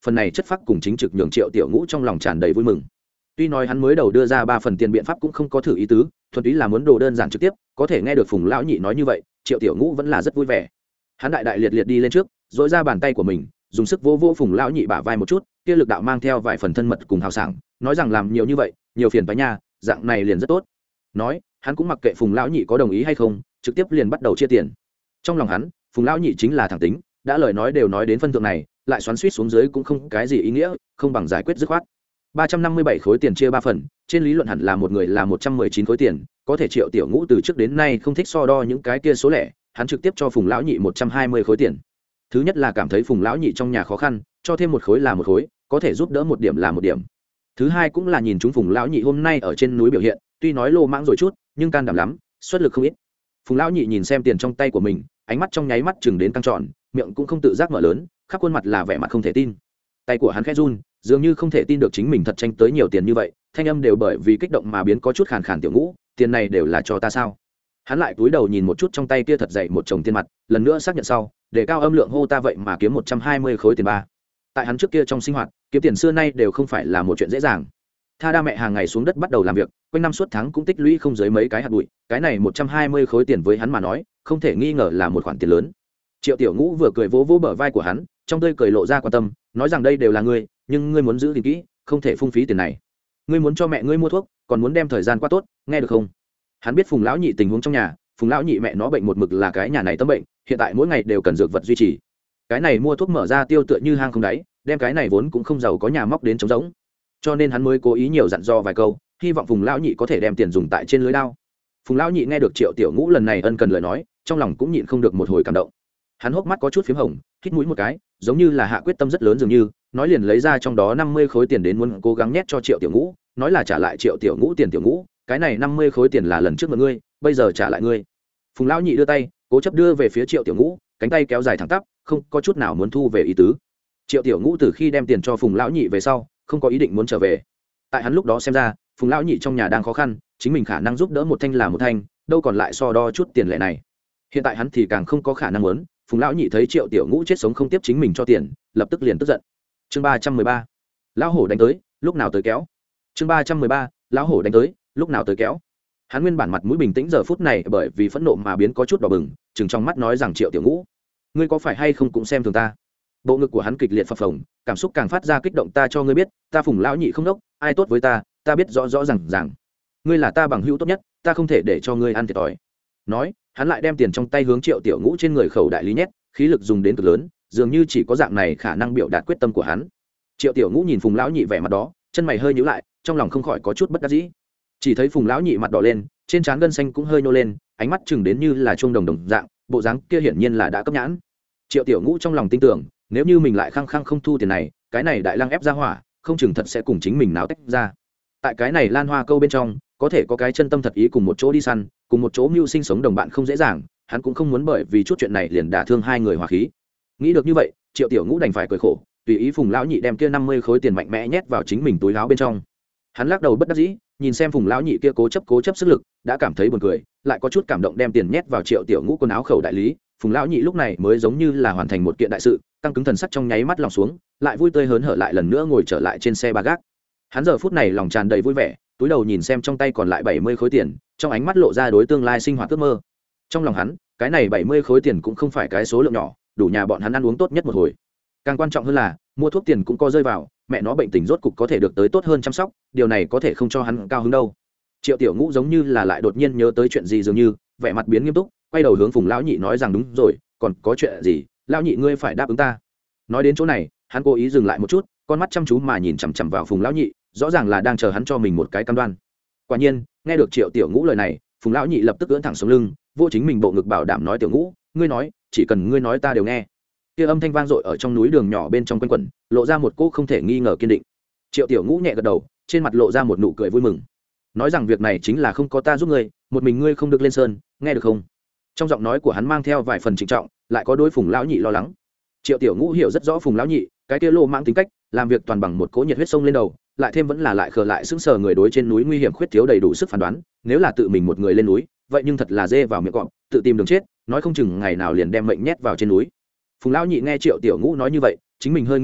phần này chất phác cùng chính trực nhường Triệu Tiểu Ngũ trong lòng tràn đầy vui mừng. Tuy nói hắn mới đầu đưa ra ba phần tiền biện pháp cũng không có thử ý tứ, thuần túy là muốn đồ đơn giản trực tiếp, có thể nghe được Phùng lão nhị nói như vậy, Triệu Tiểu Ngũ vẫn là rất vui vẻ. Hắn đại đại liệt liệt đi lên trước, dỗi ra bàn tay của mình, dùng sức vỗ vỗ Phùng lão nhị bả vai một chút, kia lực đạo mang theo vài phần thân mật cùng hào sảng, nói rằng làm nhiều như vậy, nhiều phiền phải nha, dạng này liền rất tốt. Nói, hắn cũng mặc kệ Phùng lão nhị có đồng ý hay không, trực tiếp liền bắt đầu chia tiền. Trong lòng hắn, Phùng lão nhị chính là thẳng tính, đã lời nói đều nói đến phân thượng này, lại xoắn xuýt xuống dưới cũng không cái gì ý nghĩa, không bằng giải quyết dứt khoát. ba trăm năm mươi bảy khối tiền chia ba phần, trên lý luận hẳn là một người là một trăm mười chín khối tiền, có thể Triệu Tiểu Ngũ từ trước đến nay không thích so đo những cái kia số lẻ, hắn trực tiếp cho Phùng lão nhị một trăm hai mươi khối tiền. Thứ nhất là cảm thấy Phùng lão nhị trong nhà khó khăn, cho thêm một khối là một khối, có thể giúp đỡ một điểm là một điểm. Thứ hai cũng là nhìn chúng Phùng lão nhị hôm nay ở trên núi biểu hiện, tuy nói lô mãng rồi chút, nhưng can đảm lắm, xuất lực không ít. Phùng lão nhị nhìn xem tiền trong tay của mình, ánh mắt trong nháy mắt chừng đến căng tròn, miệng cũng không tự giác mở lớn, khắp khuôn mặt là vẻ mặt không thể tin. Tay của hắn khẽ run, dường như không thể tin được chính mình thật tranh tới nhiều tiền như vậy, thanh âm đều bởi vì kích động mà biến có chút khàn khàn. Tiểu Ngũ, tiền này đều là cho ta sao? Hắn lại cúi đầu nhìn một chút trong tay kia thật dày một chồng tiền mặt, lần nữa xác nhận sau, để cao âm lượng hô ta vậy mà kiếm một trăm hai mươi khối tiền ba. Tại hắn trước kia trong sinh hoạt, kiếm tiền xưa nay đều không phải là một chuyện dễ dàng. Tha đa mẹ hàng ngày xuống đất bắt đầu làm việc, quanh năm suốt tháng cũng tích lũy không dưới mấy cái hạt bụi, cái này một trăm hai mươi khối tiền với hắn mà nói, không thể nghi ngờ là một khoản tiền lớn. Triệu Tiểu Ngũ vừa cười vỗ vỗ bờ vai của hắn, trong tươi cười lộ ra quan tâm, nói rằng đây đều là ngươi, nhưng ngươi muốn giữ gìn kỹ, không thể phung phí tiền này. Ngươi muốn cho mẹ ngươi mua thuốc, còn muốn đem thời gian qua tốt, nghe được không? Hắn biết Phùng lão nhị tình huống trong nhà, Phùng lão nhị mẹ nó bệnh một mực là cái nhà này tâm bệnh, hiện tại mỗi ngày đều cần dược vật duy trì. Cái này mua thuốc mở ra tiêu tựa như hang không đáy, đem cái này vốn cũng không giàu có nhà móc đến trống rỗng. Cho nên hắn mới cố ý nhiều dặn dò vài câu, hy vọng Phùng lão nhị có thể đem tiền dùng tại trên lưới đao. Phùng lão nhị nghe được Triệu Tiểu Ngũ lần này ân cần lời nói, trong lòng cũng nhịn không được một hồi cảm động. Hắn hốc mắt có chút phím hồng, hít mũi một cái, giống như là hạ quyết tâm rất lớn dường như, nói liền lấy ra trong đó năm mươi khối tiền đến muốn cố gắng nhét cho Triệu Tiểu Ngũ, nói là trả lại Triệu Tiểu Ngũ tiền. Tiểu Ngũ, cái này năm mươi khối tiền là lần trước mượn ngươi, bây giờ trả lại ngươi. Phùng lão nhị đưa tay, cố chấp đưa về phía Triệu Tiểu Ngũ, cánh tay kéo dài thẳng tắp, không có chút nào muốn thu về ý tứ. Triệu Tiểu Ngũ từ khi đem tiền cho Phùng lão nhị về sau, không có ý định muốn trở về. Tại hắn lúc đó xem ra, Phùng lão nhị trong nhà đang khó khăn, chính mình khả năng giúp đỡ một thanh là một thanh, đâu còn lại so đo chút tiền lẻ này. Hiện tại hắn thì càng không có khả năng muốn. Phùng lão nhị thấy Triệu Tiểu Ngũ chết sống không tiếp chính mình cho tiền, lập tức liền tức giận. Chương ba trăm mười ba, lão hổ đánh tới, lúc nào tới kéo. Chương ba trăm mười ba, lão hổ đánh tới, lúc nào tới kéo. Hắn nguyên bản mặt mũi bình tĩnh giờ phút này bởi vì phẫn nộ mà biến có chút đỏ bừng, chừng trong mắt nói rằng Triệu Tiểu Ngũ, ngươi có phải hay không cũng xem thường ta. Bộ ngực của hắn kịch liệt phập phồng, cảm xúc càng phát ra kích động. Ta cho ngươi biết, ta Phùng lão nhị không đốc, ai tốt với ta, ta biết rõ rõ ràng ràng. Ngươi là ta bằng hữu tốt nhất, ta không thể để cho ngươi ăn thiệt thòi. Nói, hắn lại đem tiền trong tay hướng Triệu Tiểu Ngũ trên người khẩu đại lý nhét, khí lực dùng đến cực lớn, dường như chỉ có dạng này khả năng biểu đạt quyết tâm của hắn. Triệu Tiểu Ngũ nhìn Phùng lão nhị vẻ mặt đó, chân mày hơi nhíu lại, trong lòng không khỏi có chút bất đắc dĩ. Chỉ thấy Phùng lão nhị mặt đỏ lên, trên trán gân xanh cũng hơi nô lên, ánh mắt chừng đến như là chuông đồng đồng dạng, bộ dáng kia hiển nhiên là đã cấp nhãn. Triệu Tiểu Ngũ trong lòng tin tưởng, nếu như mình lại khăng khăng không thu tiền này, cái này đại lăng ép ra hỏa, không chừng thật sẽ cùng chính mình náo tách ra. Tại cái này Lan Hoa câu bên trong, có thể có cái chân tâm thật ý cùng một chỗ đi săn, cùng một chỗ mưu sinh sống đồng bạn không dễ dàng, hắn cũng không muốn bởi vì chút chuyện này liền đả thương hai người hòa khí. Nghĩ được như vậy, Triệu Tiểu Ngũ đành phải cười khổ, tùy ý Phùng lão nhị đem kia năm mươi khối tiền mạnh mẽ nhét vào chính mình túi áo bên trong. Hắn lắc đầu bất đắc dĩ, nhìn xem Phùng lão nhị kia cố chấp cố chấp sức lực, đã cảm thấy buồn cười, lại có chút cảm động đem tiền nhét vào Triệu Tiểu Ngũ quần áo khẩu đại lý. Phùng lão nhị lúc này mới giống như là hoàn thành một kiện đại sự, căng cứng thần sắc trong nháy mắt lòng xuống, lại vui tươi hớn hở lại lần nữa ngồi trở lại trên xe ba gác. Hắn giờ phút này lòng tràn đầy vui vẻ, túi đầu nhìn xem trong tay còn lại bảy mươi khối tiền, trong ánh mắt lộ ra đối tương lai sinh hoạt ước mơ. Trong lòng hắn, cái này bảy mươi khối tiền cũng không phải cái số lượng nhỏ, đủ nhà bọn hắn ăn uống tốt nhất một hồi. Càng quan trọng hơn là, mua thuốc tiền cũng có rơi vào, mẹ nó bệnh tình rốt cục có thể được tới tốt hơn chăm sóc, điều này có thể không cho hắn cao hứng đâu. Triệu Tiểu Ngũ giống như là lại đột nhiên nhớ tới chuyện gì dường như, vẻ mặt biến nghiêm túc, quay đầu hướng Phùng lão nhị nói rằng đúng rồi, còn có chuyện gì, lão nhị ngươi phải đáp ứng ta. Nói đến chỗ này, hắn cố ý dừng lại một chút, con mắt chăm chú mà nhìn chằm chằm vào Phùng lão nhị, rõ ràng là đang chờ hắn cho mình một cái cam đoan. Quả nhiên, nghe được Triệu Tiểu Ngũ lời này, Phùng lão nhị lập tức ưỡn thẳng sống lưng, vô chính mình bộ ngực bảo đảm nói Tiểu Ngũ, ngươi nói, chỉ cần ngươi nói ta đều nghe. Kia âm thanh vang dội ở trong núi đường nhỏ bên trong quanh quẩn, lộ ra một cô không thể nghi ngờ kiên định. Triệu Tiểu Ngũ nhẹ gật đầu, trên mặt lộ ra một nụ cười vui mừng, nói rằng việc này chính là không có ta giúp ngươi, một mình ngươi không được lên sơn, nghe được không? Trong giọng nói của hắn mang theo vài phần trịnh trọng, lại có đối Phùng lão nhị lo lắng. Triệu Tiểu Ngũ hiểu rất rõ Phùng lão nhị, cái kia lô mãng tính cách, làm việc toàn bằng một cỗ nhiệt huyết sông lên đầu, lại thêm vẫn là lại khờ lại sững sờ người đối trên núi nguy hiểm khuyết thiếu đầy đủ sức phán đoán, nếu là tự mình một người lên núi, vậy nhưng thật là dê vào miệng cọp, tự tìm đường chết, nói không chừng ngày nào liền đem mệnh nhét vào trên núi. Phùng lão nhị nghe Triệu Tiểu Ngũ nói như vậy, chính mình hơi nghĩ nghĩ,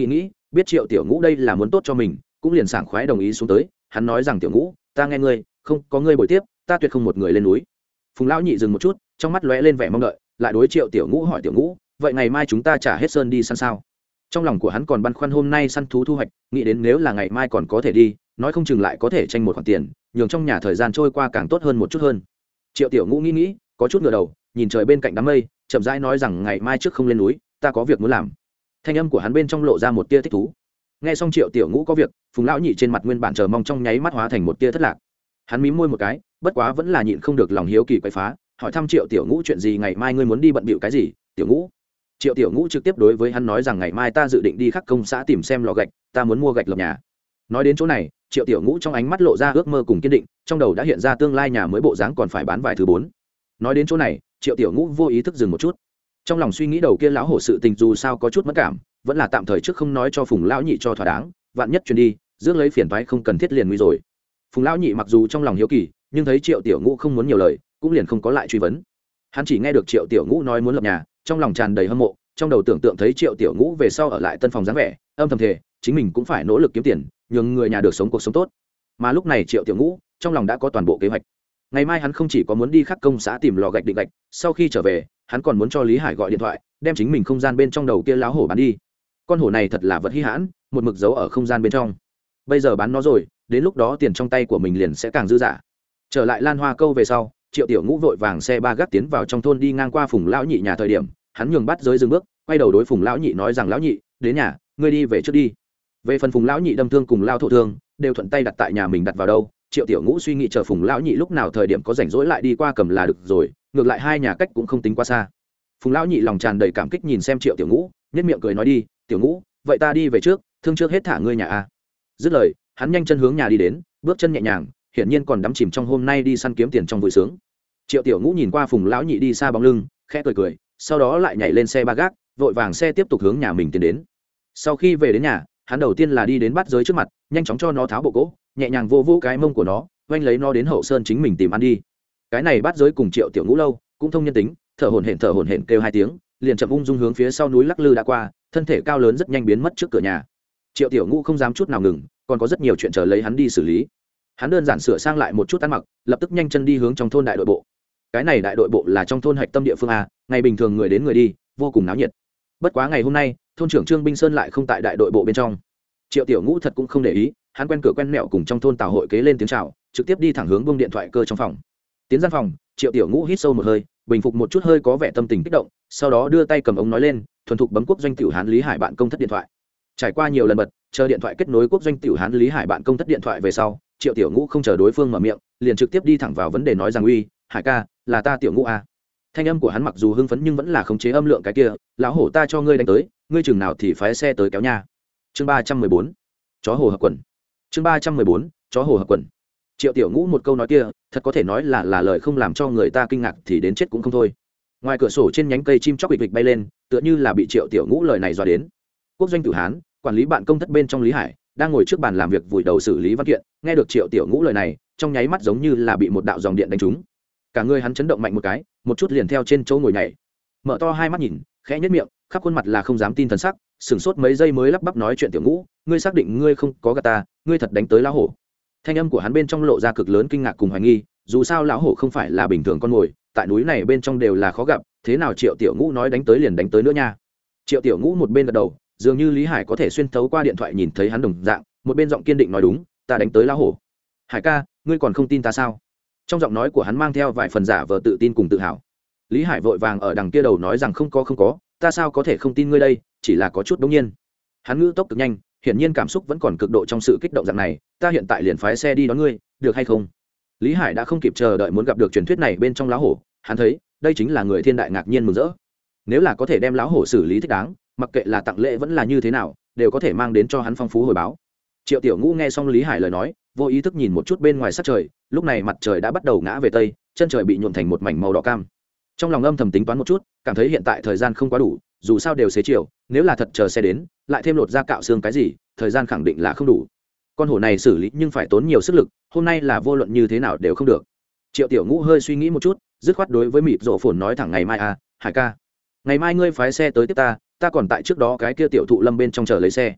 biết triệu tiểu ngũ đây là muốn tốt cho mình cũng liền sảng khoái đồng ý xuống tới. Hắn nói rằng tiểu ngũ, ta nghe ngươi, không có ngươi bồi tiếp ta tuyệt không một người lên núi. Phùng lão nhị dừng một chút, trong mắt lóe lên vẻ mong đợi, lại đối triệu tiểu ngũ hỏi tiểu ngũ, vậy ngày mai chúng ta trả hết sơn đi săn sao? Trong lòng của hắn còn băn khoăn hôm nay săn thú thu hoạch, nghĩ đến nếu là ngày mai còn có thể đi, nói không chừng lại có thể tranh một khoản tiền, nhường trong nhà thời gian trôi qua càng tốt hơn một chút hơn. Triệu tiểu ngũ nghĩ nghĩ, có chút ngửa đầu, nhìn trời bên cạnh đám mây, chậm rãi nói rằng ngày mai trước không lên núi, ta có việc muốn làm. Thanh âm của hắn bên trong lộ ra một tia thích thú. Nghe xong triệu tiểu ngũ có việc, Phùng lão nhị trên mặt nguyên bản chờ mong trong nháy mắt hóa thành một tia thất lạc. Hắn mím môi một cái, bất quá vẫn là nhịn không được lòng hiếu kỳ quấy phá, hỏi thăm triệu tiểu ngũ chuyện gì, ngày mai ngươi muốn đi bận bịu cái gì? Tiểu ngũ. Triệu tiểu ngũ trực tiếp đối với hắn nói rằng ngày mai ta dự định đi khắc công xã tìm xem lò gạch, ta muốn mua gạch lập nhà. Nói đến chỗ này, triệu tiểu ngũ trong ánh mắt lộ ra ước mơ cùng kiên định, trong đầu đã hiện ra tương lai nhà mới bộ dáng còn phải bán vài thứ bốn. Nói đến chỗ này, triệu tiểu ngũ vô ý thức dừng một chút, trong lòng suy nghĩ đầu kia lão hổ sự tình dù sao có chút mất cảm, vẫn là tạm thời trước không nói cho Phùng lão nhị cho thỏa đáng, vạn nhất truyền đi rước lấy phiền toái không cần thiết liền nguy rồi. Phùng lão nhị mặc dù trong lòng hiếu kỳ, nhưng thấy triệu tiểu ngũ không muốn nhiều lời, cũng liền không có lại truy vấn. Hắn chỉ nghe được triệu tiểu ngũ nói muốn lập nhà, trong lòng tràn đầy hâm mộ, trong đầu tưởng tượng thấy triệu tiểu ngũ về sau ở lại tân phòng dáng vẻ, âm thầm thề chính mình cũng phải nỗ lực kiếm tiền, nhường người nhà được sống cuộc sống tốt. Mà lúc này triệu tiểu ngũ trong lòng đã có toàn bộ kế hoạch. Ngày mai hắn không chỉ có muốn đi khắc công xã tìm lò gạch định gạch, sau khi trở về hắn còn muốn cho Lý Hải gọi điện thoại, đem chính mình không gian bên trong đầu kia láo hổ bán đi. Con hổ này thật là vật hi hãn, một mực giấu ở không gian bên trong, bây giờ bán nó rồi, đến lúc đó tiền trong tay của mình liền sẽ càng dư dả. Trở lại Lan Hoa Câu về sau, triệu tiểu ngũ vội vàng xe ba gác tiến vào trong thôn, đi ngang qua Phùng lão nhị nhà thời điểm, hắn nhường bắt giới dừng bước, quay đầu đối Phùng lão nhị nói rằng lão nhị, đến nhà ngươi đi về trước đi. Về phần Phùng lão nhị đâm thương cùng lao thổ thương đều thuận tay đặt tại nhà mình đặt vào đâu, triệu tiểu ngũ suy nghĩ chờ Phùng lão nhị lúc nào thời điểm có rảnh rỗi lại đi qua cầm là được rồi, ngược lại hai nhà cách cũng không tính quá xa. Phùng lão nhị lòng tràn đầy cảm kích nhìn xem triệu tiểu ngũ, nhất miệng cười nói đi tiểu ngũ, vậy ta đi về trước, thương trước hết thả ngươi nhà a. Dứt lời hắn nhanh chân hướng nhà đi đến, bước chân nhẹ nhàng, hiển nhiên còn đắm chìm trong hôm nay đi săn kiếm tiền trong vui sướng. Triệu tiểu ngũ nhìn qua Phùng lão nhị đi xa bóng lưng, khẽ cười cười, sau đó lại nhảy lên xe ba gác, vội vàng xe tiếp tục hướng nhà mình tiến đến. Sau khi về đến nhà, hắn đầu tiên là đi đến bắt giới trước mặt, nhanh chóng cho nó tháo bộ gỗ, nhẹ nhàng vô vô cái mông của nó, oanh lấy nó đến hậu sơn chính mình tìm ăn đi. Cái này bắt giới cùng triệu tiểu ngũ lâu cũng thông nhân tính, thở hổn hển thở hổn hển kêu hai tiếng, liền chậm ung dung hướng phía sau núi lắc lư đã qua, thân thể cao lớn rất nhanh biến mất trước cửa nhà. Triệu tiểu ngũ không dám chút nào ngừng, còn có rất nhiều chuyện chờ lấy hắn đi xử lý. Hắn đơn giản sửa sang lại một chút ăn mặc, lập tức nhanh chân đi hướng trong thôn đại đội bộ. Cái này đại đội bộ là trong thôn hạch tâm địa phương a, ngày bình thường người đến người đi, vô cùng náo nhiệt. Bất quá ngày hôm nay, thôn trưởng Trương Binh Sơn lại không tại đại đội bộ bên trong. Triệu tiểu ngũ thật cũng không để ý, hắn quen cửa quen mẹo cùng trong thôn tào hội kế lên tiếng chào, trực tiếp đi thẳng hướng buông điện thoại cơ trong phòng. Tiến gian phòng, triệu tiểu ngũ hít sâu một hơi, bình phục một chút hơi có vẻ tâm tình kích động, sau đó đưa tay cầm ống nói lên, thuần thục bấm quốc doanh tiểu hán Lý Hải bạn công thất điện thoại. Trải qua nhiều lần bật chờ điện thoại kết nối quốc doanh tiểu hán Lý Hải bạn công thất điện thoại về sau, triệu tiểu ngũ không chờ đối phương mở miệng, liền trực tiếp đi thẳng vào vấn đề nói rằng uy Hải ca, là ta tiểu ngũ a. Thanh âm của hắn mặc dù hưng phấn nhưng vẫn là khống chế âm lượng cái kia, lão hổ ta cho ngươi đánh tới, ngươi chừng nào thì phái xe tới kéo nha. Chương ba trăm mười bốn, chó hồ hợp quần. Chương ba trăm mười bốn, chó hồ hợp quần. Triệu tiểu ngũ một câu nói kia, thật có thể nói là là lời không làm cho người ta kinh ngạc thì đến chết cũng không thôi. Ngoài cửa sổ trên nhánh cây chim chóc bịch bịch bay lên, tựa như là bị triệu tiểu ngũ lời này dọa đến. Quốc doanh tử hán, quản lý bạn công thất bên trong Lý Hải, đang ngồi trước bàn làm việc vùi đầu xử lý văn kiện, nghe được triệu tiểu ngũ lời này, trong nháy mắt giống như là bị một đạo dòng điện đánh trúng. Cả người hắn chấn động mạnh một cái, một chút liền theo trên chỗ ngồi nhảy, mở to hai mắt nhìn, khẽ nhếch miệng, khắp khuôn mặt là không dám tin thần sắc, sửng sốt mấy giây mới lắp bắp nói chuyện tiểu ngũ, ngươi xác định ngươi không có gạt ta, ngươi thật đánh tới lão hổ. Thanh âm của hắn bên trong lộ ra cực lớn kinh ngạc cùng hoài nghi, dù sao lão hổ không phải là bình thường con mồi, tại núi này bên trong đều là khó gặp, thế nào triệu tiểu ngũ nói đánh tới liền đánh tới nữa nha. Triệu tiểu ngũ một bên gật đầu, dường như Lý Hải có thể xuyên thấu qua điện thoại nhìn thấy hắn đồng dạng, một bên giọng kiên định nói đúng, ta đánh tới lão hổ. Hải ca, ngươi còn không tin ta sao? Trong giọng nói của hắn mang theo vài phần giả vờ tự tin cùng tự hào. Lý Hải vội vàng ở đằng kia đầu nói rằng không có không có, ta sao có thể không tin ngươi đây, chỉ là có chút đống nhiên. Hắn ngữ tốc cực nhanh, hiển nhiên cảm xúc vẫn còn cực độ trong sự kích động dạng này, ta hiện tại liền phái xe đi đón ngươi, được hay không? Lý Hải đã không kịp chờ đợi muốn gặp được truyền thuyết này bên trong lão hổ, hắn thấy, đây chính là người thiên đại ngạc nhiên mừng rỡ. Nếu là có thể đem lão hổ xử lý thích đáng, mặc kệ là tặng lễ vẫn là như thế nào, đều có thể mang đến cho hắn phong phú hồi báo. Triệu tiểu ngũ nghe xong Lý Hải lời nói, vô ý thức nhìn một chút bên ngoài sắc trời, lúc này mặt trời đã bắt đầu ngã về tây, chân trời bị nhuộm thành một mảnh màu đỏ cam. Trong lòng âm thầm tính toán một chút, cảm thấy hiện tại thời gian không quá đủ, dù sao đều xế chiều, nếu là thật chờ xe đến, lại thêm lột da cạo xương cái gì, thời gian khẳng định là không đủ. Con hổ này xử lý nhưng phải tốn nhiều sức lực, hôm nay là vô luận như thế nào đều không được. Triệu tiểu ngũ hơi suy nghĩ một chút, dứt khoát đối với mịt rộ phồn nói thẳng ngày mai à, Hải ca, ngày mai ngươi phái xe tới tiếp ta, ta còn tại trước đó cái kia tiểu thụ lâm bên trong chờ lấy xe.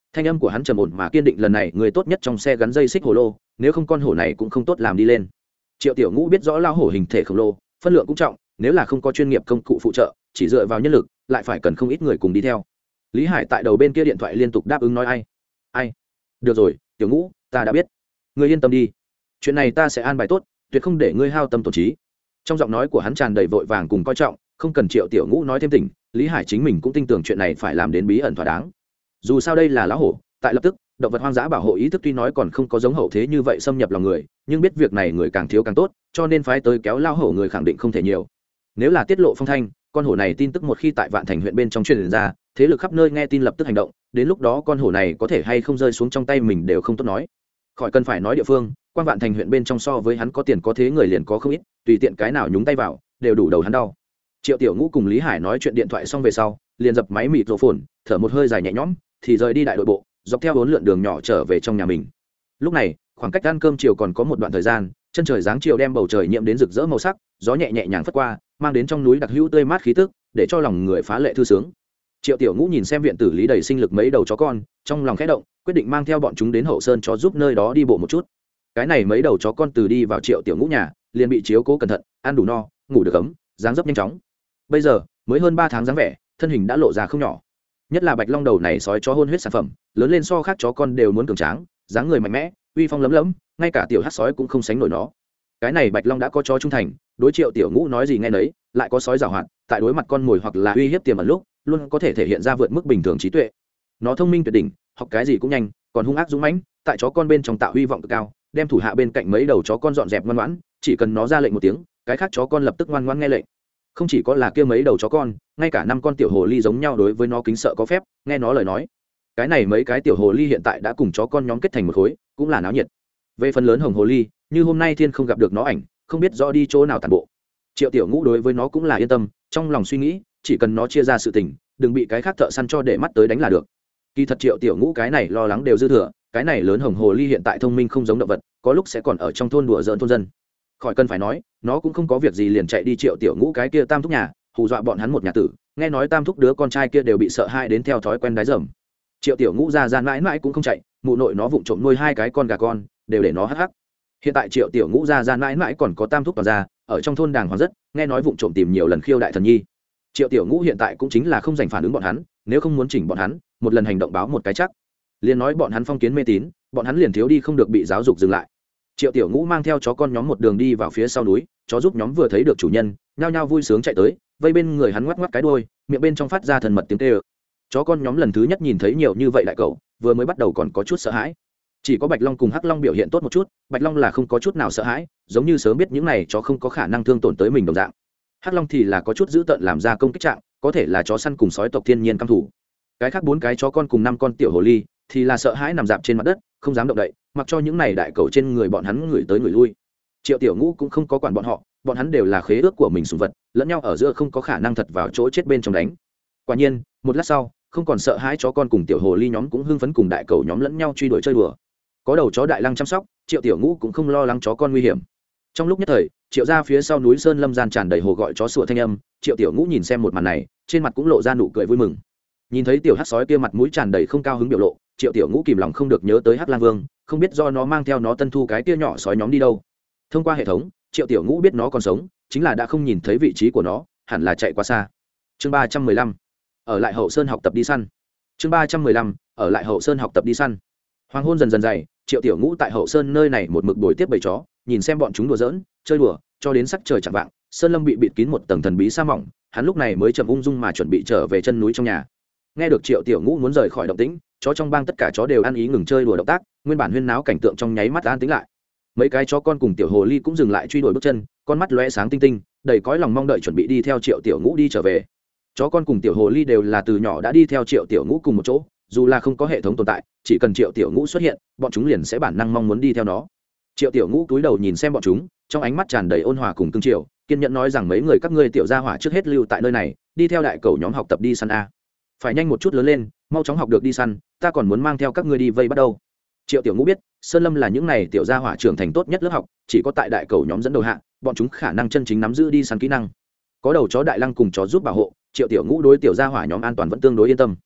thanh âm của hắn trầm ổn mà kiên định, lần này người tốt nhất trong xe gắn dây xích hồ lô, nếu không con hổ này cũng không tốt làm đi lên. Triệu Tiểu Ngũ biết rõ lao hổ hình thể khổng lồ, phân lượng cũng trọng, nếu là không có chuyên nghiệp công cụ phụ trợ, chỉ dựa vào nhân lực lại phải cần không ít người cùng đi theo. Lý Hải tại đầu bên kia điện thoại liên tục đáp ứng nói ai ai được rồi Tiểu Ngũ, ta đã biết, ngươi yên tâm đi, chuyện này ta sẽ an bài tốt, tuyệt không để ngươi hao tâm tổn trí. Trong giọng nói của hắn tràn đầy vội vàng cùng coi trọng, không cần Triệu Tiểu Ngũ nói thêm tỉnh, Lý Hải chính mình cũng tin tưởng chuyện này phải làm đến bí ẩn thỏa đáng. Dù sao đây là lão hổ, tại lập tức động vật hoang dã bảo hộ ý thức tuy nói còn không có giống hậu thế như vậy xâm nhập lòng người, nhưng biết việc này người càng thiếu càng tốt, cho nên phái tới kéo lao hổ người khẳng định không thể nhiều. Nếu là tiết lộ phong thanh, con hổ này tin tức một khi tại Vạn Thành huyện bên trong truyền ra, thế lực khắp nơi nghe tin lập tức hành động, đến lúc đó con hổ này có thể hay không rơi xuống trong tay mình đều không tốt nói. Khỏi cần phải nói địa phương, quan Vạn Thành huyện bên trong so với hắn có tiền có thế người liền có không ít, tùy tiện cái nào nhúng tay vào đều đủ đầu hắn đau. Triệu Tiểu Ngũ cùng Lý Hải nói chuyện điện thoại xong về sau, liền dập máy mịt rổ phồn, thở một hơi dài nhẹ nhõm, thì rời đi đại đội bộ, dọc theo bốn lượn đường nhỏ trở về trong nhà mình. Lúc này khoảng cách ăn cơm chiều còn có một đoạn thời gian, chân trời dáng chiều đem bầu trời nhiễm đến rực rỡ màu sắc, gió nhẹ nhẹ nhàng phất qua, mang đến trong núi đặc hữu tươi mát khí tức, để cho lòng người phá lệ thư sướng. Triệu Tiểu Ngũ nhìn xem viện tử lý đầy sinh lực mấy đầu chó con, trong lòng khẽ động, quyết định mang theo bọn chúng đến hậu sơn chó giúp nơi đó đi bộ một chút. Cái này mấy đầu chó con từ đi vào Triệu Tiểu Ngũ nhà, liền bị chiếu cố cẩn thận, ăn đủ no, ngủ được ấm, dáng dấp nhanh chóng. Bây giờ mới hơn ba tháng dáng vẻ, thân hình đã lộ ra không nhỏ. Nhất là Bạch Long đầu này sói chó hôn huyết sản phẩm, lớn lên so khác chó con đều muốn cường tráng, dáng người mạnh mẽ, uy phong lấm lấm, ngay cả tiểu hắc sói cũng không sánh nổi nó. Cái này Bạch Long đã có chó trung thành, đối Triệu Tiểu Ngũ nói gì nghe nấy, lại có sói giàu hoạt, tại đối mặt con mồi hoặc là uy hiếp tiềm ẩn lúc, luôn có thể thể hiện ra vượt mức bình thường trí tuệ. Nó thông minh tuyệt đỉnh, học cái gì cũng nhanh, còn hung ác dũng mãnh, tại chó con bên trong tạo hy vọng cực cao, đem thủ hạ bên cạnh mấy đầu chó con dọn dẹp ngoan ngoãn, chỉ cần nó ra lệnh một tiếng, cái khác chó con lập tức ngoan ngoãn nghe lệnh. Không chỉ có là kia mấy đầu chó con, ngay cả năm con tiểu hồ ly giống nhau đối với nó kính sợ có phép, nghe nó lời nói. Cái này mấy cái tiểu hồ ly hiện tại đã cùng chó con nhóm kết thành một khối, cũng là náo nhiệt. Về phần lớn hồng hồ ly, như hôm nay thiên không gặp được nó ảnh, không biết rõ đi chỗ nào tản bộ. Triệu Tiểu Ngũ đối với nó cũng là yên tâm, trong lòng suy nghĩ, chỉ cần nó chia ra sự tình, đừng bị cái khác thợ săn cho để mắt tới đánh là được. Kỳ thật Triệu Tiểu Ngũ cái này lo lắng đều dư thừa, cái này lớn hồng hồ ly hiện tại thông minh không giống động vật, có lúc sẽ còn ở trong thôn đùa giỡn thôn dân. Khỏi cần phải nói, nó cũng không có việc gì liền chạy đi Triệu Tiểu Ngũ cái kia tam thúc nhà, hù dọa bọn hắn một nhà tử, nghe nói tam thúc đứa con trai kia đều bị sợ hãi đến theo thói quen đái dầm. Triệu Tiểu Ngũ ra gian mãi mãi cũng không chạy, mụ nội nó vụng trộm nuôi hai cái con gà con, đều để nó hắc hắc. Hiện tại Triệu Tiểu Ngũ ra gian mãi mãi còn có tam thúc toàn ra, ở trong thôn đàng hoàng rất, nghe nói vụng trộm tìm nhiều lần khiêu đại thần nhi. Triệu Tiểu Ngũ hiện tại cũng chính là không dành phản ứng bọn hắn, nếu không muốn chỉnh bọn hắn, một lần hành động báo một cái chắc. Liền nói bọn hắn phong kiến mê tín, bọn hắn liền thiếu đi không được bị giáo dục dừng lại. Triệu Tiểu Ngũ mang theo chó con nhóm một đường đi vào phía sau núi, chó giúp nhóm vừa thấy được chủ nhân, nhao nhao vui sướng chạy tới, vây bên người hắn ngoắc ngoắc cái đuôi, miệng bên trong phát ra thần mật tiếng kêu. Chó con nhóm lần thứ nhất nhìn thấy nhiều như vậy đại cậu, vừa mới bắt đầu còn có chút sợ hãi. Chỉ có Bạch Long cùng Hắc Long biểu hiện tốt một chút, Bạch Long là không có chút nào sợ hãi, giống như sớm biết những này chó không có khả năng thương tổn tới mình đồng dạng. Hắc Long thì là có chút dữ tợn làm ra công kích trạng, có thể là chó săn cùng sói tộc thiên nhiên căm thủ. Cái khác bốn cái chó con cùng năm con tiểu hồ ly thì là sợ hãi nằm dạp trên mặt đất, không dám động đậy, mặc cho những này đại cẩu trên người bọn hắn người tới người lui. Triệu Tiểu Ngũ cũng không có quản bọn họ, bọn hắn đều là khế ước của mình sủng vật, lẫn nhau ở giữa không có khả năng thật vào chỗ chết bên trong đánh. Quả nhiên, một lát sau, không còn sợ hãi chó con cùng tiểu hồ ly nhóm cũng hưng phấn cùng đại cẩu nhóm lẫn nhau truy đuổi chơi đùa. Có đầu chó đại lăng chăm sóc, Triệu Tiểu Ngũ cũng không lo lắng chó con nguy hiểm. Trong lúc nhất thời, Triệu gia phía sau núi sơn lâm gian tràn đầy hồ gọi chó sủa thanh âm, Triệu Tiểu Ngũ nhìn xem một màn này, trên mặt cũng lộ ra nụ cười vui mừng. Nhìn thấy tiểu hắc sói kia mặt mũi tràn đầy không cao hứng biểu lộ, Triệu Tiểu Ngũ kìm lòng không được nhớ tới Hắc Lang Vương, không biết do nó mang theo nó tân thu cái kia nhỏ sói nhóm đi đâu. Thông qua hệ thống, Triệu Tiểu Ngũ biết nó còn sống, chính là đã không nhìn thấy vị trí của nó, hẳn là chạy quá xa. Chương ba trăm mười lăm, ở lại hậu sơn học tập đi săn. Chương ba trăm mười lăm, ở lại hậu sơn học tập đi săn. Hoàng hôn dần dần dày, Triệu Tiểu Ngũ tại hậu sơn nơi này một mực bồi tiếp bầy chó, nhìn xem bọn chúng đùa giỡn, chơi đùa, cho đến sắc trời chạng vạng, sơn lâm bị bịt kín một tầng thần bí sa mỏng, hắn lúc này mới chậm ung dung mà chuẩn bị trở về chân núi trong nhà. Nghe được Triệu Tiểu Ngũ muốn rời khỏi động tĩnh, chó trong bang tất cả chó đều ăn ý ngừng chơi đùa động tác, nguyên bản huyên náo cảnh tượng trong nháy mắt an tĩnh lại. Mấy cái chó con cùng tiểu hồ ly cũng dừng lại truy đuổi bước chân, con mắt lóe sáng tinh tinh, đầy cõi lòng mong đợi chuẩn bị đi theo Triệu Tiểu Ngũ đi trở về. Chó con cùng tiểu hồ ly đều là từ nhỏ đã đi theo Triệu Tiểu Ngũ cùng một chỗ, dù là không có hệ thống tồn tại, chỉ cần Triệu Tiểu Ngũ xuất hiện, bọn chúng liền sẽ bản năng mong muốn đi theo nó. Triệu Tiểu Ngũ cúi đầu nhìn xem bọn chúng, trong ánh mắt tràn đầy ôn hòa cùng cương triều, kiên nhẫn nói rằng mấy người các ngươi tiểu gia hỏa trước hết lưu tại nơi này, đi theo đại cầu nhóm học tập đi săn a. Phải nhanh một chút lớn lên, mau chóng học được đi săn, ta còn muốn mang theo các ngươi đi vây bắt đầu. Triệu Tiểu Ngũ biết, sơn lâm là những này tiểu gia hỏa trưởng thành tốt nhất lớp học, chỉ có tại đại cầu nhóm dẫn đầu hạ, bọn chúng khả năng chân chính nắm giữ đi săn kỹ năng. Có đầu chó đại lăng cùng chó giúp bảo hộ, Triệu Tiểu Ngũ đối tiểu gia hỏa nhóm an toàn vẫn tương đối yên tâm.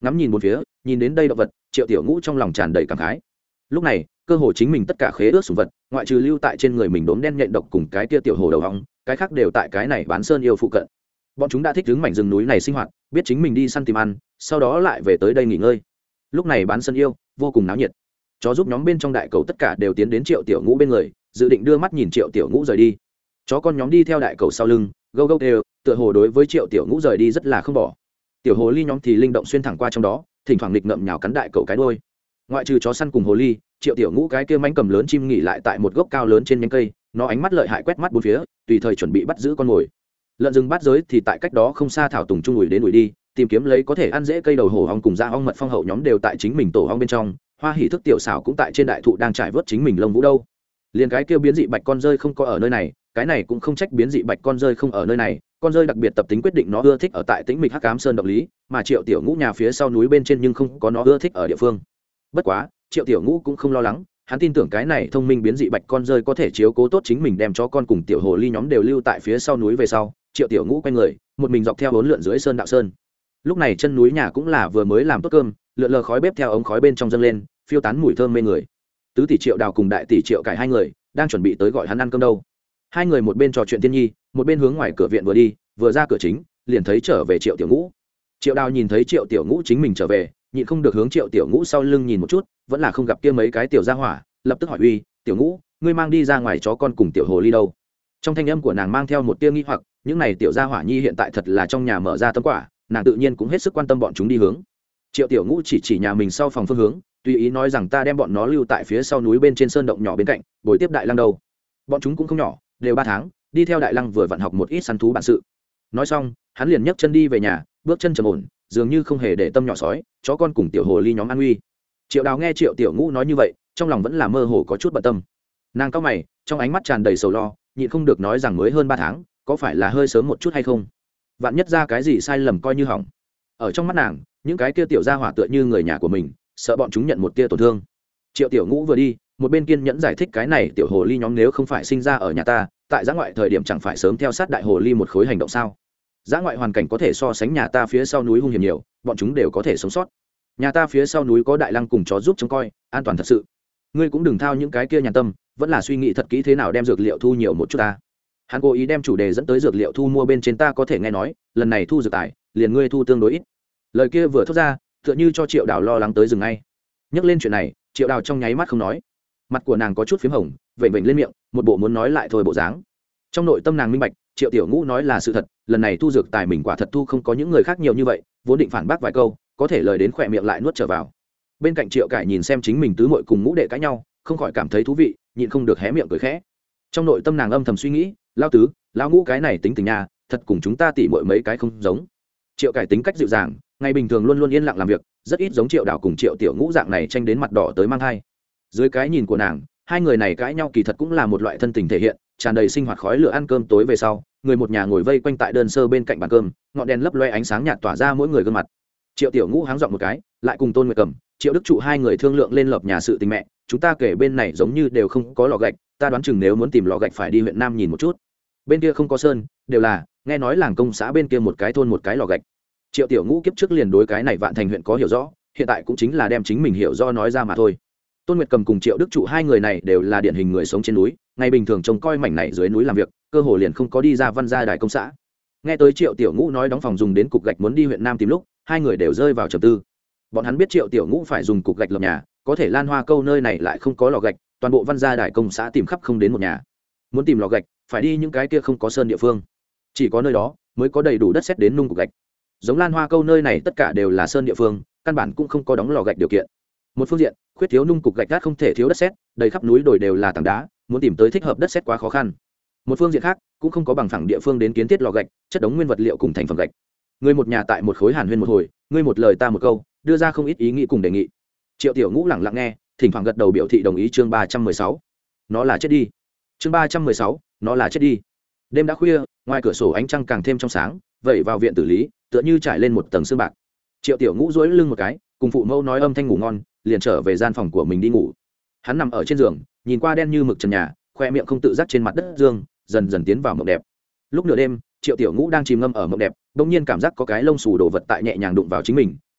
ngắm nhìn một phía nhìn đến đây động vật, Triệu Tiểu Ngũ trong lòng tràn đầy cảm khái. Lúc này cơ hồ chính mình tất cả khế ước sủng vật, ngoại trừ lưu tại trên người mình đốm đen nhện độc cùng cái kia tiểu hồ đầu hóng, cái khác đều tại cái này bán sơn yêu phụ cận. Bọn chúng đã thích đứng mảnh rừng núi này sinh hoạt, biết chính mình đi săn tìm ăn, sau đó lại về tới đây nghỉ ngơi. Lúc này bán sơn yêu vô cùng náo nhiệt. Chó giúp nhóm bên trong đại cầu tất cả đều tiến đến Triệu Tiểu Ngũ bên người, dự định đưa mắt nhìn Triệu Tiểu Ngũ rời đi. Chó con nhóm đi theo đại cầu sau lưng, gâu gâu đều, tựa hồ đối với Triệu Tiểu Ngũ rời đi rất là không bỏ. Tiểu hồ ly nhóm thì linh động xuyên thẳng qua trong đó, thỉnh thoảng nghịch ngợm nhào cắn đại cầu cái đuôi. Ngoại trừ chó săn cùng hồ ly, Triệu Tiểu Ngũ cái kia mánh cầm lớn chim nghỉ lại tại một gốc cao lớn trên nhánh cây, nó ánh mắt lợi hại quét mắt bốn phía, tùy thời chuẩn bị bắt giữ con mồi. Lợn rừng bát giới thì tại cách đó không xa thảo tùng trung ủi đến ủi đi, tìm kiếm lấy có thể ăn dễ cây đầu hổ ong cùng da ong mật phong hậu nhóm đều tại chính mình tổ ong bên trong. Hoa hỉ thức tiểu xảo cũng tại trên đại thụ đang trải vớt chính mình lông vũ đâu. Liền cái kia biến dị bạch con rơi không có ở nơi này, cái này cũng không trách biến dị bạch con rơi không ở nơi này, con rơi đặc biệt tập tính quyết định nó ưa thích ở tại tĩnh mịch hắc ám sơn động lý, mà Triệu Tiểu Ngũ nhà phía sau núi bên trên nhưng không có nó ưa thích ở địa phương. Bất quá Triệu Tiểu Ngũ cũng không lo lắng, hắn tin tưởng cái này thông minh biến dị bạch con rơi có thể chiếu cố tốt chính mình, đem cho con cùng tiểu hồ ly nhóm đều lưu tại phía sau núi về sau. Triệu Tiểu Ngũ quay người một mình dọc theo bốn lượn dưới sơn đạo sơn. Lúc này chân núi nhà cũng là vừa mới làm tốt cơm, lượn lờ khói bếp theo ống khói bên trong dâng lên, phiêu tán mùi thơm mê người. Tứ tỷ Triệu Đào cùng đại tỷ Triệu Cải hai người đang chuẩn bị tới gọi hắn ăn cơm đâu. Hai người một bên trò chuyện thiên nhi, một bên hướng ngoài cửa viện vừa đi, vừa ra cửa chính liền thấy trở về Triệu Tiểu Ngũ. Triệu Đào nhìn thấy Triệu Tiểu Ngũ chính mình trở về, nhịn không được hướng Triệu Tiểu Ngũ sau lưng nhìn một chút, vẫn là không gặp kia mấy cái tiểu gia hỏa, lập tức hỏi: uy, Tiểu Ngũ, ngươi mang đi ra ngoài chó con cùng tiểu hồ ly đâu? Trong thanh âm của nàng mang theo một tia nghi hoặc, những này tiểu gia hỏa nhi hiện tại thật là trong nhà mở ra tấm quả, nàng tự nhiên cũng hết sức quan tâm bọn chúng đi hướng. Triệu Tiểu Ngũ chỉ chỉ nhà mình sau phòng phương hướng, tùy ý nói rằng ta đem bọn nó lưu tại phía sau núi bên trên sơn động nhỏ bên cạnh, bồi tiếp Đại Lăng đâu. Bọn chúng cũng không nhỏ, đều ba tháng, đi theo Đại Lăng vừa vặn học một ít săn thú bản sự. Nói xong hắn liền nhấc chân đi về nhà, bước chân trầm ổn, dường như không hề để tâm nhỏ sói chó con cùng tiểu hồ ly nhóm an uy. Triệu Đào nghe Triệu Tiểu Ngũ nói như vậy, trong lòng vẫn là mơ hồ có chút bận tâm. Nàng cau mày, trong ánh mắt tràn đầy sầu lo, nhịn không được nói rằng mới hơn ba tháng, có phải là hơi sớm một chút hay không? Vạn nhất ra cái gì sai lầm coi như hỏng. Ở trong mắt nàng, những cái kia tiểu gia hỏa tựa như người nhà của mình, sợ bọn chúng nhận một tia tổn thương. Triệu Tiểu Ngũ vừa đi, một bên kiên nhẫn giải thích cái này tiểu hồ ly nhóm nếu không phải sinh ra ở nhà ta, tại giã ngoại thời điểm chẳng phải sớm theo sát đại hồ ly một khối hành động sao? Giã ngoại hoàn cảnh có thể so sánh nhà ta phía sau núi hung hiểm nhiều, bọn chúng đều có thể sống sót. Nhà ta phía sau núi có Đại Lăng cùng chó giúp trông coi, an toàn thật sự. Ngươi cũng đừng thao những cái kia nhàn tâm, vẫn là suy nghĩ thật kỹ thế nào đem dược liệu thu nhiều một chút ta. Hắn cố ý đem chủ đề dẫn tới dược liệu thu mua bên trên, ta có thể nghe nói lần này thu dược tài liền ngươi thu tương đối ít. Lời kia vừa thốt ra, tựa như cho Triệu Đào lo lắng tới dừng ngay. Nhắc lên chuyện này, Triệu Đào trong nháy mắt không nói, mặt của nàng có chút phím hồng, vểnh vểnh lên miệng, một bộ muốn nói lại thôi bộ dáng. Trong nội tâm nàng minh bạch, Triệu Tiểu Ngũ nói là sự thật, lần này thu dược tài mình quả thật thu không có những người khác nhiều như vậy, vốn định phản bác vài câu, có thể lời đến khỏe miệng lại nuốt trở vào. Bên cạnh Triệu Cải nhìn xem chính mình tứ muội cùng Ngũ đệ cãi nhau, không khỏi cảm thấy thú vị, nhịn không được hé miệng cười khẽ. Trong nội tâm nàng âm thầm suy nghĩ, lao tứ, lao Ngũ cái này tính tình nhà, thật cùng chúng ta tỉ muội mấy cái không giống. Triệu Cải tính cách dịu dàng, ngày bình thường luôn luôn yên lặng làm việc, rất ít giống Triệu Đào cùng Triệu Tiểu Ngũ dạng này tranh đến mặt đỏ tới mang thai. Dưới cái nhìn của nàng, hai người này cãi nhau kỳ thật cũng là một loại thân tình thể hiện, tràn đầy sinh hoạt khói lửa. Ăn cơm tối về sau, người một nhà ngồi vây quanh tại đơn sơ bên cạnh bàn cơm, ngọn đèn lấp loe ánh sáng nhạt tỏa ra mỗi người gương mặt. Triệu Tiểu Ngũ háng giọng một cái, lại cùng Tôn Nguyệt Cầm, Triệu Đức Trụ hai người thương lượng lên lợp nhà sự tình mẹ, chúng ta kể bên này giống như đều không có lò gạch, ta đoán chừng nếu muốn tìm lò gạch phải đi huyện Nam nhìn một chút. Bên kia không có sơn, đều là nghe nói làng công xã bên kia một cái thôn một cái lò gạch. Triệu Tiểu Ngũ kiếp trước liền đối cái này Vạn Thành huyện có hiểu rõ, hiện tại cũng chính là đem chính mình hiểu do nói ra mà thôi. Tôn Nguyệt Cầm cùng Triệu Đức Trụ hai người này đều là điển hình người sống trên núi, ngày bình thường trông coi mảnh này dưới núi làm việc, cơ hồ liền không có đi ra văn gia đài công xã. Nghe tới Triệu Tiểu Ngũ nói đóng phòng dùng đến cục gạch muốn đi huyện Nam tìm lúc, hai người đều rơi vào trầm tư. Bọn hắn biết Triệu Tiểu Ngũ phải dùng cục gạch lập nhà, có thể Lan Hoa Câu nơi này lại không có lò gạch, toàn bộ văn gia đài công xã tìm khắp không đến một nhà. Muốn tìm lò gạch, phải đi những cái kia không có sơn địa phương, chỉ có nơi đó mới có đầy đủ đất sét đến nung cục gạch. Giống Lan Hoa Câu nơi này tất cả đều là sơn địa phương, căn bản cũng không có đóng lò gạch điều kiện. Một phương diện, khuyết thiếu nung cục gạch gác không thể thiếu đất sét, đầy khắp núi đồi đều là tảng đá, muốn tìm tới thích hợp đất sét quá khó khăn. Một phương diện khác, cũng không có bằng phẳng địa phương đến kiến thiết lò gạch, chất đống nguyên vật liệu cùng thành phẩm gạch. Người một nhà tại một khối hàn huyên một hồi, ngươi một lời ta một câu, đưa ra không ít ý nghĩ cùng đề nghị. Triệu Tiểu Ngũ lẳng lặng nghe, thỉnh thoảng gật đầu biểu thị đồng ý. Chương ba trăm mười sáu, nó là chết đi. Chương ba trăm mười sáu, nó là chết đi. Đêm đã khuya, ngoài cửa sổ ánh trăng càng thêm trong sáng, vẩy vào viện tử lý, tựa như trải lên một tầng sương bạc. Triệu Tiểu Ngũ duỗi lưng một cái, cùng phụ mẫu nói âm thanh ngủ ngon, liền trở về gian phòng của mình đi ngủ. Hắn nằm ở trên giường, nhìn qua đen như mực trần nhà, khoe miệng không tự giác trên mặt đất dương, dần dần tiến vào mộng đẹp. Lúc nửa đêm, Triệu Tiểu Ngũ đang chìm ngâm ở mộng đẹp, bỗng nhiên cảm giác có cái lông xù đồ vật tại nhẹ nhàng đụng vào chính mình,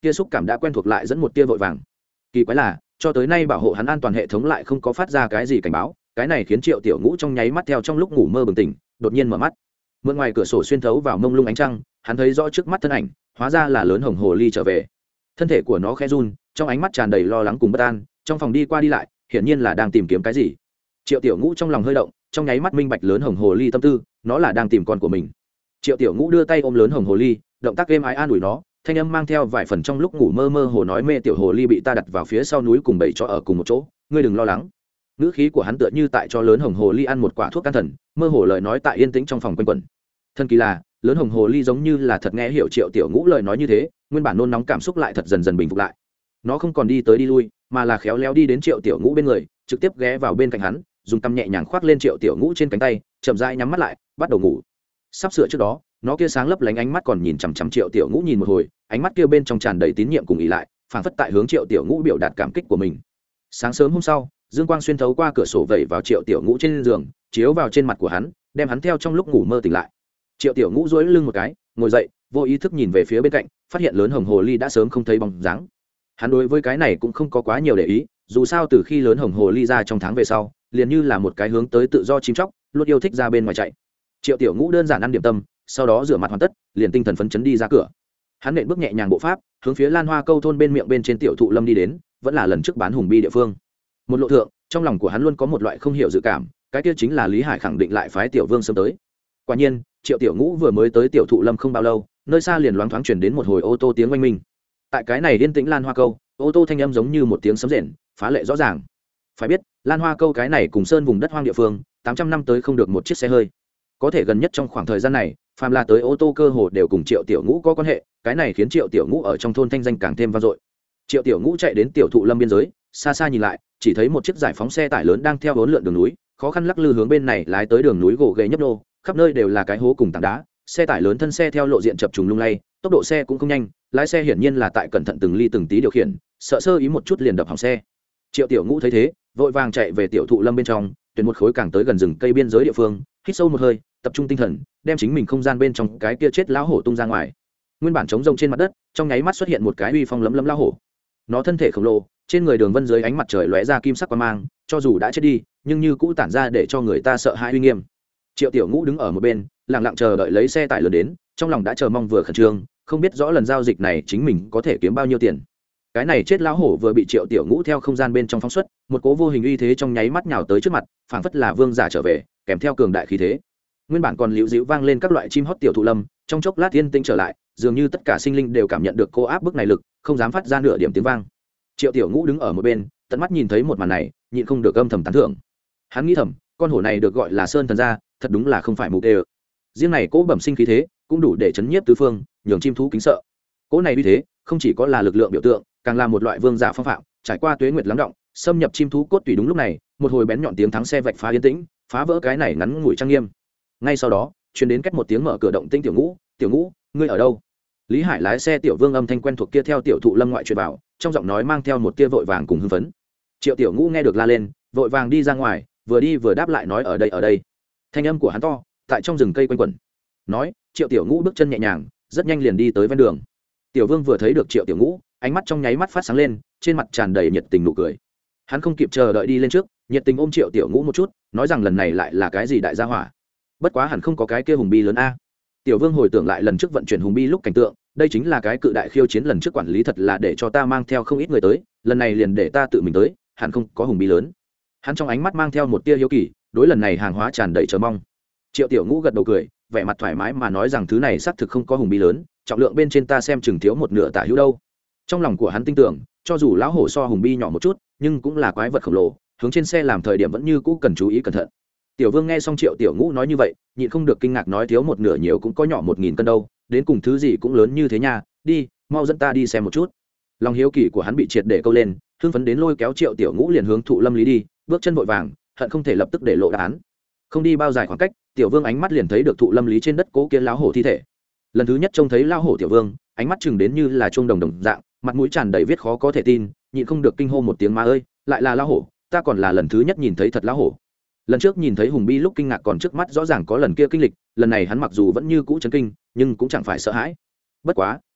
kia xúc cảm đã quen thuộc lại dẫn một tia vội vàng. Kỳ quái là cho tới nay bảo hộ hắn an toàn hệ thống lại không có phát ra cái gì cảnh báo, cái này khiến Triệu Tiểu Ngũ trong nháy mắt theo trong lúc ngủ mơ bừng tỉnh, đột nhiên mở mắt. Mượn ngoài cửa sổ xuyên thấu vào mông lung ánh trăng, hắn thấy rõ trước mắt thân ảnh, hóa ra là lớn hồng hồ ly trở về. Thân thể của nó khẽ run, trong ánh mắt tràn đầy lo lắng cùng bất an, trong phòng đi qua đi lại, hiển nhiên là đang tìm kiếm cái gì. Triệu Tiểu Ngũ trong lòng hơi động, trong nháy mắt minh bạch lớn hồng hồ ly tâm tư, nó là đang tìm con của mình. Triệu Tiểu Ngũ đưa tay ôm lớn hồng hồ ly, động tác êm ái an ủi nó, thanh âm mang theo vài phần trong lúc ngủ mơ mơ hồ nói mê tiểu hồ ly bị ta đặt vào phía sau núi cùng bầy chó ở cùng một chỗ, ngươi đừng lo lắng. Ngữ khí của hắn tựa như tại cho lớn hồng hồ ly ăn một quả thuốc can thần, mơ hồ lời nói tại yên tĩnh trong phòng quanh quẩn. Thân kỳ là, lớn hồng hồ ly giống như là thật nghe hiểu Triệu Tiểu Ngũ lời nói như thế, nguyên bản nôn nóng cảm xúc lại thật dần dần bình phục lại. Nó không còn đi tới đi lui, mà là khéo léo đi đến Triệu Tiểu Ngũ bên người, trực tiếp ghé vào bên cạnh hắn, dùng cằm nhẹ nhàng khoác lên Triệu Tiểu Ngũ trên cánh tay, chậm rãi nhắm mắt lại, bắt đầu ngủ. Sắp sửa trước đó, nó kia sáng lấp lánh ánh mắt còn nhìn chằm chằm Triệu Tiểu Ngũ nhìn một hồi, ánh mắt kia bên trong tràn đầy tín nhiệm cùng ý lại, phảng phất tại hướng Triệu Tiểu Ngũ biểu đạt cảm kích của mình. Sáng sớm hôm sau, dương quang xuyên thấu qua cửa sổ vẩy vào Triệu Tiểu Ngũ trên giường, chiếu vào trên mặt của hắn, đem hắn theo trong lúc ngủ mơ tỉnh lại. Triệu Tiểu Ngũ duỗi lưng một cái, ngồi dậy, vô ý thức nhìn về phía bên cạnh, phát hiện lớn hồng hồ ly đã sớm không thấy bóng dáng. Hắn đối với cái này cũng không có quá nhiều để ý, dù sao từ khi lớn hồng hồ ly ra trong tháng về sau, liền như là một cái hướng tới tự do chim chóc, luôn yêu thích ra bên ngoài chạy. Triệu Tiểu Ngũ đơn giản ăn điểm tâm, sau đó rửa mặt hoàn tất, liền tinh thần phấn chấn đi ra cửa. Hắn nện bước nhẹ nhàng bộ pháp, hướng phía Lan Hoa Câu thôn bên miệng bên trên tiểu thụ lâm đi đến, vẫn là lần trước bán hùng bi địa phương. Một lộ thượng, trong lòng của hắn luôn có một loại không hiểu dự cảm, cái kia chính là Lý Hải khẳng định lại phái Tiểu Vương sớm tới. Quả nhiên, Triệu Tiểu Ngũ vừa mới tới tiểu thụ lâm không bao lâu, nơi xa liền loáng thoáng truyền đến một hồi ô tô tiếng oanh minh. Tại cái này yên tĩnh Lan Hoa Câu, ô tô thanh âm giống như một tiếng sấm rền, phá lệ rõ ràng. Phải biết, Lan Hoa Câu cái này cùng sơn vùng đất hoang địa phương, tám trăm năm tới không được một chiếc xe hơi. Có thể gần nhất trong khoảng thời gian này, phàm là tới ô tô cơ hồ đều cùng Triệu Tiểu Ngũ có quan hệ, cái này khiến Triệu Tiểu Ngũ ở trong thôn thanh danh càng thêm vang dội. Triệu Tiểu Ngũ chạy đến tiểu thụ lâm biên giới, xa xa nhìn lại, chỉ thấy một chiếc giải phóng xe tải lớn đang theo bốn lượn đường núi, khó khăn lắc lư hướng bên này lái tới đường núi gồ ghề nhấp nô, khắp nơi đều là cái hố cùng tảng đá, xe tải lớn thân xe theo lộ diện chập trùng lung lay, tốc độ xe cũng không nhanh, lái xe hiển nhiên là tại cẩn thận từng ly từng tí điều khiển, sợ sơ ý một chút liền đập hỏng xe. Triệu Tiểu Ngũ thấy thế, vội vàng chạy về tiểu thụ lâm bên trong, tuyển một khối càng tới gần rừng cây biên giới địa phương, hít sâu một hơi, tập trung tinh thần, đem chính mình không gian bên trong cái kia chết lão hổ tung ra ngoài. Nguyên bản trống rông trên mặt đất, trong nháy mắt xuất hiện một cái uy phong lấm lấm lão hổ. Nó thân thể khổng lồ, trên người đường vân dưới ánh mặt trời lóe ra kim sắc quang mang, cho dù đã chết đi, nhưng như cũ tản ra để cho người ta sợ hãi uy nghiêm. Triệu Tiểu Ngũ đứng ở một bên, lặng lặng chờ đợi lấy xe tải lớn đến, trong lòng đã chờ mong vừa khẩn trương, không biết rõ lần giao dịch này chính mình có thể kiếm bao nhiêu tiền. Cái này chết lão hổ vừa bị Triệu Tiểu Ngũ theo không gian bên trong phóng xuất, một cố vô hình uy thế trong nháy mắt nhào tới trước mặt, phảng phất là vương giả trở về, kèm theo cường đại khí thế. Nguyên bản còn liễu dĩu vang lên các loại chim hót tiểu thụ lâm, trong chốc lát yên tĩnh trở lại, dường như tất cả sinh linh đều cảm nhận được cô áp bức này lực, không dám phát ra nửa điểm tiếng vang. Triệu Tiểu Ngũ đứng ở một bên, tận mắt nhìn thấy một màn này, nhịn không được âm thầm tán thưởng. Hắn nghĩ thầm, con hổ này được gọi là sơn thần gia, thật đúng là không phải mục đê. Riêng này cỗ bẩm sinh khí thế, cũng đủ để chấn nhiếp tứ phương, nhường chim thú kính sợ. Cỗ này uy thế, không chỉ có là lực lượng biểu tượng, càng là một loại vương giả phong phạm, trải qua tuế nguyệt lắng động, xâm nhập chim thú cốt tủy. Đúng lúc này, một hồi bén nhọn tiếng thắng xe vạch phá yên tĩnh, phá vỡ cái này ngắn ngủi trang nghiêm. Ngay sau đó, truyền đến cách một tiếng mở cửa động tĩnh. Tiểu Ngũ, Tiểu Ngũ, ngươi ở đâu? Lý Hải lái xe Tiểu Vương âm thanh quen thuộc kia theo tiểu thụ lâm ngoại truyền vào, trong giọng nói mang theo một tia vội vàng cùng hưng phấn. Triệu Tiểu Ngũ nghe được la lên, vội vàng đi ra ngoài, vừa đi vừa đáp lại nói ở đây ở đây. Thanh âm của hắn to, tại trong rừng cây quanh quẩn. Nói, Triệu Tiểu Ngũ bước chân nhẹ nhàng, rất nhanh liền đi tới ven đường. Tiểu Vương vừa thấy được Triệu Tiểu Ngũ, ánh mắt trong nháy mắt phát sáng lên, trên mặt tràn đầy nhiệt tình nụ cười. Hắn không kịp chờ đợi đi lên trước, nhiệt tình ôm Triệu Tiểu Ngũ một chút, nói rằng lần này lại là cái gì đại gia hỏa. Bất quá hẳn không có cái kia hùng bi lớn a. Tiểu Vương hồi tưởng lại lần trước vận chuyển hùng bi lúc cảnh tượng, đây chính là cái cự đại khiêu chiến lần trước quản lý thật là để cho ta mang theo không ít người tới, lần này liền để ta tự mình tới, hẳn không có hùng bi lớn. Hắn trong ánh mắt mang theo một tia hiếu kỳ, đối lần này hàng hóa tràn đầy chờ mong. Triệu Tiểu Ngũ gật đầu cười, vẻ mặt thoải mái mà nói rằng thứ này xác thực không có hùng bi lớn, trọng lượng bên trên ta xem chừng thiếu một nửa tả hữu đâu. Trong lòng của hắn tin tưởng, cho dù lão hổ so hùng bi nhỏ một chút, nhưng cũng là quái vật khổng lồ, hướng trên xe làm thời điểm vẫn như cũ cần chú ý cẩn thận. Tiểu Vương nghe xong Triệu Tiểu Ngũ nói như vậy, nhịn không được kinh ngạc nói thiếu một nửa nhiều cũng có nhỏ một nghìn cân đâu, đến cùng thứ gì cũng lớn như thế nha, đi, mau dẫn ta đi xem một chút. Lòng hiếu kỳ của hắn bị triệt để câu lên, hưng phấn đến lôi kéo Triệu Tiểu Ngũ liền hướng thụ lâm lý đi, bước chân vội vàng, hận không thể lập tức để lộ đáp án. Không đi bao dài khoảng cách, Tiểu Vương ánh mắt liền thấy được thụ lâm lý trên đất cố kia lão hổ thi thể. Lần thứ nhất trông thấy lão hổ Tiểu Vương, ánh mắt chừng đến như là chuông đồng đồng dạng, mặt mũi tràn đầy viết khó có thể tin, nhịn không được kinh hô một tiếng ma ơi, lại là lão hổ, ta còn là lần thứ nhất nhìn thấy thật lão hổ. Lần trước nhìn thấy hùng bi lúc kinh ngạc còn trước mắt rõ ràng có lần kia kinh lịch, lần này hắn mặc dù vẫn như cũ chấn kinh, nhưng cũng chẳng phải sợ hãi. Bất quá,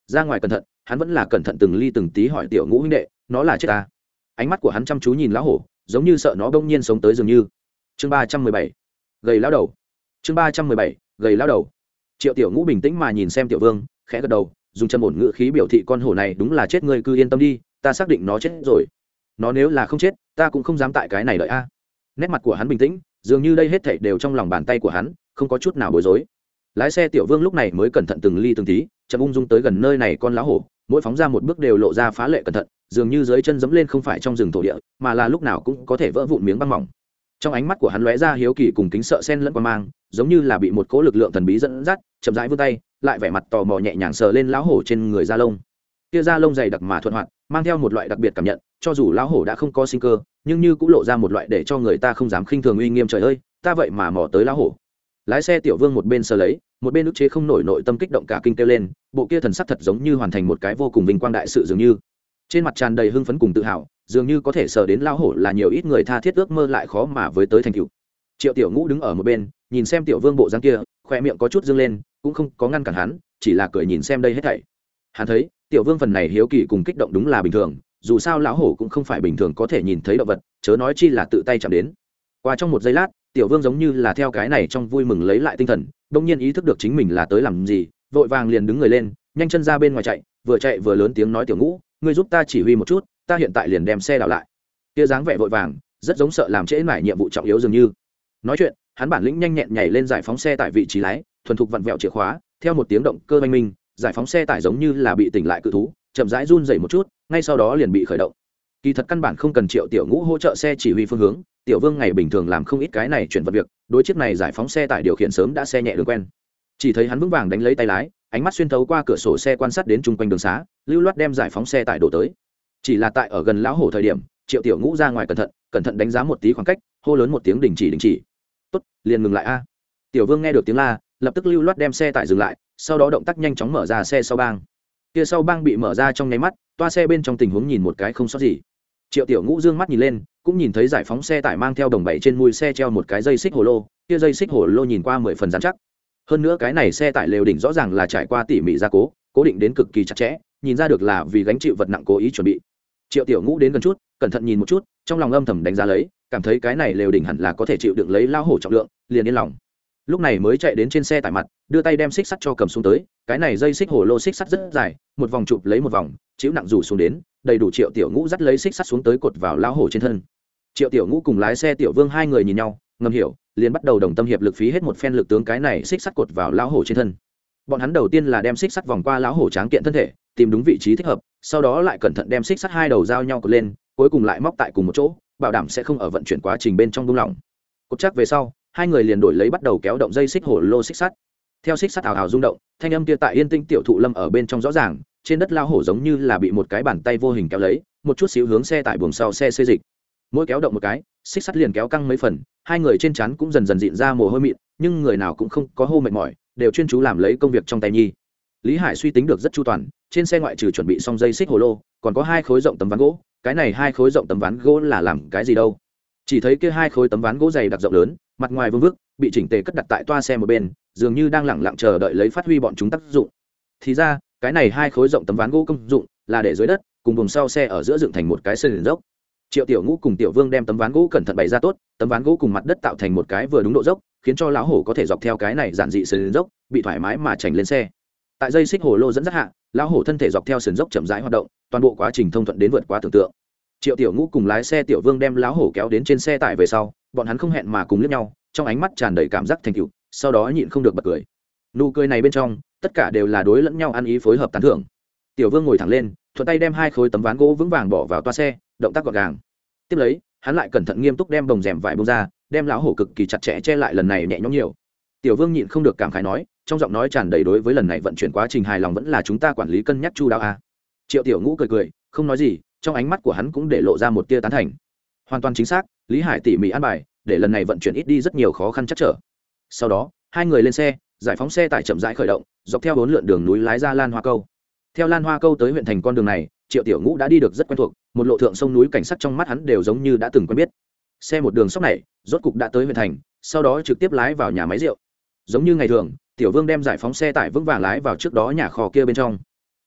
ra ngoài cẩn thận, hắn vẫn là cẩn thận từng ly từng tí hỏi tiểu ngũ huynh đệ, nó là chết ta? Ánh mắt của hắn chăm chú nhìn lão hổ, giống như sợ nó bỗng nhiên sống tới dường như. Chương ba trăm mười bảy, gầy lão đầu. Chương ba trăm mười bảy, gầy lão đầu. Triệu tiểu ngũ bình tĩnh mà nhìn xem tiểu vương, khẽ gật đầu, dùng chân ổn ngữ khí biểu thị con hổ này đúng là chết, ngươi cứ yên tâm đi, ta xác định nó chết rồi. Nó nếu là không chết, ta cũng không dám tại cái này đợi a. Nét mặt của hắn bình tĩnh, dường như đây hết thảy đều trong lòng bàn tay của hắn, không có chút nào bối rối. Lái xe tiểu vương lúc này mới cẩn thận từng ly từng tí, chậm ung dung tới gần nơi này con lão hổ, mỗi phóng ra một bước đều lộ ra phá lệ cẩn thận, dường như dưới chân dẫm lên không phải trong rừng thổ địa, mà là lúc nào cũng có thể vỡ vụn miếng băng mỏng. Trong ánh mắt của hắn lóe ra hiếu kỳ cùng kính sợ xen lẫn qua mang, giống như là bị một cỗ lực lượng thần bí dẫn dắt, chậm rãi vươn tay, lại vẻ mặt tò mò nhẹ nhàng sờ lên lão hổ trên người da lông. Kia da lông dày đặc mà thuận hoạt, mang theo một loại đặc biệt cảm nhận, cho dù lão hổ đã không có sinh cơ, nhưng như cũng lộ ra một loại để cho người ta không dám khinh thường uy nghiêm. Trời ơi, ta vậy mà mò tới lão hổ. Lái xe tiểu vương một bên sờ lấy, một bên ức chế không nổi nội tâm kích động cả kinh kêu lên, bộ kia thần sắc thật giống như hoàn thành một cái vô cùng vinh quang đại sự dường như. Trên mặt tràn đầy hưng phấn cùng tự hào, dường như có thể sờ đến lão hổ là nhiều ít người tha thiết ước mơ lại khó mà với tới thành tựu. Triệu tiểu ngũ đứng ở một bên, nhìn xem tiểu vương bộ dáng kia, khoe miệng có chút dương lên, cũng không có ngăn cản hắn, chỉ là cười nhìn xem đây hết thảy. Hắn thấy tiểu vương phần này hiếu kỳ cùng kích động đúng là bình thường, dù sao lão hổ cũng không phải bình thường có thể nhìn thấy động vật, chớ nói chi là tự tay chạm đến. Qua trong một giây lát, tiểu vương giống như là theo cái này trong vui mừng lấy lại tinh thần, đông nhiên ý thức được chính mình là tới làm gì, vội vàng liền đứng người lên, nhanh chân ra bên ngoài chạy, vừa chạy vừa lớn tiếng nói, tiểu ngũ, ngươi giúp ta chỉ huy một chút, ta hiện tại liền đem xe đảo lại. Kia dáng vẻ vội vàng, rất giống sợ làm trễ nải nhiệm vụ trọng yếu dường như. Nói chuyện, hắn bản lĩnh nhanh nhẹn nhảy lên giải phóng xe tại vị trí lái, thuần thục vặn vẹo chìa khóa, theo một tiếng động cơ oanh minh, giải phóng xe tải giống như là bị tỉnh lại cự thú, chậm rãi run rẩy một chút, ngay sau đó liền bị khởi động. Kỳ thật căn bản không cần Triệu tiểu ngũ hỗ trợ xe chỉ huy phương hướng, tiểu vương ngày bình thường làm không ít cái này chuyển vật việc, đối chiếc này giải phóng xe tải điều khiển sớm đã xe nhẹ đường quen. Chỉ thấy hắn vững vàng đánh lấy tay lái, ánh mắt xuyên thấu qua cửa sổ xe quan sát đến chung quanh đường xá, lưu loát đem giải phóng xe tải đổ tới. Chỉ là tại ở gần lão hổ thời điểm, Triệu tiểu ngũ ra ngoài cẩn thận, cẩn thận đánh giá một tí khoảng cách, hô lớn một tiếng đình chỉ đình chỉ. Tốt, liền ngừng lại a. Tiểu vương nghe được tiếng la, lập tức lưu loát đem xe tải dừng lại, sau đó động tác nhanh chóng mở ra xe sau bang. Kia sau bang bị mở ra trong nháy mắt, toa xe bên trong tình huống nhìn một cái không sót gì. Triệu tiểu ngũ dương mắt nhìn lên, cũng nhìn thấy giải phóng xe tải mang theo đồng bảy trên mui xe treo một cái dây xích hồ lô, kia dây xích hồ lô nhìn qua mười phần rắn chắc. Hơn nữa cái này xe tải lều đỉnh rõ ràng là trải qua tỉ mỉ gia cố, cố định đến cực kỳ chặt chẽ, nhìn ra được là vì gánh chịu vật nặng cố ý chuẩn bị. Triệu tiểu ngũ đến gần chút, cẩn thận nhìn một chút, trong lòng âm thầm đánh giá lấy, cảm thấy cái này lều đỉnh hẳn là có thể chịu đựng lấy lao hổ trọng lượng, liền yên lòng. Lúc này mới chạy đến trên xe tải mặt, đưa tay đem xích sắt cho cầm xuống tới, cái này dây xích hồ lô xích sắt rất dài, một vòng chụp lấy một vòng, chịu nặng rủ xuống đến, đầy đủ Triệu tiểu ngũ dắt lấy xích sắt xuống tới cột vào lao hổ trên thân. Triệu tiểu ngũ cùng lái xe tiểu vương hai người nhìn nhau, ngầm hiểu, liền bắt đầu đồng tâm hiệp lực phí hết một phen lực tướng cái này xích sắt cột vào lao hổ trên thân. Bọn hắn đầu tiên là đem xích sắt vòng qua lão hổ tráng kiện thân thể, tìm đúng vị trí thích hợp, sau đó lại cẩn thận đem xích sắt hai đầu giao nhau cột lên, cuối cùng lại móc tại cùng một chỗ, bảo đảm sẽ không ở vận chuyển quá trình bên trong buông lỏng. Cột chắc về sau, hai người liền đổi lấy bắt đầu kéo động dây xích hồ lô xích sắt. Theo xích sắt ào ào rung động, thanh âm kia tại yên tĩnh tiểu thụ lâm ở bên trong rõ ràng, trên đất lao hổ giống như là bị một cái bàn tay vô hình kéo lấy, một chút xíu hướng xe tải buồng sau xe xê dịch. Mỗi kéo động một cái, xích sắt liền kéo căng mấy phần, hai người trên trán cũng dần dần dịn ra mồ hôi mịn, nhưng người nào cũng không có hô mệt mỏi, đều chuyên chú làm lấy công việc trong tay nhi. Lý Hải suy tính được rất chu toàn, trên xe ngoại trừ chuẩn bị xong dây xích hồ lô, còn có hai khối rộng tấm ván gỗ, cái này hai khối rộng tấm ván gỗ là làm cái gì đâu? Chỉ thấy kia hai khối tấm ván gỗ dày đặc rộng lớn, mặt ngoài vương vức, bị chỉnh tề cất đặt tại toa xe một bên, dường như đang lẳng lặng chờ đợi lấy phát huy bọn chúng tác dụng. Thì ra, cái này hai khối rộng tấm ván gỗ công dụng là để dưới đất, cùng buồng sau xe ở giữa dựng thành một cái sườn dốc. Triệu tiểu ngũ cùng tiểu vương đem tấm ván gỗ cẩn thận bày ra tốt, tấm ván gỗ cùng mặt đất tạo thành một cái vừa đúng độ dốc, khiến cho lão hổ có thể dọc theo cái này giản dị sườn dốc, bị thoải mái mà chảnh lên xe. Tại dây xích hồ lô dẫn dắt hạ, lão hổ thân thể dọc theo sườn dốc chậm rãi hoạt động, toàn bộ quá trình thông thuận đến vượt quá tưởng tượng. Triệu tiểu ngũ cùng lái xe tiểu vương đem lão hổ kéo đến trên xe tải về sau, bọn hắn không hẹn mà cùng liếc nhau, trong ánh mắt tràn đầy cảm giác thành tựu, sau đó nhịn không được bật cười. Nụ cười này bên trong, tất cả đều là đối lẫn nhau ăn ý phối hợp tán thưởng. Tiểu vương ngồi thẳng lên, thuận tay đem hai khối tấm ván gỗ vững vàng bỏ vào toa xe, động tác gọn gàng. Tiếp lấy, hắn lại cẩn thận nghiêm túc đem bồng rèm vải bông ra, đem lão hổ cực kỳ chặt chẽ che lại, lần này nhẹ nhõm nhiều. Tiểu vương nhịn không được cảm khái nói, trong giọng nói tràn đầy đối với lần này vận chuyển quá trình hài lòng, vẫn là chúng ta quản lý cân nhắc chu đáo a. Triệu tiểu ngũ cười cười, không nói gì, trong ánh mắt của hắn cũng để lộ ra một tia tán thành. Hoàn toàn chính xác, Lý Hải tỉ mỉ an bài, để lần này vận chuyển ít đi rất nhiều khó khăn chắc trở. Sau đó, hai người lên xe, giải phóng xe tải chậm rãi khởi động, dọc theo bốn lượn đường núi lái ra Lan Hoa Câu. Theo Lan Hoa Câu tới huyện thành con đường này, Triệu tiểu ngũ đã đi được rất quen thuộc, một lộ thượng sông núi cảnh sắc trong mắt hắn đều giống như đã từng quen biết. Xe một đường sóc này, rốt cục đã tới huyện thành, sau đó trực tiếp lái vào nhà máy rượu. Giống như ngày thường, tiểu vương đem giải phóng xe tải vững vàng lái vào trước đó nhà kho kia bên trong.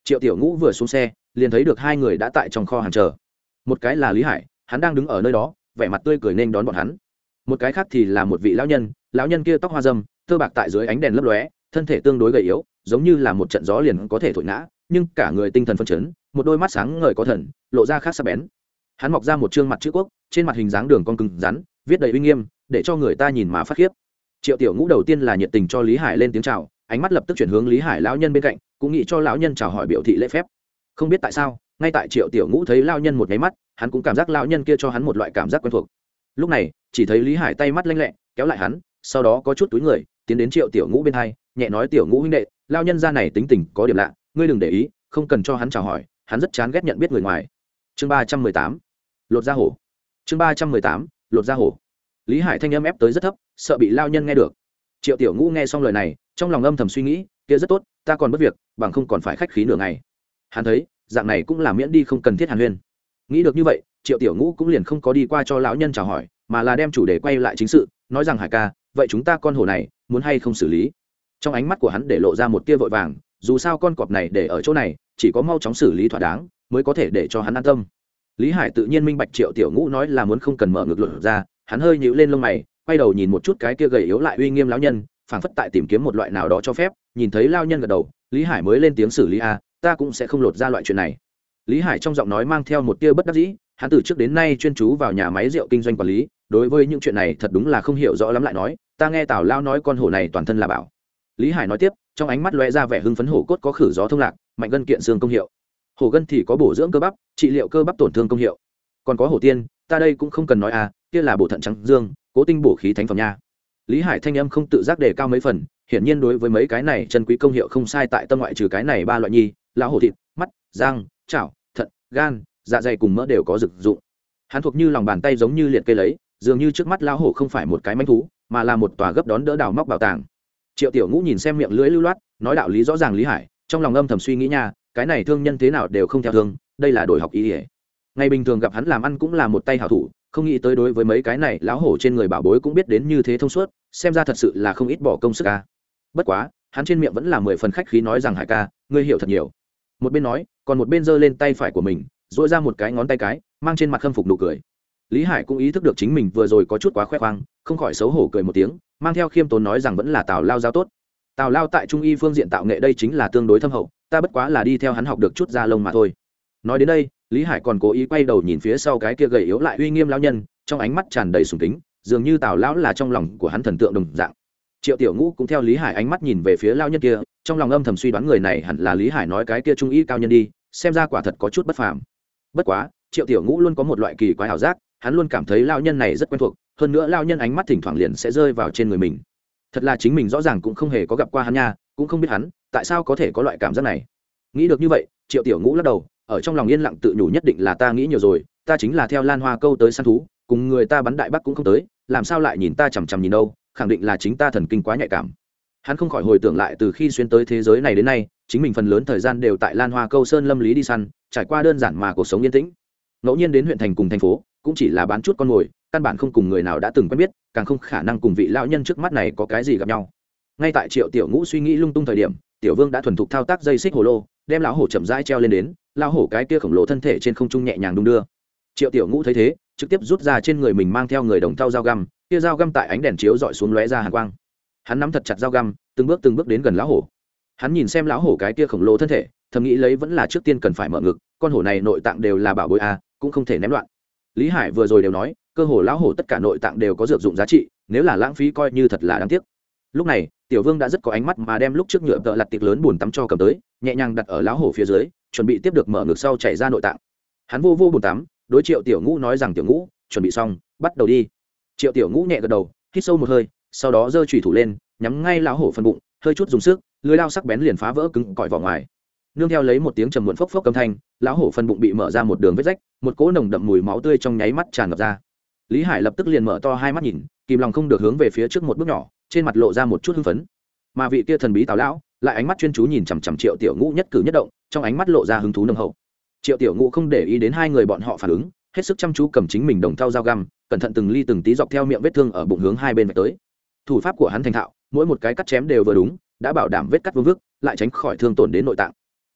Triệu tiểu ngũ vừa xuống xe liền thấy được hai người đã tại trong kho hàng chờ. Một cái là Lý Hải, hắn đang đứng ở nơi đó vẻ mặt tươi cười nên đón bọn hắn. Một cái khác thì là một vị lão nhân, lão nhân kia tóc hoa râm, tơ bạc tại dưới ánh đèn lấp lóe, thân thể tương đối gầy yếu, giống như là một trận gió liền có thể thổi ngã, nhưng cả người tinh thần phấn chấn, một đôi mắt sáng ngời có thần, lộ ra khác sắc bén. Hắn mọc ra một trương mặt chữ quốc, trên mặt hình dáng đường cong cứng rắn, viết đầy uy nghiêm, để cho người ta nhìn mà phát khiếp. Triệu tiểu ngũ đầu tiên là nhiệt tình cho Lý Hải lên tiếng chào, ánh mắt lập tức chuyển hướng Lý Hải lão nhân bên cạnh, cũng nghĩ cho lão nhân chào hỏi biểu thị lễ phép. Không biết tại sao, ngay tại Triệu tiểu ngũ thấy lão nhân một cái mắt, hắn cũng cảm giác lão nhân kia cho hắn một loại cảm giác quen thuộc. Lúc này, chỉ thấy Lý Hải tay mắt lanh lẹ, kéo lại hắn, sau đó có chút túi người, tiến đến Triệu tiểu ngũ bên hai, nhẹ nói tiểu ngũ huynh đệ, lão nhân gia này tính tình có điểm lạ, ngươi đừng để ý, không cần cho hắn chào hỏi, hắn rất chán ghét nhận biết người ngoài. Chương ba trăm mười tám, lột da hổ. Chương ba trăm mười tám, lột da hổ. Lý Hải thanh âm ép tới rất thấp, sợ bị lão nhân nghe được. Triệu tiểu ngũ nghe xong lời này, trong lòng âm thầm suy nghĩ, kia rất tốt, ta còn bất việc, bằng không còn phải khách khí nửa ngày. Hắn thấy, dạng này cũng là miễn đi không cần thiết hàn huyên. Nghĩ được như vậy, Triệu tiểu ngũ cũng liền không có đi qua cho lão nhân chào hỏi, mà là đem chủ đề quay lại chính sự, nói rằng Hải ca, vậy chúng ta con hổ này muốn hay không xử lý? Trong ánh mắt của hắn để lộ ra một tia vội vàng, dù sao con cọp này để ở chỗ này, chỉ có mau chóng xử lý thỏa đáng mới có thể để cho hắn an tâm. Lý Hải tự nhiên minh bạch Triệu tiểu ngũ nói là muốn không cần mở ngực lột ra, hắn hơi nhíu lên lông mày, quay đầu nhìn một chút cái kia gầy yếu lại uy nghiêm lão nhân, phảng phất tại tìm kiếm một loại nào đó cho phép. Nhìn thấy lão nhân gật đầu, Lý Hải mới lên tiếng xử lý a, ta cũng sẽ không lột ra loại chuyện này. Lý Hải trong giọng nói mang theo một tia bất đắc dĩ, hắn từ trước đến nay chuyên chú vào nhà máy rượu kinh doanh quản lý, đối với những chuyện này thật đúng là không hiểu rõ lắm, lại nói, ta nghe Tào lao nói con hổ này toàn thân là bảo. Lý Hải nói tiếp, trong ánh mắt lóe ra vẻ hưng phấn, hổ cốt có khử gió thông lạc, mạnh gân kiện xương công hiệu. Hổ gân thì có bổ dưỡng cơ bắp, trị liệu cơ bắp tổn thương công hiệu. Còn có hổ tiên, ta đây cũng không cần nói à, kia là bổ thận trắng dương, cố tinh bổ khí thánh phẩm nha. Lý Hải thanh âm không tự giác đề cao mấy phần, hiển nhiên đối với mấy cái này chân quý công hiệu không sai tại tâm, ngoại trừ cái này ba loại nhi, lão hổ thịt, mắt, răng, chảo, thận, gan, dạ dày cùng mỡ đều có dược dụng. Hắn thuộc như lòng bàn tay, giống như liệt kê lấy, dường như trước mắt lão hổ không phải một cái manh thú, mà là một tòa gấp đón đỡ đào móc bảo tàng. Triệu tiểu ngũ nhìn xem miệng lưỡi lưu loát, nói đạo lý rõ ràng Lý Hải, trong lòng âm thầm suy nghĩ nha, cái này thương nhân thế nào đều không theo thương, đây là đổi học ý ỉa. Ngày bình thường gặp hắn làm ăn cũng là một tay hảo thủ, không nghĩ tới đối với mấy cái này lão hổ trên người bảo bối cũng biết đến như thế thông suốt, xem ra thật sự là không ít bỏ công sức ca. Bất quá, hắn trên miệng vẫn là mười phần khách khí nói rằng Hải ca, ngươi hiểu thật nhiều. Một bên nói, còn một bên giơ lên tay phải của mình, duỗi ra một cái ngón tay cái, mang trên mặt khâm phục nụ cười. Lý Hải cũng ý thức được chính mình vừa rồi có chút quá khoe khoang, không khỏi xấu hổ cười một tiếng, mang theo khiêm tốn nói rằng vẫn là Tào lao giáo tốt. Tào lao tại trung y phương diện tạo nghệ đây chính là tương đối thâm hậu, ta bất quá là đi theo hắn học được chút da lông mà thôi. Nói đến đây, Lý Hải còn cố ý quay đầu nhìn phía sau cái kia gầy yếu lại uy nghiêm lão nhân, trong ánh mắt tràn đầy sùng kính, dường như Tào lão là trong lòng của hắn thần tượng đồng dạng. Triệu tiểu ngũ cũng theo Lý Hải ánh mắt nhìn về phía lão nhân kia, trong lòng âm thầm suy đoán người này hẳn là Lý Hải nói cái kia trung y cao nhân đi, xem ra quả thật có chút bất phàm. Bất quá, Triệu tiểu ngũ luôn có một loại kỳ quái ảo giác, hắn luôn cảm thấy lão nhân này rất quen thuộc, hơn nữa lão nhân ánh mắt thỉnh thoảng liền sẽ rơi vào trên người mình. Thật là chính mình rõ ràng cũng không hề có gặp qua hắn nha, cũng không biết hắn tại sao có thể có loại cảm giác này. Nghĩ được như vậy, Triệu tiểu ngũ lắc đầu, ở trong lòng yên lặng tự nhủ nhất định là ta nghĩ nhiều rồi, ta chính là theo Lan Hoa câu tới săn thú, cùng người ta bắn đại bắc cũng không tới, làm sao lại nhìn ta chằm chằm nhìn đâu, khẳng định là chính ta thần kinh quá nhạy cảm. Hắn không khỏi hồi tưởng lại từ khi xuyên tới thế giới này đến nay, chính mình phần lớn thời gian đều tại Lan Hoa câu sơn lâm lý đi săn, trải qua đơn giản mà cuộc sống yên tĩnh. Ngẫu nhiên đến huyện thành cùng thành phố, cũng chỉ là bán chút con mồi, căn bản không cùng người nào đã từng quen biết, càng không khả năng cùng vị lão nhân trước mắt này có cái gì gặp nhau. Ngay tại Triệu tiểu ngũ suy nghĩ lung tung thời điểm, Tiểu Vương đã thuần thục thao tác dây xích hồ lô, đem lão hổ chậm rãi treo lên đến, lão hổ cái kia khổng lồ thân thể trên không trung nhẹ nhàng đung đưa. Triệu tiểu ngũ thấy thế, trực tiếp rút ra trên người mình mang theo người đồng thau dao găm, kia dao găm tại ánh đèn chiếu dọi xuống lóe ra hàn quang. Hắn nắm thật chặt dao găm, từng bước từng bước đến gần lão hổ. Hắn nhìn xem lão hổ cái kia khổng lồ thân thể, thầm nghĩ lấy vẫn là trước tiên cần phải mở ngực, con hổ này nội tạng đều là bảo bối a, cũng không thể ném loạn. Lý Hải vừa rồi đều nói, cơ hồ lão hổ tất cả nội tạng đều có dược dụng giá trị, nếu là lãng phí coi như thật là đáng tiếc. Lúc này, Tiểu Vương đã rất có ánh mắt mà đem lúc trước nhựa tợ lặt tiệc lớn buồn tắm cho cầm tới, nhẹ nhàng đặt ở lão hổ phía dưới, chuẩn bị tiếp được mở ngực sau chảy ra nội tạng. Hắn vô vô buồn tắm, đối Triệu tiểu ngũ nói rằng Tiểu ngũ, chuẩn bị xong, bắt đầu đi. Triệu tiểu ngũ nhẹ gật đầu, hít sâu một hơi, sau đó giơ chùy thủ lên, nhắm ngay lão hổ phần bụng, hơi chút dùng sức, lưỡi lao sắc bén liền phá vỡ cứng cỏi vỏ ngoài. Nương theo lấy một tiếng trầm muộn phốc phốc âm thanh, lão hổ phần bụng bị mở ra một đường vết rách, một cỗ nồng đậm mùi máu tươi trong nháy mắt tràn ngập ra. Lý Hải lập tức liền mở to hai mắt nhìn, kìm lòng không được hướng về phía trước một bước nhỏ, trên mặt lộ ra một chút hưng phấn. Mà vị kia thần bí Tào lão lại ánh mắt chuyên chú nhìn chằm chằm Triệu tiểu ngũ nhất cử nhất động, trong ánh mắt lộ ra hứng thú nồng hậu. Triệu tiểu ngũ không để ý đến hai người bọn họ phản ứng, hết sức chăm chú cầm chính mình đồng thau dao găm, cẩn thận từng ly từng tí dọc theo miệng vết thương ở bụng hướng hai bên vạch tới. Thủ pháp của hắn thành thạo, mỗi một cái cắt chém đều vừa đúng, đã bảo đảm vết cắt vương vức, lại tránh khỏi thương tổn đến nội tạng.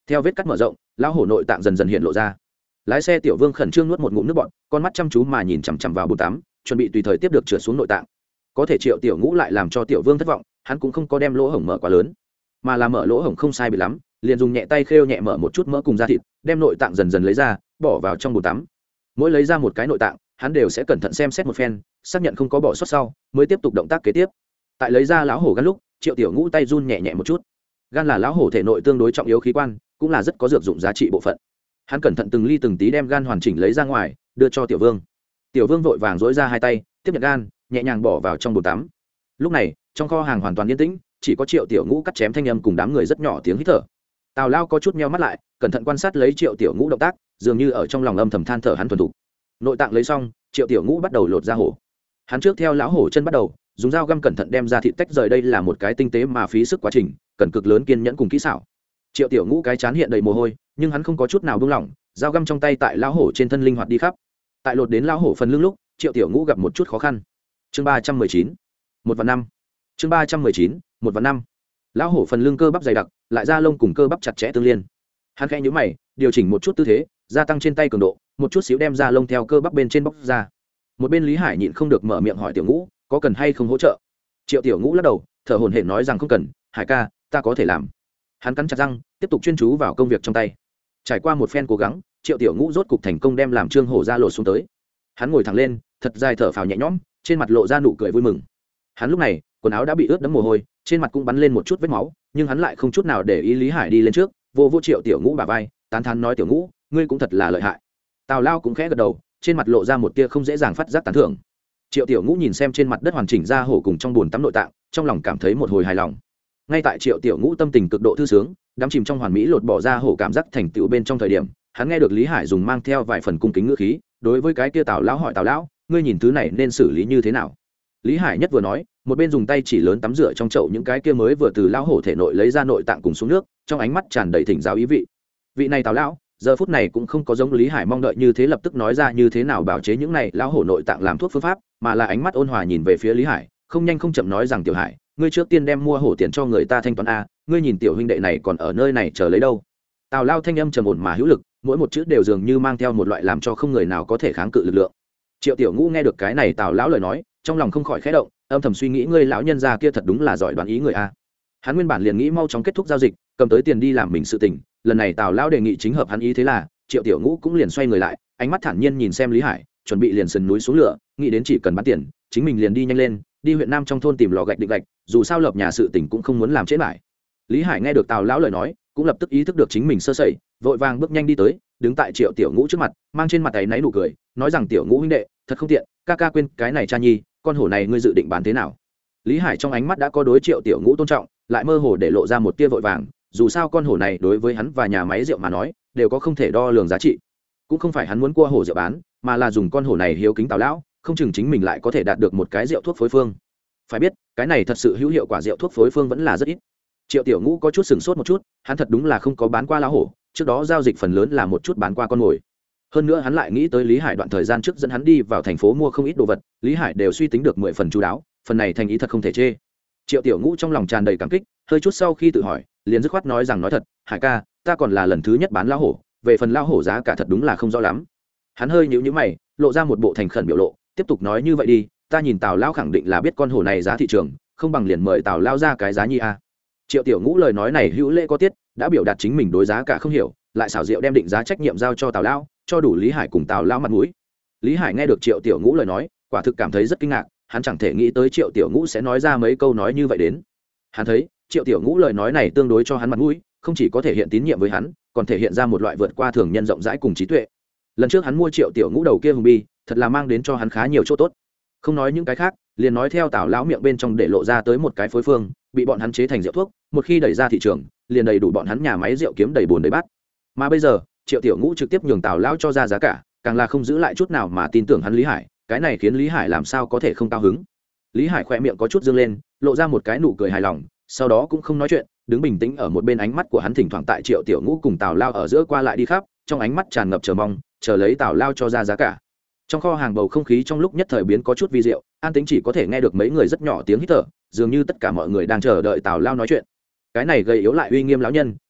Theo vết cắt mở rộng, lão hổ nội tạng dần dần hiện lộ ra. Lái xe Tiểu Vương khẩn trương nuốt một ngụm nước bọt, con mắt chăm chú mà nhìn chằm chằm vào bồn tắm, chuẩn bị tùy thời tiếp được trượt xuống nội tạng. Có thể Triệu Tiểu Ngũ lại làm cho Tiểu Vương thất vọng, hắn cũng không có đem lỗ hổng mở quá lớn, mà là mở lỗ hổng không sai bị lắm, liền dùng nhẹ tay khêu nhẹ mở một chút mỡ cùng da thịt, đem nội tạng dần dần lấy ra, bỏ vào trong bồn tắm. Mỗi lấy ra một cái nội tạng, hắn đều sẽ cẩn thận xem xét một phen, xác nhận không có bỏ sót sau, mới tiếp tục động tác kế tiếp. Tại lấy ra lão hổ gan lúc, Triệu Tiểu Ngũ tay run nhẹ nhẹ một chút. Gan là lão hổ thể nội tương đối trọng yếu khí quan, cũng là rất có dược dụng giá trị bộ phận. Hắn cẩn thận từng ly từng tí đem gan hoàn chỉnh lấy ra ngoài, đưa cho Tiểu Vương. Tiểu Vương vội vàng dỗi ra hai tay, tiếp nhận gan, nhẹ nhàng bỏ vào trong bồn tắm. Lúc này, trong kho hàng hoàn toàn yên tĩnh, chỉ có Triệu Tiểu Ngũ cắt chém thanh âm cùng đám người rất nhỏ tiếng hít thở. Tào Lao có chút meo mắt lại, cẩn thận quan sát lấy Triệu Tiểu Ngũ động tác, dường như ở trong lòng âm thầm than thở hắn thuần thục. Nội tạng lấy xong, Triệu Tiểu Ngũ bắt đầu lột da hổ. Hắn trước theo lão hổ chân bắt đầu, dùng dao găm cẩn thận đem ra thịt tách rời, đây là một cái tinh tế mà phí sức quá trình, cần cực lớn kiên nhẫn cùng kỹ xảo. Triệu Tiểu Ngũ cái chán hiện đầy mồ hôi, nhưng hắn không có chút nào buông lỏng, dao găm trong tay tại lão hổ trên thân linh hoạt đi khắp. Tại lột đến lão hổ phần lưng lúc, Triệu Tiểu Ngũ gặp một chút khó khăn. Chương ba trăm mười chín, một và năm. Chương ba trăm mười chín, một và năm. Lão hổ phần lưng cơ bắp dày đặc, lại da lông cùng cơ bắp chặt chẽ tương liên. Hắn khẽ nhíu mày, điều chỉnh một chút tư thế, gia tăng trên tay cường độ, một chút xíu đem da lông theo cơ bắp bên trên bóc ra. Một bên Lý Hải nhịn không được mở miệng hỏi Tiểu Ngũ, có cần hay không hỗ trợ? Triệu Tiểu Ngũ lắc đầu, thở hổn hển nói rằng không cần, Hải ca, ta có thể làm. Hắn cắn chặt răng, tiếp tục chuyên chú vào công việc trong tay. Trải qua một phen cố gắng, Triệu Tiểu Ngũ rốt cục thành công đem làm trương hổ ra lột xuống tới. Hắn ngồi thẳng lên, thật dài thở phào nhẹ nhõm, trên mặt lộ ra nụ cười vui mừng. Hắn lúc này, quần áo đã bị ướt đẫm mồ hôi, trên mặt cũng bắn lên một chút vết máu, nhưng hắn lại không chút nào để ý. Lý Hải đi lên trước, vô vô Triệu Tiểu Ngũ bả vai, tán thán nói Tiểu Ngũ, ngươi cũng thật là lợi hại. Tào Lao cũng khẽ gật đầu, trên mặt lộ ra một tia không dễ dàng phát giác tán thưởng. Triệu Tiểu Ngũ nhìn xem trên mặt đất hoàn chỉnh ra hổ cùng trong bồn tắm nội tạng, trong lòng cảm thấy một hồi hài lòng. Ngay tại Triệu Tiểu Ngũ tâm tình cực độ thư sướng, đắm chìm trong hoàn mỹ lột bỏ ra hổ cảm giác thành tựu bên trong thời điểm, hắn nghe được Lý Hải dùng mang theo vài phần cung kính ngữ khí, đối với cái kia Tào Lão hỏi Tào Lão, ngươi nhìn thứ này nên xử lý như thế nào? Lý Hải nhất vừa nói, một bên dùng tay chỉ lớn tắm rửa trong chậu những cái kia mới vừa từ lão hổ thể nội lấy ra nội tạng cùng xuống nước, trong ánh mắt tràn đầy thỉnh giáo ý vị. Vị này Tào Lão giờ phút này cũng không có giống Lý Hải mong đợi như thế lập tức nói ra như thế nào bào chế những này lão hổ nội tạng làm thuốc phương pháp, mà là ánh mắt ôn hòa nhìn về phía Lý Hải, không nhanh không chậm nói rằng Tiểu Hải, ngươi trước tiên đem mua hổ tiền cho người ta thanh toán a, ngươi nhìn tiểu huynh đệ này còn ở nơi này chờ lấy đâu. Tào Lao thanh âm trầm ổn mà hữu lực, mỗi một chữ đều dường như mang theo một loại làm cho không người nào có thể kháng cự lực lượng. Triệu Tiểu Ngũ nghe được cái này Tào Lão lời nói, trong lòng không khỏi khẽ động, âm thầm suy nghĩ ngươi lão nhân gia kia thật đúng là giỏi đoán ý người a. Hắn nguyên bản liền nghĩ mau chóng kết thúc giao dịch, cầm tới tiền đi làm mình sự tình, lần này Tào Lão đề nghị chính hợp hắn ý, thế là Triệu Tiểu Ngũ cũng liền xoay người lại, ánh mắt thản nhiên nhìn xem Lý Hải, chuẩn bị liền sườn núi xuống lửa, nghĩ đến chỉ cần bán tiền, chính mình liền đi nhanh lên, đi huyện Nam trong thôn tìm lò gạch định gạch, dù sao lập nhà sự tình cũng không muốn làm trễ lại. Lý Hải nghe được Tào Lão lời nói, cũng lập tức ý thức được chính mình sơ sẩy, vội vàng bước nhanh đi tới, đứng tại Triệu Tiểu Ngũ trước mặt, mang trên mặt ấy náy nụ cười, nói rằng Tiểu Ngũ huynh đệ, thật không tiện, ca ca quên cái này cha nhi, con hổ này ngươi dự định bán thế nào? Lý Hải trong ánh mắt đã có đối Triệu Tiểu Ngũ tôn trọng, lại mơ hồ để lộ ra một tia vội vàng, dù sao con hổ này đối với hắn và nhà máy rượu mà nói, đều có không thể đo lường giá trị. Cũng không phải hắn muốn cua hổ rượu bán, mà là dùng con hổ này hiếu kính Tào Lão, không chừng chính mình lại có thể đạt được một cái rượu thuốc phối phương. Phải biết, cái này thật sự hữu hiệu quả rượu thuốc phối phương vẫn là rất ít. Triệu Tiểu Ngũ có chút sửng sốt một chút, hắn thật đúng là không có bán qua lão hổ, trước đó giao dịch phần lớn là một chút bán qua con mồi. Hơn nữa hắn lại nghĩ tới Lý Hải đoạn thời gian trước dẫn hắn đi vào thành phố mua không ít đồ vật, Lý Hải đều suy tính được mười phần chú đáo, phần này thành ý thật không thể chê. Triệu Tiểu Ngũ trong lòng tràn đầy cảm kích, hơi chút sau khi tự hỏi, liền dứt khoát nói rằng nói thật, Hải ca, ta còn là lần thứ nhất bán lão hổ, về phần lão hổ giá cả thật đúng là không rõ lắm. Hắn hơi nhíu nhíu mày, lộ ra một bộ thành khẩn biểu lộ, tiếp tục nói như vậy đi, ta nhìn Tào Lão khẳng định là biết con hổ này giá thị trường, không bằng liền mời Tào Lão ra cái giá nhi a. Triệu Tiểu Ngũ lời nói này hữu lễ có tiết, đã biểu đạt chính mình đối giá cả không hiểu, lại xảo diệu đem định giá trách nhiệm giao cho Tào Lão, cho đủ Lý Hải cùng Tào Lão mặt mũi. Lý Hải nghe được Triệu Tiểu Ngũ lời nói, quả thực cảm thấy rất kinh ngạc, hắn chẳng thể nghĩ tới Triệu Tiểu Ngũ sẽ nói ra mấy câu nói như vậy đến. Hắn thấy, Triệu Tiểu Ngũ lời nói này tương đối cho hắn mặt mũi, không chỉ có thể hiện tín nhiệm với hắn, còn thể hiện ra một loại vượt qua thường nhân rộng rãi cùng trí tuệ. Lần trước hắn mua Triệu Tiểu Ngũ đầu kia hùng bi, thật là mang đến cho hắn khá nhiều chỗ tốt. Không nói những cái khác, liền nói theo Tào Lão miệng bên trong để lộ ra tới một cái phối phương, bị bọn hắn chế thành rượu thuốc, một khi đẩy ra thị trường, liền đầy đủ bọn hắn nhà máy rượu kiếm đầy bồn đầy bát. Mà bây giờ, Triệu Tiểu Ngũ trực tiếp nhường Tào Lão cho ra giá cả, càng là không giữ lại chút nào mà tin tưởng hắn Lý Hải, cái này khiến Lý Hải làm sao có thể không cao hứng. Lý Hải khỏe miệng có chút dương lên, lộ ra một cái nụ cười hài lòng, sau đó cũng không nói chuyện, đứng bình tĩnh ở một bên, ánh mắt của hắn thỉnh thoảng tại Triệu Tiểu Ngũ cùng Tào Lao ở giữa qua lại đi khắp, trong ánh mắt tràn ngập chờ mong, chờ lấy Tào Lao cho ra giá cả. Trong kho hàng bầu không khí trong lúc nhất thời biến có chút vi diệu, an tĩnh chỉ có thể nghe được mấy người rất nhỏ tiếng hít thở, dường như tất cả mọi người đang chờ đợi Tào Lao nói chuyện. Cái này gầy yếu lại uy nghiêm lão nhân,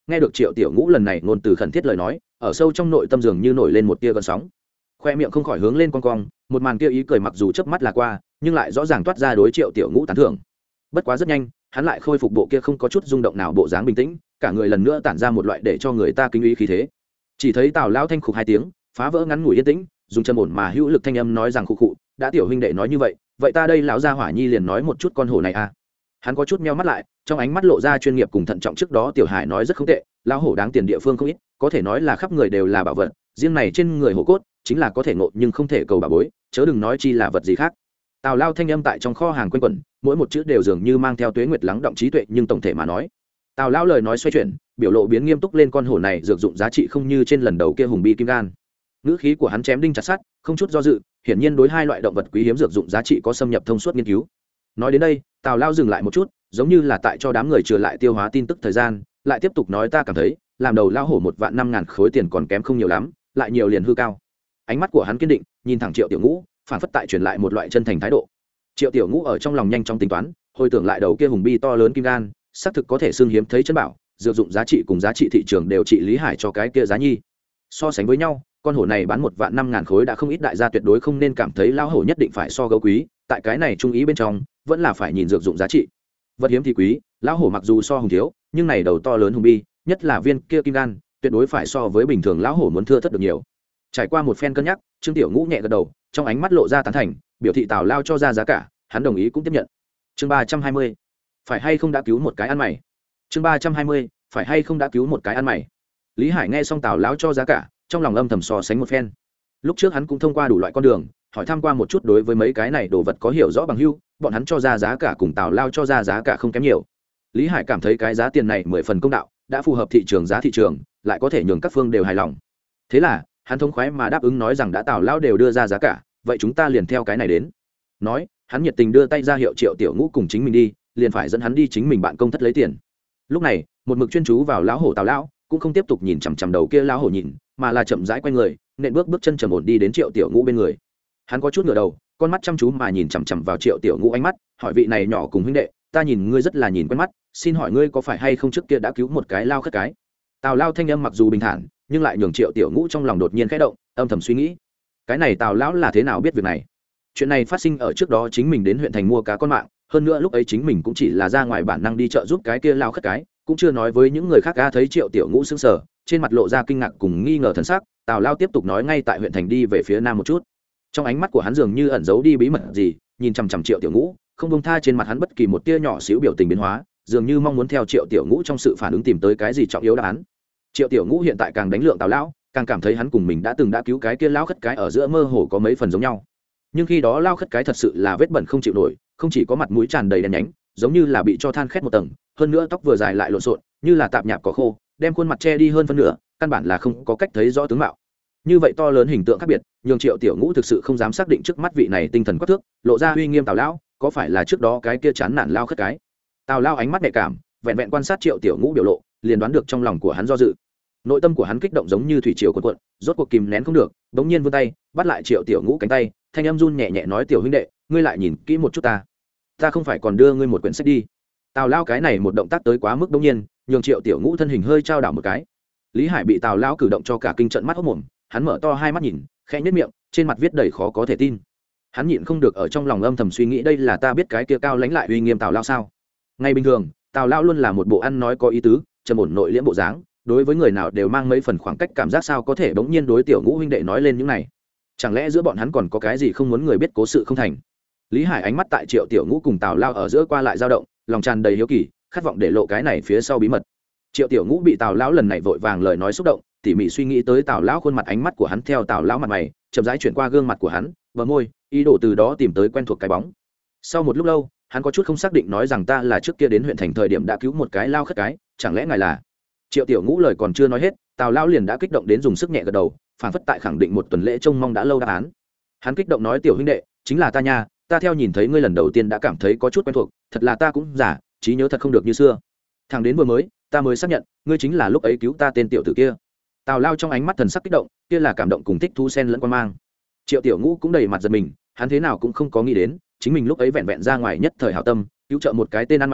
nghe được Triệu Tiểu Ngũ lần này ngôn từ khẩn thiết lời nói, ở sâu trong nội tâm dường như nổi lên một tia gợn sóng, khoe miệng không khỏi hướng lên cong cong, một màn kia ý cười mặc dù chớp mắt là qua, nhưng lại rõ ràng toát ra đối Triệu Tiểu Ngũ tán thưởng. Bất quá rất nhanh, hắn lại khôi phục bộ kia không có chút rung động nào bộ dáng bình tĩnh, cả người lần nữa tản ra một loại để cho người ta kinh uy khí thế. Chỉ thấy Tào lão thanh khục hai tiếng, phá vỡ ngắn ngủi yên tĩnh, dùng chân ổn mà hữu lực thanh âm nói rằng khụ khụ, đã tiểu huynh đệ nói như vậy, vậy ta đây lão gia hỏa nhi liền nói một chút con hổ này a. Hắn có chút meo mắt lại, trong ánh mắt lộ ra chuyên nghiệp cùng thận trọng. Trước đó Tiểu Hải nói rất không tệ, lão hổ đáng tiền địa phương không ít, có thể nói là khắp người đều là bảo vật, riêng này trên người hổ cốt chính là có thể ngộ nhưng không thể cầu bảo bối, chớ đừng nói chi là vật gì khác. Tào lao thanh âm tại trong kho hàng quanh quẩn, mỗi một chữ đều dường như mang theo tuế nguyệt lắng động trí tuệ, nhưng tổng thể mà nói, Tào lao lời nói xoay chuyển, biểu lộ biến nghiêm túc lên. Con hổ này dược dụng giá trị không như trên lần đầu kia hùng bi kim gan. Ngữ khí của hắn chém đinh chặt sắt, không chút do dự, hiển nhiên đối hai loại động vật quý hiếm dược dụng giá trị có xâm nhập thông suốt nghiên cứu. Nói đến đây, Tào lao dừng lại một chút, giống như là tại cho đám người trừ lại tiêu hóa tin tức thời gian, lại tiếp tục nói, ta cảm thấy làm đầu lao hổ một vạn năm ngàn khối tiền còn kém không nhiều lắm, lại nhiều liền hư cao. Ánh mắt của hắn kiên định, nhìn thẳng Triệu Tiểu Ngũ, phản phất tại truyền lại một loại chân thành thái độ. Triệu Tiểu Ngũ ở trong lòng nhanh chóng tính toán, hồi tưởng lại đầu kia hùng bi to lớn kim gan, xác thực có thể xương hiếm thấy chân bảo, dược dụng giá trị cùng giá trị thị trường đều trị Lý Hải cho cái kia giá nhi. So sánh với nhau, con hổ này bán một vạn năm ngàn khối đã không ít, đại gia tuyệt đối không nên cảm thấy lao hổ nhất định phải so gấu quý, tại cái này trung ý bên trong, vẫn là phải nhìn dược dụng giá trị. Vật hiếm thì quý, lão hổ mặc dù so hùng thiếu, nhưng này đầu to lớn hùng bi, nhất là viên kia kim gan, tuyệt đối phải so với bình thường lão hổ muốn thưa thớt được nhiều. Trải qua một phen cân nhắc, Trương Tiểu Ngũ nhẹ gật đầu, trong ánh mắt lộ ra tán thành, biểu thị Tào lao cho ra giá cả, hắn đồng ý cũng tiếp nhận. Chương ba trăm hai mươi, phải hay không đã cứu một cái ăn mày. Chương ba trăm hai mươi, phải hay không đã cứu một cái ăn mày. Lý Hải nghe xong Tào lão cho giá cả, trong lòng âm thầm so sánh một phen. Lúc trước hắn cũng thông qua đủ loại con đường, hỏi thăm qua một chút đối với mấy cái này đồ vật có hiểu rõ bằng hữu, bọn hắn cho ra giá cả cùng Tào lao cho ra giá cả không kém nhiều. Lý Hải cảm thấy cái giá tiền này mười phần công đạo, đã phù hợp thị trường giá thị trường, lại có thể nhường các phương đều hài lòng. Thế là hắn thông khoái mà đáp ứng, nói rằng đã Tào lao đều đưa ra giá cả, vậy chúng ta liền theo cái này đến. Nói, hắn nhiệt tình đưa tay ra hiệu Triệu Tiểu Ngũ cùng chính mình đi, liền phải dẫn hắn đi chính mình bạn công thất lấy tiền. Lúc này, một mực chuyên chú vào lão hổ Tào lão, cũng không tiếp tục nhìn chằm chằm đầu kia lão hổ nhìn, mà là chậm rãi quay người, nện bước bước chân trầm ổn đi đến Triệu Tiểu Ngũ bên người. Hắn có chút ngửa đầu, con mắt chăm chú mà nhìn chằm chằm vào Triệu Tiểu Ngũ ánh mắt, hỏi, vị này nhỏ cùng huynh đệ, ta nhìn ngươi rất là nhìn quen mắt, xin hỏi ngươi có phải hay không trước kia đã cứu một cái lao khất cái? Tào lao thanh âm mặc dù bình thản, nhưng lại nhường Triệu Tiểu Ngũ trong lòng đột nhiên khẽ động, âm thầm suy nghĩ, cái này Tào lão là thế nào biết việc này? Chuyện này phát sinh ở trước đó chính mình đến huyện thành mua cá con mạng, hơn nữa lúc ấy chính mình cũng chỉ là ra ngoài bản năng đi chợ giúp cái kia lao khất cái, cũng chưa nói với những người khác. Ga thấy Triệu Tiểu Ngũ sững sờ, trên mặt lộ ra kinh ngạc cùng nghi ngờ thần sắc, Tào lao tiếp tục nói, ngay tại huyện thành đi về phía nam một chút. Trong ánh mắt của hắn dường như ẩn giấu đi bí mật gì, nhìn chằm chằm Triệu Tiểu Ngũ, không buông tha trên mặt hắn bất kỳ một tia nhỏ xíu biểu tình biến hóa, dường như mong muốn theo Triệu Tiểu Ngũ trong sự phản ứng tìm tới cái gì trọng yếu đáp án. Triệu Tiểu Ngũ hiện tại càng đánh lượng Tào lão, càng cảm thấy hắn cùng mình đã từng đã cứu cái kia lão khất cái ở giữa mơ hồ có mấy phần giống nhau. Nhưng khi đó lao khất cái thật sự là vết bẩn không chịu nổi, không chỉ có mặt mũi tràn đầy đen nhánh, giống như là bị cho than khét một tầng, hơn nữa tóc vừa dài lại lộn xộn, như là tạp nhạp có khô, đem khuôn mặt che đi hơn phân nửa, căn bản là không có cách thấy rõ tướng mạo. Như vậy to lớn hình tượng khác biệt, nhường Triệu Tiểu Ngũ thực sự không dám xác định trước mắt vị này tinh thần quắc thước, lộ ra uy nghiêm Tào lão, có phải là trước đó cái kia chán nản lao khất cái. Tào lao ánh mắt nhạy cảm, vẹn vẹn quan sát Triệu Tiểu Ngũ biểu lộ, liền đoán được trong lòng của hắn do dự. Nội tâm của hắn kích động giống như thủy triều cuộn cuộn, rốt cuộc kìm nén không được, bỗng nhiên vươn tay, bắt lại Triệu Tiểu Ngũ cánh tay, thanh âm run nhẹ nhẹ nói, Tiểu huynh đệ, ngươi lại nhìn kỹ một chút ta. Ta không phải còn đưa ngươi một quyển sách đi. Tào lao cái này một động tác tới quá mức bỗng nhiên, nhường Triệu Tiểu Ngũ thân hình hơi trao đảo một cái. Lý Hải bị Tào lao cử động cho cả kinh trận mắt hốc mồm, hắn mở to hai mắt nhìn, khẽ nhếch miệng, trên mặt viết đầy khó có thể tin. Hắn nhịn không được ở trong lòng âm thầm suy nghĩ, đây là ta biết cái kia cao lãnh lại uy nghiêm Tào lao sao? Ngay bình thường, Tào lao luôn là một bộ ăn nói có ý tứ, trầm ổn nội liễm bộ dáng, đối với người nào đều mang mấy phần khoảng cách cảm giác, sao có thể bỗng nhiên đối Tiểu Ngũ huynh đệ nói lên những này? Chẳng lẽ giữa bọn hắn còn có cái gì không muốn người biết cố sự không thành? Lý Hải ánh mắt tại Triệu Tiểu Ngũ cùng Tào lao ở giữa qua lại dao động, lòng tràn đầy hiếu kỳ, khát vọng để lộ cái này phía sau bí mật. Triệu Tiểu Ngũ bị Tào lão lần này vội vàng lời nói xúc động, tỉ mỉ suy nghĩ tới Tào lão khuôn mặt, ánh mắt của hắn theo Tào lão mặt mày chậm rãi chuyển qua gương mặt của hắn, bờ môi, ý đồ từ đó tìm tới quen thuộc cái bóng. Sau một lúc lâu, hắn có chút không xác định nói rằng, ta là trước kia đến huyện thành thời điểm đã cứu một cái lao khất cái, chẳng lẽ ngài là? Triệu Tiểu Ngũ lời còn chưa nói hết, Tào lão liền đã kích động đến dùng sức nhẹ gật đầu, phản phất tại khẳng định một tuần lễ trông mong đã lâu đáp án. Hắn kích động nói, Tiểu huynh đệ, chính là ta nha, ta theo nhìn thấy ngươi lần đầu tiên đã cảm thấy có chút quen thuộc, thật là ta cũng giả, trí nhớ thật không được như xưa. Thằng đến vừa mới, ta mới xác nhận, ngươi chính là lúc ấy cứu ta tên tiểu tử kia. Tào lao trong ánh mắt thần sắc kích động, kia là cảm động cùng thích thú xen lẫn quan mang. Triệu Tiểu Ngũ cũng đầy mặt giật mình, hắn thế nào cũng không có nghĩ đến, chính mình lúc ấy vẹn vẹn ra ngoài nhất thời hảo tâm, cứu trợ một cái tên ăn mày,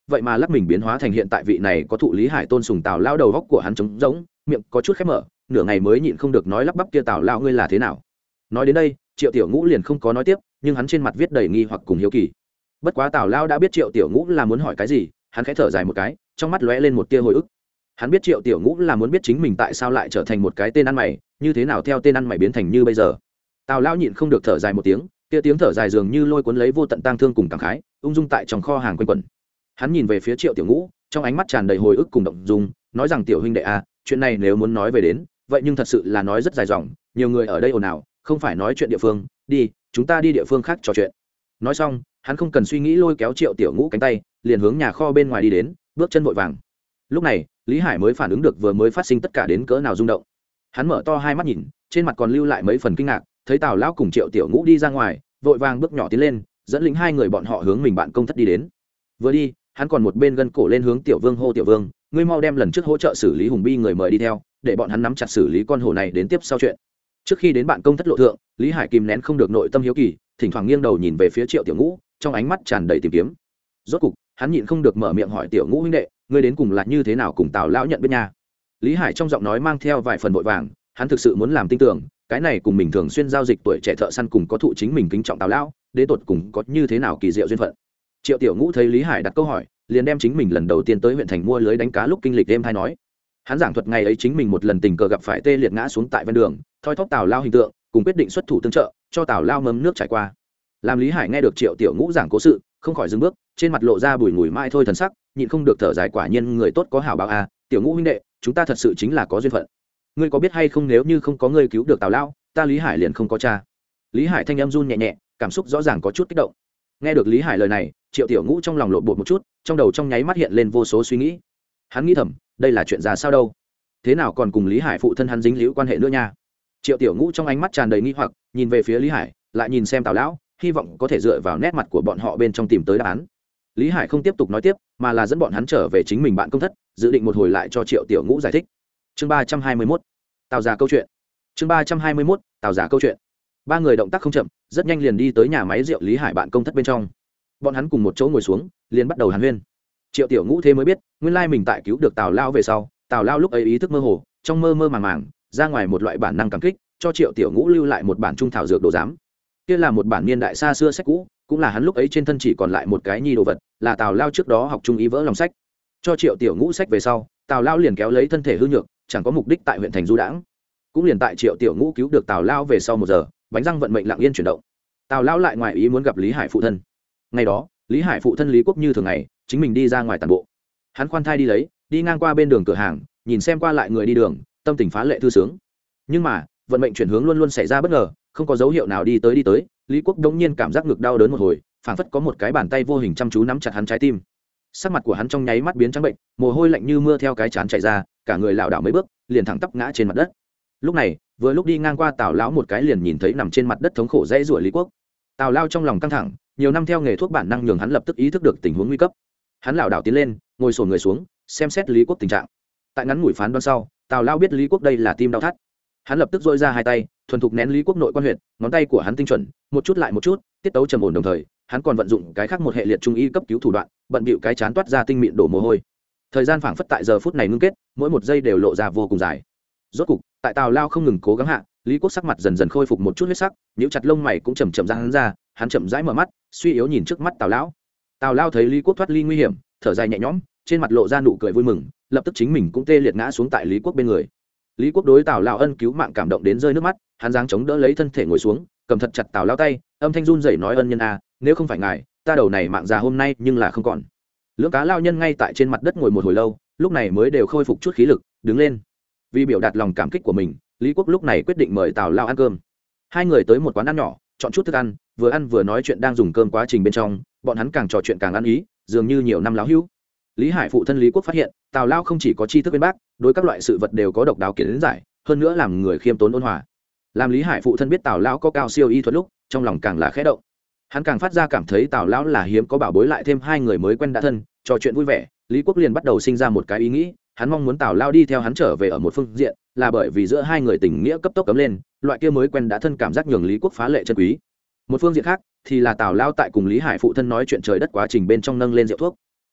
vậy mà lắc mình biến hóa thành hiện tại vị này có thụ lý hải tôn sùng tào lao đầu góc của hắn trống rỗng, miệng có chút khép mở, nửa ngày mới nhịn không được nói lắp bắp kia tào lao ngươi là thế nào. Nói đến đây Triệu Tiểu Ngũ liền không có nói tiếp, nhưng hắn trên mặt viết đầy nghi hoặc cùng hiếu kỳ. Bất quá tào lao đã biết Triệu Tiểu Ngũ là muốn hỏi cái gì, hắn khẽ thở dài một cái, trong mắt lóe lên một tia hồi ức. Hắn biết Triệu Tiểu Ngũ là muốn biết chính mình tại sao lại trở thành một cái tên ăn mày, như thế nào theo tên ăn mày biến thành như bây giờ. Tào lao nhịn không được thở dài một tiếng, kia tiếng thở dài dường như lôi cuốn lấy vô tận tang thương cùng cảm khái, ung dung tại trong kho hàng quanh quẩn. Hắn nhìn về phía Triệu Tiểu Ngũ, trong ánh mắt tràn đầy hồi ức cùng động dung, nói rằng tiểu huynh đệ a, chuyện này nếu muốn nói về đến, vậy nhưng thật sự là nói rất dài dòng, nhiều người ở đây ồn ào, không phải nói chuyện địa phương, đi, chúng ta đi địa phương khác trò chuyện. Nói xong, hắn không cần suy nghĩ lôi kéo Triệu Tiểu Ngũ cánh tay, liền hướng nhà kho bên ngoài đi đến, bước chân vội vàng. Lúc này, Lý Hải mới phản ứng được vừa mới phát sinh tất cả đến cỡ nào rung động. Hắn mở to hai mắt nhìn, trên mặt còn lưu lại mấy phần kinh ngạc, thấy Tào lão cùng Triệu Tiểu Ngũ đi ra ngoài, vội vàng bước nhỏ tiến lên, dẫn lính hai người bọn họ hướng mình bạn công thất đi đến. Vừa đi, hắn còn một bên gân cổ lên hướng Tiểu Vương hô Tiểu Vương, ngươi mau đem lần trước hỗ trợ xử lý Hùng Bi người mời đi theo, để bọn hắn nắm chặt xử lý con hổ này đến tiếp sau chuyện. Trước khi đến bạn công thất lộ thượng, Lý Hải kìm nén không được nội tâm hiếu kỳ, thỉnh thoảng nghiêng đầu nhìn về phía Triệu Tiểu Ngũ, trong ánh mắt tràn đầy tìm kiếm. Rốt cục, hắn nhịn không được mở miệng hỏi Tiểu Ngũ huynh đệ, ngươi đến cùng là như thế nào cùng Tào lão nhận biết nha. Lý Hải trong giọng nói mang theo vài phần vội vàng, hắn thực sự muốn làm tin tưởng, cái này cùng mình thường xuyên giao dịch tuổi trẻ thợ săn cùng có thụ chính mình kính trọng Tào lão, đến tột cùng có như thế nào kỳ diệu duyên phận. Triệu Tiểu Ngũ thấy Lý Hải đặt câu hỏi, liền đem chính mình lần đầu tiên tới huyện thành mua lưới đánh cá lúc kinh lịch đêm hay nói. Hắn giảng thuật ngày ấy chính mình một lần tình cờ gặp phải tê liệt ngã xuống tại ven đường, thoi thóp Tào lao hình tượng, cùng quyết định xuất thủ tương trợ, cho Tào lao mâm nước trải qua. Làm Lý Hải nghe được Triệu Tiểu Ngũ giảng cố sự, không khỏi dừng bước, trên mặt lộ ra bùi ngùi mai thôi thần sắc, nhịn không được thở dài quả nhiên người tốt có hảo báo a, Tiểu Ngũ huynh đệ, chúng ta thật sự chính là có duyên phận. Ngươi có biết hay không nếu như không có ngươi cứu được Tào lao, ta Lý Hải liền không có cha. Lý Hải thanh âm run nhẹ nhẹ, cảm xúc rõ ràng có chút kích động. Nghe được Lý Hải lời này, Triệu Tiểu Ngũ trong lòng lộn bột một chút, trong đầu trong nháy mắt hiện lên vô số suy nghĩ. Hắn nghĩ thầm, đây là chuyện ra sao đâu? Thế nào còn cùng Lý Hải phụ thân hắn dính líu quan hệ nữa nha? Triệu Tiểu Ngũ trong ánh mắt tràn đầy nghi hoặc, nhìn về phía Lý Hải, lại nhìn xem Tào lão, hy vọng có thể dựa vào nét mặt của bọn họ bên trong tìm tới đáp án. Lý Hải không tiếp tục nói tiếp, mà là dẫn bọn hắn trở về chính mình bạn công thất, dự định một hồi lại cho Triệu Tiểu Ngũ giải thích. Chương ba trăm hai mươi mốt, Tào già câu chuyện. Chương ba trăm hai mươi mốt, Tào già câu chuyện. Ba người động tác không chậm, rất nhanh liền đi tới nhà máy rượu Lý Hải bạn công thất bên trong. Bọn hắn cùng một chỗ ngồi xuống, liền bắt đầu hàn huyên. Triệu Tiểu Ngũ thế mới biết, nguyên lai mình tại cứu được Tào lao về sau, Tào lao lúc ấy ý thức mơ hồ, trong mơ mơ màng màng, ra ngoài một loại bản năng cảm kích, cho Triệu Tiểu Ngũ lưu lại một bản trung thảo dược đồ giám. Kia là một bản niên đại xa xưa sách cũ, cũng là hắn lúc ấy trên thân chỉ còn lại một cái nhi đồ vật, là Tào lao trước đó học trung y vỡ lòng sách. Cho Triệu Tiểu Ngũ sách về sau, Tào lao liền kéo lấy thân thể hư nhược, chẳng có mục đích tại huyện thành du đãng. Cũng liền tại Triệu Tiểu Ngũ cứu được Tào lao về sau một giờ, bánh răng vận mệnh lặng yên chuyển động. Tào lao lại ngoài ý muốn gặp Lý Hải phụ thân. Ngày đó, Lý Hải phụ thân Lý Quốc như thường ngày, chính mình đi ra ngoài tàn bộ. Hắn khoan thai đi lấy, đi ngang qua bên đường cửa hàng, nhìn xem qua lại người đi đường, tâm tình phá lệ thư sướng. Nhưng mà, vận mệnh chuyển hướng luôn luôn xảy ra bất ngờ, không có dấu hiệu nào đi tới đi tới, Lý Quốc đống nhiên cảm giác ngực đau đớn một hồi, phảng phất có một cái bàn tay vô hình chăm chú nắm chặt hắn trái tim. Sắc mặt của hắn trong nháy mắt biến trắng bệnh, mồ hôi lạnh như mưa theo cái trán chảy ra, cả người lảo đảo mấy bước, liền thẳng tắp ngã trên mặt đất. Lúc này, vừa lúc đi ngang qua Tào lão một cái liền nhìn thấy nằm trên mặt đất thống khổ dãy rủa Lý Quốc. Tào lao trong lòng căng thẳng, nhiều năm theo nghề thuốc bản năng nhường hắn lập tức ý thức được tình huống nguy cấp. Hắn lảo đảo tiến lên, ngồi xổm người xuống, xem xét Lý Quốc tình trạng. Tại ngắn ngủi phán đoán sau, Tào lao biết Lý Quốc đây là tim đau thắt. Hắn lập tức dội ra hai tay, thuần thục nén Lý Quốc nội quan huyệt, ngón tay của hắn tinh chuẩn, một chút lại một chút, tiết tấu trầm ổn đồng thời, hắn còn vận dụng cái khác một hệ liệt trung y cấp cứu thủ đoạn, bận bịu cái chán toát ra tinh mịn đổ mồ hôi. Thời gian phảng phất tại giờ phút này ngưng kết, mỗi một giây đều lộ ra vô cùng dài. Rốt cục, tại Tào lao không ngừng cố gắng hạ, Lý Quốc sắc mặt dần dần khôi phục một chút huyết sắc, nhíu chặt lông mày cũng chậm chậm ra hắn ra, hắn chậm rãi mở mắt, suy yếu nhìn trước mắt Tào lão. Tào lao thấy Lý Quốc thoát ly nguy hiểm, thở dài nhẹ nhõm, trên mặt lộ ra nụ cười vui mừng, lập tức chính mình cũng tê liệt ngã xuống tại Lý Quốc bên người. Lý Quốc đối Tào lao ân cứu mạng cảm động đến rơi nước mắt, hắn giáng chống đỡ lấy thân thể ngồi xuống, cầm thật chặt Tào lao tay, âm thanh run rẩy nói ân nhân a, nếu không phải ngài, ta đầu này mạng già hôm nay nhưng là không còn. Lưỡng cá lao nhân ngay tại trên mặt đất ngồi một hồi lâu, lúc này mới đều khôi phục chút khí lực, đứng lên. Vì biểu đạt lòng cảm kích của mình, Lý Quốc lúc này quyết định mời Tào lao ăn cơm. Hai người tới một quán ăn nhỏ, chọn chút thức ăn, vừa ăn vừa nói chuyện đang dùng cơm quá trình bên trong, bọn hắn càng trò chuyện càng ăn ý, dường như nhiều năm láo hữu. Lý Hải phụ thân Lý Quốc phát hiện, Tào lao không chỉ có tri thức bên bác, đối các loại sự vật đều có độc đáo kiến giải, hơn nữa làm người khiêm tốn ôn hòa. Làm Lý Hải phụ thân biết Tào lao có cao siêu y thuật lúc, trong lòng càng là khẽ động. Hắn càng phát ra cảm thấy Tào lão là hiếm có bảo bối, lại thêm hai người mới quen đã thân, trò chuyện vui vẻ, Lý Quốc liền bắt đầu sinh ra một cái ý nghĩ, hắn mong muốn Tào lao đi theo hắn trở về ở một phương diện, là bởi vì giữa hai người tình nghĩa cấp tốc cấm lên, loại kia mới quen đã thân cảm giác nhường Lý Quốc phá lệ chân quý. Một phương diện khác thì là Tào lao tại cùng Lý Hải phụ thân nói chuyện trời đất quá trình bên trong nâng lên rượu thuốc.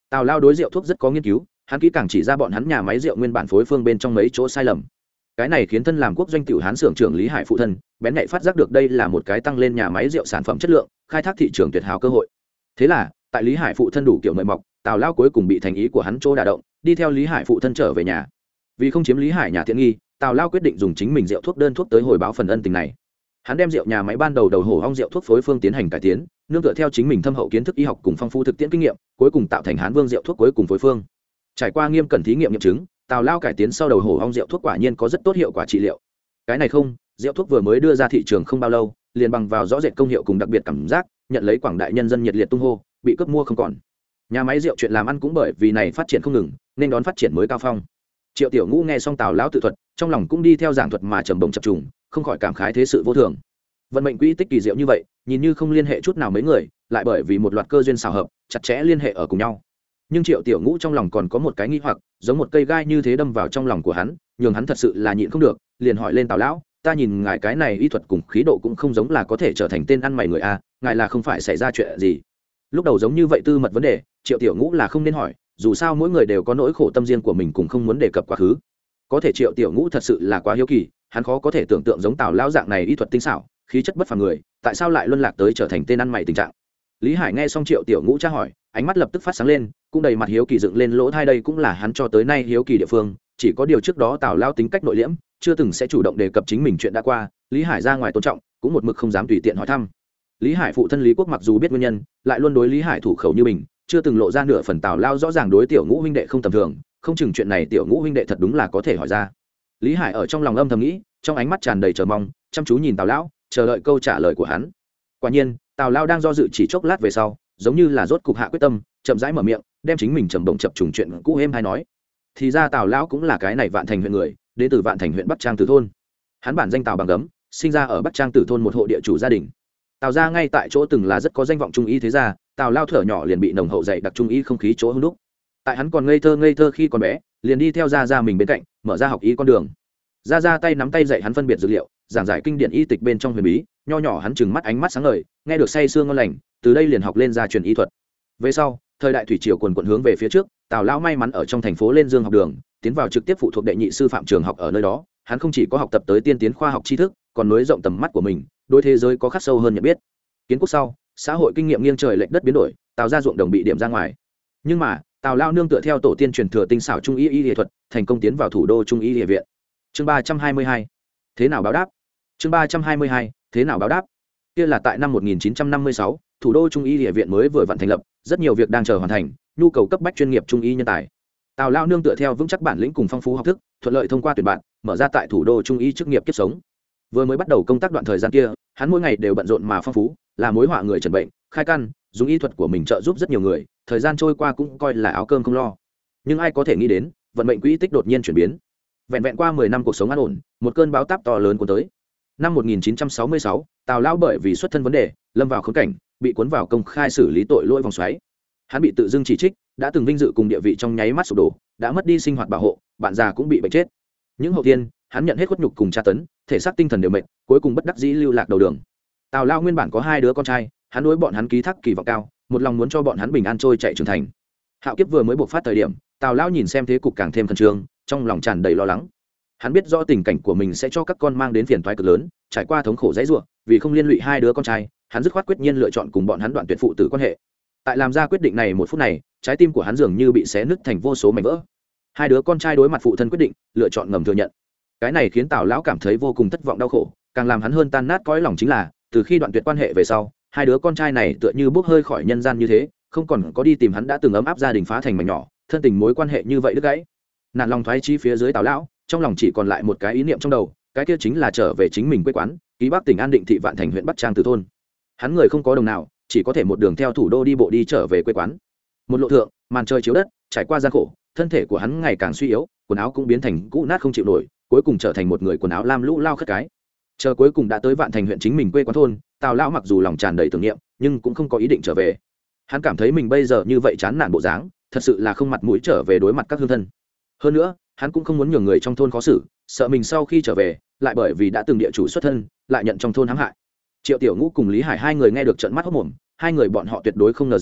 Tào lao đối rượu thuốc rất có nghiên cứu, hắn kỹ càng chỉ ra bọn hắn nhà máy rượu nguyên bản phối phương bên trong mấy chỗ sai lầm. Cái này khiến thân làm quốc doanh tiểu hán xưởng trưởng Lý Hải phụ thân bén nhạy phát giác được đây là một cái tăng lên nhà máy rượu sản phẩm chất lượng, khai thác thị trường tuyệt hảo cơ hội. Thế là tại Lý Hải phụ thân đủ kiểu mời mọc, Tào lao cuối cùng bị thành ý của hắn chỗ đả động, đi theo Lý Hải phụ thân trở về nhà. Vì không chiếm Lý Hải nhà tiện nghi, Tào lao quyết định dùng chính mình rượu thuốc đơn thuốc tới hồi báo phần ân tình này. Hắn đem rượu nhà máy ban đầu đầu hổ ong rượu thuốc phối phương tiến hành cải tiến, nương tựa theo chính mình thâm hậu kiến thức y học cùng phong phú thực tiễn kinh nghiệm, cuối cùng tạo thành Hán Vương rượu thuốc cuối cùng phối phương. Trải qua nghiêm cẩn thí nghiệm nghiệm chứng, Tào lao cải tiến sau đầu hổ ong rượu thuốc quả nhiên có rất tốt hiệu quả trị liệu. Cái này không, rượu thuốc vừa mới đưa ra thị trường không bao lâu, liền bằng vào rõ rệt công hiệu cùng đặc biệt cảm giác, nhận lấy quảng đại nhân dân nhiệt liệt tung hô, bị cướp mua không còn. Nhà máy rượu chuyện làm ăn cũng bởi vì này phát triển không ngừng, nên đón phát triển mới cao phong. Triệu Tiểu Ngũ nghe xong Tào lão tự thuật, trong lòng cũng đi theo giảng thuật mà trầm bổng chập trùng, không khỏi cảm khái thế sự vô thường. Vận mệnh quỹ tích kỳ diệu như vậy, nhìn như không liên hệ chút nào mấy người, lại bởi vì một loạt cơ duyên xảo hợp, chặt chẽ liên hệ ở cùng nhau. Nhưng Triệu Tiểu Ngũ trong lòng còn có một cái nghi hoặc, giống một cây gai như thế đâm vào trong lòng của hắn, nhường hắn thật sự là nhịn không được, liền hỏi lên Tào lão, ta nhìn ngài cái này y thuật cùng khí độ cũng không giống là có thể trở thành tên ăn mày người a, ngài là không phải xảy ra chuyện gì? Lúc đầu giống như vậy tư mật vấn đề, Triệu Tiểu Ngũ là không nên hỏi, dù sao mỗi người đều có nỗi khổ tâm riêng của mình cùng không muốn đề cập quá khứ. Có thể Triệu Tiểu Ngũ thật sự là quá hiếu kỳ, hắn khó có thể tưởng tượng giống Tào lão dạng này y thuật tinh xảo, khí chất bất phàm người, tại sao lại luân lạc tới trở thành tên ăn mày tình trạng. Lý Hải nghe xong Triệu Tiểu Ngũ tra hỏi, ánh mắt lập tức phát sáng lên, cũng đầy mặt hiếu kỳ dựng lên lỗ tai, đây cũng là hắn cho tới nay hiếu kỳ địa phương, chỉ có điều trước đó Tào lão tính cách nội liễm, chưa từng sẽ chủ động đề cập chính mình chuyện đã qua, Lý Hải ra ngoài tôn trọng, cũng một mực không dám tùy tiện hỏi thăm. Lý Hải phụ thân Lý Quốc mặc dù biết nguyên nhân, lại luôn đối Lý Hải thủ khẩu như mình, chưa từng lộ ra nửa phần Tào lao rõ ràng đối Tiểu Ngũ huynh đệ không tầm thường, không chừng chuyện này Tiểu Ngũ huynh đệ thật đúng là có thể hỏi ra. Lý Hải ở trong lòng âm thầm nghĩ, trong ánh mắt tràn đầy chờ mong, chăm chú nhìn Tào lão, chờ đợi câu trả lời của hắn. Quả nhiên, Tào lao đang do dự chỉ chốc lát về sau, giống như là rốt cục hạ quyết tâm, chậm rãi mở miệng, đem chính mình trầm động chập trùng chuyện cũ êm hay nói. Thì ra Tào lão cũng là cái này Vạn Thành huyện người, đến từ Vạn Thành huyện Bắc Trang Tử thôn. Hắn bản danh Tào Bằng Gấm, sinh ra ở Bắc Trang Tử thôn một hộ địa chủ gia đình. Tào gia ngay tại chỗ từng là rất có danh vọng trung y thế gia, Tào lao thở nhỏ liền bị nồng hậu dạy đặc trung y không khí chỗ hung đúc. Tại hắn còn ngây thơ ngây thơ khi còn bé, liền đi theo gia gia mình bên cạnh, mở ra học y con đường. Gia gia tay nắm tay dạy hắn phân biệt dược liệu, giảng giải kinh điển y tịch bên trong huyền bí, nho nhỏ hắn trừng mắt ánh mắt sáng ngời, nghe được say sương ngon lành, từ đây liền học lên gia truyền y thuật. Về sau, thời đại thủy triều quần quần hướng về phía trước, Tào lão may mắn ở trong thành phố lên Dương học đường, tiến vào trực tiếp phụ thuộc đệ nhị sư phạm trường học ở nơi đó, hắn không chỉ có học tập tới tiên tiến khoa học tri thức, còn nối rộng tầm mắt của mình, đối thế giới có khắc sâu hơn nhận biết. Kiến quốc sau, xã hội kinh nghiệm nghiêng trời lệch đất biến đổi, Tào ra ruộng đồng bị điểm ra ngoài. Nhưng mà, Tào lao nương tựa theo tổ tiên truyền thừa tinh xảo trung y y y thuật, thành công tiến vào thủ đô trung y y viện. Chương ba trăm hai mươi hai, thế nào báo đáp? Chương ba trăm hai mươi hai, thế nào báo đáp? Kia là tại năm một nghìn chín trăm năm mươi sáu, thủ đô trung y y viện mới vừa vặn thành lập, rất nhiều việc đang chờ hoàn thành, nhu cầu cấp bách chuyên nghiệp trung y nhân tài. Tào lao nương tựa theo vững chắc bản lĩnh cùng phong phú học thức, thuận lợi thông qua tuyển bạn, mở ra tại thủ đô trung y chức nghiệp kiếp sống. Vừa mới bắt đầu công tác đoạn thời gian kia, hắn mỗi ngày đều bận rộn mà phong phú, là mối họa người trần bệnh, khai căn, dùng y thuật của mình trợ giúp rất nhiều người, thời gian trôi qua cũng coi là áo cơm không lo. Nhưng ai có thể nghĩ đến, vận mệnh quỹ tích đột nhiên chuyển biến. Vẹn vẹn qua mười năm cuộc sống an ổn, một cơn bão táp to lớn cuốn tới. Năm một nghìn chín trăm sáu mươi sáu, Tào lao bởi vì xuất thân vấn đề, lâm vào khốn cảnh, bị cuốn vào công khai xử lý tội lỗi vòng xoáy. Hắn bị tự dưng chỉ trích, đã từng vinh dự cùng địa vị trong nháy mắt sụp đổ, đã mất đi sinh hoạt bảo hộ, bạn già cũng bị bệnh chết. Những hậu tiên, hắn nhận hết khuất nhục cùng tra tấn, thể xác tinh thần đều mệt, cuối cùng bất đắc dĩ lưu lạc đầu đường. Tào lao nguyên bản có hai đứa con trai, hắn đối bọn hắn ký thác kỳ vọng cao, một lòng muốn cho bọn hắn bình an trôi chạy trưởng thành. Hạo kiếp vừa mới bộc phát thời điểm, Tào lao nhìn xem thế cục càng thêm khẩn trương, trong lòng tràn đầy lo lắng. Hắn biết rõ tình cảnh của mình sẽ cho các con mang đến phiền toái cực lớn, trải qua thống khổ dãy rủa, vì không liên lụy hai đứa con trai, hắn dứt khoát quyết nhiên lựa chọn cùng bọn hắn đoạn tuyệt phụ tử quan hệ. Tại làm ra quyết định này một phút này, trái tim của hắn dường như bị xé nứt thành vô số mảnh vỡ. Hai đứa con trai đối mặt phụ thân quyết định, lựa chọn ngầm thừa nhận. Cái này khiến Tào lão cảm thấy vô cùng thất vọng đau khổ, càng làm hắn hơn tan nát cõi lòng chính là, từ khi đoạn tuyệt quan hệ về sau, hai đứa con trai này tựa như bốc hơi khỏi nhân gian như thế, không còn có đi tìm hắn đã từng ấm áp gia đình phá thành mảnh nhỏ, thân tình mối quan hệ như vậy đứt gãy. Nạn lòng thoái chí phía dưới Tào lão, trong lòng chỉ còn lại một cái ý niệm trong đầu, cái kia chính là trở về chính mình quê quán, ký Bắc tỉnh An Định thị Vạn Thành huyện Bắc Trang Tử thôn. Hắn người không có đồng nào, chỉ có thể một đường theo thủ đô đi bộ đi trở về quê quán. Một lộ thượng, màn trời chiếu đất, trải qua gian khổ, thân thể của hắn ngày càng suy yếu, quần áo cũng biến thành cũ nát không chịu nổi, cuối cùng trở thành một người quần áo lam lũ lao khất cái. Chờ cuối cùng đã tới Vạn Thành huyện chính mình quê quán thôn, Tào lão mặc dù lòng tràn đầy tưởng niệm, nhưng cũng không có ý định trở về. Hắn cảm thấy mình bây giờ như vậy chán nản bộ dáng, thật sự là không mặt mũi trở về đối mặt các hương thân. Hơn nữa, hắn cũng không muốn nhường người trong thôn khó xử, sợ mình sau khi trở về, lại bởi vì đã từng địa chủ xuất thân, lại nhận trong thôn hãm hại. Triệu Tiểu Ngũ cùng Lý Hải hai người nghe được trợn mắt hốt mồm, hai người bọn họ tuyệt đối không ngờ rằng,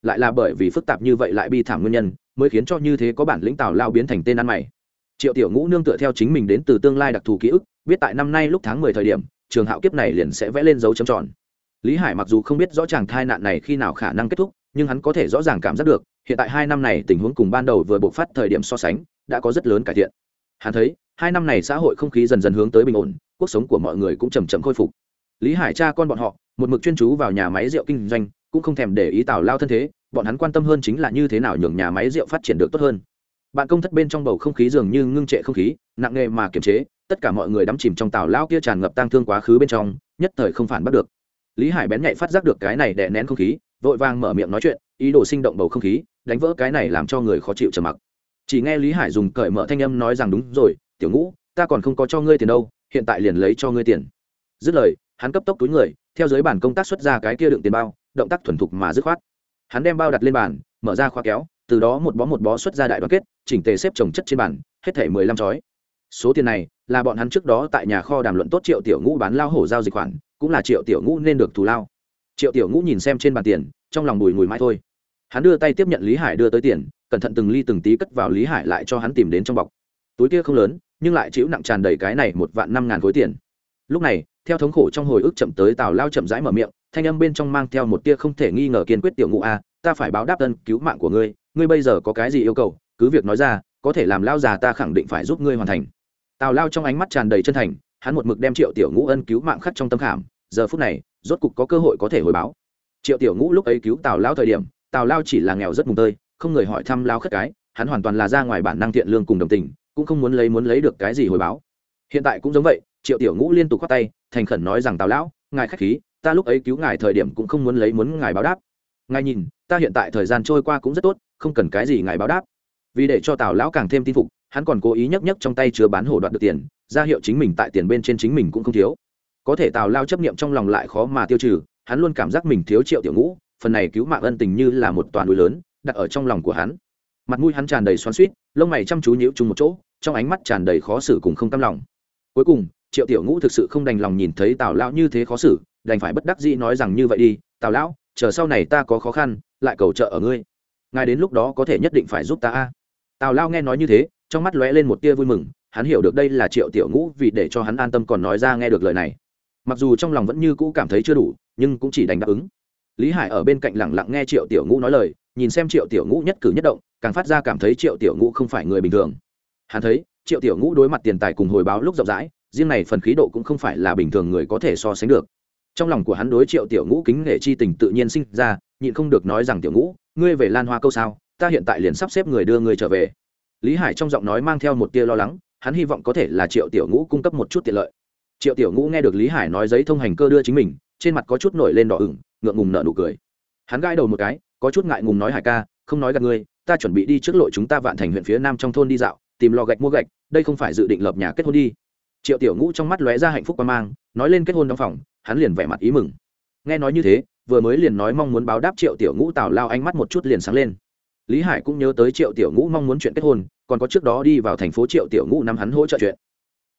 lại là bởi vì phức tạp như vậy lại bi thảm nguyên nhân mới khiến cho như thế có bản lĩnh tào lao biến thành tên ăn mày. Triệu tiểu ngũ nương tựa theo chính mình đến từ tương lai đặc thù ký ức, biết tại năm nay lúc tháng mười thời điểm trường hạo kiếp này liền sẽ vẽ lên dấu chấm tròn. Lý Hải mặc dù không biết rõ chàng thai nạn này khi nào khả năng kết thúc, nhưng hắn có thể rõ ràng cảm giác được hiện tại hai năm này tình huống cùng ban đầu vừa bộc phát thời điểm so sánh đã có rất lớn cải thiện. Hắn thấy hai năm này xã hội không khí dần dần hướng tới bình ổn, cuộc sống của mọi người cũng chầm chậm khôi phục. Lý Hải cha con bọn họ một mực chuyên chú vào nhà máy rượu kinh doanh, cũng không thèm để ý tào lao thân thế, bọn hắn quan tâm hơn chính là như thế nào nhường nhà máy rượu phát triển được tốt hơn. Bạn công thất bên trong bầu không khí dường như ngưng trệ không khí nặng nề mà kiềm chế, tất cả mọi người đắm chìm trong tào lao kia tràn ngập tang thương quá khứ bên trong, nhất thời không phản bắt được. Lý Hải bén nhạy phát giác được cái này đè nén không khí, vội vàng mở miệng nói chuyện, ý đồ sinh động bầu không khí, đánh vỡ cái này làm cho người khó chịu trầm mặc. Chỉ nghe Lý Hải dùng cởi mở thanh âm nói rằng đúng rồi, tiểu ngũ, ta còn không có cho ngươi tiền đâu, hiện tại liền lấy cho ngươi tiền. Dứt lời, hắn cấp tốc túi người, theo dưới bàn công tác xuất ra cái kia đựng tiền bao, động tác thuần thục mà dứt khoát. Hắn đem bao đặt lên bàn, mở ra khóa kéo, từ đó một bó một bó xuất ra đại đoàn kết, chỉnh tề xếp chồng chất trên bàn, hết thảy mười lăm chói. Số tiền này là bọn hắn trước đó tại nhà kho đàm luận tốt Triệu tiểu ngũ bán lao hổ giao dịch khoản, cũng là Triệu tiểu ngũ nên được thù lao. Triệu tiểu ngũ nhìn xem trên bàn tiền, trong lòng bùi ngùi mãi thôi. Hắn đưa tay tiếp nhận Lý Hải đưa tới tiền, cẩn thận từng ly từng tí cất vào Lý Hải lại cho hắn tìm đến trong bọc. Túi kia không lớn, nhưng lại chịu nặng tràn đầy cái này một vạn năm ngàn khối tiền. Lúc này, theo thống khổ trong hồi ức chậm tới Tào lao chậm rãi mở miệng, thanh âm bên trong mang theo một tia không thể nghi ngờ kiên quyết, tiểu ngũ a, ta phải báo đáp ân cứu mạng của ngươi, ngươi bây giờ có cái gì yêu cầu, cứ việc nói ra, có thể làm lao già ta khẳng định phải giúp ngươi hoàn thành. Tào lao trong ánh mắt tràn đầy chân thành, hắn một mực đem Triệu tiểu ngũ ân cứu mạng khắc trong tâm khảm, giờ phút này, rốt cục có cơ hội có thể hồi báo. Triệu tiểu ngũ lúc ấy cứu Tào lao thời điểm, Tào lao chỉ là nghèo rất mùng tơi, không người hỏi thăm lao khất cái, hắn hoàn toàn là ra ngoài bản năng thiện lương cùng đồng tình, cũng không muốn lấy muốn lấy được cái gì hồi báo. Hiện tại cũng giống vậy, Triệu tiểu ngũ liên tục khoát tay, thành khẩn nói rằng Tào lão, ngài khách khí, ta lúc ấy cứu ngài thời điểm cũng không muốn lấy muốn ngài báo đáp. Ngài nhìn, ta hiện tại thời gian trôi qua cũng rất tốt, không cần cái gì ngài báo đáp. Vì để cho Tào lão càng thêm tin phục, hắn còn cố ý nhấc nhấc trong tay chứa bán hổ đoạt được tiền, ra hiệu chính mình tại tiền bên trên chính mình cũng không thiếu. Có thể Tào lao chấp niệm trong lòng lại khó mà tiêu trừ, hắn luôn cảm giác mình thiếu Triệu tiểu ngũ, phần này cứu mạng ân tình như là một toàn núi lớn đặt ở trong lòng của hắn. Mặt mũi hắn tràn đầy xoắn xuýt, lông mày chăm chú nhíu chung một chỗ, trong ánh mắt tràn đầy khó xử cùng không cam lòng. Cuối cùng, Triệu tiểu ngũ thực sự không đành lòng nhìn thấy Tào lão như thế khó xử, đành phải bất đắc dĩ nói rằng như vậy đi, Tào lão, chờ sau này ta có khó khăn lại cầu trợ ở ngươi, ngài đến lúc đó có thể nhất định phải giúp ta a. Tào lão nghe nói như thế, trong mắt lóe lên một tia vui mừng, hắn hiểu được đây là Triệu tiểu ngũ vì để cho hắn an tâm còn nói ra nghe được lời này. Mặc dù trong lòng vẫn như cũ cảm thấy chưa đủ, nhưng cũng chỉ đành đáp ứng. Lý Hải ở bên cạnh lặng lặng nghe Triệu tiểu ngũ nói lời, nhìn xem Triệu tiểu ngũ nhất cử nhất động, càng phát ra cảm thấy Triệu tiểu ngũ không phải người bình thường. Hắn thấy Triệu tiểu ngũ đối mặt tiền tài cùng hồi báo lúc rộng rãi, riêng này phần khí độ cũng không phải là bình thường người có thể so sánh được. Trong lòng của hắn đối Triệu tiểu ngũ kính nể chi tình tự nhiên sinh ra, nhịn không được nói rằng tiểu ngũ, ngươi về Lan Hoa câu sao, ta hiện tại liền sắp xếp người đưa ngươi trở về. Lý Hải trong giọng nói mang theo một tia lo lắng, hắn hy vọng có thể là Triệu tiểu ngũ cung cấp một chút tiện lợi. Triệu tiểu ngũ nghe được Lý Hải nói giấy thông hành cơ đưa chính mình, trên mặt có chút nổi lên đỏ ửng, ngượng ngùng nở nụ cười. Hắn gãi đầu một cái, có chút ngại ngùng nói Hải ca, không nói gạt ngươi, ta chuẩn bị đi trước lội chúng ta Vạn Thành huyện phía nam trong thôn đi dạo, tìm lò gạch mua gạch, đây không phải dự định lập nhà kết hôn đi. Triệu tiểu ngũ trong mắt lóe ra hạnh phúc quan mang, nói lên kết hôn đóng phòng, hắn liền vẻ mặt ý mừng. Nghe nói như thế, vừa mới liền nói mong muốn báo đáp Triệu tiểu ngũ, Tào lao ánh mắt một chút liền sáng lên. Lý Hải cũng nhớ tới Triệu tiểu ngũ mong muốn chuyện kết hôn, còn có trước đó đi vào thành phố Triệu tiểu ngũ năm hắn hỗ trợ chuyện.